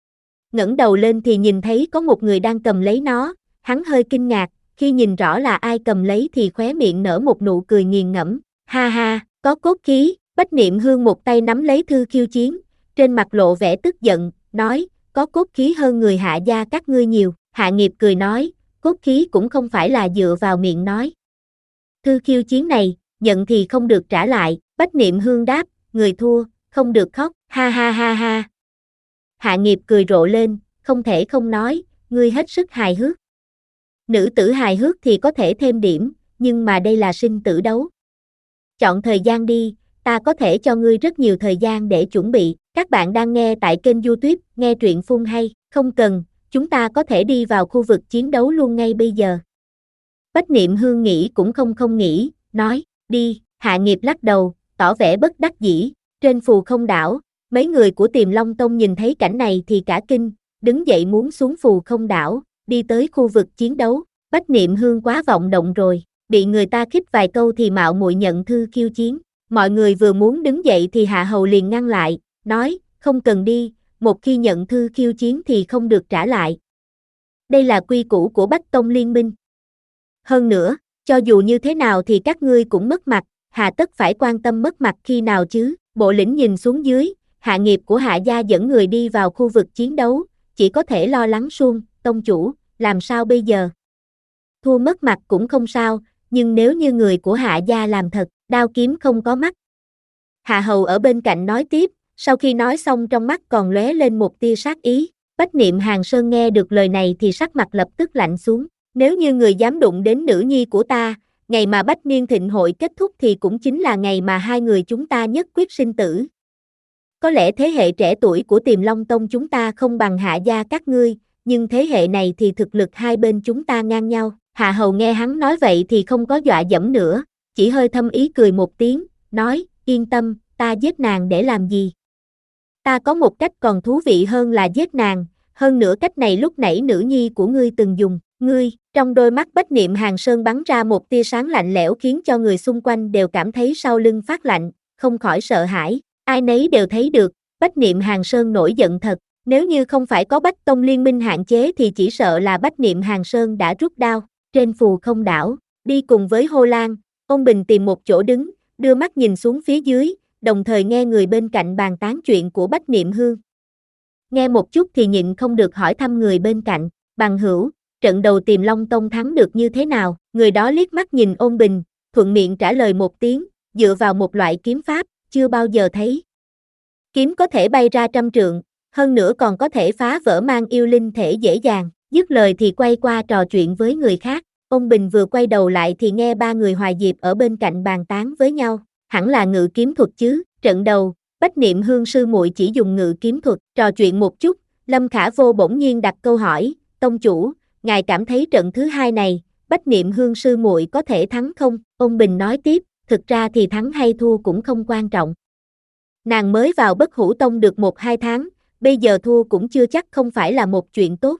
Ngẩng đầu lên thì nhìn thấy có một người đang cầm lấy nó, hắn hơi kinh ngạc, khi nhìn rõ là ai cầm lấy thì khóe miệng nở một nụ cười nghiền ngẫm, ha ha, có cốt khí, Bách Niệm Hương một tay nắm lấy thư khiêu chiến, trên mặt lộ vẻ tức giận, nói, có cốt khí hơn người Hạ gia các ngươi nhiều, Hạ Nghiệp cười nói, cốt khí cũng không phải là dựa vào miệng nói. Thư khiêu chiến này, nhận thì không được trả lại, Bách Niệm Hương đáp, người thua, không được khóc, ha ha ha ha. Hạ Nghiệp cười rộ lên, không thể không nói, ngươi hết sức hài hước. Nữ tử hài hước thì có thể thêm điểm, nhưng mà đây là sinh tử đấu. Chọn thời gian đi, ta có thể cho ngươi rất nhiều thời gian để chuẩn bị. Các bạn đang nghe tại kênh YouTube, nghe truyện phun hay, không cần, chúng ta có thể đi vào khu vực chiến đấu luôn ngay bây giờ. Bách Niệm Hương nghĩ cũng không không nghĩ, nói, đi, Hạ Nghiệp lắc đầu, tỏ vẻ bất đắc dĩ, trên phù không đảo, mấy người của Tiềm Long Tông nhìn thấy cảnh này thì cả kinh, đứng dậy muốn xuống phù không đảo, đi tới khu vực chiến đấu, Bách Niệm Hương quá vọng động rồi, bị người ta khích vài câu thì mạo muội nhận thư khiêu chiến, mọi người vừa muốn đứng dậy thì Hạ Hầu liền ngăn lại, nói, không cần đi, một khi nhận thư khiêu chiến thì không được trả lại. Đây là quy củ của Bách Tông Liên minh. Hơn nữa, cho dù như thế nào thì các ngươi cũng mất mặt, hà tất phải quan tâm mất mặt khi nào chứ, Bộ Lĩnh nhìn xuống dưới, Hạ Nghiệp của Hạ gia dẫn người đi vào khu vực chiến đấu, chỉ có thể lo lắng suông, tông chủ, làm sao bây giờ? Thua mất mặt cũng không sao, nhưng nếu như người của Hạ gia làm thật, đao kiếm không có mắt. Hạ Hầu ở bên cạnh nói tiếp, sau khi nói xong trong mắt còn lóe lên một tia sát ý, Bách Niệm Hàng Sơn nghe được lời này thì sắc mặt lập tức lạnh xuống, nếu như người dám đụng đến nữ nhi của ta, ngày mà Bách Niên Thịnh hội kết thúc thì cũng chính là ngày mà hai người chúng ta nhất quyết sinh tử. Có lẽ thế hệ trẻ tuổi của Tiềm Long Tông chúng ta không bằng Hạ gia các ngươi, nhưng thế hệ này thì thực lực hai bên chúng ta ngang nhau. Hạ Hầu nghe hắn nói vậy thì không có dọa dẫm nữa, chỉ hơi thâm ý cười một tiếng, nói, yên tâm, ta giết nàng để làm gì? Ta có một cách còn thú vị hơn là giết nàng, hơn nữa cách này lúc nãy nữ nhi của ngươi từng dùng, ngươi, trong đôi mắt Bách Niệm Hàng Sơn bắn ra một tia sáng lạnh lẽo khiến cho người xung quanh đều cảm thấy sau lưng phát lạnh, không khỏi sợ hãi, ai nấy đều thấy được, Bách Niệm Hàng Sơn nổi giận thật, nếu như không phải có Bách Tông Liên minh hạn chế thì chỉ sợ là Bách Niệm Hàng Sơn đã rút đao, trên phù không đảo, đi cùng với Hô Lan, Ôn Bình tìm một chỗ đứng, đưa mắt nhìn xuống phía dưới, đồng thời nghe người bên cạnh bàn tán chuyện của Bách Niệm Hương. Nghe một chút thì nhịn không được hỏi thăm người bên cạnh, bằng hữu, trận đầu Tiềm Long Tông thắng được như thế nào, người đó liếc mắt nhìn Ôn Bình, thuận miệng trả lời một tiếng, dựa vào một loại kiếm pháp, chưa bao giờ thấy. Kiếm có thể bay ra trăm trượng, hơn nữa còn có thể phá vỡ mang yêu linh thể dễ dàng, dứt lời thì quay qua trò chuyện với người khác. Ông Bình vừa quay đầu lại thì nghe ba người Hoài Diệp ở bên cạnh bàn tán với nhau, hẳn là ngự kiếm thuật chứ. Trận đầu, Bách Niệm Hương sư muội chỉ dùng ngự kiếm thuật, trò chuyện một chút, Lâm Khả Vô bỗng nhiên đặt câu hỏi, tông chủ, ngài cảm thấy trận thứ hai này, Bách Niệm Hương sư muội có thể thắng không? Ông Bình nói tiếp, thực ra thì thắng hay thua cũng không quan trọng. Nàng mới vào Bất Hủ Tông được một hai tháng, bây giờ thua cũng chưa chắc không phải là một chuyện tốt.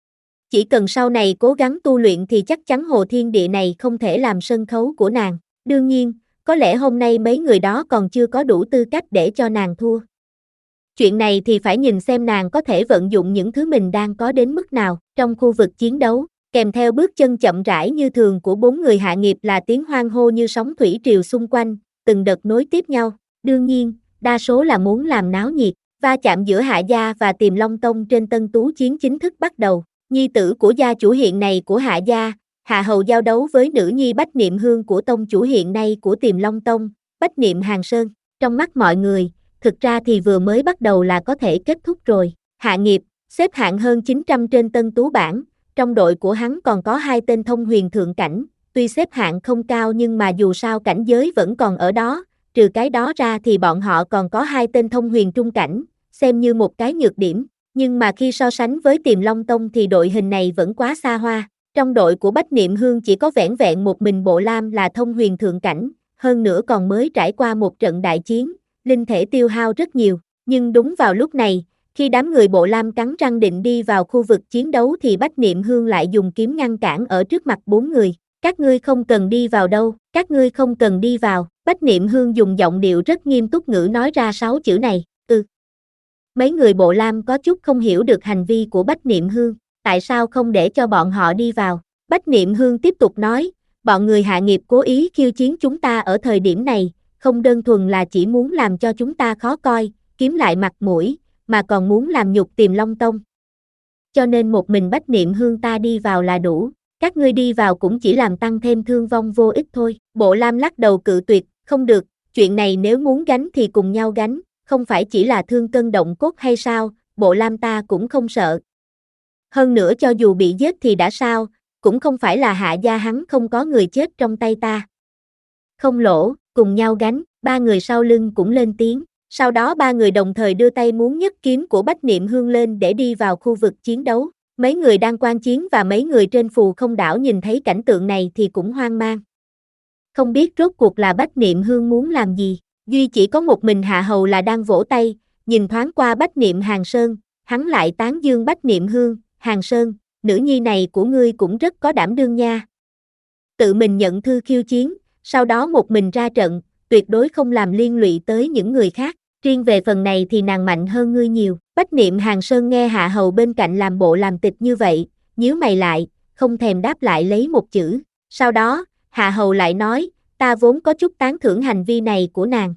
Chỉ cần sau này cố gắng tu luyện thì chắc chắn Hồ Thiên Địa này không thể làm sân khấu của nàng. Đương nhiên, có lẽ hôm nay mấy người đó còn chưa có đủ tư cách để cho nàng thua. Chuyện này thì phải nhìn xem nàng có thể vận dụng những thứ mình đang có đến mức nào. Trong khu vực chiến đấu, kèm theo bước chân chậm rãi như thường của bốn người hạ nghiệp là tiếng hoan hô như sóng thủy triều xung quanh, từng đợt nối tiếp nhau. Đương nhiên, đa số là muốn làm náo nhiệt. Va chạm giữa Hạ Gia và Tiềm Long Tông trên Tân Tú chiến chính thức bắt đầu. Nhi tử của gia chủ hiện này của Hạ Gia, Hạ Hầu giao đấu với nữ nhi Bách Niệm Hương của tông chủ hiện nay của Tiềm Long Tông, Bách Niệm Hàng Sơn. Trong mắt mọi người, thực ra thì vừa mới bắt đầu là có thể kết thúc rồi. Hạ nghiệp, xếp hạng hơn chín trăm trên Tân Tú bảng, trong đội của hắn còn có hai tên thông huyền thượng cảnh, tuy xếp hạng không cao nhưng mà dù sao cảnh giới vẫn còn ở đó, trừ cái đó ra thì bọn họ còn có hai tên thông huyền trung cảnh, xem như một cái nhược điểm, nhưng mà khi so sánh với Tiềm Long Tông thì đội hình này vẫn quá xa hoa. Trong đội của Bách Niệm Hương chỉ có vẻn vẹn một mình Bộ Lam là thông huyền thượng cảnh, hơn nữa còn mới trải qua một trận đại chiến, linh thể tiêu hao rất nhiều, nhưng đúng vào lúc này, khi đám người Bộ Lam cắn răng định đi vào khu vực chiến đấu thì Bách Niệm Hương lại dùng kiếm ngăn cản ở trước mặt bốn người. Các ngươi không cần đi vào đâu, các ngươi không cần đi vào. Bách Niệm Hương dùng giọng điệu rất nghiêm túc ngữ nói ra sáu chữ này, ừ. Mấy người Bộ Lam có chút không hiểu được hành vi của Bách Niệm Hương, tại sao không để cho bọn họ đi vào. Bách Niệm Hương tiếp tục nói, bọn người hạ nghiệp cố ý khiêu chiến chúng ta ở thời điểm này, không đơn thuần là chỉ muốn làm cho chúng ta khó coi, kiếm lại mặt mũi, mà còn muốn làm nhục Tiềm Long Tông. Cho nên một mình Bách Niệm Hương ta đi vào là đủ, các ngươi đi vào cũng chỉ làm tăng thêm thương vong vô ích thôi. Bộ Lam lắc đầu cự tuyệt, không được, chuyện này nếu muốn gánh thì cùng nhau gánh, không phải chỉ là thương cân động cốt hay sao, Bộ Lam ta cũng không sợ. Hơn nữa cho dù bị giết thì đã sao, cũng không phải là Hạ Gia hắn không có người chết trong tay ta. Không lỗ, cùng nhau gánh, ba người sau lưng cũng lên tiếng, sau đó ba người đồng thời đưa tay muốn nhấc kiếm của Bách Niệm Hương lên để đi vào khu vực chiến đấu. Mấy người đang quan chiến và mấy người trên phù không đảo nhìn thấy cảnh tượng này thì cũng hoang mang. Không biết rốt cuộc là Bách Niệm Hương muốn làm gì, duy chỉ có một mình Hạ Hầu là đang vỗ tay, nhìn thoáng qua Bách Niệm Hàng Sơn, hắn lại tán dương Bách Niệm Hương, Hàng Sơn, nữ nhi này của ngươi cũng rất có đảm đương nha. Tự mình nhận thư khiêu chiến, sau đó một mình ra trận, tuyệt đối không làm liên lụy tới những người khác, riêng về phần này thì nàng mạnh hơn ngươi nhiều. Bách Niệm Hàng Sơn nghe Hạ Hầu bên cạnh làm bộ làm tịch như vậy, nhíu mày lại, không thèm đáp lại lấy một chữ. Sau đó, Hạ Hầu lại nói, ta vốn có chút tán thưởng hành vi này của nàng.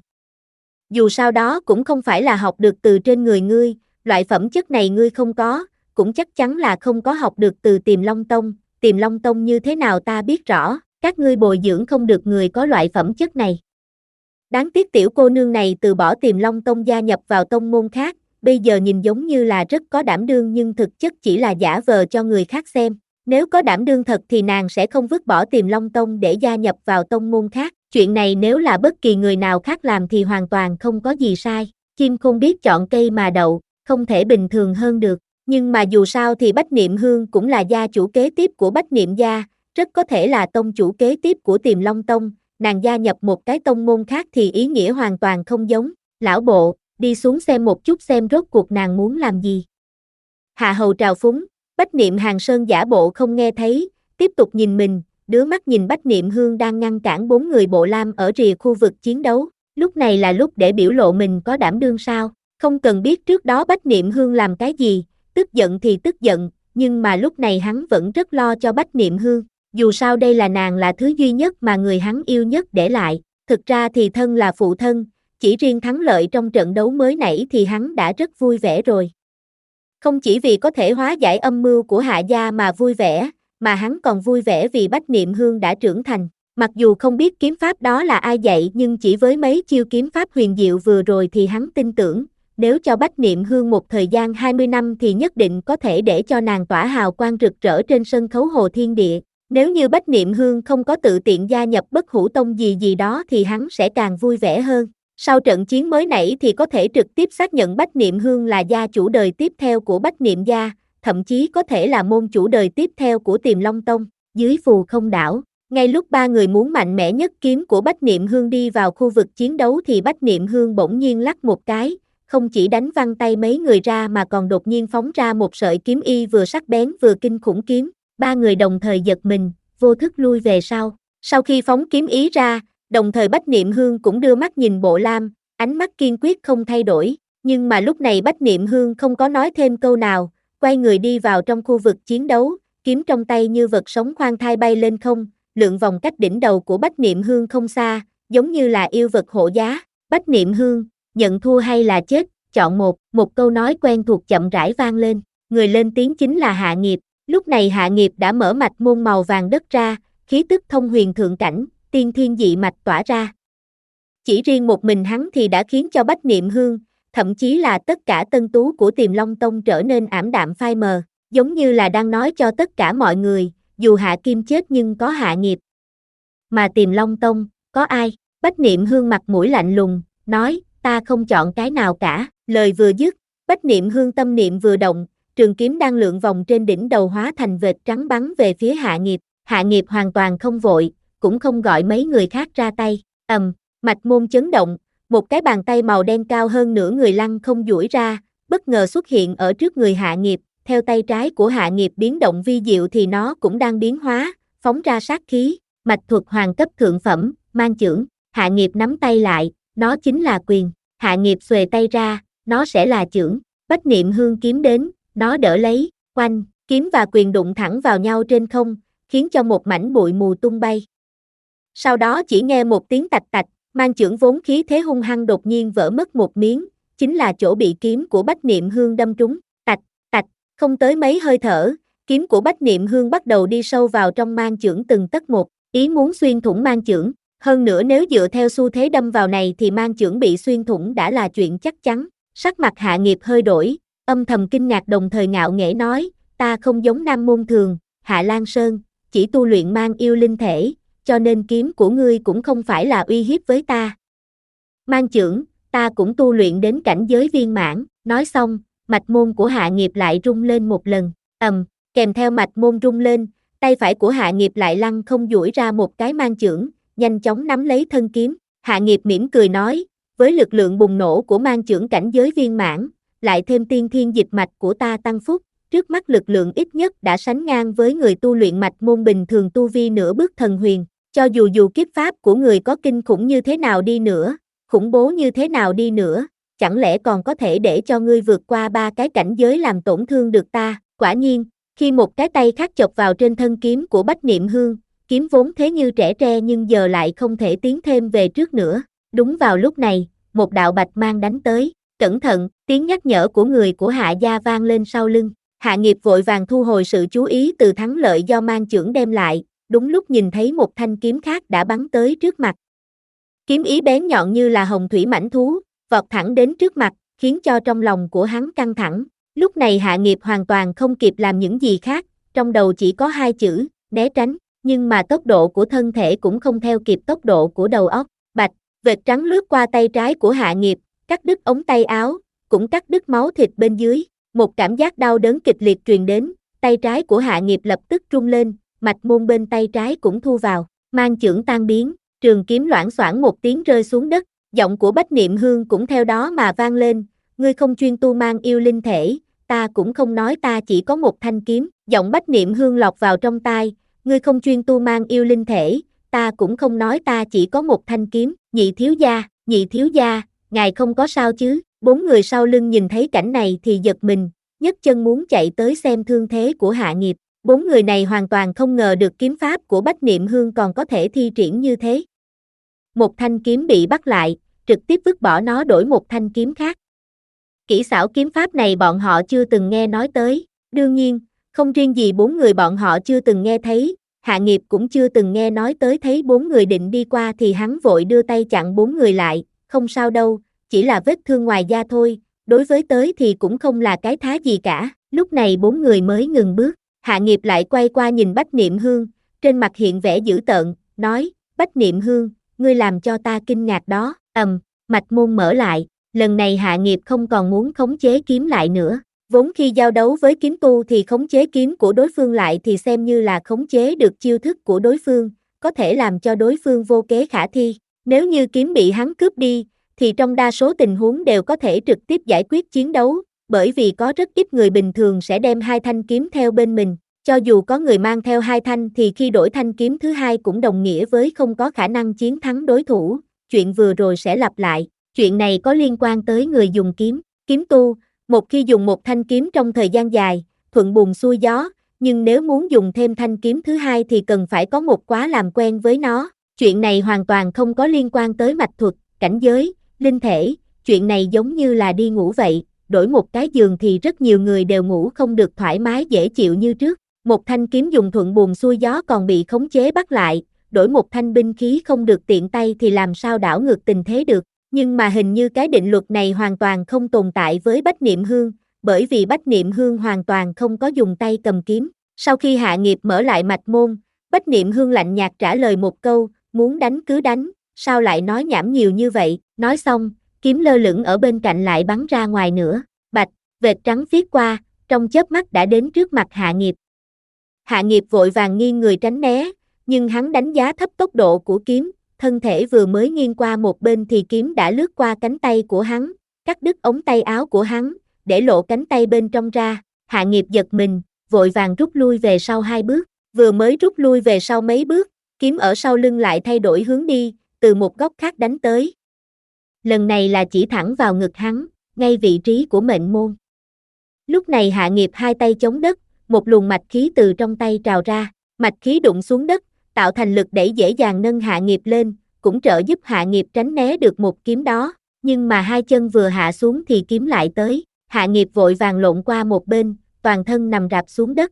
Dù sao đó cũng không phải là học được từ trên người ngươi, loại phẩm chất này ngươi không có, cũng chắc chắn là không có học được từ Tiềm Long Tông. Tiềm Long Tông như thế nào ta biết rõ, các ngươi bồi dưỡng không được người có loại phẩm chất này. Đáng tiếc tiểu cô nương này từ bỏ Tiềm Long Tông gia nhập vào tông môn khác, bây giờ nhìn giống như là rất có đảm đương nhưng thực chất chỉ là giả vờ cho người khác xem. Nếu có đảm đương thật thì nàng sẽ không vứt bỏ Tiềm Long Tông để gia nhập vào tông môn khác. Chuyện này nếu là bất kỳ người nào khác làm thì hoàn toàn không có gì sai. Chim không biết chọn cây mà đậu, không thể bình thường hơn được. Nhưng mà dù sao thì Bách Niệm Hương cũng là gia chủ kế tiếp của Bách Niệm gia, rất có thể là tông chủ kế tiếp của Tiềm Long Tông. Nàng gia nhập một cái tông môn khác thì ý nghĩa hoàn toàn không giống. Lão bộ, đi xuống xem một chút xem rốt cuộc nàng muốn làm gì. Hạ Hầu trào phúng, Bách Niệm Hàng Sơn giả bộ không nghe thấy, tiếp tục nhìn mình, đứa mắt nhìn Bách Niệm Hương đang ngăn cản bốn người Bộ Lam ở rìa khu vực chiến đấu. Lúc này là lúc để biểu lộ mình có đảm đương sao, không cần biết trước đó Bách Niệm Hương làm cái gì, tức giận thì tức giận, nhưng mà lúc này hắn vẫn rất lo cho Bách Niệm Hương. Dù sao đây là nàng là thứ duy nhất mà người hắn yêu nhất để lại, thực ra thì thân là phụ thân, chỉ riêng thắng lợi trong trận đấu mới nãy thì hắn đã rất vui vẻ rồi. Không chỉ vì có thể hóa giải âm mưu của Hạ Gia mà vui vẻ, mà hắn còn vui vẻ vì Bách Niệm Hương đã trưởng thành. Mặc dù không biết kiếm pháp đó là ai dạy nhưng chỉ với mấy chiêu kiếm pháp huyền diệu vừa rồi thì hắn tin tưởng, nếu cho Bách Niệm Hương một thời gian hai mươi năm thì nhất định có thể để cho nàng tỏa hào quang rực rỡ trên sân khấu Hồ Thiên Địa. Nếu như Bách Niệm Hương không có tự tiện gia nhập Bất Hủ Tông gì gì đó thì hắn sẽ càng vui vẻ hơn. Sau trận chiến mới nãy thì có thể trực tiếp xác nhận Bách Niệm Hương là gia chủ đời tiếp theo của Bách Niệm gia, thậm chí có thể là môn chủ đời tiếp theo của Tiềm Long Tông. Dưới Phù Không đảo, ngay lúc ba người muốn mạnh mẽ nhất kiếm của Bách Niệm Hương đi vào khu vực chiến đấu thì Bách Niệm Hương bỗng nhiên lắc một cái, không chỉ đánh văng tay mấy người ra mà còn đột nhiên phóng ra một sợi kiếm y vừa sắc bén vừa kinh khủng kiếm. Ba người đồng thời giật mình, vô thức lui về sau. Sau khi phóng kiếm ý ra, đồng thời Bách Niệm Hương cũng đưa mắt nhìn Bộ Lam, ánh mắt kiên quyết không thay đổi. Nhưng mà lúc này Bách Niệm Hương không có nói thêm câu nào, quay người đi vào trong khu vực chiến đấu, kiếm trong tay như vật sống khoan thai bay lên không, lượn vòng cách đỉnh đầu của Bách Niệm Hương không xa, giống như là yêu vật hộ giá. Bách Niệm Hương, nhận thua hay là chết, chọn một. Một câu nói quen thuộc chậm rãi vang lên, người lên tiếng chính là Hạ Nghiệp. Lúc này Hạ Nghiệp đã mở mạch môn màu vàng đất ra, khí tức thông huyền thượng cảnh, tiên thiên dị mạch tỏa ra. Chỉ riêng một mình hắn thì đã khiến cho Bách Niệm Hương, thậm chí là tất cả tân tú của Tiềm Long Tông trở nên ảm đạm phai mờ, giống như là đang nói cho tất cả mọi người, dù Hạ Kim chết nhưng có Hạ Nghiệp. Mà Tiềm Long Tông, có ai? Bách Niệm Hương mặt mũi lạnh lùng, nói, ta không chọn cái nào cả. Lời vừa dứt, Bách Niệm Hương tâm niệm vừa động, trường kiếm đang lượn vòng trên đỉnh đầu hóa thành vệt trắng bắn về phía Hạ Nghiệp. Hạ Nghiệp hoàn toàn không vội, cũng không gọi mấy người khác ra tay. Ầm, mạch môn chấn động, một cái bàn tay màu đen cao hơn nửa người lăn không duỗi ra, bất ngờ xuất hiện ở trước người Hạ Nghiệp. Theo tay trái của Hạ Nghiệp biến động vi diệu thì nó cũng đang biến hóa, phóng ra sát khí, mạch thuật hoàng cấp thượng phẩm, mang chưởng. Hạ Nghiệp nắm tay lại, nó chính là quyền. Hạ Nghiệp xuề tay ra, nó sẽ là chưởng. Bách Niệm Hương kiếm đến, nó đỡ lấy, oanh, kiếm và quyền đụng thẳng vào nhau trên không, khiến cho một mảnh bụi mù tung bay. Sau đó chỉ nghe một tiếng tạch tạch, mang chưởng vốn khí thế hung hăng đột nhiên vỡ mất một miếng, chính là chỗ bị kiếm của Bách Niệm Hương đâm trúng. Tạch, tạch, không tới mấy hơi thở, kiếm của Bách Niệm Hương bắt đầu đi sâu vào trong mang chưởng từng tấc một, ý muốn xuyên thủng mang chưởng. Hơn nữa nếu dựa theo xu thế đâm vào này thì mang chưởng bị xuyên thủng đã là chuyện chắc chắn. Sắc mặt Hạ Nghiệp hơi đổi, âm thầm kinh ngạc đồng thời ngạo nghễ nói, ta không giống Nam môn thường, Hạ Lan Sơn, chỉ tu luyện mang yêu linh thể, cho nên kiếm của ngươi cũng không phải là uy hiếp với ta. Mang chưởng, ta cũng tu luyện đến cảnh giới viên mãn. Nói xong, mạch môn của Hạ Nghiệp lại rung lên một lần, ầm, kèm theo mạch môn rung lên, tay phải của Hạ Nghiệp lại lăn không duỗi ra một cái mang chưởng, nhanh chóng nắm lấy thân kiếm. Hạ Nghiệp mỉm cười nói, với lực lượng bùng nổ của mang chưởng cảnh giới viên mãn, lại thêm tiên thiên dịch mạch của ta tăng phúc, trước mắt lực lượng ít nhất đã sánh ngang với người tu luyện mạch môn bình thường tu vi nửa bước thần huyền. Cho dù dù kiếp pháp của người có kinh khủng như thế nào đi nữa, khủng bố như thế nào đi nữa, chẳng lẽ còn có thể để cho ngươi vượt qua ba cái cảnh giới làm tổn thương được ta? Quả nhiên, khi một cái tay khác chộp vào trên thân kiếm của Bách Niệm Hương, kiếm vốn thế như trẻ tre nhưng giờ lại không thể tiến thêm về trước nữa. Đúng vào lúc này, một đạo bạch mang đánh tới, cẩn thận, tiếng nhắc nhở của người của Hạ gia vang lên sau lưng. Hạ Nghiệp vội vàng thu hồi sự chú ý từ thắng lợi do mang chưởng đem lại, đúng lúc nhìn thấy một thanh kiếm khác đã bắn tới trước mặt. Kiếm ý bén nhọn như là hồng thủy mãnh thú, vọt thẳng đến trước mặt, khiến cho trong lòng của hắn căng thẳng. Lúc này Hạ Nghiệp hoàn toàn không kịp làm những gì khác, trong đầu chỉ có hai chữ, né tránh, nhưng mà tốc độ của thân thể cũng không theo kịp tốc độ của đầu óc. Bạch, vệt trắng lướt qua tay trái của Hạ Nghiệp, cắt đứt ống tay áo, cũng cắt đứt máu thịt bên dưới. Một cảm giác đau đớn kịch liệt truyền đến, tay trái của Hạ Nghiệp lập tức rung lên, mạch môn bên tay trái cũng thu vào, mang chưởng tan biến, trường kiếm loảng xoảng một tiếng rơi xuống đất, giọng của Bách Niệm Hương cũng theo đó mà vang lên, ngươi không chuyên tu mang yêu linh thể, ta cũng không nói ta chỉ có một thanh kiếm. Giọng Bách Niệm Hương lọt vào trong tai, ngươi không chuyên tu mang yêu linh thể, ta cũng không nói ta chỉ có một thanh kiếm. Nhị thiếu gia, nhị thiếu gia, ngài không có sao chứ? Bốn người sau lưng nhìn thấy cảnh này thì giật mình, nhấc chân muốn chạy tới xem thương thế của Hạ Nghiệp. Bốn người này hoàn toàn không ngờ được kiếm pháp của Bách Niệm Hương còn có thể thi triển như thế. Một thanh kiếm bị bắt lại, trực tiếp vứt bỏ nó đổi một thanh kiếm khác. Kỹ xảo kiếm pháp này bọn họ chưa từng nghe nói tới, đương nhiên, không riêng gì bốn người bọn họ chưa từng nghe thấy, Hạ Nghiệp cũng chưa từng nghe nói tới, thấy bốn người định đi qua thì hắn vội đưa tay chặn bốn người lại, không sao đâu, chỉ là vết thương ngoài da thôi, đối với tới thì cũng không là cái thá gì cả. Lúc này bốn người mới ngừng bước, Hạ Nghiệp lại quay qua nhìn Bách Niệm Hương, trên mặt hiện vẻ dữ tợn, nói, Bách Niệm Hương, ngươi làm cho ta kinh ngạc đó, ầm, mạch môn mở lại, lần này Hạ Nghiệp không còn muốn khống chế kiếm lại nữa. Vốn khi giao đấu với kiếm tu thì khống chế kiếm của đối phương lại thì xem như là khống chế được chiêu thức của đối phương, có thể làm cho đối phương vô kế khả thi. Nếu như kiếm bị hắn cướp đi, thì trong đa số tình huống đều có thể trực tiếp giải quyết chiến đấu, bởi vì có rất ít người bình thường sẽ đem hai thanh kiếm theo bên mình. Cho dù có người mang theo hai thanh thì khi đổi thanh kiếm thứ hai cũng đồng nghĩa với không có khả năng chiến thắng đối thủ. Chuyện vừa rồi sẽ lặp lại, chuyện này có liên quan tới người dùng kiếm, kiếm tu. Một khi dùng một thanh kiếm trong thời gian dài, thuận buồm xuôi gió, nhưng nếu muốn dùng thêm thanh kiếm thứ hai thì cần phải có một quá làm quen với nó. Chuyện này hoàn toàn không có liên quan tới mạch thuật, cảnh giới, linh thể, chuyện này giống như là đi ngủ vậy, đổi một cái giường thì rất nhiều người đều ngủ không được thoải mái dễ chịu như trước. Một thanh kiếm dùng thuận buồm xuôi gió còn bị khống chế bắt lại, đổi một thanh binh khí không được tiện tay thì làm sao đảo ngược tình thế được. Nhưng mà hình như cái định luật này hoàn toàn không tồn tại với Bách Niệm Hương, bởi vì Bách Niệm Hương hoàn toàn không có dùng tay cầm kiếm. Sau khi Hạ Nghiệp mở lại mạch môn, Bách Niệm Hương lạnh nhạt trả lời một câu, muốn đánh cứ đánh, sao lại nói nhảm nhiều như vậy, nói xong, kiếm lơ lửng ở bên cạnh lại bắn ra ngoài nữa, bạch, vệt trắng phiết qua, trong chớp mắt đã đến trước mặt Hạ Nghiệp. Hạ Nghiệp vội vàng nghiêng người tránh né, nhưng hắn đánh giá thấp tốc độ của kiếm, thân thể vừa mới nghiêng qua một bên thì kiếm đã lướt qua cánh tay của hắn, cắt đứt ống tay áo của hắn, để lộ cánh tay bên trong ra. Hạ Nghiệp giật mình, vội vàng rút lui về sau hai bước, vừa mới rút lui về sau mấy bước, kiếm ở sau lưng lại thay đổi hướng đi, từ một góc khác đánh tới. Lần này là chỉ thẳng vào ngực hắn, ngay vị trí của mệnh môn. Lúc này Hạ Nghiệp hai tay chống đất, một luồng mạch khí từ trong tay trào ra, mạch khí đụng xuống đất, tạo thành lực đẩy dễ dàng nâng Hạ Nghiệp lên, cũng trợ giúp Hạ Nghiệp tránh né được một kiếm đó, nhưng mà hai chân vừa hạ xuống thì kiếm lại tới, Hạ Nghiệp vội vàng lộn qua một bên, toàn thân nằm rạp xuống đất.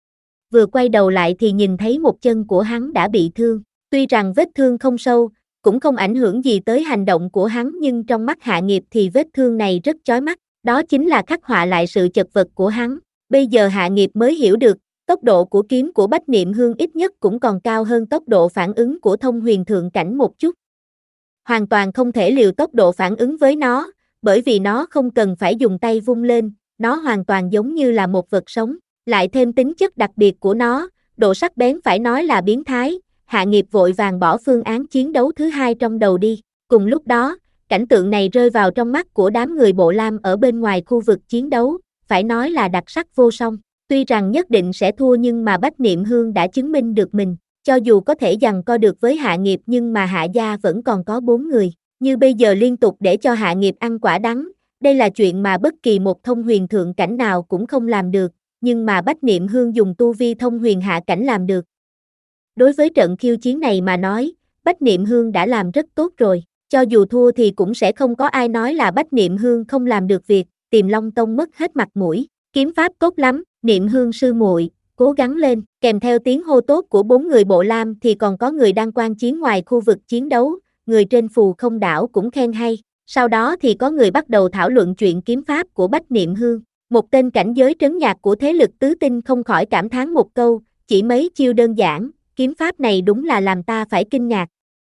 Vừa quay đầu lại thì nhìn thấy một chân của hắn đã bị thương, tuy rằng vết thương không sâu, cũng không ảnh hưởng gì tới hành động của hắn nhưng trong mắt Hạ Nghiệp thì vết thương này rất chói mắt, đó chính là khắc họa lại sự chật vật của hắn. Bây giờ Hạ Nghiệp mới hiểu được, tốc độ của kiếm của Bách Niệm Hương ít nhất cũng còn cao hơn tốc độ phản ứng của thông huyền thượng cảnh một chút. Hoàn toàn không thể liều tốc độ phản ứng với nó, bởi vì nó không cần phải dùng tay vung lên, nó hoàn toàn giống như là một vật sống, lại thêm tính chất đặc biệt của nó, độ sắc bén phải nói là biến thái. Hạ Nghiệp vội vàng bỏ phương án chiến đấu thứ hai trong đầu đi. Cùng lúc đó, cảnh tượng này rơi vào trong mắt của đám người Bộ Lam ở bên ngoài khu vực chiến đấu, phải nói là đặc sắc vô song. Tuy rằng nhất định sẽ thua nhưng mà Bách Niệm Hương đã chứng minh được mình, cho dù có thể giằng co được với Hạ Nghiệp nhưng mà Hạ gia vẫn còn có bốn người, như bây giờ liên tục để cho Hạ Nghiệp ăn quả đắng, đây là chuyện mà bất kỳ một thông huyền thượng cảnh nào cũng không làm được, nhưng mà Bách Niệm Hương dùng tu vi thông huyền hạ cảnh làm được. Đối với trận khiêu chiến này mà nói, Bách Niệm Hương đã làm rất tốt rồi, cho dù thua thì cũng sẽ không có ai nói là Bách Niệm Hương không làm được việc, Tiềm Long Tông mất hết mặt mũi, kiếm pháp tốt lắm, Niệm Hương sư muội, cố gắng lên, kèm theo tiếng hô tốt của bốn người Bộ Lam thì còn có người đang quan chiến ngoài khu vực chiến đấu, người trên Phù Không đảo cũng khen hay, sau đó thì có người bắt đầu thảo luận chuyện kiếm pháp của Bách Niệm Hương, một tên cảnh giới trấn nhạc của thế lực tứ tinh không khỏi cảm thán một câu, chỉ mấy chiêu đơn giản, kiếm pháp này đúng là làm ta phải kinh ngạc.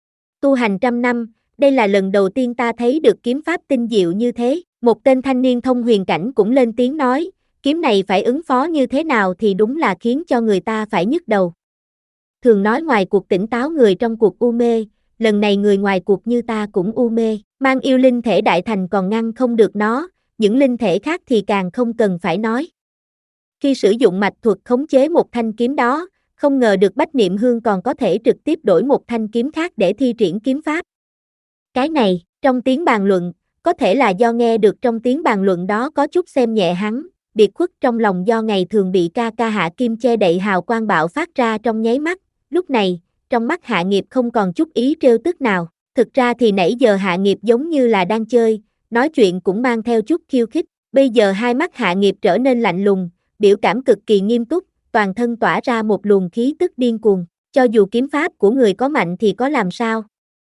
Tu hành trăm năm, đây là lần đầu tiên ta thấy được kiếm pháp tinh diệu như thế, một tên thanh niên thông huyền cảnh cũng lên tiếng nói, kiếm này phải ứng phó như thế nào thì đúng là khiến cho người ta phải nhức đầu. Thường nói ngoài cuộc tỉnh táo người trong cuộc u mê, lần này người ngoài cuộc như ta cũng u mê, mang yêu linh thể đại thành còn ngăn không được nó, những linh thể khác thì càng không cần phải nói. Khi sử dụng mạch thuật khống chế một thanh kiếm đó, không ngờ được Bách Niệm Hương còn có thể trực tiếp đổi một thanh kiếm khác để thi triển kiếm pháp. Cái này, trong tiếng bàn luận, có thể là do nghe được trong tiếng bàn luận đó có chút xem nhẹ hắn, biệt khuất trong lòng do ngày thường bị ca ca Hạ Kim che đậy hào quang bạo phát ra trong nháy mắt, lúc này, trong mắt Hạ Nghiệp không còn chút ý trêu tức nào, thực ra thì nãy giờ Hạ Nghiệp giống như là đang chơi, nói chuyện cũng mang theo chút khiêu khích, bây giờ hai mắt Hạ Nghiệp trở nên lạnh lùng, biểu cảm cực kỳ nghiêm túc, toàn thân tỏa ra một luồng khí tức điên cuồng, cho dù kiếm pháp của người có mạnh thì có làm sao.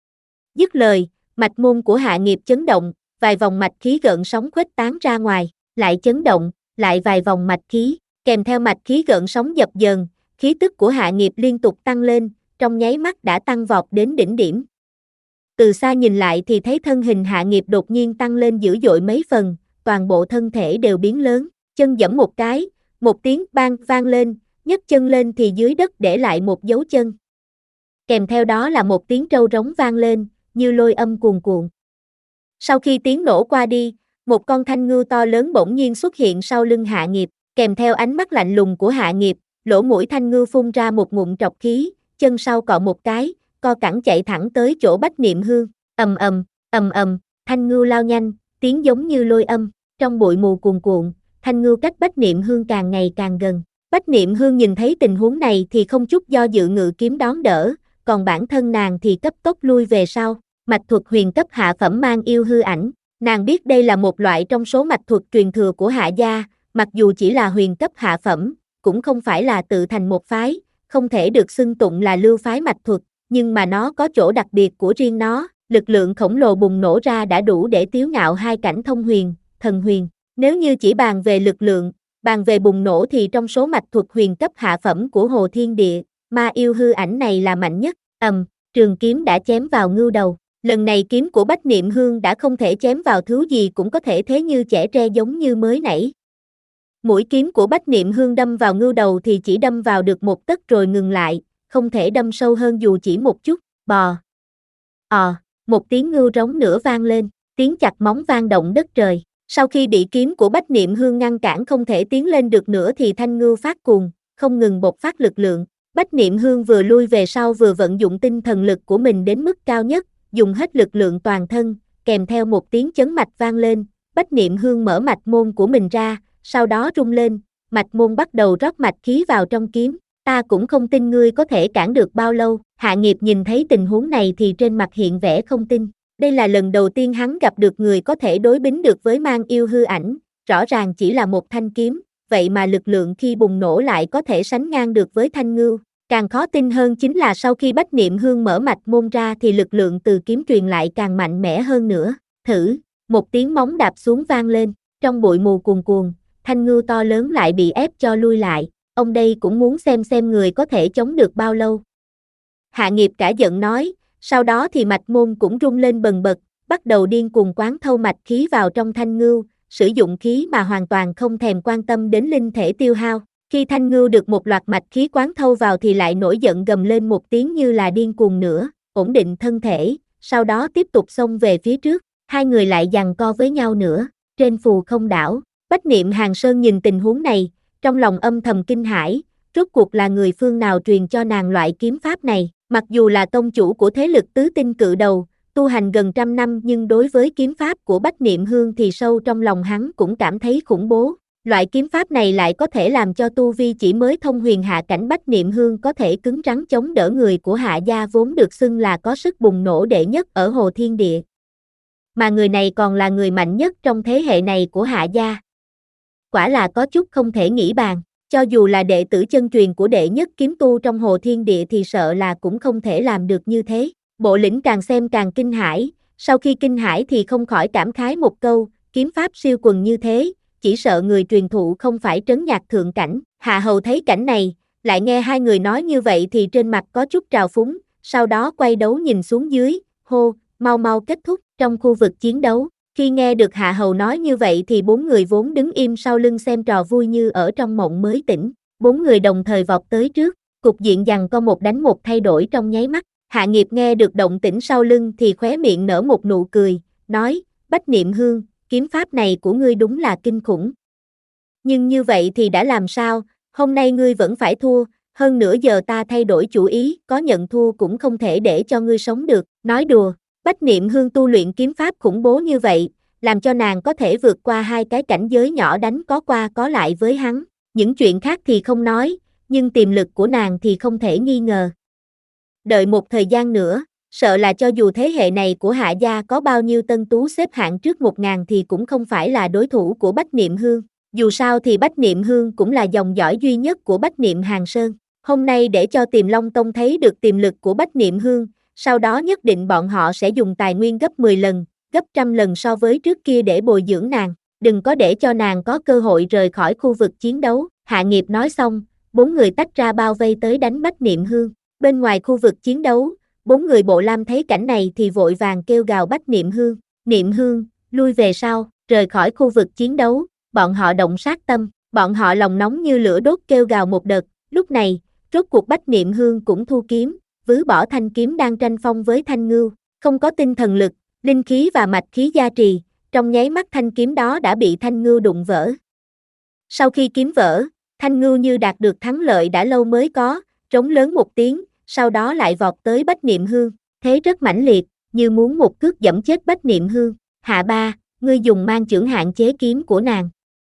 Dứt lời, mạch môn của Hạ Nghiệp chấn động, vài vòng mạch khí gợn sóng khuếch tán ra ngoài, lại chấn động, lại vài vòng mạch khí, kèm theo mạch khí gợn sóng dập dờn, khí tức của Hạ Nghiệp liên tục tăng lên, trong nháy mắt đã tăng vọt đến đỉnh điểm. Từ xa nhìn lại thì thấy thân hình Hạ Nghiệp đột nhiên tăng lên dữ dội mấy phần, toàn bộ thân thể đều biến lớn, chân giẫm một cái, một tiếng bang vang lên, nhấc chân lên thì dưới đất để lại một dấu chân. Kèm theo đó là một tiếng trâu rống vang lên, như lôi âm cuồn cuộn. Sau khi tiếng nổ qua đi, một con thanh ngưu to lớn bỗng nhiên xuất hiện sau lưng Hạ Nghiệp, kèm theo ánh mắt lạnh lùng của Hạ Nghiệp, lỗ mũi thanh ngưu phun ra một ngụm trọc khí, chân sau cọ một cái, co cẳng chạy thẳng tới chỗ Bách Niệm Hương, ầm ầm, ầm ầm, thanh ngưu lao nhanh, tiếng giống như lôi âm, trong bụi mù cuồn cuộn, thanh ngưu cách Bách Niệm Hương càng ngày càng gần. Bách Niệm Hương nhìn thấy tình huống này thì không chút do dự ngự kiếm đón đỡ, còn bản thân nàng thì cấp tốc lui về sau, mạch thuật huyền cấp hạ phẩm mang yêu hư ảnh, nàng biết đây là một loại trong số mạch thuật truyền thừa của Hạ gia, mặc dù chỉ là huyền cấp hạ phẩm, cũng không phải là tự thành một phái, không thể được xưng tụng là lưu phái mạch thuật, nhưng mà nó có chỗ đặc biệt của riêng nó, lực lượng khổng lồ bùng nổ ra đã đủ để tiếu ngạo hai cảnh thông huyền, thần huyền. Nếu như chỉ bàn về lực lượng, bàn về bùng nổ thì trong số mạch thuật huyền cấp hạ phẩm của Hồ Thiên Địa, ma yêu hư ảnh này là mạnh nhất, ầm, trường kiếm đã chém vào ngưu đầu. Lần này kiếm của Bách Niệm Hương đã không thể chém vào thứ gì cũng có thể thế như chẻ tre giống như mới nãy. Mũi kiếm của Bách Niệm Hương đâm vào ngưu đầu thì chỉ đâm vào được một tấc rồi ngừng lại, không thể đâm sâu hơn dù chỉ một chút, bò. Ò, một tiếng ngưu rống nữa vang lên, tiếng chặt móng vang động đất trời. Sau khi bị kiếm của Bách Niệm Hương ngăn cản không thể tiến lên được nữa thì thanh ngưu phát cuồng, không ngừng bộc phát lực lượng. Bách Niệm Hương vừa lui về sau vừa vận dụng tinh thần lực của mình đến mức cao nhất, dùng hết lực lượng toàn thân, kèm theo một tiếng chấn mạch vang lên, Bách Niệm Hương mở mạch môn của mình ra, sau đó rung lên, mạch môn bắt đầu rót mạch khí vào trong kiếm, ta cũng không tin ngươi có thể cản được bao lâu. Hạ Nghiệp nhìn thấy tình huống này thì trên mặt hiện vẻ không tin, đây là lần đầu tiên hắn gặp được người có thể đối bính được với mang yêu hư ảnh, rõ ràng chỉ là một thanh kiếm, vậy mà lực lượng khi bùng nổ lại có thể sánh ngang được với thanh ngưu. Càng khó tin hơn chính là sau khi Bách Niệm Hương mở mạch môn ra thì lực lượng từ kiếm truyền lại càng mạnh mẽ hơn nữa. Thử, một tiếng móng đạp xuống vang lên, trong bụi mù cuồn cuồn, thanh ngưu to lớn lại bị ép cho lui lại, ông đây cũng muốn xem xem người có thể chống được bao lâu. Hạ Nghiệp cả giận nói, sau đó thì mạch môn cũng rung lên bần bật, bắt đầu điên cuồng quán thâu mạch khí vào trong thanh ngưu, sử dụng khí mà hoàn toàn không thèm quan tâm đến linh thể tiêu hao. Khi thanh ngưu được một loạt mạch khí quán thâu vào thì lại nổi giận gầm lên một tiếng như là điên cuồng nữa, ổn định thân thể, sau đó tiếp tục xông về phía trước, hai người lại giằng co với nhau nữa, trên phù không đảo. Bách Niệm Hàng Sơn nhìn tình huống này, trong lòng âm thầm kinh hãi, rốt cuộc là người phương nào truyền cho nàng loại kiếm pháp này, mặc dù là tông chủ của thế lực tứ tinh cự đầu, tu hành gần trăm năm nhưng đối với kiếm pháp của Bách Niệm Hương thì sâu trong lòng hắn cũng cảm thấy khủng bố. Loại kiếm pháp này lại có thể làm cho tu vi chỉ mới thông huyền hạ cảnh Bách Niệm Hương có thể cứng rắn chống đỡ người của Hạ gia vốn được xưng là có sức bùng nổ đệ nhất ở Hồ Thiên Địa. Mà người này còn là người mạnh nhất trong thế hệ này của Hạ gia. Quả là có chút không thể nghĩ bàn, cho dù là đệ tử chân truyền của đệ nhất kiếm tu trong Hồ Thiên Địa thì sợ là cũng không thể làm được như thế. Bộ lĩnh càng xem càng kinh hãi, sau khi kinh hãi thì không khỏi cảm khái một câu, kiếm pháp siêu quần như thế, chỉ sợ người truyền thụ không phải trấn nhạc thượng cảnh. Hạ Hầu thấy cảnh này, lại nghe hai người nói như vậy thì trên mặt có chút trào phúng, sau đó quay đấu nhìn xuống dưới, hô, mau mau kết thúc. Trong khu vực chiến đấu, khi nghe được Hạ Hầu nói như vậy thì bốn người vốn đứng im sau lưng xem trò vui như ở trong mộng mới tỉnh, bốn người đồng thời vọt tới trước, cục diện giằng co một đánh một thay đổi trong nháy mắt. Hạ Nghiệp nghe được động tĩnh sau lưng thì khóe miệng nở một nụ cười, nói, Bách Niệm Hương, kiếm pháp này của ngươi đúng là kinh khủng. Nhưng như vậy thì đã làm sao, hôm nay ngươi vẫn phải thua, hơn nữa giờ ta thay đổi chủ ý, có nhận thua cũng không thể để cho ngươi sống được. Nói đùa, Bách Niệm Hương tu luyện kiếm pháp khủng bố như vậy, làm cho nàng có thể vượt qua hai cái cảnh giới nhỏ đánh có qua có lại với hắn. Những chuyện khác thì không nói, nhưng tiềm lực của nàng thì không thể nghi ngờ. Đợi một thời gian nữa, sợ là cho dù thế hệ này của Hạ gia có bao nhiêu tân tú xếp hạng trước một ngàn thì cũng không phải là đối thủ của Bách Niệm Hương. Dù sao thì Bách Niệm Hương cũng là dòng dõi duy nhất của Bách Niệm Hàng Sơn. Hôm nay để cho Tiềm Long Tông thấy được tiềm lực của Bách Niệm Hương, sau đó nhất định bọn họ sẽ dùng tài nguyên gấp mười lần, gấp trăm lần so với trước kia để bồi dưỡng nàng, đừng có để cho nàng có cơ hội rời khỏi khu vực chiến đấu. Hạ Nghiệp nói xong, bốn người tách ra bao vây tới đánh Bách Niệm Hương. Bên ngoài khu vực chiến đấu, bốn người Bộ Lam thấy cảnh này thì vội vàng kêu gào Bách Niệm Hương, Niệm Hương, lui về sau, rời khỏi khu vực chiến đấu. Bọn họ động sát tâm, bọn họ lòng nóng như lửa đốt kêu gào một đợt. Lúc này, rốt cuộc Bách Niệm Hương cũng thu kiếm, vứ bỏ thanh kiếm đang tranh phong với Thanh Ngưu, không có tinh thần lực, linh khí và mạch khí gia trì, trong nháy mắt thanh kiếm đó đã bị Thanh Ngưu đụng vỡ. Sau khi kiếm vỡ, Thanh Ngưu như đạt được thắng lợi đã lâu mới có, trống lớn một tiếng, sau đó lại vọt tới Bách Niệm Hương, thế rất mãnh liệt, như muốn một cước giẫm chết Bách Niệm Hương. Hạ Ba, ngươi dùng mang chưởng hạn chế kiếm của nàng.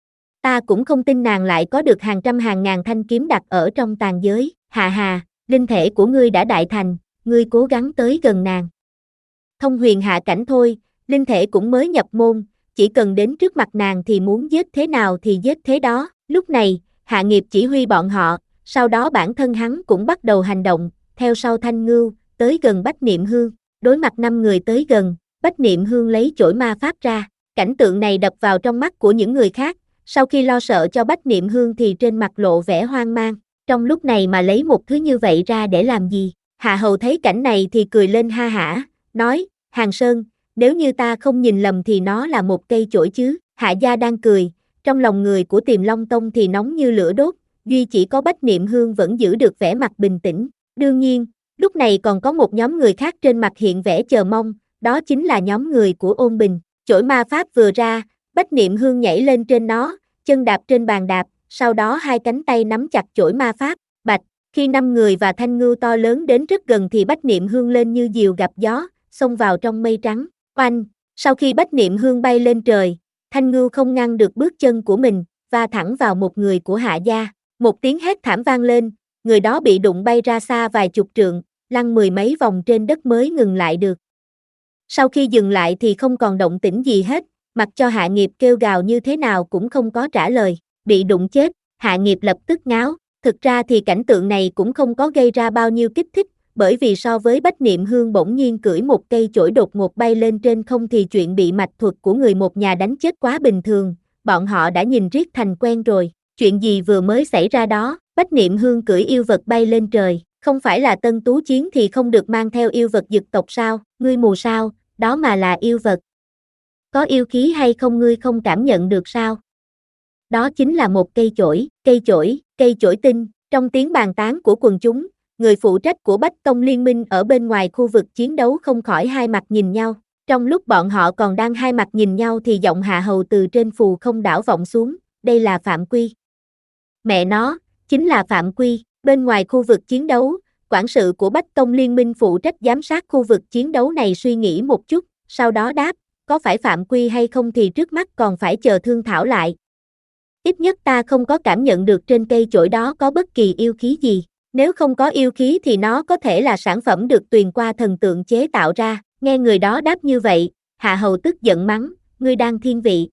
Ta cũng không tin nàng lại có được hàng trăm hàng ngàn thanh kiếm đặt ở trong tàn giới. Hạ Hà, linh thể của ngươi đã đại thành, ngươi cố gắng tới gần nàng. Thông huyền hạ cảnh thôi, linh thể cũng mới nhập môn, chỉ cần đến trước mặt nàng thì muốn giết thế nào thì giết thế đó. Lúc này, Hạ Nghiệp chỉ huy bọn họ, sau đó bản thân hắn cũng bắt đầu hành động, theo sau Thanh Ngưu, tới gần Bách Niệm Hương. Đối mặt năm người tới gần, Bách Niệm Hương lấy chổi ma pháp ra, cảnh tượng này đập vào trong mắt của những người khác, sau khi lo sợ cho Bách Niệm Hương thì trên mặt lộ vẻ hoang mang, trong lúc này mà lấy một thứ như vậy ra để làm gì? Hạ Hầu thấy cảnh này thì cười lên ha hả, nói, Hàng Sơn, nếu như ta không nhìn lầm thì nó là một cây chổi chứ. Hạ Gia đang cười, trong lòng người của Tiềm Long Tông thì nóng như lửa đốt, duy chỉ có Bách Niệm Hương vẫn giữ được vẻ mặt bình tĩnh. Đương nhiên, lúc này còn có một nhóm người khác trên mặt hiện vẻ chờ mong, đó chính là nhóm người của Ôn Bình. Chổi ma pháp vừa ra, Bách Niệm Hương nhảy lên trên nó, chân đạp trên bàn đạp, sau đó hai cánh tay nắm chặt chổi ma pháp, bạch, khi năm người và Thanh Ngưu to lớn đến rất gần thì Bách Niệm Hương lên như diều gặp gió, xông vào trong mây trắng. Oanh, sau khi Bách Niệm Hương bay lên trời, Thanh Ngưu không ngăn được bước chân của mình, va thẳng vào một người của Hạ Gia. Một tiếng hét thảm vang lên, người đó bị đụng bay ra xa vài chục trượng, lăn mười mấy vòng trên đất mới ngừng lại được. Sau khi dừng lại thì không còn động tĩnh gì hết, mặc cho Hạ Nghiệp kêu gào như thế nào cũng không có trả lời, bị đụng chết. Hạ Nghiệp lập tức ngáo, thực ra thì cảnh tượng này cũng không có gây ra bao nhiêu kích thích, bởi vì so với Bách Niệm Hương bỗng nhiên cưỡi một cây chổi đột ngột bay lên trên không thì chuyện bị mạch thuật của người một nhà đánh chết quá bình thường, bọn họ đã nhìn riết thành quen rồi. Chuyện gì vừa mới xảy ra đó? Bách Niệm Hương cưỡi yêu vật bay lên trời, không phải là Tân Tú Chiến thì không được mang theo yêu vật dực tộc sao? Ngươi mù sao? Đó mà là yêu vật. Có yêu khí hay không ngươi không cảm nhận được sao? Đó chính là một cây chổi, cây chổi, cây chổi tinh. Trong tiếng bàn tán của quần chúng, người phụ trách của Bách Tông Liên minh ở bên ngoài khu vực chiến đấu không khỏi hai mặt nhìn nhau. Trong lúc bọn họ còn đang hai mặt nhìn nhau thì giọng Hạ Hầu từ trên phù không đảo vọng xuống, đây là phạm quy. Mẹ nó, chính là phạm quy. Bên ngoài khu vực chiến đấu, quản sự của Bách Tông Liên minh phụ trách giám sát khu vực chiến đấu này suy nghĩ một chút, sau đó đáp, có phải phạm quy hay không thì trước mắt còn phải chờ thương thảo lại. Ít nhất ta không có cảm nhận được trên cây chổi đó có bất kỳ yêu khí gì. Nếu không có yêu khí thì nó có thể là sản phẩm được tuyền qua thần tượng chế tạo ra. Nghe người đó đáp như vậy, Hạ Hầu tức giận mắng, ngươi đang thiên vị.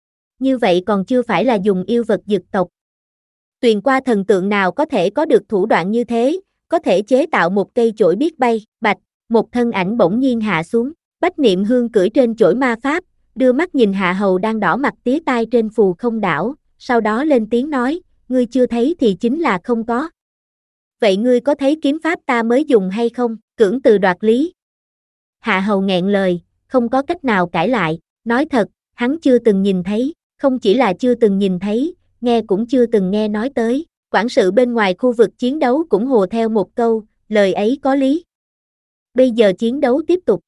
Như vậy còn chưa phải là dùng yêu vật dực tộc. Tuyền qua thần tượng nào có thể có được thủ đoạn như thế, có thể chế tạo một cây chổi biết bay. Bạch, một thân ảnh bỗng nhiên hạ xuống. Bách Niệm Hương cưỡi trên chổi ma pháp, đưa mắt nhìn Hạ Hầu đang đỏ mặt tía tai trên phù không đảo, sau đó lên tiếng nói, ngươi chưa thấy thì chính là không có. Vậy ngươi có thấy kiếm pháp ta mới dùng hay không? Cưỡng từ đoạt lý. Hạ Hầu nghẹn lời, không có cách nào cãi lại, nói thật, hắn chưa từng nhìn thấy, không chỉ là chưa từng nhìn thấy, nghe cũng chưa từng nghe nói tới. Quản sự bên ngoài khu vực chiến đấu cũng hồ theo một câu, lời ấy có lý. Bây giờ chiến đấu tiếp tục.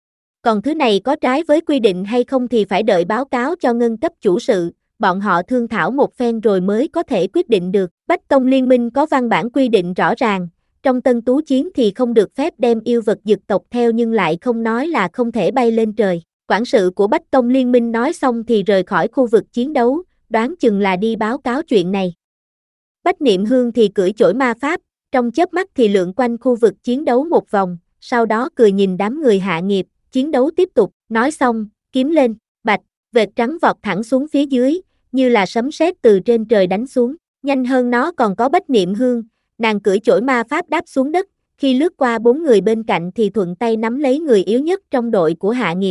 Còn thứ này có trái với quy định hay không thì phải đợi báo cáo cho ngân cấp chủ sự, bọn họ thương thảo một phen rồi mới có thể quyết định được. Bách Tông Liên minh có văn bản quy định rõ ràng, trong Tân Tú Chiến thì không được phép đem yêu vật dực tộc theo nhưng lại không nói là không thể bay lên trời. Quản sự của Bách Tông Liên minh nói xong thì rời khỏi khu vực chiến đấu, đoán chừng là đi báo cáo chuyện này. Bách Niệm Hương thì cưỡi chổi ma pháp, trong chớp mắt thì lượn quanh khu vực chiến đấu một vòng, sau đó cười nhìn đám người Hạ Nghiệp, chiến đấu tiếp tục, nói xong, kiếm lên, bạch, vệt trắng vọt thẳng xuống phía dưới, như là sấm sét từ trên trời đánh xuống. Nhanh hơn nó còn có Bách Niệm Hương, nàng cưỡi chổi ma pháp đáp xuống đất, khi lướt qua bốn người bên cạnh thì thuận tay nắm lấy người yếu nhất trong đội của Hạ Nghiệp.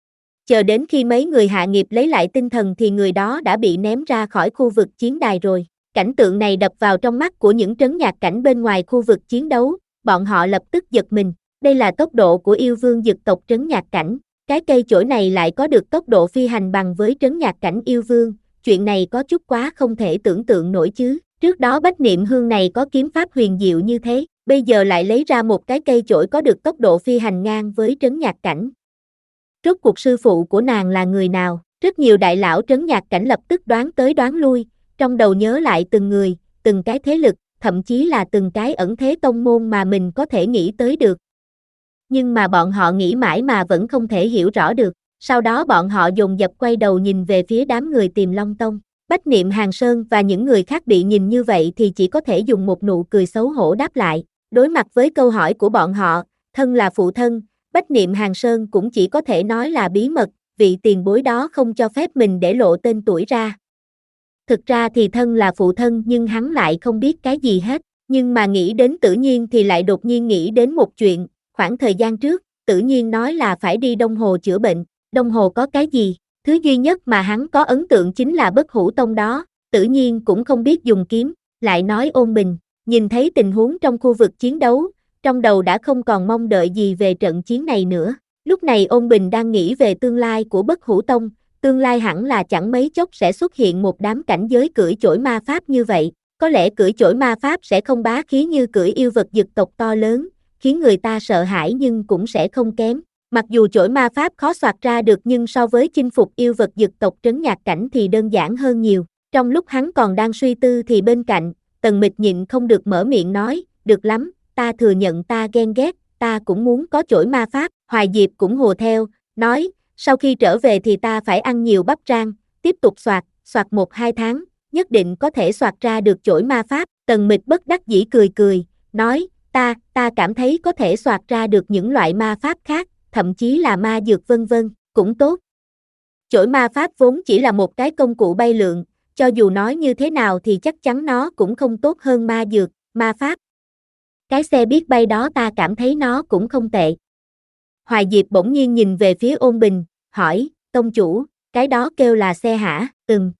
Chờ đến khi mấy người Hạ Nghiệp lấy lại tinh thần thì người đó đã bị ném ra khỏi khu vực chiến đài rồi. Cảnh tượng này đập vào trong mắt của những trấn nhạc cảnh bên ngoài khu vực chiến đấu, bọn họ lập tức giật mình. Đây là tốc độ của yêu vương dực tộc trấn nhạc cảnh. Cái cây chổi này lại có được tốc độ phi hành bằng với trấn nhạc cảnh yêu vương, chuyện này có chút quá không thể tưởng tượng nổi chứ. Trước đó Bách Niệm Hương này có kiếm pháp huyền diệu như thế, bây giờ lại lấy ra một cái cây chổi có được tốc độ phi hành ngang với trấn nhạc cảnh. Rốt cuộc sư phụ của nàng là người nào? Rất nhiều đại lão trấn nhạc cảnh lập tức đoán tới đoán lui, trong đầu nhớ lại từng người, từng cái thế lực, thậm chí là từng cái ẩn thế tông môn mà mình có thể nghĩ tới được. Nhưng mà bọn họ nghĩ mãi mà vẫn không thể hiểu rõ được. Sau đó bọn họ dồn dập quay đầu nhìn về phía đám người Tiềm Long Tông. Bách Niệm Hàn Sơn và những người khác bị nhìn như vậy thì chỉ có thể dùng một nụ cười xấu hổ đáp lại. Đối mặt với câu hỏi của bọn họ, thân là phụ thân, Bách Niệm Hàn Sơn cũng chỉ có thể nói là bí mật, vị tiền bối đó không cho phép mình để lộ tên tuổi ra. Thực ra thì thân là phụ thân nhưng hắn lại không biết cái gì hết. Nhưng mà nghĩ đến Tử Nhiên thì lại đột nhiên nghĩ đến một chuyện. Khoảng thời gian trước, Tử Nhiên nói là phải đi Đông Hồ chữa bệnh. Đông Hồ có cái gì? Thứ duy nhất mà hắn có ấn tượng chính là Bất Hủ Tông đó. Tử Nhiên cũng không biết dùng kiếm, lại nói ôn bình. Nhìn thấy tình huống trong khu vực chiến đấu, trong đầu đã không còn mong đợi gì về trận chiến này nữa. Lúc này ôn bình đang nghĩ về tương lai của Bất Hủ Tông. Tương lai hẳn là chẳng mấy chốc sẽ xuất hiện một đám cảnh giới cưỡi chổi ma pháp như vậy. Có lẽ cưỡi chổi ma pháp sẽ không bá khí như cưỡi yêu vật dực tộc to lớn, khiến người ta sợ hãi nhưng cũng sẽ không kém. Mặc dù chổi ma pháp khó soạt ra được nhưng so với chinh phục yêu vật dực tộc trấn nhạc cảnh thì đơn giản hơn nhiều. Trong lúc hắn còn đang suy tư thì bên cạnh, Tần Mịch nhịn không được mở miệng nói, được lắm, ta thừa nhận ta ghen ghét, ta cũng muốn có chổi ma pháp. Hoài Diệp cũng hùa theo, nói, sau khi trở về thì ta phải ăn nhiều bắp rang, tiếp tục soạt, soạt một hai tháng, nhất định có thể soạt ra được chổi ma pháp. Tần Mịch bất đắc dĩ cười cười, nói, ta, ta cảm thấy có thể soạt ra được những loại ma pháp khác, thậm chí là ma dược vân vân, cũng tốt. Chổi ma pháp vốn chỉ là một cái công cụ bay lượn, cho dù nói như thế nào thì chắc chắn nó cũng không tốt hơn ma dược, ma pháp. Cái xe biết bay đó ta cảm thấy nó cũng không tệ. Hoài Diệp bỗng nhiên nhìn về phía Ôn Bình, hỏi, tông chủ, cái đó kêu là xe hả? Ừm.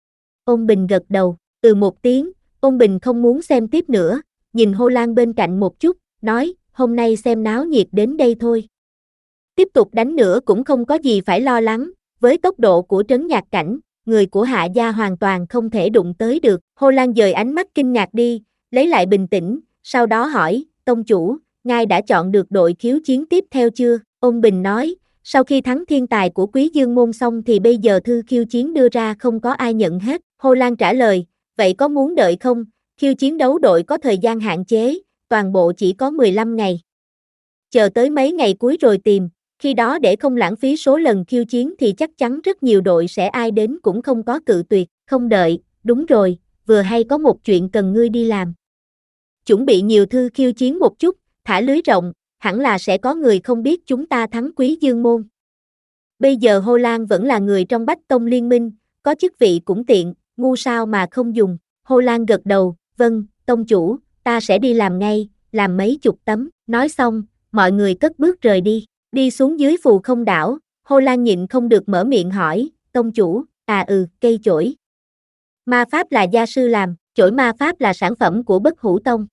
Ôn Bình gật đầu, từ một tiếng, Ôn Bình không muốn xem tiếp nữa, nhìn Hồ Lan bên cạnh một chút, nói, hôm nay xem náo nhiệt đến đây thôi. Tiếp tục đánh nữa cũng không có gì phải lo lắng, với tốc độ của trấn nhạc cảnh, người của Hạ gia hoàn toàn không thể đụng tới được. Hồ Lan dời ánh mắt kinh ngạc đi, lấy lại bình tĩnh, sau đó hỏi, tông chủ, ngài đã chọn được đội khiếu chiến tiếp theo chưa? Ôn Bình nói, sau khi thắng thiên tài của Quý Dương môn xong thì bây giờ thư khiêu chiến đưa ra không có ai nhận hết. Hồ Lan trả lời, vậy có muốn đợi không? Khiêu chiến đấu đội có thời gian hạn chế, toàn bộ chỉ có mười lăm ngày. Chờ tới mấy ngày cuối rồi tìm, khi đó để không lãng phí số lần khiêu chiến thì chắc chắn rất nhiều đội sẽ ai đến cũng không có cự tuyệt, không đợi, đúng rồi, vừa hay có một chuyện cần ngươi đi làm. Chuẩn bị nhiều thư khiêu chiến một chút, thả lưới rộng, hẳn là sẽ có người không biết chúng ta thắng Quý Dương môn. Bây giờ Hồ Lan vẫn là người trong Bách Tông Liên minh, có chức vị cũng tiện, ngu sao mà không dùng. Hồ Lan gật đầu, vâng, tông chủ, ta sẽ đi làm ngay, làm mấy chục tấm. Nói xong, mọi người cất bước rời đi. Đi xuống dưới Phù Không đảo, Hồ Lan nhịn không được mở miệng hỏi, tông chủ, à ừ, cây chổi ma pháp là gia sư làm, chổi ma pháp là sản phẩm của Bất Hủ Tông.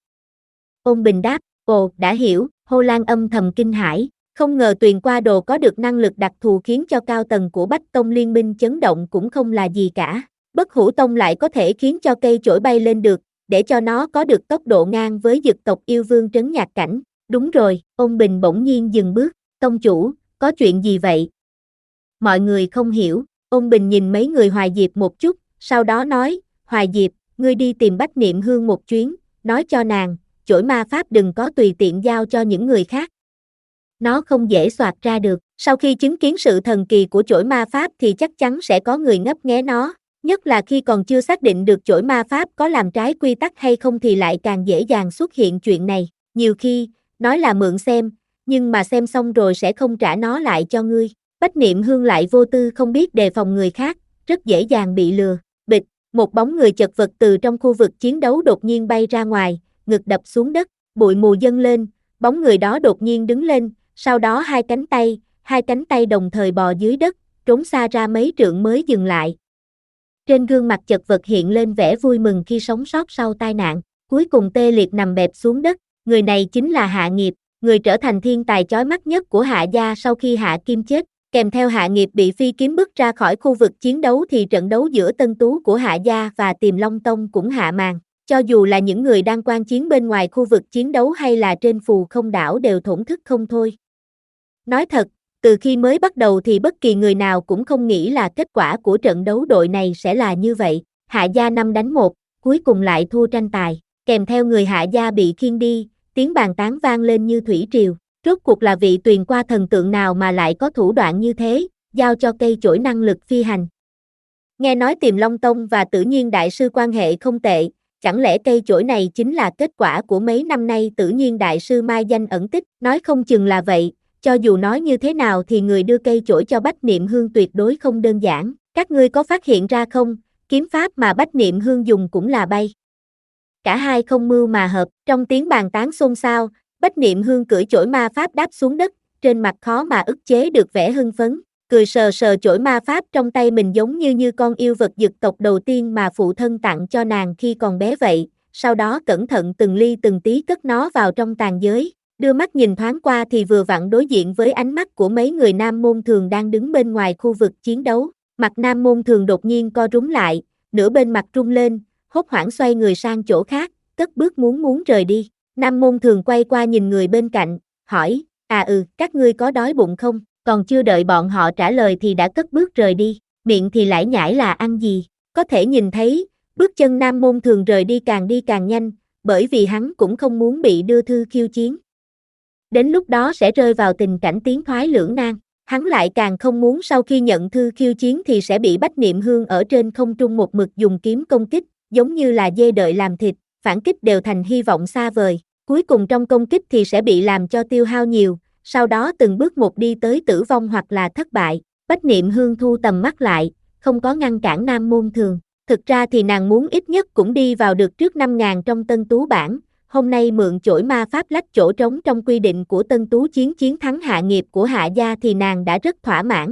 Ôn Bình đáp, ồ, đã hiểu. Hồ Lan âm thầm kinh hãi, không ngờ Tuyền Qua Đồ có được năng lực đặc thù khiến cho cao tầng của Bách Tông Liên minh chấn động cũng không là gì cả. Bất Hủ Tông lại có thể khiến cho cây chổi bay lên được, để cho nó có được tốc độ ngang với dực tộc yêu vương trấn nhạc cảnh. Đúng rồi, Ôn Bình bỗng nhiên dừng bước, tông chủ, có chuyện gì vậy? Mọi người không hiểu, Ôn Bình nhìn mấy người Hoài Diệp một chút, sau đó nói, Hoài Diệp, ngươi đi tìm Bách Niệm Hương một chuyến, nói cho nàng, chổi ma pháp đừng có tùy tiện giao cho những người khác. Nó không dễ soạt ra được, sau khi chứng kiến sự thần kỳ của chổi ma pháp thì chắc chắn sẽ có người ngấp nghé nó, nhất là khi còn chưa xác định được chổi ma pháp có làm trái quy tắc hay không thì lại càng dễ dàng xuất hiện chuyện này. Nhiều khi, nói là mượn xem, nhưng mà xem xong rồi sẽ không trả nó lại cho ngươi. Bách Niệm Hương lại vô tư không biết đề phòng người khác, rất dễ dàng bị lừa. một bóng người chật vật từ trong khu vực chiến đấu đột nhiên bay ra ngoài, ngực đập xuống đất, bụi mù dâng lên, bóng người đó đột nhiên đứng lên, sau đó hai cánh tay, hai cánh tay đồng thời bò dưới đất, trốn xa ra mấy trượng mới dừng lại. Trên gương mặt chật vật hiện lên vẻ vui mừng khi sống sót sau tai nạn, cuối cùng tê liệt nằm bẹp xuống đất, người này chính là Hạ Nghiệp, người trở thành thiên tài chói mắt nhất của Hạ gia sau khi Hạ Kim chết. Kèm theo Hạ Nghiệp bị phi kiếm bức ra khỏi khu vực chiến đấu thì trận đấu giữa Tân Tú của Hạ gia và Tiềm Long Tông cũng hạ màn. Cho dù là những người đang quan chiến bên ngoài khu vực chiến đấu hay là trên Phù Không đảo đều thổn thức không thôi. Nói thật, từ khi mới bắt đầu thì bất kỳ người nào cũng không nghĩ là kết quả của trận đấu đội này sẽ là như vậy. Hạ gia năm đánh một, cuối cùng lại thua tranh tài, kèm theo người Hạ gia bị khiêng đi, tiếng bàn tán vang lên như thủy triều. Rốt cuộc là vị tuyền qua thần tượng nào mà lại có thủ đoạn như thế, giao cho cây chổi năng lực phi hành. Nghe nói Tiềm Long Tông và Tự Nhiên Đại Sư quan hệ không tệ, chẳng lẽ cây chổi này chính là kết quả của mấy năm nay Tự Nhiên Đại Sư mai danh ẩn tích, nói không chừng là vậy, cho dù nói như thế nào thì người đưa cây chổi cho Bách Niệm Hương tuyệt đối không đơn giản, các ngươi có phát hiện ra không, kiếm pháp mà Bách Niệm Hương dùng cũng là bay. Cả hai không mưu mà hợp, trong tiếng bàn tán xôn xao, Bách Niệm Hương cưỡi chổi ma pháp đáp xuống đất, trên mặt khó mà ức chế được vẻ hưng phấn, cười sờ sờ chổi ma pháp trong tay mình giống như như con yêu vật dực tộc đầu tiên mà phụ thân tặng cho nàng khi còn bé vậy, sau đó cẩn thận từng ly từng tí cất nó vào trong tàn giới, đưa mắt nhìn thoáng qua thì vừa vặn đối diện với ánh mắt của mấy người Nam Môn Thường đang đứng bên ngoài khu vực chiến đấu, mặt Nam Môn Thường đột nhiên co rúm lại, nửa bên mặt rung lên, hốt hoảng xoay người sang chỗ khác, cất bước muốn muốn rời đi. Nam Môn Thường quay qua nhìn người bên cạnh, hỏi, à ừ, các ngươi có đói bụng không? Còn chưa đợi bọn họ trả lời thì đã cất bước rời đi, miệng thì lải nhải là ăn gì, có thể nhìn thấy, bước chân Nam Môn Thường rời đi càng đi càng nhanh, bởi vì hắn cũng không muốn bị đưa thư khiêu chiến. Đến lúc đó sẽ rơi vào tình cảnh tiến thoái lưỡng nan, hắn lại càng không muốn sau khi nhận thư khiêu chiến thì sẽ bị Bách Niệm Hương ở trên không trung một mực dùng kiếm công kích, giống như là dê đợi làm thịt, phản kích đều thành hy vọng xa vời. Cuối cùng trong công kích thì sẽ bị làm cho tiêu hao nhiều, sau đó từng bước một đi tới tử vong hoặc là thất bại. Bách Niệm Hương thu tầm mắt lại, không có ngăn cản Nam Môn Thường. Thực ra thì nàng muốn ít nhất cũng đi vào được trước năm ngàn trong Tân Tú bảng, hôm nay mượn chổi ma pháp lách chỗ trống trong quy định của Tân Tú chiến chiến thắng Hạ Nghiệp của Hạ gia thì nàng đã rất thỏa mãn.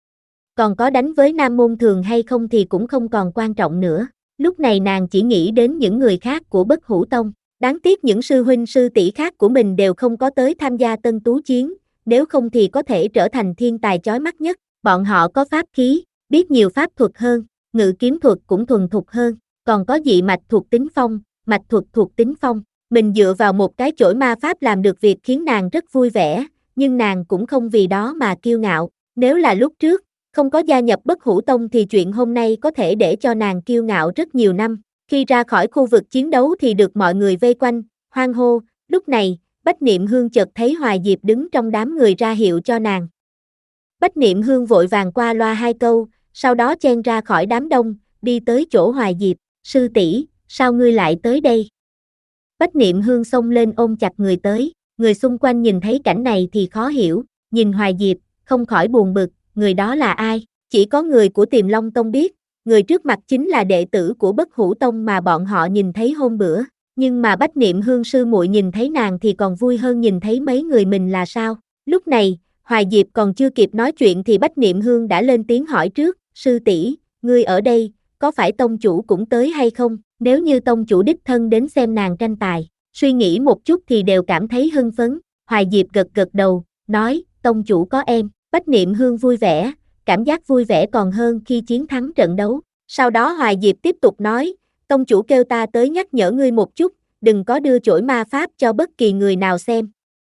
Còn có đánh với Nam Môn Thường hay không thì cũng không còn quan trọng nữa, lúc này nàng chỉ nghĩ đến những người khác của Bất Hủ Tông. Đáng tiếc những sư huynh sư tỷ khác của mình đều không có tới tham gia Tân Tú chiến, nếu không thì có thể trở thành thiên tài chói mắt nhất. Bọn họ có pháp khí, biết nhiều pháp thuật hơn, ngự kiếm thuật cũng thuần thục hơn, còn có dị mạch thuộc tính phong, mạch thuật thuộc tính phong. Mình dựa vào một cái chổi ma pháp làm được việc khiến nàng rất vui vẻ, nhưng nàng cũng không vì đó mà kiêu ngạo. Nếu là lúc trước, không có gia nhập Bất Hủ Tông thì chuyện hôm nay có thể để cho nàng kiêu ngạo rất nhiều năm. Khi ra khỏi khu vực chiến đấu thì được mọi người vây quanh, hoan hô, lúc này, Bách Niệm Hương chợt thấy Hoài Diệp đứng trong đám người ra hiệu cho nàng. Bách Niệm Hương vội vàng qua loa hai câu, sau đó chen ra khỏi đám đông, đi tới chỗ Hoài Diệp, sư tỷ, sao ngươi lại tới đây? Bách Niệm Hương xông lên ôm chặt người tới, người xung quanh nhìn thấy cảnh này thì khó hiểu, nhìn Hoài Diệp, không khỏi buồn bực, người đó là ai? Chỉ có người của Tiềm Long Tông biết. Người trước mặt chính là đệ tử của Bất Hủ Tông mà bọn họ nhìn thấy hôm bữa, nhưng mà Bách Niệm Hương sư muội nhìn thấy nàng thì còn vui hơn nhìn thấy mấy người mình là sao. Lúc này, Hoài Diệp còn chưa kịp nói chuyện thì Bách Niệm Hương đã lên tiếng hỏi trước, sư tỷ, ngươi ở đây, có phải tông chủ cũng tới hay không? Nếu như tông chủ đích thân đến xem nàng tranh tài, suy nghĩ một chút thì đều cảm thấy hưng phấn. Hoài Diệp gật gật đầu, nói, tông chủ có em. Bách Niệm Hương vui vẻ. Cảm giác vui vẻ còn hơn khi chiến thắng trận đấu. Sau đó Hoài Diệp tiếp tục nói, tông chủ kêu ta tới nhắc nhở ngươi một chút, đừng có đưa chổi ma pháp cho bất kỳ người nào xem.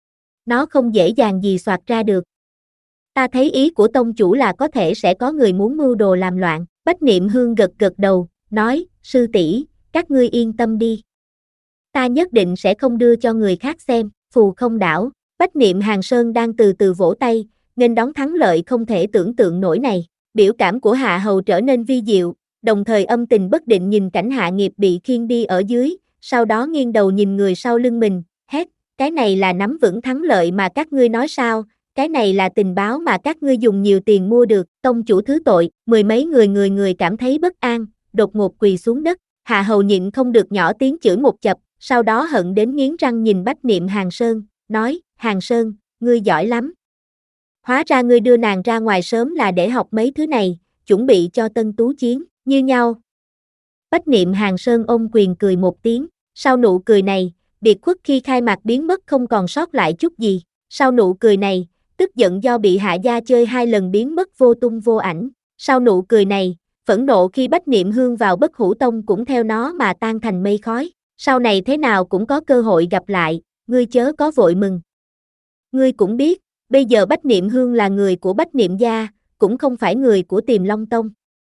Nó không dễ dàng gì soạt ra được. Ta thấy ý của tông chủ là có thể sẽ có người muốn mưu đồ làm loạn. Bách Niệm Hương gật gật đầu, nói, sư tỷ, các ngươi yên tâm đi. Ta nhất định sẽ không đưa cho người khác xem. Phù Không đảo, Bách Niệm Hàng Sơn đang từ từ vỗ tay, nên đón thắng lợi không thể tưởng tượng nổi này. Biểu cảm của Hạ Hầu trở nên vi diệu, đồng thời âm tình bất định nhìn cảnh Hạ Nghiệp bị khiêng đi ở dưới, sau đó nghiêng đầu nhìn người sau lưng mình, hét, cái này là nắm vững thắng lợi mà các ngươi nói sao, cái này là tình báo mà các ngươi dùng nhiều tiền mua được, tông chủ thứ tội. Mười mấy người người người cảm thấy bất an, đột ngột quỳ xuống đất. Hạ Hầu nhịn không được nhỏ tiếng chửi một chập, sau đó hận đến nghiến răng nhìn Bách Niệm Hàn Sơn, nói, Hàn Sơn, ngươi giỏi lắm. Hóa ra ngươi đưa nàng ra ngoài sớm là để học mấy thứ này, chuẩn bị cho tân tú chiến, như nhau. Bách Niệm Hàn Sơn ôm quyền cười một tiếng, sau nụ cười này, biệt khuất khi khai mạc biến mất không còn sót lại chút gì, sau nụ cười này, tức giận do bị Hạ gia chơi hai lần biến mất vô tung vô ảnh, sau nụ cười này, phẫn nộ khi Bách Niệm Hương vào Bất Hủ Tông cũng theo nó mà tan thành mây khói, sau này thế nào cũng có cơ hội gặp lại, ngươi chớ có vội mừng. Ngươi cũng biết, bây giờ Bách Niệm Hương là người của Bách Niệm gia, cũng không phải người của Tiềm Long Tông.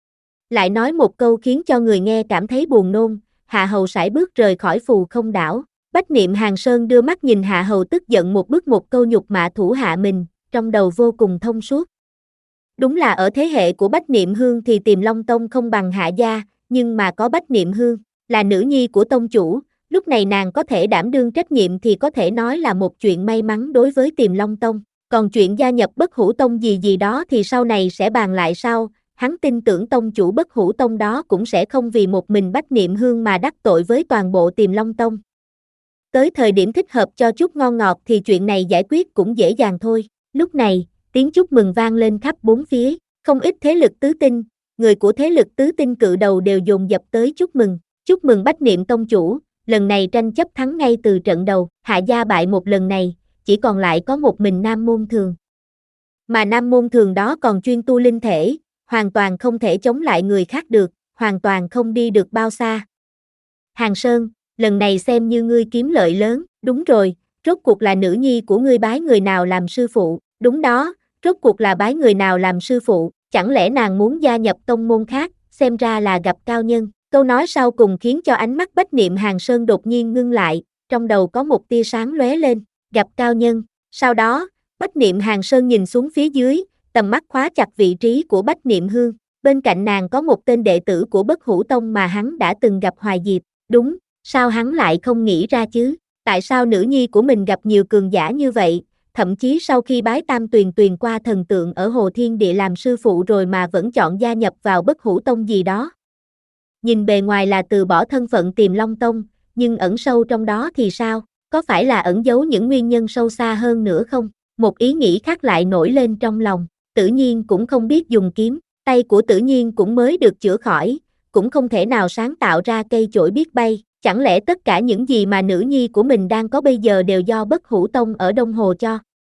Lại nói một câu khiến cho người nghe cảm thấy buồn nôn, Hạ Hầu sải bước rời khỏi Phù Không đảo. Bách Niệm Hàn Sơn đưa mắt nhìn Hạ Hầu tức giận một bước một câu nhục mạ thủ hạ mình, trong đầu vô cùng thông suốt. Đúng là ở thế hệ của Bách Niệm Hương thì Tiềm Long Tông không bằng Hạ gia, nhưng mà có Bách Niệm Hương, là nữ nhi của tông chủ, lúc này nàng có thể đảm đương trách nhiệm thì có thể nói là một chuyện may mắn đối với Tiềm Long Tông, còn chuyện gia nhập Bất Hủ Tông gì gì đó thì sau này sẽ bàn lại sau, hắn tin tưởng tông chủ Bất Hủ Tông đó cũng sẽ không vì một mình Bách Niệm Hương mà đắc tội với toàn bộ Tiềm Long Tông. Tới thời điểm thích hợp cho chút ngon ngọt thì chuyện này giải quyết cũng dễ dàng thôi. Lúc này, tiếng chúc mừng vang lên khắp bốn phía, không ít thế lực tứ tinh, người của thế lực tứ tinh cự đầu đều dồn dập tới chúc mừng, chúc mừng Bách Niệm tông chủ, lần này tranh chấp thắng ngay từ trận đầu, Hạ gia bại một lần này, chỉ còn lại có một mình Nam Môn Thường. Mà Nam Môn Thường đó còn chuyên tu linh thể, hoàn toàn không thể chống lại người khác được, hoàn toàn không đi được bao xa. Hàn Sơn, lần này xem như ngươi kiếm lợi lớn, đúng rồi, rốt cuộc là nữ nhi của ngươi bái người nào làm sư phụ, đúng đó, rốt cuộc là bái người nào làm sư phụ, chẳng lẽ nàng muốn gia nhập tông môn khác, xem ra là gặp cao nhân. Câu nói sau cùng khiến cho ánh mắt Bách Niệm Hàn Sơn đột nhiên ngưng lại, trong đầu có một tia sáng lóe lên, gặp cao nhân, sau đó, Bách Niệm Hàn Sơn nhìn xuống phía dưới, tầm mắt khóa chặt vị trí của Bách Niệm Hương, bên cạnh nàng có một tên đệ tử của Bất Hủ Tông mà hắn đã từng gặp Hoài Diệp, đúng, sao hắn lại không nghĩ ra chứ, tại sao nữ nhi của mình gặp nhiều cường giả như vậy, thậm chí sau khi bái Tam Tuyền Tuyền qua thần tượng ở Hồ Thiên Địa làm sư phụ rồi mà vẫn chọn gia nhập vào Bất Hủ Tông gì đó. Nhìn bề ngoài là từ bỏ thân phận Tiềm Long Tông, nhưng ẩn sâu trong đó thì sao, có phải là ẩn giấu những nguyên nhân sâu xa hơn nữa không? Một ý nghĩ khác lại nổi lên trong lòng, Tử Nhiên cũng không biết dùng kiếm, tay của Tử Nhiên cũng mới được chữa khỏi, cũng không thể nào sáng tạo ra cây chổi biết bay, chẳng lẽ tất cả những gì mà nữ nhi của mình đang có bây giờ đều do Bất Hủ Tông ở Đông Hồ cho?